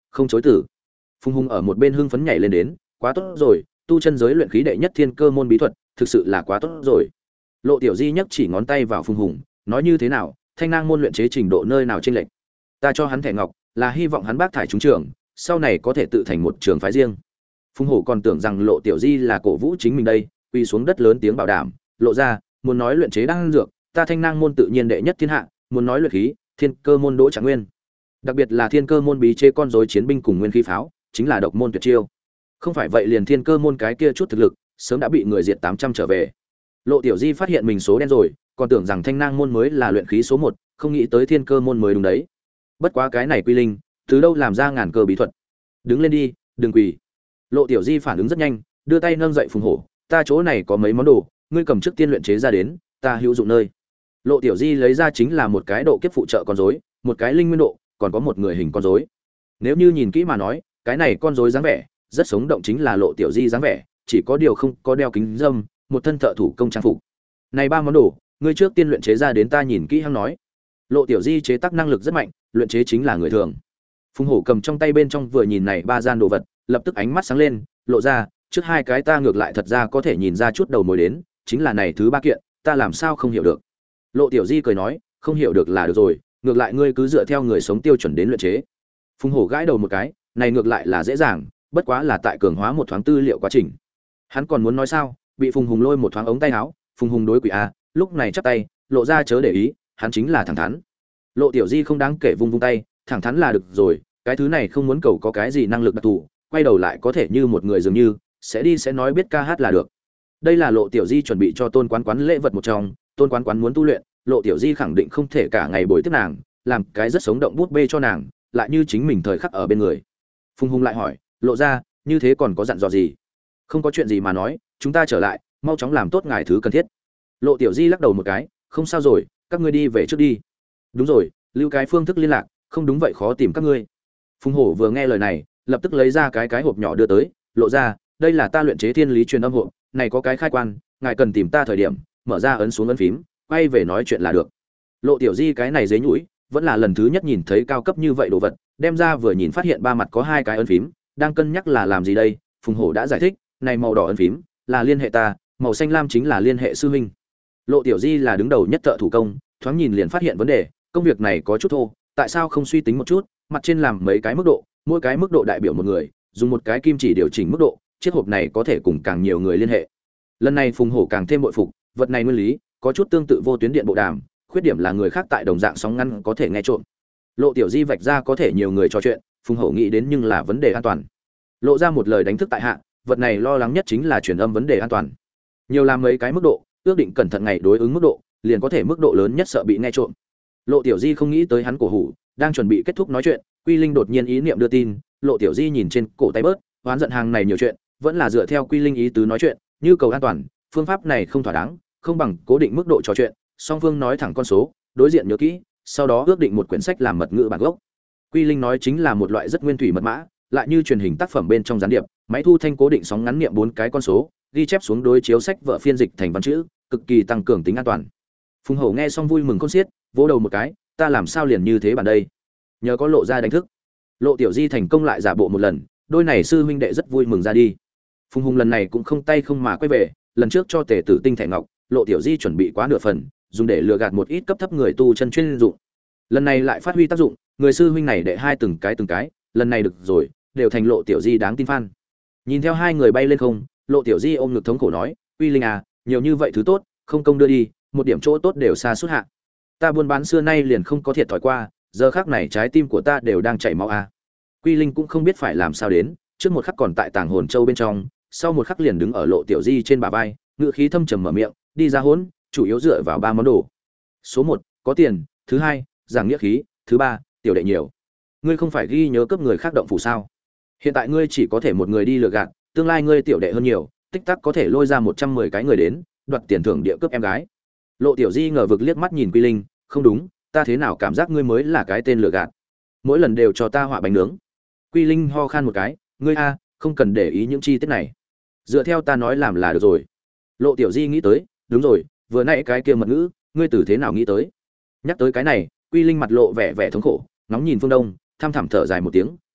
không chối từ. Phùng Hùng ở một bên hưng phấn nhảy lên đến, quá tốt rồi, tu chân giới luyện khí đệ nhất thiên cơ môn bí thuật, thực sự là quá tốt rồi. Lộ Tiểu Di nhấc chỉ ngón tay vào Phùng Hùng, nói như thế nào, Thanh Nang môn luyện chế trình độ nơi nào trên lệch. Ta cho hắn thẻ ngọc, là hy vọng hắn bác thải trúng trường, sau này có thể tự thành một trường phái riêng. Phùng Hổ còn tưởng rằng Lộ Tiểu Di là cổ vũ chính mình đây, quỳ xuống đất lớn tiếng bảo đảm, lộ ra, muốn nói luyện chế đan dược, ta Thanh Nang môn tự nhiên đệ nhất thiên hạ, muốn nói luyện khí, thiên cơ môn Đỗ Trạng Nguyên. Đặc biệt là thiên cơ môn bí chế con rối chiến binh cùng nguyên khí pháo, chính là độc môn tuyệt chiêu. Không phải vậy liền thiên cơ môn cái kia chút thực lực, sớm đã bị người diệt tám trăm trở về. Lộ Tiểu Di phát hiện mình số đen rồi, còn tưởng rằng Thanh Nang môn mới là luyện khí số một, không nghĩ tới thiên cơ môn mới đúng đấy. Bất quá cái này Quy Linh, từ đâu làm ra ngàn cơ bí thuật? Đứng lên đi, đừng quỳ. Lộ Tiểu Di phản ứng rất nhanh, đưa tay nâng dậy Phùng Hổ, ta chỗ này có mấy món đồ, ngươi cầm trước tiên luyện chế ra đến, ta hữu dụng nơi. Lộ Tiểu Di lấy ra chính là một cái độ kiếp phụ trợ con rối, một cái linh nguyên độ, còn có một người hình con rối. Nếu như nhìn kỹ mà nói, cái này con rối dáng vẻ rất sống động, chính là Lộ Tiểu Di dáng vẻ, chỉ có điều không có đeo kính râm, một thân thợ thủ công trang phục. Này ba món đồ, ngươi trước tiên luyện chế ra đến ta nhìn kỹ hăng nói. Lộ Tiểu Di chế tác năng lực rất mạnh, luyện chế chính là người thường. Phùng Hổ cầm trong tay bên trong vừa nhìn này ba gian đồ vật, lập tức ánh mắt sáng lên, lộ ra, trước hai cái ta ngược lại thật ra có thể nhìn ra chút đầu mối đến, chính là này thứ ba kiện, ta làm sao không hiểu được. Lộ Tiểu Di cười nói, không hiểu được là được rồi, ngược lại ngươi cứ dựa theo người sống tiêu chuẩn đến luyện chế. Phùng Hổ gãi đầu một cái, này ngược lại là dễ dàng, bất quá là tại cường hóa một thoáng tư liệu quá trình. Hắn còn muốn nói sao, bị Phùng Hùng lôi một thoáng ống tay áo, Phùng Hùng đối quỷ a, lúc này chắp tay, lộ ra chớ để ý, hắn chính là thẳng thắn. Lộ Tiểu Di không đáng kể vung vung tay, thẳng thắn là được rồi, cái thứ này không muốn cầu có cái gì năng lực đặc thù, quay đầu lại có thể như một người dường như, sẽ đi sẽ nói biết ca hát là được. Đây là Lộ Tiểu Di chuẩn bị cho Tôn Quán Quán lễ vật một trong, Tôn Quán Quán muốn tu luyện, Lộ Tiểu Di khẳng định không thể cả ngày bồi tiếp nàng, làm cái rất sống động bút bê cho nàng, lại như chính mình thời khắc ở bên người. Phùng Hùng lại hỏi, lộ ra, như thế còn có dặn dò gì? Không có chuyện gì mà nói, chúng ta trở lại, mau chóng làm tốt ngài thứ cần thiết. Lộ Tiểu Di lắc đầu một cái, không sao rồi, các ngươi đi về trước đi. Đúng rồi, lưu cái phương thức liên lạc, không đúng vậy khó tìm các ngươi. Phùng Hổ vừa nghe lời này, lập tức lấy ra cái cái hộp nhỏ đưa tới, lộ ra, đây là ta luyện chế thiên lý truyền âm hộp, này có cái khai quan, ngài cần tìm ta thời điểm, mở ra ấn xuống ấn phím, quay về nói chuyện là được. Lộ Tiểu Di cái này dế nhũi, vẫn là lần thứ nhất nhìn thấy cao cấp như vậy đồ vật, đem ra vừa nhìn phát hiện ba mặt có hai cái ấn phím, đang cân nhắc là làm gì đây. Phùng Hổ đã giải thích, này màu đỏ ấn phím là liên hệ ta, màu xanh lam chính là liên hệ sư huynh. Lộ Tiểu Di là đứng đầu nhất thợ thủ công, thoáng nhìn liền phát hiện vấn đề, công việc này có chút thô, tại sao không suy tính một chút, mặt trên làm mấy cái mức độ, mỗi cái mức độ đại biểu một người, dùng một cái kim chỉ điều chỉnh mức độ, chiếc hộp này có thể cùng càng nhiều người liên hệ. Lần này Phùng Hổ càng thêm bội phục, vật này nguyên lý có chút tương tự vô tuyến điện bộ đàm, khuyết điểm là người khác tại đồng dạng sóng ngắn có thể nghe trộm. Lộ Tiểu Di vạch ra có thể nhiều người trò chuyện, Phùng Hổ nghĩ đến nhưng là vấn đề an toàn. Lộ ra một lời đánh thức tại hạ, vật này lo lắng nhất chính là truyền âm vấn đề an toàn. Nhiều làm mấy cái mức độ, ước định cẩn thận ngày đối ứng mức độ, liền có thể mức độ lớn nhất sợ bị nghe trộm. Lộ Tiểu Di không nghĩ tới hắn cổ hủ, đang chuẩn bị kết thúc nói chuyện, Quy Linh đột nhiên ý niệm đưa tin, Lộ Tiểu Di nhìn trên cổ tay bớt, oán giận hàng này nhiều chuyện, vẫn là dựa theo Quy Linh ý tứ nói chuyện, như cầu an toàn, phương pháp này không thỏa đáng, không bằng cố định mức độ trò chuyện, song phương nói thẳng con số, đối diện nhớ kỹ, sau đó ước định một quyển sách làm mật ngữ bản gốc. Quy Linh nói chính là một loại rất nguyên thủy mật mã, lại như truyền hình tác phẩm bên trong gián điệp, máy thu thanh cố định sóng ngắn niệm bốn cái con số, ghi chép xuống đối chiếu sách vợ phiên dịch thành văn chữ, cực kỳ tăng cường tính an toàn. Phùng Hổ nghe xong vui mừng khôn xiết, vỗ đầu một cái, ta làm sao liền như thế bản đây? Nhờ có Lộ ra đánh thức. Lộ Tiểu Di thành công lại giả bộ một lần, đôi này sư huynh đệ rất vui mừng ra đi. Phùng Hùng lần này cũng không tay không mà quay về, lần trước cho Tề Tử Tinh thẻ ngọc, Lộ Tiểu Di chuẩn bị quá nửa phần, dùng để lừa gạt một ít cấp thấp người tu chân chuyên dụng. Lần này lại phát huy tác dụng, người sư huynh này đệ hai từng cái từng cái, lần này được rồi, đều thành Lộ Tiểu Di đáng tin fan. Nhìn theo hai người bay lên không, Lộ Tiểu Di ôm ngực thống khổ nói, "Uy Linh à, nhiều như vậy thứ tốt, không công đưa đi, một điểm chỗ tốt đều xa suốt hạ. Ta buôn bán xưa nay liền không có thiệt thòi qua, giờ khắc này trái tim của ta đều đang chảy máu a." À. Quy Linh cũng không biết phải làm sao đến, trước một khắc còn tại Tàng Hồn Châu bên trong, sau một khắc liền đứng ở Lộ Tiểu Di trên bả vai, ngữ khí thâm trầm mở miệng, "Đi ra hỗn, chủ yếu dựa vào ba món đồ. Số một, có tiền, thứ hai, giảng nghĩa khí, thứ ba, tiểu đệ nhiều. Ngươi không phải ghi nhớ cấp người khác động phủ sao? Hiện tại ngươi chỉ có thể một người đi lừa gạt, tương lai ngươi tiểu đệ hơn nhiều, tích tắc có thể lôi ra một trăm mười cái người đến, đoạt tiền thưởng địa cướp em gái." Lộ Tiểu Di ngờ vực liếc mắt nhìn Quy Linh, "Không đúng, ta thế nào cảm giác ngươi mới là cái tên lừa gạt? Mỗi lần đều cho ta họa bánh nướng." Quy Linh ho khan một cái, "Ngươi a, không cần để ý những chi tiết này. Dựa theo ta nói làm là được rồi." Lộ Tiểu Di nghĩ tới, "Đúng rồi, vừa nãy cái kia mật ngữ, ngươi từ thế nào nghĩ tới?" Nhắc tới cái này, Quy Linh mặt lộ vẻ vẻ thống khổ, ngóng nhìn phương đông, thăm thẳm thở dài một tiếng,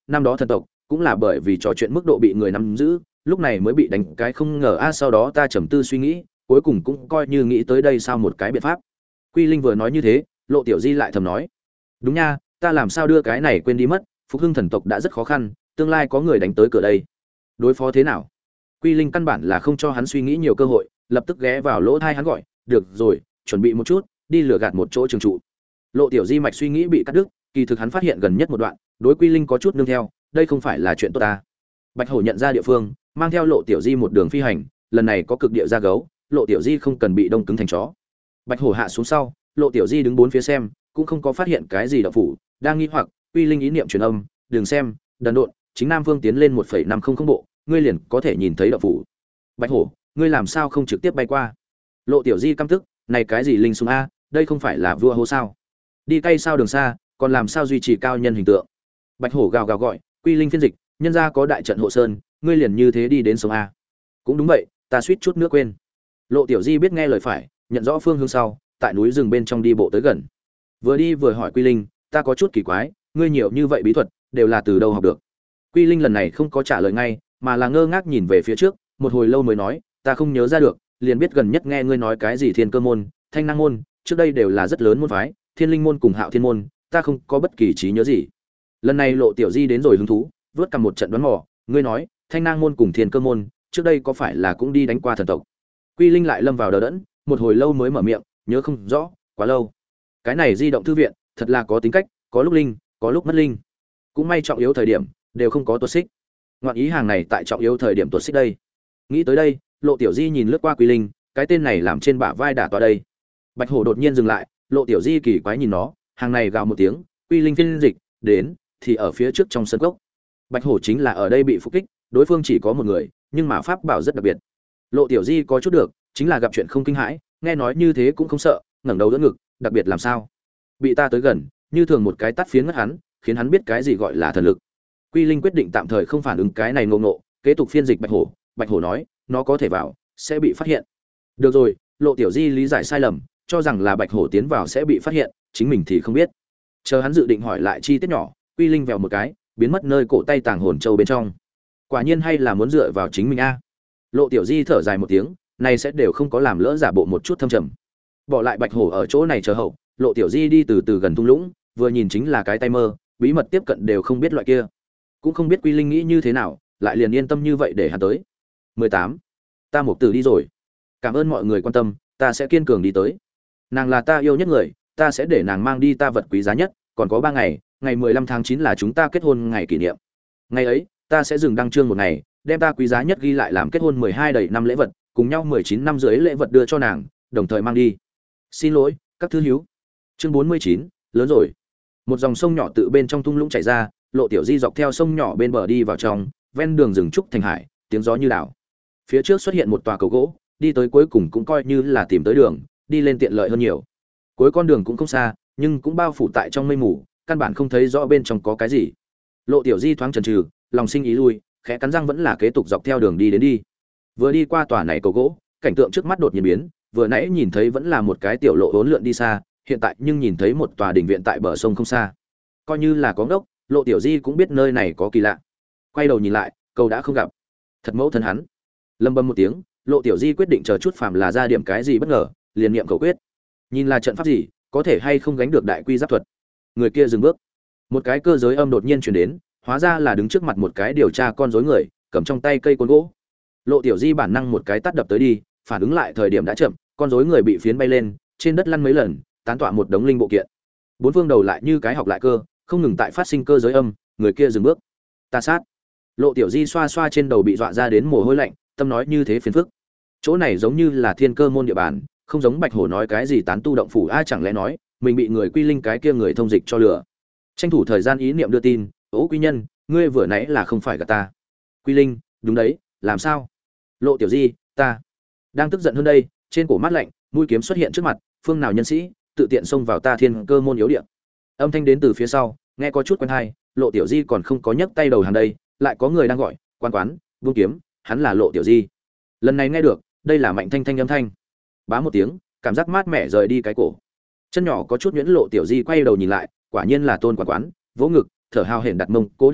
năm đó thần tộc cũng là bởi vì trò chuyện mức độ bị người nắm giữ, lúc này mới bị đánh cái không ngờ a. Sau đó ta trầm tư suy nghĩ, cuối cùng cũng coi như nghĩ tới đây sao một cái biện pháp. Quy Linh vừa nói như thế, Lộ Tiểu Di lại thầm nói, đúng nha, ta làm sao đưa cái này quên đi mất, phục hưng thần tộc đã rất khó khăn, tương lai có người đánh tới cửa đây, đối phó thế nào? Quy Linh căn bản là không cho hắn suy nghĩ nhiều cơ hội, lập tức ghé vào lỗ tai hắn gọi, được rồi, chuẩn bị một chút, đi lừa gạt một chỗ trường trụ. Lộ Tiểu Di mạch suy nghĩ bị cắt đứt, kỳ thực hắn phát hiện gần nhất một đoạn, đối Quy Linh có chút nương theo, đây không phải là chuyện tốt ta. Bạch Hổ nhận ra địa phương, mang theo Lộ Tiểu Di một đường phi hành, lần này có cực địa ra gấu, Lộ Tiểu Di không cần bị đông cứng thành chó. Bạch Hổ hạ xuống sau, Lộ Tiểu Di đứng bốn phía xem, cũng không có phát hiện cái gì động phủ, đang nghi hoặc, Quy Linh ý niệm truyền âm, "Đừng xem, đần độn, chính Nam Vương tiến lên một phẩy năm không không bộ, ngươi liền có thể nhìn thấy động phủ." Bạch Hổ, ngươi làm sao không trực tiếp bay qua? Lộ Tiểu Di căm tức, này cái gì linh súng a, đây không phải là vua hô sao? Đi cay sao đường xa, còn làm sao duy trì cao nhân hình tượng? Bạch Hổ gào gào gọi, Quy Linh phiên dịch, nhân gia có đại trận hộ sơn, ngươi liền như thế đi đến sông a? Cũng đúng vậy, ta suýt chút nữa quên. Lộ Tiểu Di biết nghe lời phải, nhận rõ phương hướng sau, tại núi rừng bên trong đi bộ tới gần. Vừa đi vừa hỏi Quy Linh, ta có chút kỳ quái, ngươi nhiều như vậy bí thuật, đều là từ đâu học được? Quy Linh lần này không có trả lời ngay, mà là ngơ ngác nhìn về phía trước, một hồi lâu mới nói, ta không nhớ ra được, liền biết gần nhất nghe ngươi nói cái gì Thiên Cơ môn, Thanh Năng môn, trước đây đều là rất lớn môn phái, Thiên Linh môn cùng Hạo Thiên môn, ta không có bất kỳ trí nhớ gì. Lần này Lộ Tiểu Di đến rồi hứng thú, vớt cầm một trận đoán mò, ngươi nói, Thanh Năng môn cùng Thiên Cơ môn, trước đây có phải là cũng đi đánh qua thần tộc? Quy Linh lại lâm vào đờ đẫn, một hồi lâu mới mở miệng, nhớ không rõ, quá lâu. Cái này di động thư viện, thật là có tính cách, có lúc linh, có lúc mất linh. Cũng may trọng yếu thời điểm đều không có tuột xích. Ngoạn ý hàng này tại trọng yếu thời điểm tuột xích đây. Nghĩ tới đây, Lộ Tiểu Di nhìn lướt qua Quy Linh, cái tên này làm trên bả vai đả tọa đây. Bạch Hổ đột nhiên dừng lại, Lộ Tiểu Di kỳ quái nhìn nó, hàng này gào một tiếng, Quy Linh phiên dịch, đến, thì ở phía trước trong sân cốc. Bạch Hổ chính là ở đây bị phục kích, đối phương chỉ có một người, nhưng mà pháp bảo rất đặc biệt. Lộ Tiểu Di có chút được, chính là gặp chuyện không kinh hãi, nghe nói như thế cũng không sợ, ngẩng đầu đỡ ngực, đặc biệt làm sao? Bị ta tới gần, như thường một cái tát phiến ngất hắn, khiến hắn biết cái gì gọi là thần lực. Quy Linh quyết định tạm thời không phản ứng cái này ngộ ngộ, kế tục phiên dịch Bạch Hổ, Bạch Hổ nói, nó có thể vào, sẽ bị phát hiện. Được rồi, Lộ Tiểu Di lý giải sai lầm, cho rằng là Bạch Hổ tiến vào sẽ bị phát hiện, chính mình thì không biết. Chờ hắn dự định hỏi lại chi tiết nhỏ, Quy Linh vèo một cái, biến mất nơi cổ tay tàng hồn châu bên trong. Quả nhiên hay là muốn dựa vào chính mình a. Lộ Tiểu Di thở dài một tiếng, này sẽ đều không có làm lỡ giả bộ một chút thâm trầm. Bỏ lại Bạch Hổ ở chỗ này chờ hậu, Lộ Tiểu Di đi từ từ gần thung lũng, vừa nhìn chính là cái tay mơ, bí mật tiếp cận đều không biết loại kia. Cũng không biết Quy Linh nghĩ như thế nào, lại liền yên tâm như vậy để hắn tới. mười tám. Ta Mục Tử đi rồi. Cảm ơn mọi người quan tâm, ta sẽ kiên cường đi tới. Nàng là ta yêu nhất người, ta sẽ để nàng mang đi ta vật quý giá nhất, còn có ba ngày, ngày mười lăm tháng chín là chúng ta kết hôn ngày kỷ niệm. Ngày ấy, ta sẽ dừng đăng chương một ngày, đem ta quý giá nhất ghi lại làm kết hôn mười hai đầy năm lễ vật, cùng nhau mười chín năm dưới lễ vật đưa cho nàng, đồng thời mang đi. Xin lỗi, các thứ hiếu. Chương bốn mươi chín, lớn rồi. Một dòng sông nhỏ tự bên trong thung lũng chảy ra, Lộ Tiểu Di dọc theo sông nhỏ bên bờ đi vào trong, ven đường rừng trúc thành hải, tiếng gió như đảo. Phía trước xuất hiện một tòa cầu gỗ, đi tới cuối cùng cũng coi như là tìm tới đường, đi lên tiện lợi hơn nhiều. Cuối con đường cũng không xa, nhưng cũng bao phủ tại trong mây mù, căn bản không thấy rõ bên trong có cái gì. Lộ Tiểu Di thoáng chần chừ, lòng sinh ý lui, khẽ cắn răng vẫn là kế tục dọc theo đường đi đến đi. Vừa đi qua tòa này cầu gỗ, cảnh tượng trước mắt đột nhiên biến, vừa nãy nhìn thấy vẫn là một cái tiểu lộ hỗn lượn đi xa, hiện tại nhưng nhìn thấy một tòa đình viện tại bờ sông không xa. Coi như là có ngốc, Lộ Tiểu Di cũng biết nơi này có kỳ lạ. Quay đầu nhìn lại, cầu đã không gặp. Thật mẫu thân hắn. Lâm bầm một tiếng, Lộ Tiểu Di quyết định chờ chút phàm là ra điểm cái gì bất ngờ, liền niệm cầu quyết. Nhìn là trận pháp gì, có thể hay không gánh được đại quy giáp thuật. Người kia dừng bước. Một cái cơ giới âm đột nhiên truyền đến, hóa ra là đứng trước mặt một cái điều tra con rối người, cầm trong tay cây côn gỗ. Lộ Tiểu Di bản năng một cái tát đập tới đi, phản ứng lại thời điểm đã chậm, con rối người bị phiến bay lên, trên đất lăn mấy lần, tán tọa một đống linh bộ kiện. Bốn phương đầu lại như cái học lại cơ, không ngừng tại phát sinh cơ giới âm, người kia dừng bước. Ta sát. Lộ Tiểu Di xoa xoa trên đầu bị dọa ra đến mồ hôi lạnh, tâm nói như thế phiền phức. Chỗ này giống như là Thiên Cơ môn địa bàn, không giống Bạch Hổ nói cái gì tán tu động phủ, ai chẳng lẽ nói mình bị người Quy Linh cái kia người thông dịch cho lừa. Tranh thủ thời gian ý niệm đưa tin, "Ố Quy Nhân, ngươi vừa nãy là không phải gạt ta?" Quy Linh, đúng đấy, làm sao? Lộ Tiểu Di, ta đang tức giận hơn đây, trên cổ mát lạnh, mũi kiếm xuất hiện trước mặt, phương nào nhân sĩ tự tiện xông vào ta Thiên Cơ môn yếu địa. Âm thanh đến từ phía sau, nghe có chút quen tai, Lộ Tiểu Di còn không có nhấc tay đầu hàng đây, lại có người đang gọi, "Quan quán, buông kiếm." Hắn là Lộ Tiểu Di. Lần này nghe được, đây là Mạnh Thanh Thanh âm thanh. Bá một tiếng, cảm giác mát mẻ rời đi cái cổ. Chân nhỏ có chút nhuyễn, Lộ Tiểu Di quay đầu nhìn lại, quả nhiên là Tôn Quản quán, vỗ ngực, thở hào hển đặt mông, cố định thượng,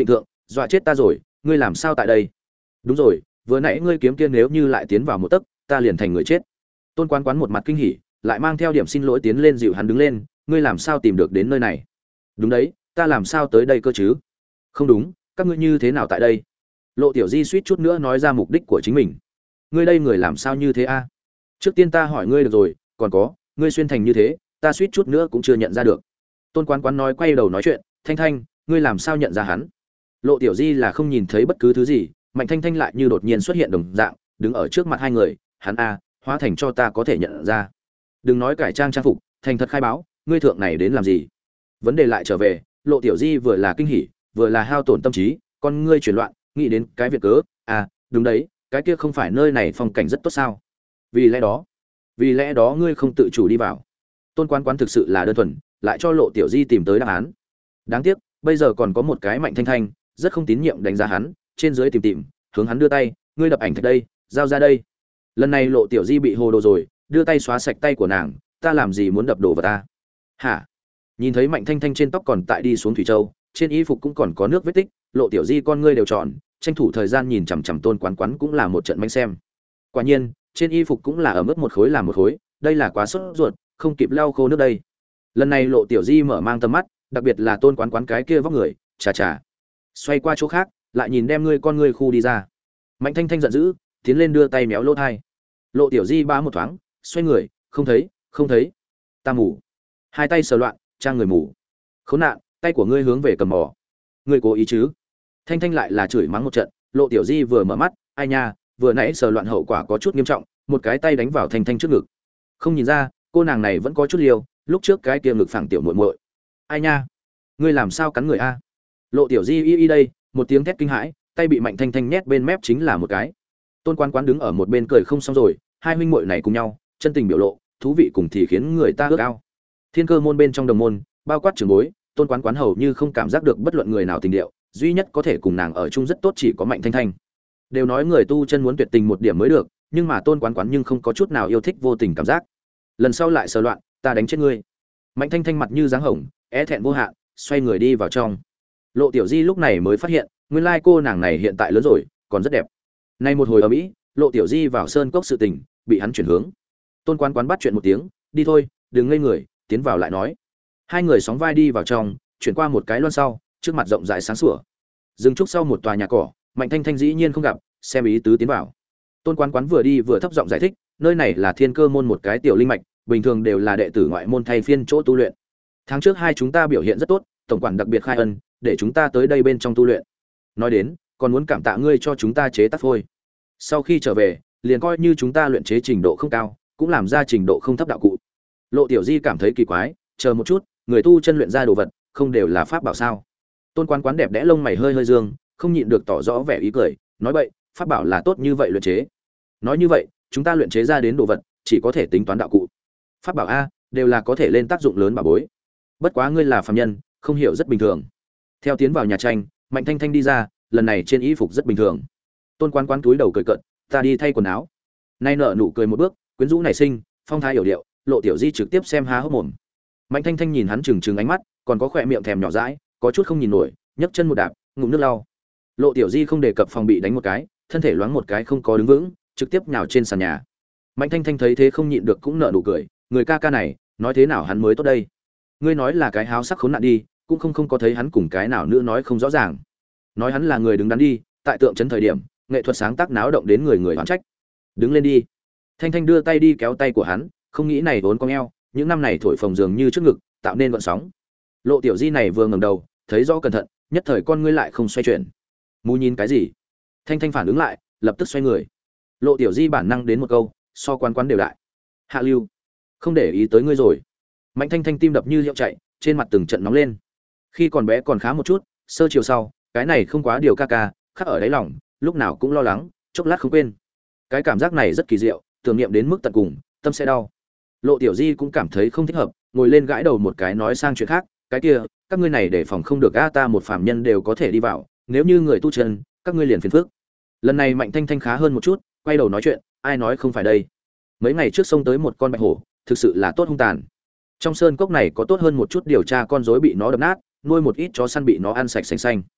dọa chết ta rồi, ngươi làm sao tại đây? Đúng rồi, vừa nãy ngươi kiếm kia nếu như lại tiến vào một tấc, ta liền thành người chết. Tôn Quán Quán một mặt kinh hỉ, lại mang theo điểm xin lỗi tiến lên dịu hắn đứng lên, ngươi làm sao tìm được đến nơi này? Đúng đấy, ta làm sao tới đây cơ chứ? Không đúng, các ngươi như thế nào tại đây? Lộ Tiểu Di suýt chút nữa nói ra mục đích của chính mình. Ngươi đây người làm sao như thế a? Trước tiên ta hỏi ngươi được rồi, còn có, ngươi xuyên thành như thế, ta suýt chút nữa cũng chưa nhận ra được. Tôn Quán Quán nói quay đầu nói chuyện, Thanh Thanh, ngươi làm sao nhận ra hắn? Lộ Tiểu Di là không nhìn thấy bất cứ thứ gì, Mạnh Thanh Thanh lại như đột nhiên xuất hiện đồng dạng, đứng ở trước mặt hai người, hắn a, hóa thành cho ta có thể nhận ra. Đừng nói cải trang trang phục, thành thật khai báo, ngươi thượng này đến làm gì? Vấn đề lại trở về, Lộ Tiểu Di vừa là kinh hỉ, vừa là hao tổn tâm trí, con ngươi chuyển loạn, nghĩ đến cái việc cớ, à, đúng đấy, cái kia không phải nơi này phong cảnh rất tốt sao? Vì lẽ đó, vì lẽ đó ngươi không tự chủ đi vào. Tôn Quán Quán thực sự là đơn thuần, lại cho Lộ Tiểu Di tìm tới đáp án. Đáng tiếc, bây giờ còn có một cái Mạnh Thanh Thanh, rất không tín nhiệm đánh giá hắn, trên dưới tìm tìm, hướng hắn đưa tay, ngươi đập ảnh thật đây, giao ra đây. Lần này Lộ Tiểu Di bị hồ đồ rồi, đưa tay xóa sạch tay của nàng, ta làm gì muốn đập đồ vào ta? Hả? Nhìn thấy Mạnh Thanh Thanh trên tóc còn tại đi xuống thủy châu, trên y phục cũng còn có nước vết tích, Lộ Tiểu Di con ngươi đều tròn, tranh thủ thời gian nhìn chằm chằm Tôn Quán Quán cũng là một trận manh xem. Quả nhiên, trên y phục cũng là ở mức một khối làm một khối, đây là quá sốt ruột, không kịp lau khô nước đây. Lần này Lộ Tiểu Di mở mang tầm mắt, đặc biệt là Tôn Quán Quán cái kia vóc người, chà chà. Xoay qua chỗ khác, lại nhìn đem ngươi con ngươi khu đi ra. Mạnh Thanh Thanh giận dữ, tiến lên đưa tay méo lỗ tai. Lộ Tiểu Di bá một thoáng, xoay người, không thấy, không thấy. Ta mù. Hai tay sờ loạn, trang người mù. Khốn nạn, tay của ngươi hướng về cầm mỏ. Ngươi cố ý chứ? Thanh Thanh lại là chửi mắng một trận, Lộ Tiểu Di vừa mở mắt, ai nha, vừa nãy sờ loạn hậu quả có chút nghiêm trọng, một cái tay đánh vào Thanh Thanh trước ngực. Không nhìn ra, cô nàng này vẫn có chút liều, lúc trước cái kia ngực phẳng tiểu muội muội. Ai nha, ngươi làm sao cắn người a? Lộ Tiểu Di y y đây, một tiếng thét kinh hãi, tay bị Mạnh Thanh Thanh nhét bên mép chính là một cái. Tôn Quán Quán đứng ở một bên cười không xong rồi, hai huynh muội này cùng nhau, chân tình biểu lộ, thú vị cùng thì khiến người ta ước ao. Thiên Cơ môn bên trong đồng môn, bao quát trưởng bối, Tôn Quán Quán hầu như không cảm giác được bất luận người nào tình điệu, duy nhất có thể cùng nàng ở chung rất tốt chỉ có Mạnh Thanh Thanh. Đều nói người tu chân muốn tuyệt tình một điểm mới được, nhưng mà Tôn Quán Quán nhưng không có chút nào yêu thích vô tình cảm giác. Lần sau lại sờ loạn, ta đánh chết ngươi. Mạnh Thanh Thanh mặt như dáng hồng, é thẹn vô hạn, xoay người đi vào trong. Lộ Tiểu Di lúc này mới phát hiện, nguyên lai cô nàng này hiện tại lớn rồi, còn rất đẹp. Nay một hồi ở Mỹ, Lộ Tiểu Di vào sơn cốc sự tình, bị hắn chuyển hướng. Tôn Quán Quán bắt chuyện một tiếng, đi thôi, đừng ngây người, tiến vào lại nói. Hai người sóng vai đi vào trong, chuyển qua một cái loan sau, trước mặt rộng rãi sáng sủa. Dừng trúc sau một tòa nhà cỏ, Mạnh Thanh Thanh dĩ nhiên không gặp, xem ý tứ tiến vào. Tôn Quán Quán vừa đi vừa thấp giọng giải thích, nơi này là Thiên Cơ môn một cái tiểu linh mạch, bình thường đều là đệ tử ngoại môn thay phiên chỗ tu luyện. Tháng trước hai chúng ta biểu hiện rất tốt, tổng quản đặc biệt khai ân, để chúng ta tới đây bên trong tu luyện. Nói đến, còn muốn cảm tạ ngươi cho chúng ta chế tác phôi. Sau khi trở về, liền coi như chúng ta luyện chế trình độ không cao, cũng làm ra trình độ không thấp đạo cụ. Lộ Tiểu Di cảm thấy kỳ quái, chờ một chút, người tu chân luyện ra đồ vật, không đều là pháp bảo sao? Tôn Quán Quán đẹp đẽ lông mày hơi hơi dương, không nhịn được tỏ rõ vẻ ý cười, nói vậy, pháp bảo là tốt như vậy luyện chế. Nói như vậy, chúng ta luyện chế ra đến đồ vật, chỉ có thể tính toán đạo cụ. Pháp bảo a, đều là có thể lên tác dụng lớn bảo bối. Bất quá ngươi là phàm nhân, không hiểu rất bình thường. Theo tiến vào nhà tranh, Mạnh Thanh Thanh đi ra, lần này trên y phục rất bình thường. Tôn Quán Quán túi đầu cười cợt, ta đi thay quần áo. Nay nở nụ cười một bước, quyến rũ nảy sinh, phong thái hiểu điệu, Lộ Tiểu Di trực tiếp xem há hốc mồm. Mạnh Thanh Thanh nhìn hắn trừng trừng ánh mắt, còn có khỏe miệng thèm nhỏ dãi, có chút không nhìn nổi, nhấc chân một đạp, ngụm nước lau. Lộ Tiểu Di không đề cập phòng bị đánh một cái, thân thể loáng một cái không có đứng vững, trực tiếp nhào trên sàn nhà. Mạnh Thanh Thanh thấy thế không nhịn được cũng nở nụ cười, người ca ca này, nói thế nào hắn mới tốt đây? Ngươi nói là cái háo sắc khốn nạn đi, cũng không không có thấy hắn cùng cái nào nữa nói không rõ ràng. Nói hắn là người đứng đắn đi, tại tượng trấn thời điểm, nghệ thuật sáng tác náo động đến người người oán trách. Đứng lên đi. Thanh Thanh đưa tay đi kéo tay của hắn, không nghĩ này vốn cong eo, những năm này thổi phồng dường như trước ngực, tạo nên gợn sóng. Lộ Tiểu Di này vừa ngẩng đầu, thấy rõ cẩn thận, nhất thời con ngươi lại không xoay chuyển. Mù nhìn cái gì? Thanh Thanh phản ứng lại, lập tức xoay người. Lộ Tiểu Di bản năng đến một câu, so Quán Quán đều đại. Hạ lưu, không để ý tới ngươi rồi. Mạnh Thanh Thanh tim đập như hiệu chạy, trên mặt từng trận nóng lên. Khi còn bé còn khá một chút, sơ chiều sau, cái này không quá điều ca ca, khắc ở đáy lòng, lúc nào cũng lo lắng, chốc lát không quên. Cái cảm giác này rất kỳ diệu, tưởng niệm đến mức tận cùng, tâm sẽ đau. Lộ Tiểu Di cũng cảm thấy không thích hợp, ngồi lên gãi đầu một cái nói sang chuyện khác, cái kia, các ngươi này để phòng không được a, ta một phàm nhân đều có thể đi vào, nếu như người tu chân, các ngươi liền phiền phức. Lần này Mạnh Thanh Thanh khá hơn một chút, quay đầu nói chuyện, ai nói không phải đây. Mấy ngày trước xông tới một con bạch hổ, thực sự là tốt hung tàn. Trong sơn cốc này có tốt hơn một chút điều tra con rối bị nó đập nát, nuôi một ít chó săn bị nó ăn sạch sành xanh.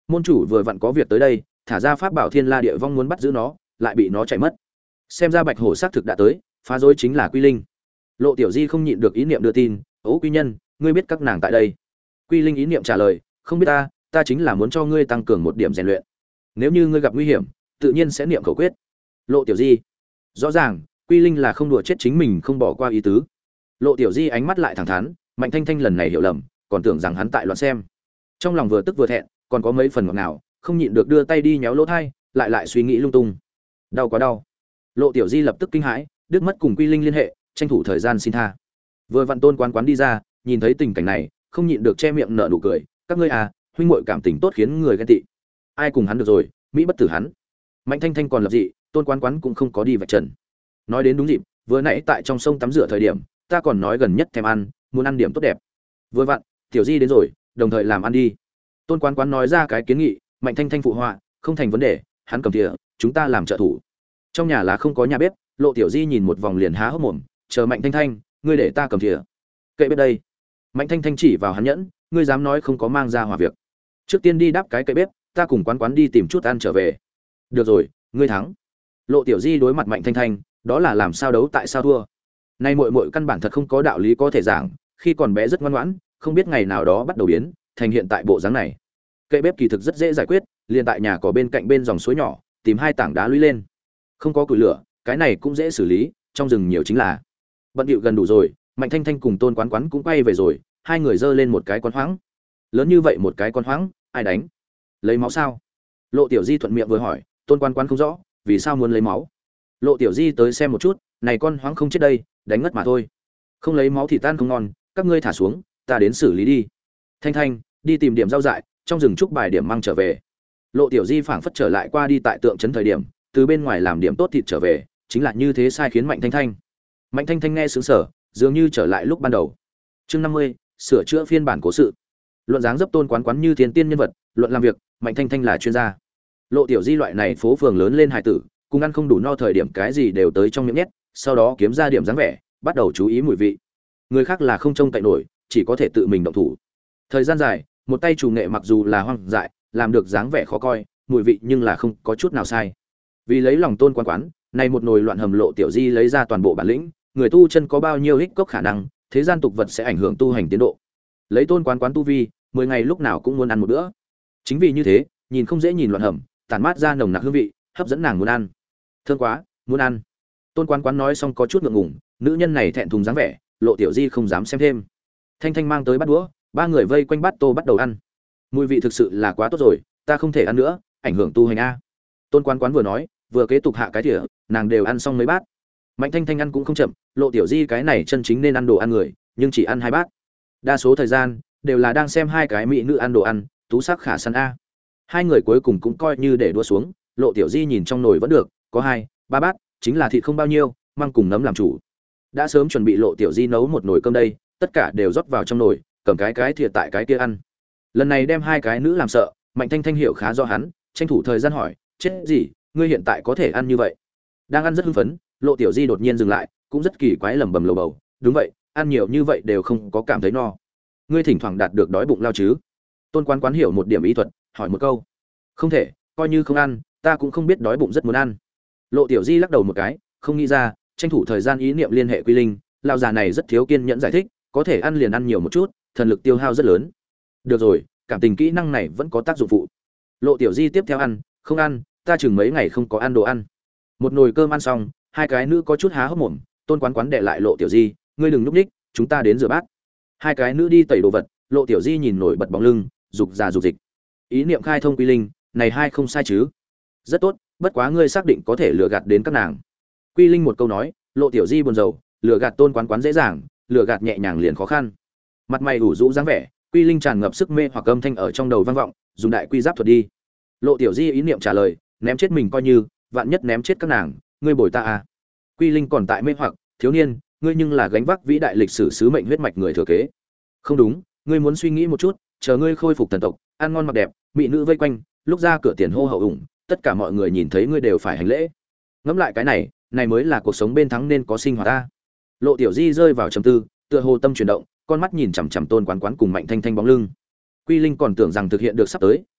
Môn chủ vừa vặn có việc tới đây, thả ra pháp bảo Thiên La Địa Vong muốn bắt giữ nó, lại bị nó chạy mất. Xem ra Bạch Hổ xác thực đã tới, phá rối chính là Quy Linh. Lộ Tiểu Di không nhịn được ý niệm đưa tin, "Ố Quy Nhân, ngươi biết các nàng tại đây?" Quy Linh ý niệm trả lời, "Không biết ta, ta chính là muốn cho ngươi tăng cường một điểm rèn luyện. Nếu như ngươi gặp nguy hiểm, tự nhiên sẽ niệm khẩu quyết." Lộ Tiểu Di, rõ ràng, Quy Linh là không đùa chết chính mình không bỏ qua ý tứ. Lộ Tiểu Di ánh mắt lại thẳng thắn, Mạnh Thanh Thanh lần này hiểu lầm, còn tưởng rằng hắn tại loạn xem. Trong lòng vừa tức vừa thẹn, còn có mấy phần ngọt ngào, không nhịn được đưa tay đi nhéo lỗ thai, lại lại suy nghĩ lung tung. Đau quá đau. Lộ Tiểu Di lập tức kinh hãi, đứt mất cùng Quy Linh liên hệ, tranh thủ thời gian xin tha. Vừa vặn Tôn Quán Quán đi ra, nhìn thấy tình cảnh này, không nhịn được che miệng nở nụ cười, "Các ngươi à, huynh muội cảm tình tốt khiến người ghen tị. Ai cùng hắn được rồi, mỹ bất tử hắn." Mạnh Thanh Thanh còn lập dị, Tôn Quán Quán cũng không có đi vạch trần. Nói đến đúng dịp, vừa nãy tại trong sông tắm rửa thời điểm, ta còn nói gần nhất thèm ăn, muốn ăn điểm tốt đẹp. Vừa vặn, Tiểu Di đến rồi, đồng thời làm ăn đi. Tôn Quán Quán nói ra cái kiến nghị, Mạnh Thanh Thanh phụ họa, "Không thành vấn đề, hắn cầm thìa, chúng ta làm trợ thủ." Trong nhà là không có nhà bếp, Lộ Tiểu Di nhìn một vòng liền há hốc mồm, "Chờ Mạnh Thanh Thanh, ngươi để ta cầm thìa." "Kệ bếp đây." Mạnh Thanh Thanh chỉ vào hắn nhẫn, "Ngươi dám nói không có mang ra hòa việc. Trước tiên đi đáp cái kệ bếp, ta cùng Quán Quán đi tìm chút ăn trở về." "Được rồi, ngươi thắng." Lộ Tiểu Di đối mặt Mạnh Thanh Thanh, đó là làm sao đấu tại sao thua. Nay muội muội căn bản thật không có đạo lý có thể giảng, khi còn bé rất ngoan ngoãn, không biết ngày nào đó bắt đầu biến thành hiện tại bộ dáng này. Kệ bếp kỳ thực rất dễ giải quyết, liền tại nhà có bên cạnh bên dòng suối nhỏ, tìm hai tảng đá lũy lên. Không có củi lửa, cái này cũng dễ xử lý, trong rừng nhiều chính là. Bận điệu gần đủ rồi, Mạnh Thanh Thanh cùng Tôn Quán Quán cũng quay về rồi, hai người giơ lên một cái con hoáng. Lớn như vậy một cái con hoáng, ai đánh? Lấy máu sao? Lộ Tiểu Di thuận miệng vừa hỏi, Tôn Quán Quán không rõ, vì sao muốn lấy máu? Lộ Tiểu Di tới xem một chút, này con hoáng không chết đây, đánh ngất mà thôi. Không lấy máu thì tan không ngon, các ngươi thả xuống, ta đến xử lý đi. Thanh Thanh, đi tìm điểm rau dại, trong rừng trúc bài điểm mang trở về. Lộ Tiểu Di phảng phất trở lại qua đi tại tượng trấn thời điểm, từ bên ngoài làm điểm tốt thịt trở về, chính là như thế sai khiến Mạnh Thanh Thanh. Mạnh Thanh Thanh nghe sướng sở, dường như trở lại lúc ban đầu. Chương năm mươi, sửa chữa phiên bản cố sự. Luận dáng dấp Tôn Quán Quán như thiên tiên nhân vật, luận làm việc, Mạnh Thanh Thanh là chuyên gia. Lộ Tiểu Di loại này phố phường lớn lên hài tử, cùng ăn không đủ no thời điểm cái gì đều tới trong miệng nhét, sau đó kiếm ra điểm dáng vẻ, bắt đầu chú ý mùi vị. Người khác là không trông cậy nổi, chỉ có thể tự mình động thủ. Thời gian dài, một tay chủ nghệ mặc dù là hoang dại, làm được dáng vẻ khó coi, mùi vị nhưng là không có chút nào sai. Vì lấy lòng Tôn Quán Quán, này một nồi loạn hầm Lộ Tiểu Di lấy ra toàn bộ bản lĩnh, người tu chân có bao nhiêu hích cốc khả năng, thế gian tục vật sẽ ảnh hưởng tu hành tiến độ. Lấy Tôn Quán Quán tu vi, mười ngày lúc nào cũng muốn ăn một bữa. Chính vì như thế, nhìn không dễ nhìn loạn hầm, tản mát ra nồng nặc hương vị, hấp dẫn nàng muốn ăn. Thương quá, muốn ăn. Tôn Quán Quán nói xong có chút ngượng ngùng, nữ nhân này thẹn thùng dáng vẻ, Lộ Tiểu Di không dám xem thêm. Thanh Thanh mang tới bát đũa, ba người vây quanh bát tô bắt đầu ăn. Mùi vị thực sự là quá tốt rồi, ta không thể ăn nữa, ảnh hưởng tu hành a. Tôn Quán Quán vừa nói, vừa kế tục hạ cái thìa, nàng đều ăn xong mấy bát. Mạnh Thanh Thanh ăn cũng không chậm, Lộ Tiểu Di cái này chân chính nên ăn đồ ăn người, nhưng chỉ ăn hai bát. Đa số thời gian đều là đang xem hai cái mỹ nữ ăn đồ ăn, tú sắc khả săn a. Hai người cuối cùng cũng coi như để đua xuống, Lộ Tiểu Di nhìn trong nồi vẫn được, có hai, ba bát, chính là thịt không bao nhiêu, mang cùng nấm làm chủ. Đã sớm chuẩn bị Lộ Tiểu Di nấu một nồi cơm đây, tất cả đều rót vào trong nồi, cầm cái cái thìa tại cái kia ăn. Lần này đem hai cái nữ làm sợ, Mạnh Thanh Thanh hiểu khá do hắn, tranh thủ thời gian hỏi, chết gì, ngươi hiện tại có thể ăn như vậy? Đang ăn rất hưng phấn, Lộ Tiểu Di đột nhiên dừng lại, cũng rất kỳ quái lẩm bẩm lầu bầu, đúng vậy, ăn nhiều như vậy đều không có cảm thấy no. Ngươi thỉnh thoảng đạt được đói bụng lao chứ? Tôn Quán Quán hiểu một điểm ý thuật, hỏi một câu. Không thể, coi như không ăn, ta cũng không biết đói bụng rất muốn ăn. Lộ Tiểu Di lắc đầu một cái, không nghĩ ra, tranh thủ thời gian ý niệm liên hệ Quy Linh, lão già này rất thiếu kiên nhẫn giải thích, có thể ăn liền ăn nhiều một chút, thần lực tiêu hao rất lớn. Được rồi, cảm tình kỹ năng này vẫn có tác dụng phụ. Lộ Tiểu Di tiếp theo ăn, không ăn, ta chừng mấy ngày không có ăn đồ ăn. Một nồi cơm ăn xong, hai cái nữ có chút há hốc mồm, Tôn Quán Quán đệ lại Lộ Tiểu Di, ngươi đừng núp ních, chúng ta đến rửa bát. Hai cái nữ đi tẩy đồ vật, Lộ Tiểu Di nhìn nổi bật bóng lưng, dục già dục dịch. Ý niệm khai thông Quy Linh, này hai không sai chứ? Rất tốt, bất quá ngươi xác định có thể lừa gạt đến các nàng. Quy Linh một câu nói, Lộ Tiểu Di buồn rầu, lừa gạt Tôn Quán Quán dễ dàng, lừa gạt nhẹ nhàng liền khó khăn. Mặt mày ủ rũ dáng vẻ, Quy Linh tràn ngập sức mê hoặc âm thanh ở trong đầu vang vọng, dùng đại quy giáp thuật đi. Lộ Tiểu Di ý niệm trả lời, ném chết mình coi như, vạn nhất ném chết các nàng, ngươi bồi ta à? Quy Linh còn tại mê hoặc, thiếu niên, ngươi nhưng là gánh vác vĩ đại lịch sử sứ mệnh huyết mạch người thừa kế. Không đúng, ngươi muốn suy nghĩ một chút, chờ ngươi khôi phục thần tộc, ăn ngon mặc đẹp, mỹ nữ vây quanh, lúc ra cửa tiền hô hậu ủng, tất cả mọi người nhìn thấy ngươi đều phải hành lễ. Ngẫm lại cái này, này mới là cuộc sống bên thắng nên có sinh hoạt ta. Lộ Tiểu Di rơi vào trầm tư, tựa hồ tâm chuyển động, con mắt nhìn chằm chằm Tôn Quán Quán cùng Mạnh Thanh Thanh bóng lưng. Quy Linh còn tưởng rằng thực hiện được sắp tới,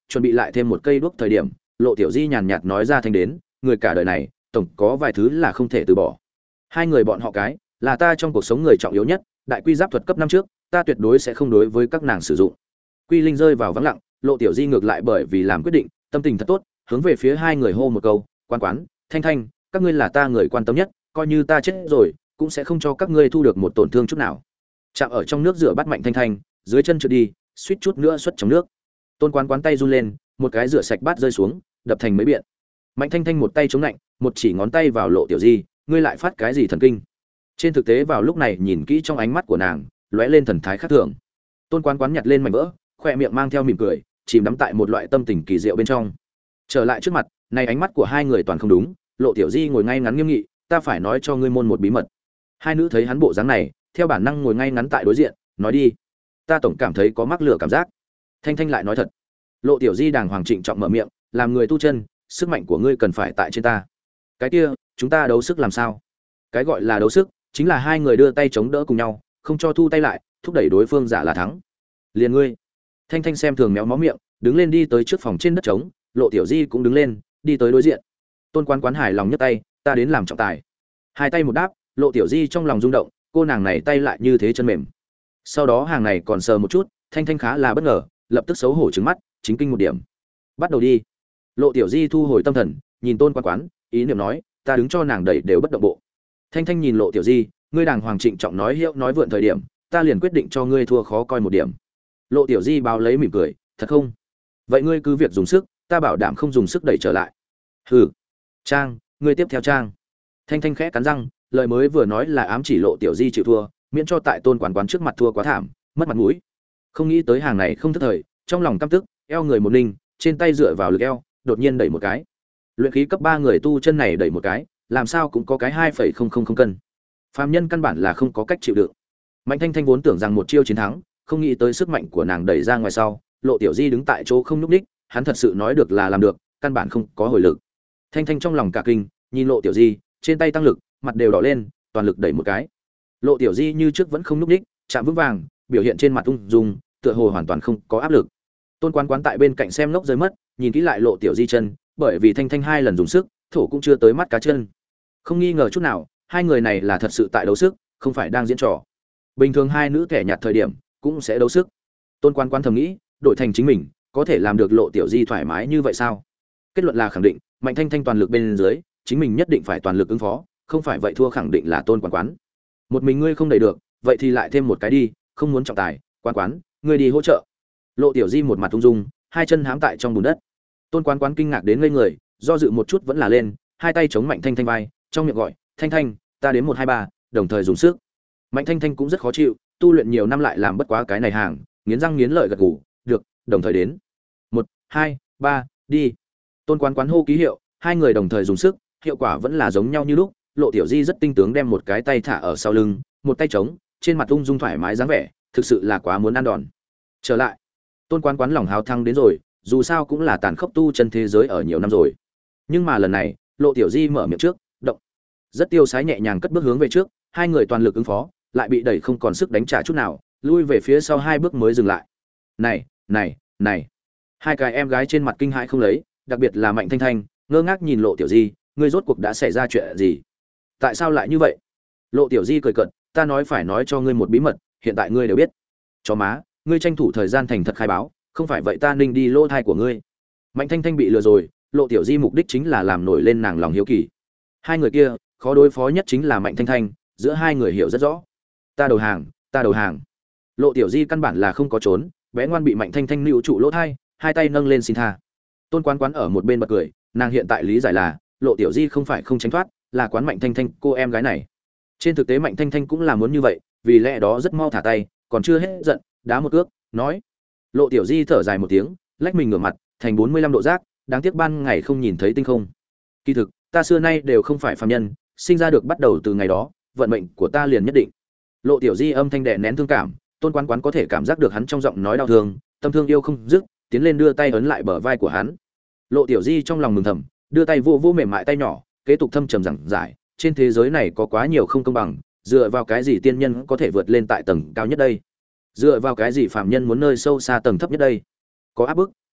chuẩn bị lại thêm một cây đuốc thời điểm, Lộ Tiểu Di nhàn nhạt nói ra thanh đến, người cả đời này, tổng có vài thứ là không thể từ bỏ. Hai người bọn họ cái, là ta trong cuộc sống người trọng yếu nhất, đại quy giáp thuật cấp năm trước, ta tuyệt đối sẽ không đối với các nàng sử dụng. Quy Linh rơi vào vắng lặng, Lộ Tiểu Di ngược lại bởi vì làm quyết định, tâm tình thật tốt, hướng về phía hai người hô một câu, "Quan Quán, Thanh Thanh, các ngươi là ta người quan tâm nhất, coi như ta chết rồi, cũng sẽ không cho các ngươi thu được một tổn thương chút nào." Chạm ở trong nước rửa bắt Mạnh Thanh Thanh, dưới chân trượt đi, suýt chút nữa xuất trong nước. Tôn Quán Quán tay run lên, một cái rửa sạch bát rơi xuống, đập thành mấy biện. Mạnh Thanh Thanh một tay chống lạnh, một chỉ ngón tay vào Lộ Tiểu Di, ngươi lại phát cái gì thần kinh? Trên thực tế vào lúc này nhìn kỹ trong ánh mắt của nàng, lóe lên thần thái khác thường. Tôn Quán Quán nhặt lên mảnh vỡ, khoe miệng mang theo mỉm cười, chìm đắm tại một loại tâm tình kỳ diệu bên trong. Trở lại trước mặt, này ánh mắt của hai người toàn không đúng, Lộ Tiểu Di ngồi ngay ngắn nghiêm nghị, ta phải nói cho ngươi môn một bí mật. Hai nữ thấy hắn bộ dáng này, theo bản năng ngồi ngay ngắn tại đối diện, nói đi. Ta tổng cảm thấy có mắc lửa cảm giác. Thanh Thanh lại nói thật. Lộ Tiểu Di đàng hoàng trịnh trọng mở miệng, làm người tu chân, sức mạnh của ngươi cần phải tại trên ta. Cái kia, chúng ta đấu sức làm sao? Cái gọi là đấu sức, chính là hai người đưa tay chống đỡ cùng nhau, không cho thu tay lại, thúc đẩy đối phương giả là thắng. Liền ngươi. Thanh Thanh xem thường méo mó miệng, đứng lên đi tới trước phòng trên đất trống, Lộ Tiểu Di cũng đứng lên, đi tới đối diện. Tôn Quán Quán hài lòng nhấc tay, ta đến làm trọng tài. Hai tay một đáp, Lộ Tiểu Di trong lòng rung động, cô nàng này tay lại như thế chân mềm. Sau đó hàng này còn sờ một chút, Thanh Thanh khá là bất ngờ, lập tức xấu hổ trừng mắt, chính kinh một điểm. Bắt đầu đi. Lộ Tiểu Di thu hồi tâm thần, nhìn Tôn Quán Quán, ý niệm nói, ta đứng cho nàng đẩy đều bất động bộ. Thanh Thanh nhìn Lộ Tiểu Di, ngươi đàng hoàng trịnh trọng nói hiệu nói vượn thời điểm, ta liền quyết định cho ngươi thua khó coi một điểm. Lộ Tiểu Di báo lấy mỉm cười, thật không? Vậy ngươi cứ việc dùng sức, ta bảo đảm không dùng sức đẩy trở lại. Hừ. Trang, ngươi tiếp theo Trang. Thanh Thanh khẽ cắn răng, lời mới vừa nói là ám chỉ Lộ Tiểu Di chịu thua, miễn cho tại Tôn Quán Quán trước mặt thua quá thảm, mất mặt mũi. Không nghĩ tới hàng này không thức thời, trong lòng căm tức, eo người một ninh, trên tay dựa vào lực eo, đột nhiên đẩy một cái. Luyện khí cấp ba người tu chân này đẩy một cái, làm sao cũng có cái hai phẩy không không không cân. Phàm nhân căn bản là không có cách chịu đựng. Mạnh Thanh Thanh vốn tưởng rằng một chiêu chiến thắng, không nghĩ tới sức mạnh của nàng đẩy ra ngoài sau, Lộ Tiểu Di đứng tại chỗ không nhúc nhích, hắn thật sự nói được là làm được, căn bản không có hồi lực. Thanh Thanh trong lòng cả kinh, nhìn Lộ Tiểu Di, trên tay tăng lực, mặt đều đỏ lên, toàn lực đẩy một cái. Lộ Tiểu Di như trước vẫn không nhúc nhích, chạm vững vàng, biểu hiện trên mặt ung dung, tựa hồ hoàn toàn không có áp lực. Tôn Quán Quán tại bên cạnh xem lốc rơi mất, nhìn kỹ lại Lộ Tiểu Di chân, bởi vì Thanh Thanh hai lần dùng sức, thổ cũng chưa tới mắt cá chân. Không nghi ngờ chút nào, hai người này là thật sự tại đấu sức, không phải đang diễn trò. Bình thường hai nữ kẻ nhạt thời điểm cũng sẽ đấu sức. Tôn Quán Quán thầm nghĩ, đổi thành chính mình, có thể làm được Lộ Tiểu Di thoải mái như vậy sao? Kết luận là khẳng định, Mạnh Thanh Thanh toàn lực bên dưới, chính mình nhất định phải toàn lực ứng phó, không phải vậy thua khẳng định là Tôn Quán Quán. Một mình ngươi không đẩy được, vậy thì lại thêm một cái đi, không muốn trọng tài, Quán Quán, ngươi đi hỗ trợ. Lộ Tiểu Di một mặt ung dung, hai chân hãm tại trong bùn đất. Tôn Quán Quán kinh ngạc đến ngây người, do dự một chút vẫn là lên, hai tay chống Mạnh Thanh Thanh vai, trong miệng gọi, "Thanh Thanh, ta đến một hai ba", đồng thời dùng sức. Mạnh Thanh Thanh cũng rất khó chịu, tu luyện nhiều năm lại làm bất quá cái này hàng, nghiến răng nghiến lợi gật gù, "Được", đồng thời đến. Một, hai, ba, đi. Tôn Quán Quán hô ký hiệu, hai người đồng thời dùng sức, hiệu quả vẫn là giống nhau như lúc. Lộ Tiểu Di rất tinh tướng đem một cái tay thả ở sau lưng, một tay chống, trên mặt ung dung thoải mái dáng vẻ, thực sự là quá muốn ăn đòn. Trở lại. Tôn Quán Quán lòng hào thăng đến rồi, dù sao cũng là tàn khốc tu chân thế giới ở nhiều năm rồi. Nhưng mà lần này, Lộ Tiểu Di mở miệng trước, động. Rất tiêu sái nhẹ nhàng cất bước hướng về trước, hai người toàn lực ứng phó, lại bị đẩy không còn sức đánh trả chút nào, lui về phía sau hai bước mới dừng lại. Này, này, này. Hai cái em gái trên mặt kinh hãi không lấy, đặc biệt là Mạnh Thanh Thanh, ngơ ngác nhìn Lộ Tiểu Di, ngươi rốt cuộc đã xảy ra chuyện gì? Tại sao lại như vậy? Lộ Tiểu Di cười cợt, ta nói phải nói cho ngươi một bí mật, hiện tại ngươi đều biết. Chó má, ngươi tranh thủ thời gian thành thật khai báo, không phải vậy ta ninh đi lỗ thai của ngươi. Mạnh Thanh Thanh bị lừa rồi, Lộ Tiểu Di mục đích chính là làm nổi lên nàng lòng hiếu kỳ. Hai người kia, khó đối phó nhất chính là Mạnh Thanh Thanh, giữa hai người hiểu rất rõ. Ta đầu hàng, ta đầu hàng. Lộ Tiểu Di căn bản là không có trốn, bé ngoan bị Mạnh Thanh Thanh níu trụ lỗ thai, hai tay nâng lên xin tha. Tôn Quán Quán ở một bên bật cười, nàng hiện tại lý giải là, Lộ Tiểu Di không phải không tránh thoát, là quán Mạnh Thanh Thanh cô em gái này. Trên thực tế Mạnh Thanh Thanh cũng là muốn như vậy, vì lẽ đó rất mau thả tay, còn chưa hết giận, đá một cước, nói. Lộ Tiểu Di thở dài một tiếng, lách mình ngửa mặt, thành bốn mươi lăm độ giác, đáng tiếc ban ngày không nhìn thấy tinh không. Kỳ thực, ta xưa nay đều không phải phàm nhân, sinh ra được bắt đầu từ ngày đó, vận mệnh của ta liền nhất định. Lộ Tiểu Di âm thanh đè nén thương cảm, Tôn Quán Quán có thể cảm giác được hắn trong giọng nói đau thương, tâm thương yêu không dứt, tiến lên đưa tay ấn lại bờ vai của hắn. Lộ Tiểu Di trong lòng mừng thầm, đưa tay vô vô mềm mại tay nhỏ, kế tục thâm trầm giảng giải, trên thế giới này có quá nhiều không công bằng, dựa vào cái gì tiên nhân có thể vượt lên tại tầng cao nhất đây? Dựa vào cái gì phàm nhân muốn nơi sâu xa tầng thấp nhất đây? Có áp bức,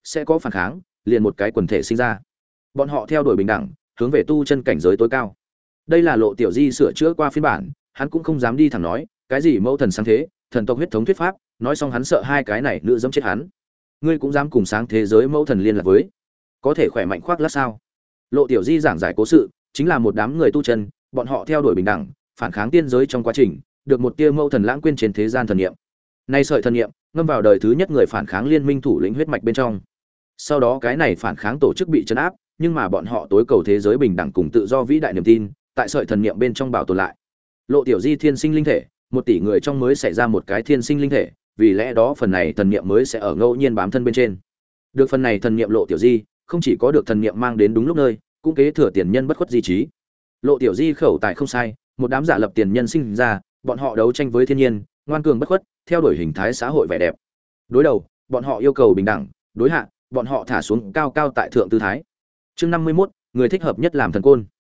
sẽ có phản kháng, liền một cái quần thể sinh ra. Bọn họ theo đuổi bình đẳng, hướng về tu chân cảnh giới tối cao. Đây là Lộ Tiểu Di sửa chữa qua phiên bản, hắn cũng không dám đi thẳng nói, cái gì mẫu thần sáng thế, thần tộc huyết thống thuyết pháp, nói xong hắn sợ hai cái này nữ dẫm chết hắn. Ngươi cũng dám cùng sáng thế giới mẫu thần liên lạc với? Có thể khỏe mạnh khoác lác sao? Lộ Tiểu Di giảng giải cố sự, chính là một đám người tu chân, bọn họ theo đuổi bình đẳng, phản kháng tiên giới trong quá trình, được một tia mẫu thần lãng quên trên thế gian thần niệm. Nay sợi thần niệm, ngâm vào đời thứ nhất người phản kháng liên minh thủ lĩnh huyết mạch bên trong. Sau đó cái này phản kháng tổ chức bị trấn áp, nhưng mà bọn họ tối cầu thế giới bình đẳng cùng tự do vĩ đại niềm tin, tại sợi thần niệm bên trong bảo tồn lại. Lộ Tiểu Di thiên sinh linh thể, một tỷ người trong mới xảy ra một cái thiên sinh linh thể, vì lẽ đó phần này thần niệm mới sẽ ở ngẫu nhiên bám thân bên trên. Được phần này thần niệm Lộ Tiểu Di, không chỉ có được thần niệm mang đến đúng lúc nơi, cũng kế thừa tiền nhân bất khuất di trí. Lộ Tiểu Di khẩu tài không sai, một đám giả lập tiền nhân sinh ra, bọn họ đấu tranh với thiên nhiên, ngoan cường bất khuất, theo đuổi hình thái xã hội vẻ đẹp. Đối đầu, bọn họ yêu cầu bình đẳng, đối hạ, bọn họ thả xuống cao cao tại thượng tư thái. Chương năm mươi mốt, người thích hợp nhất làm thần côn.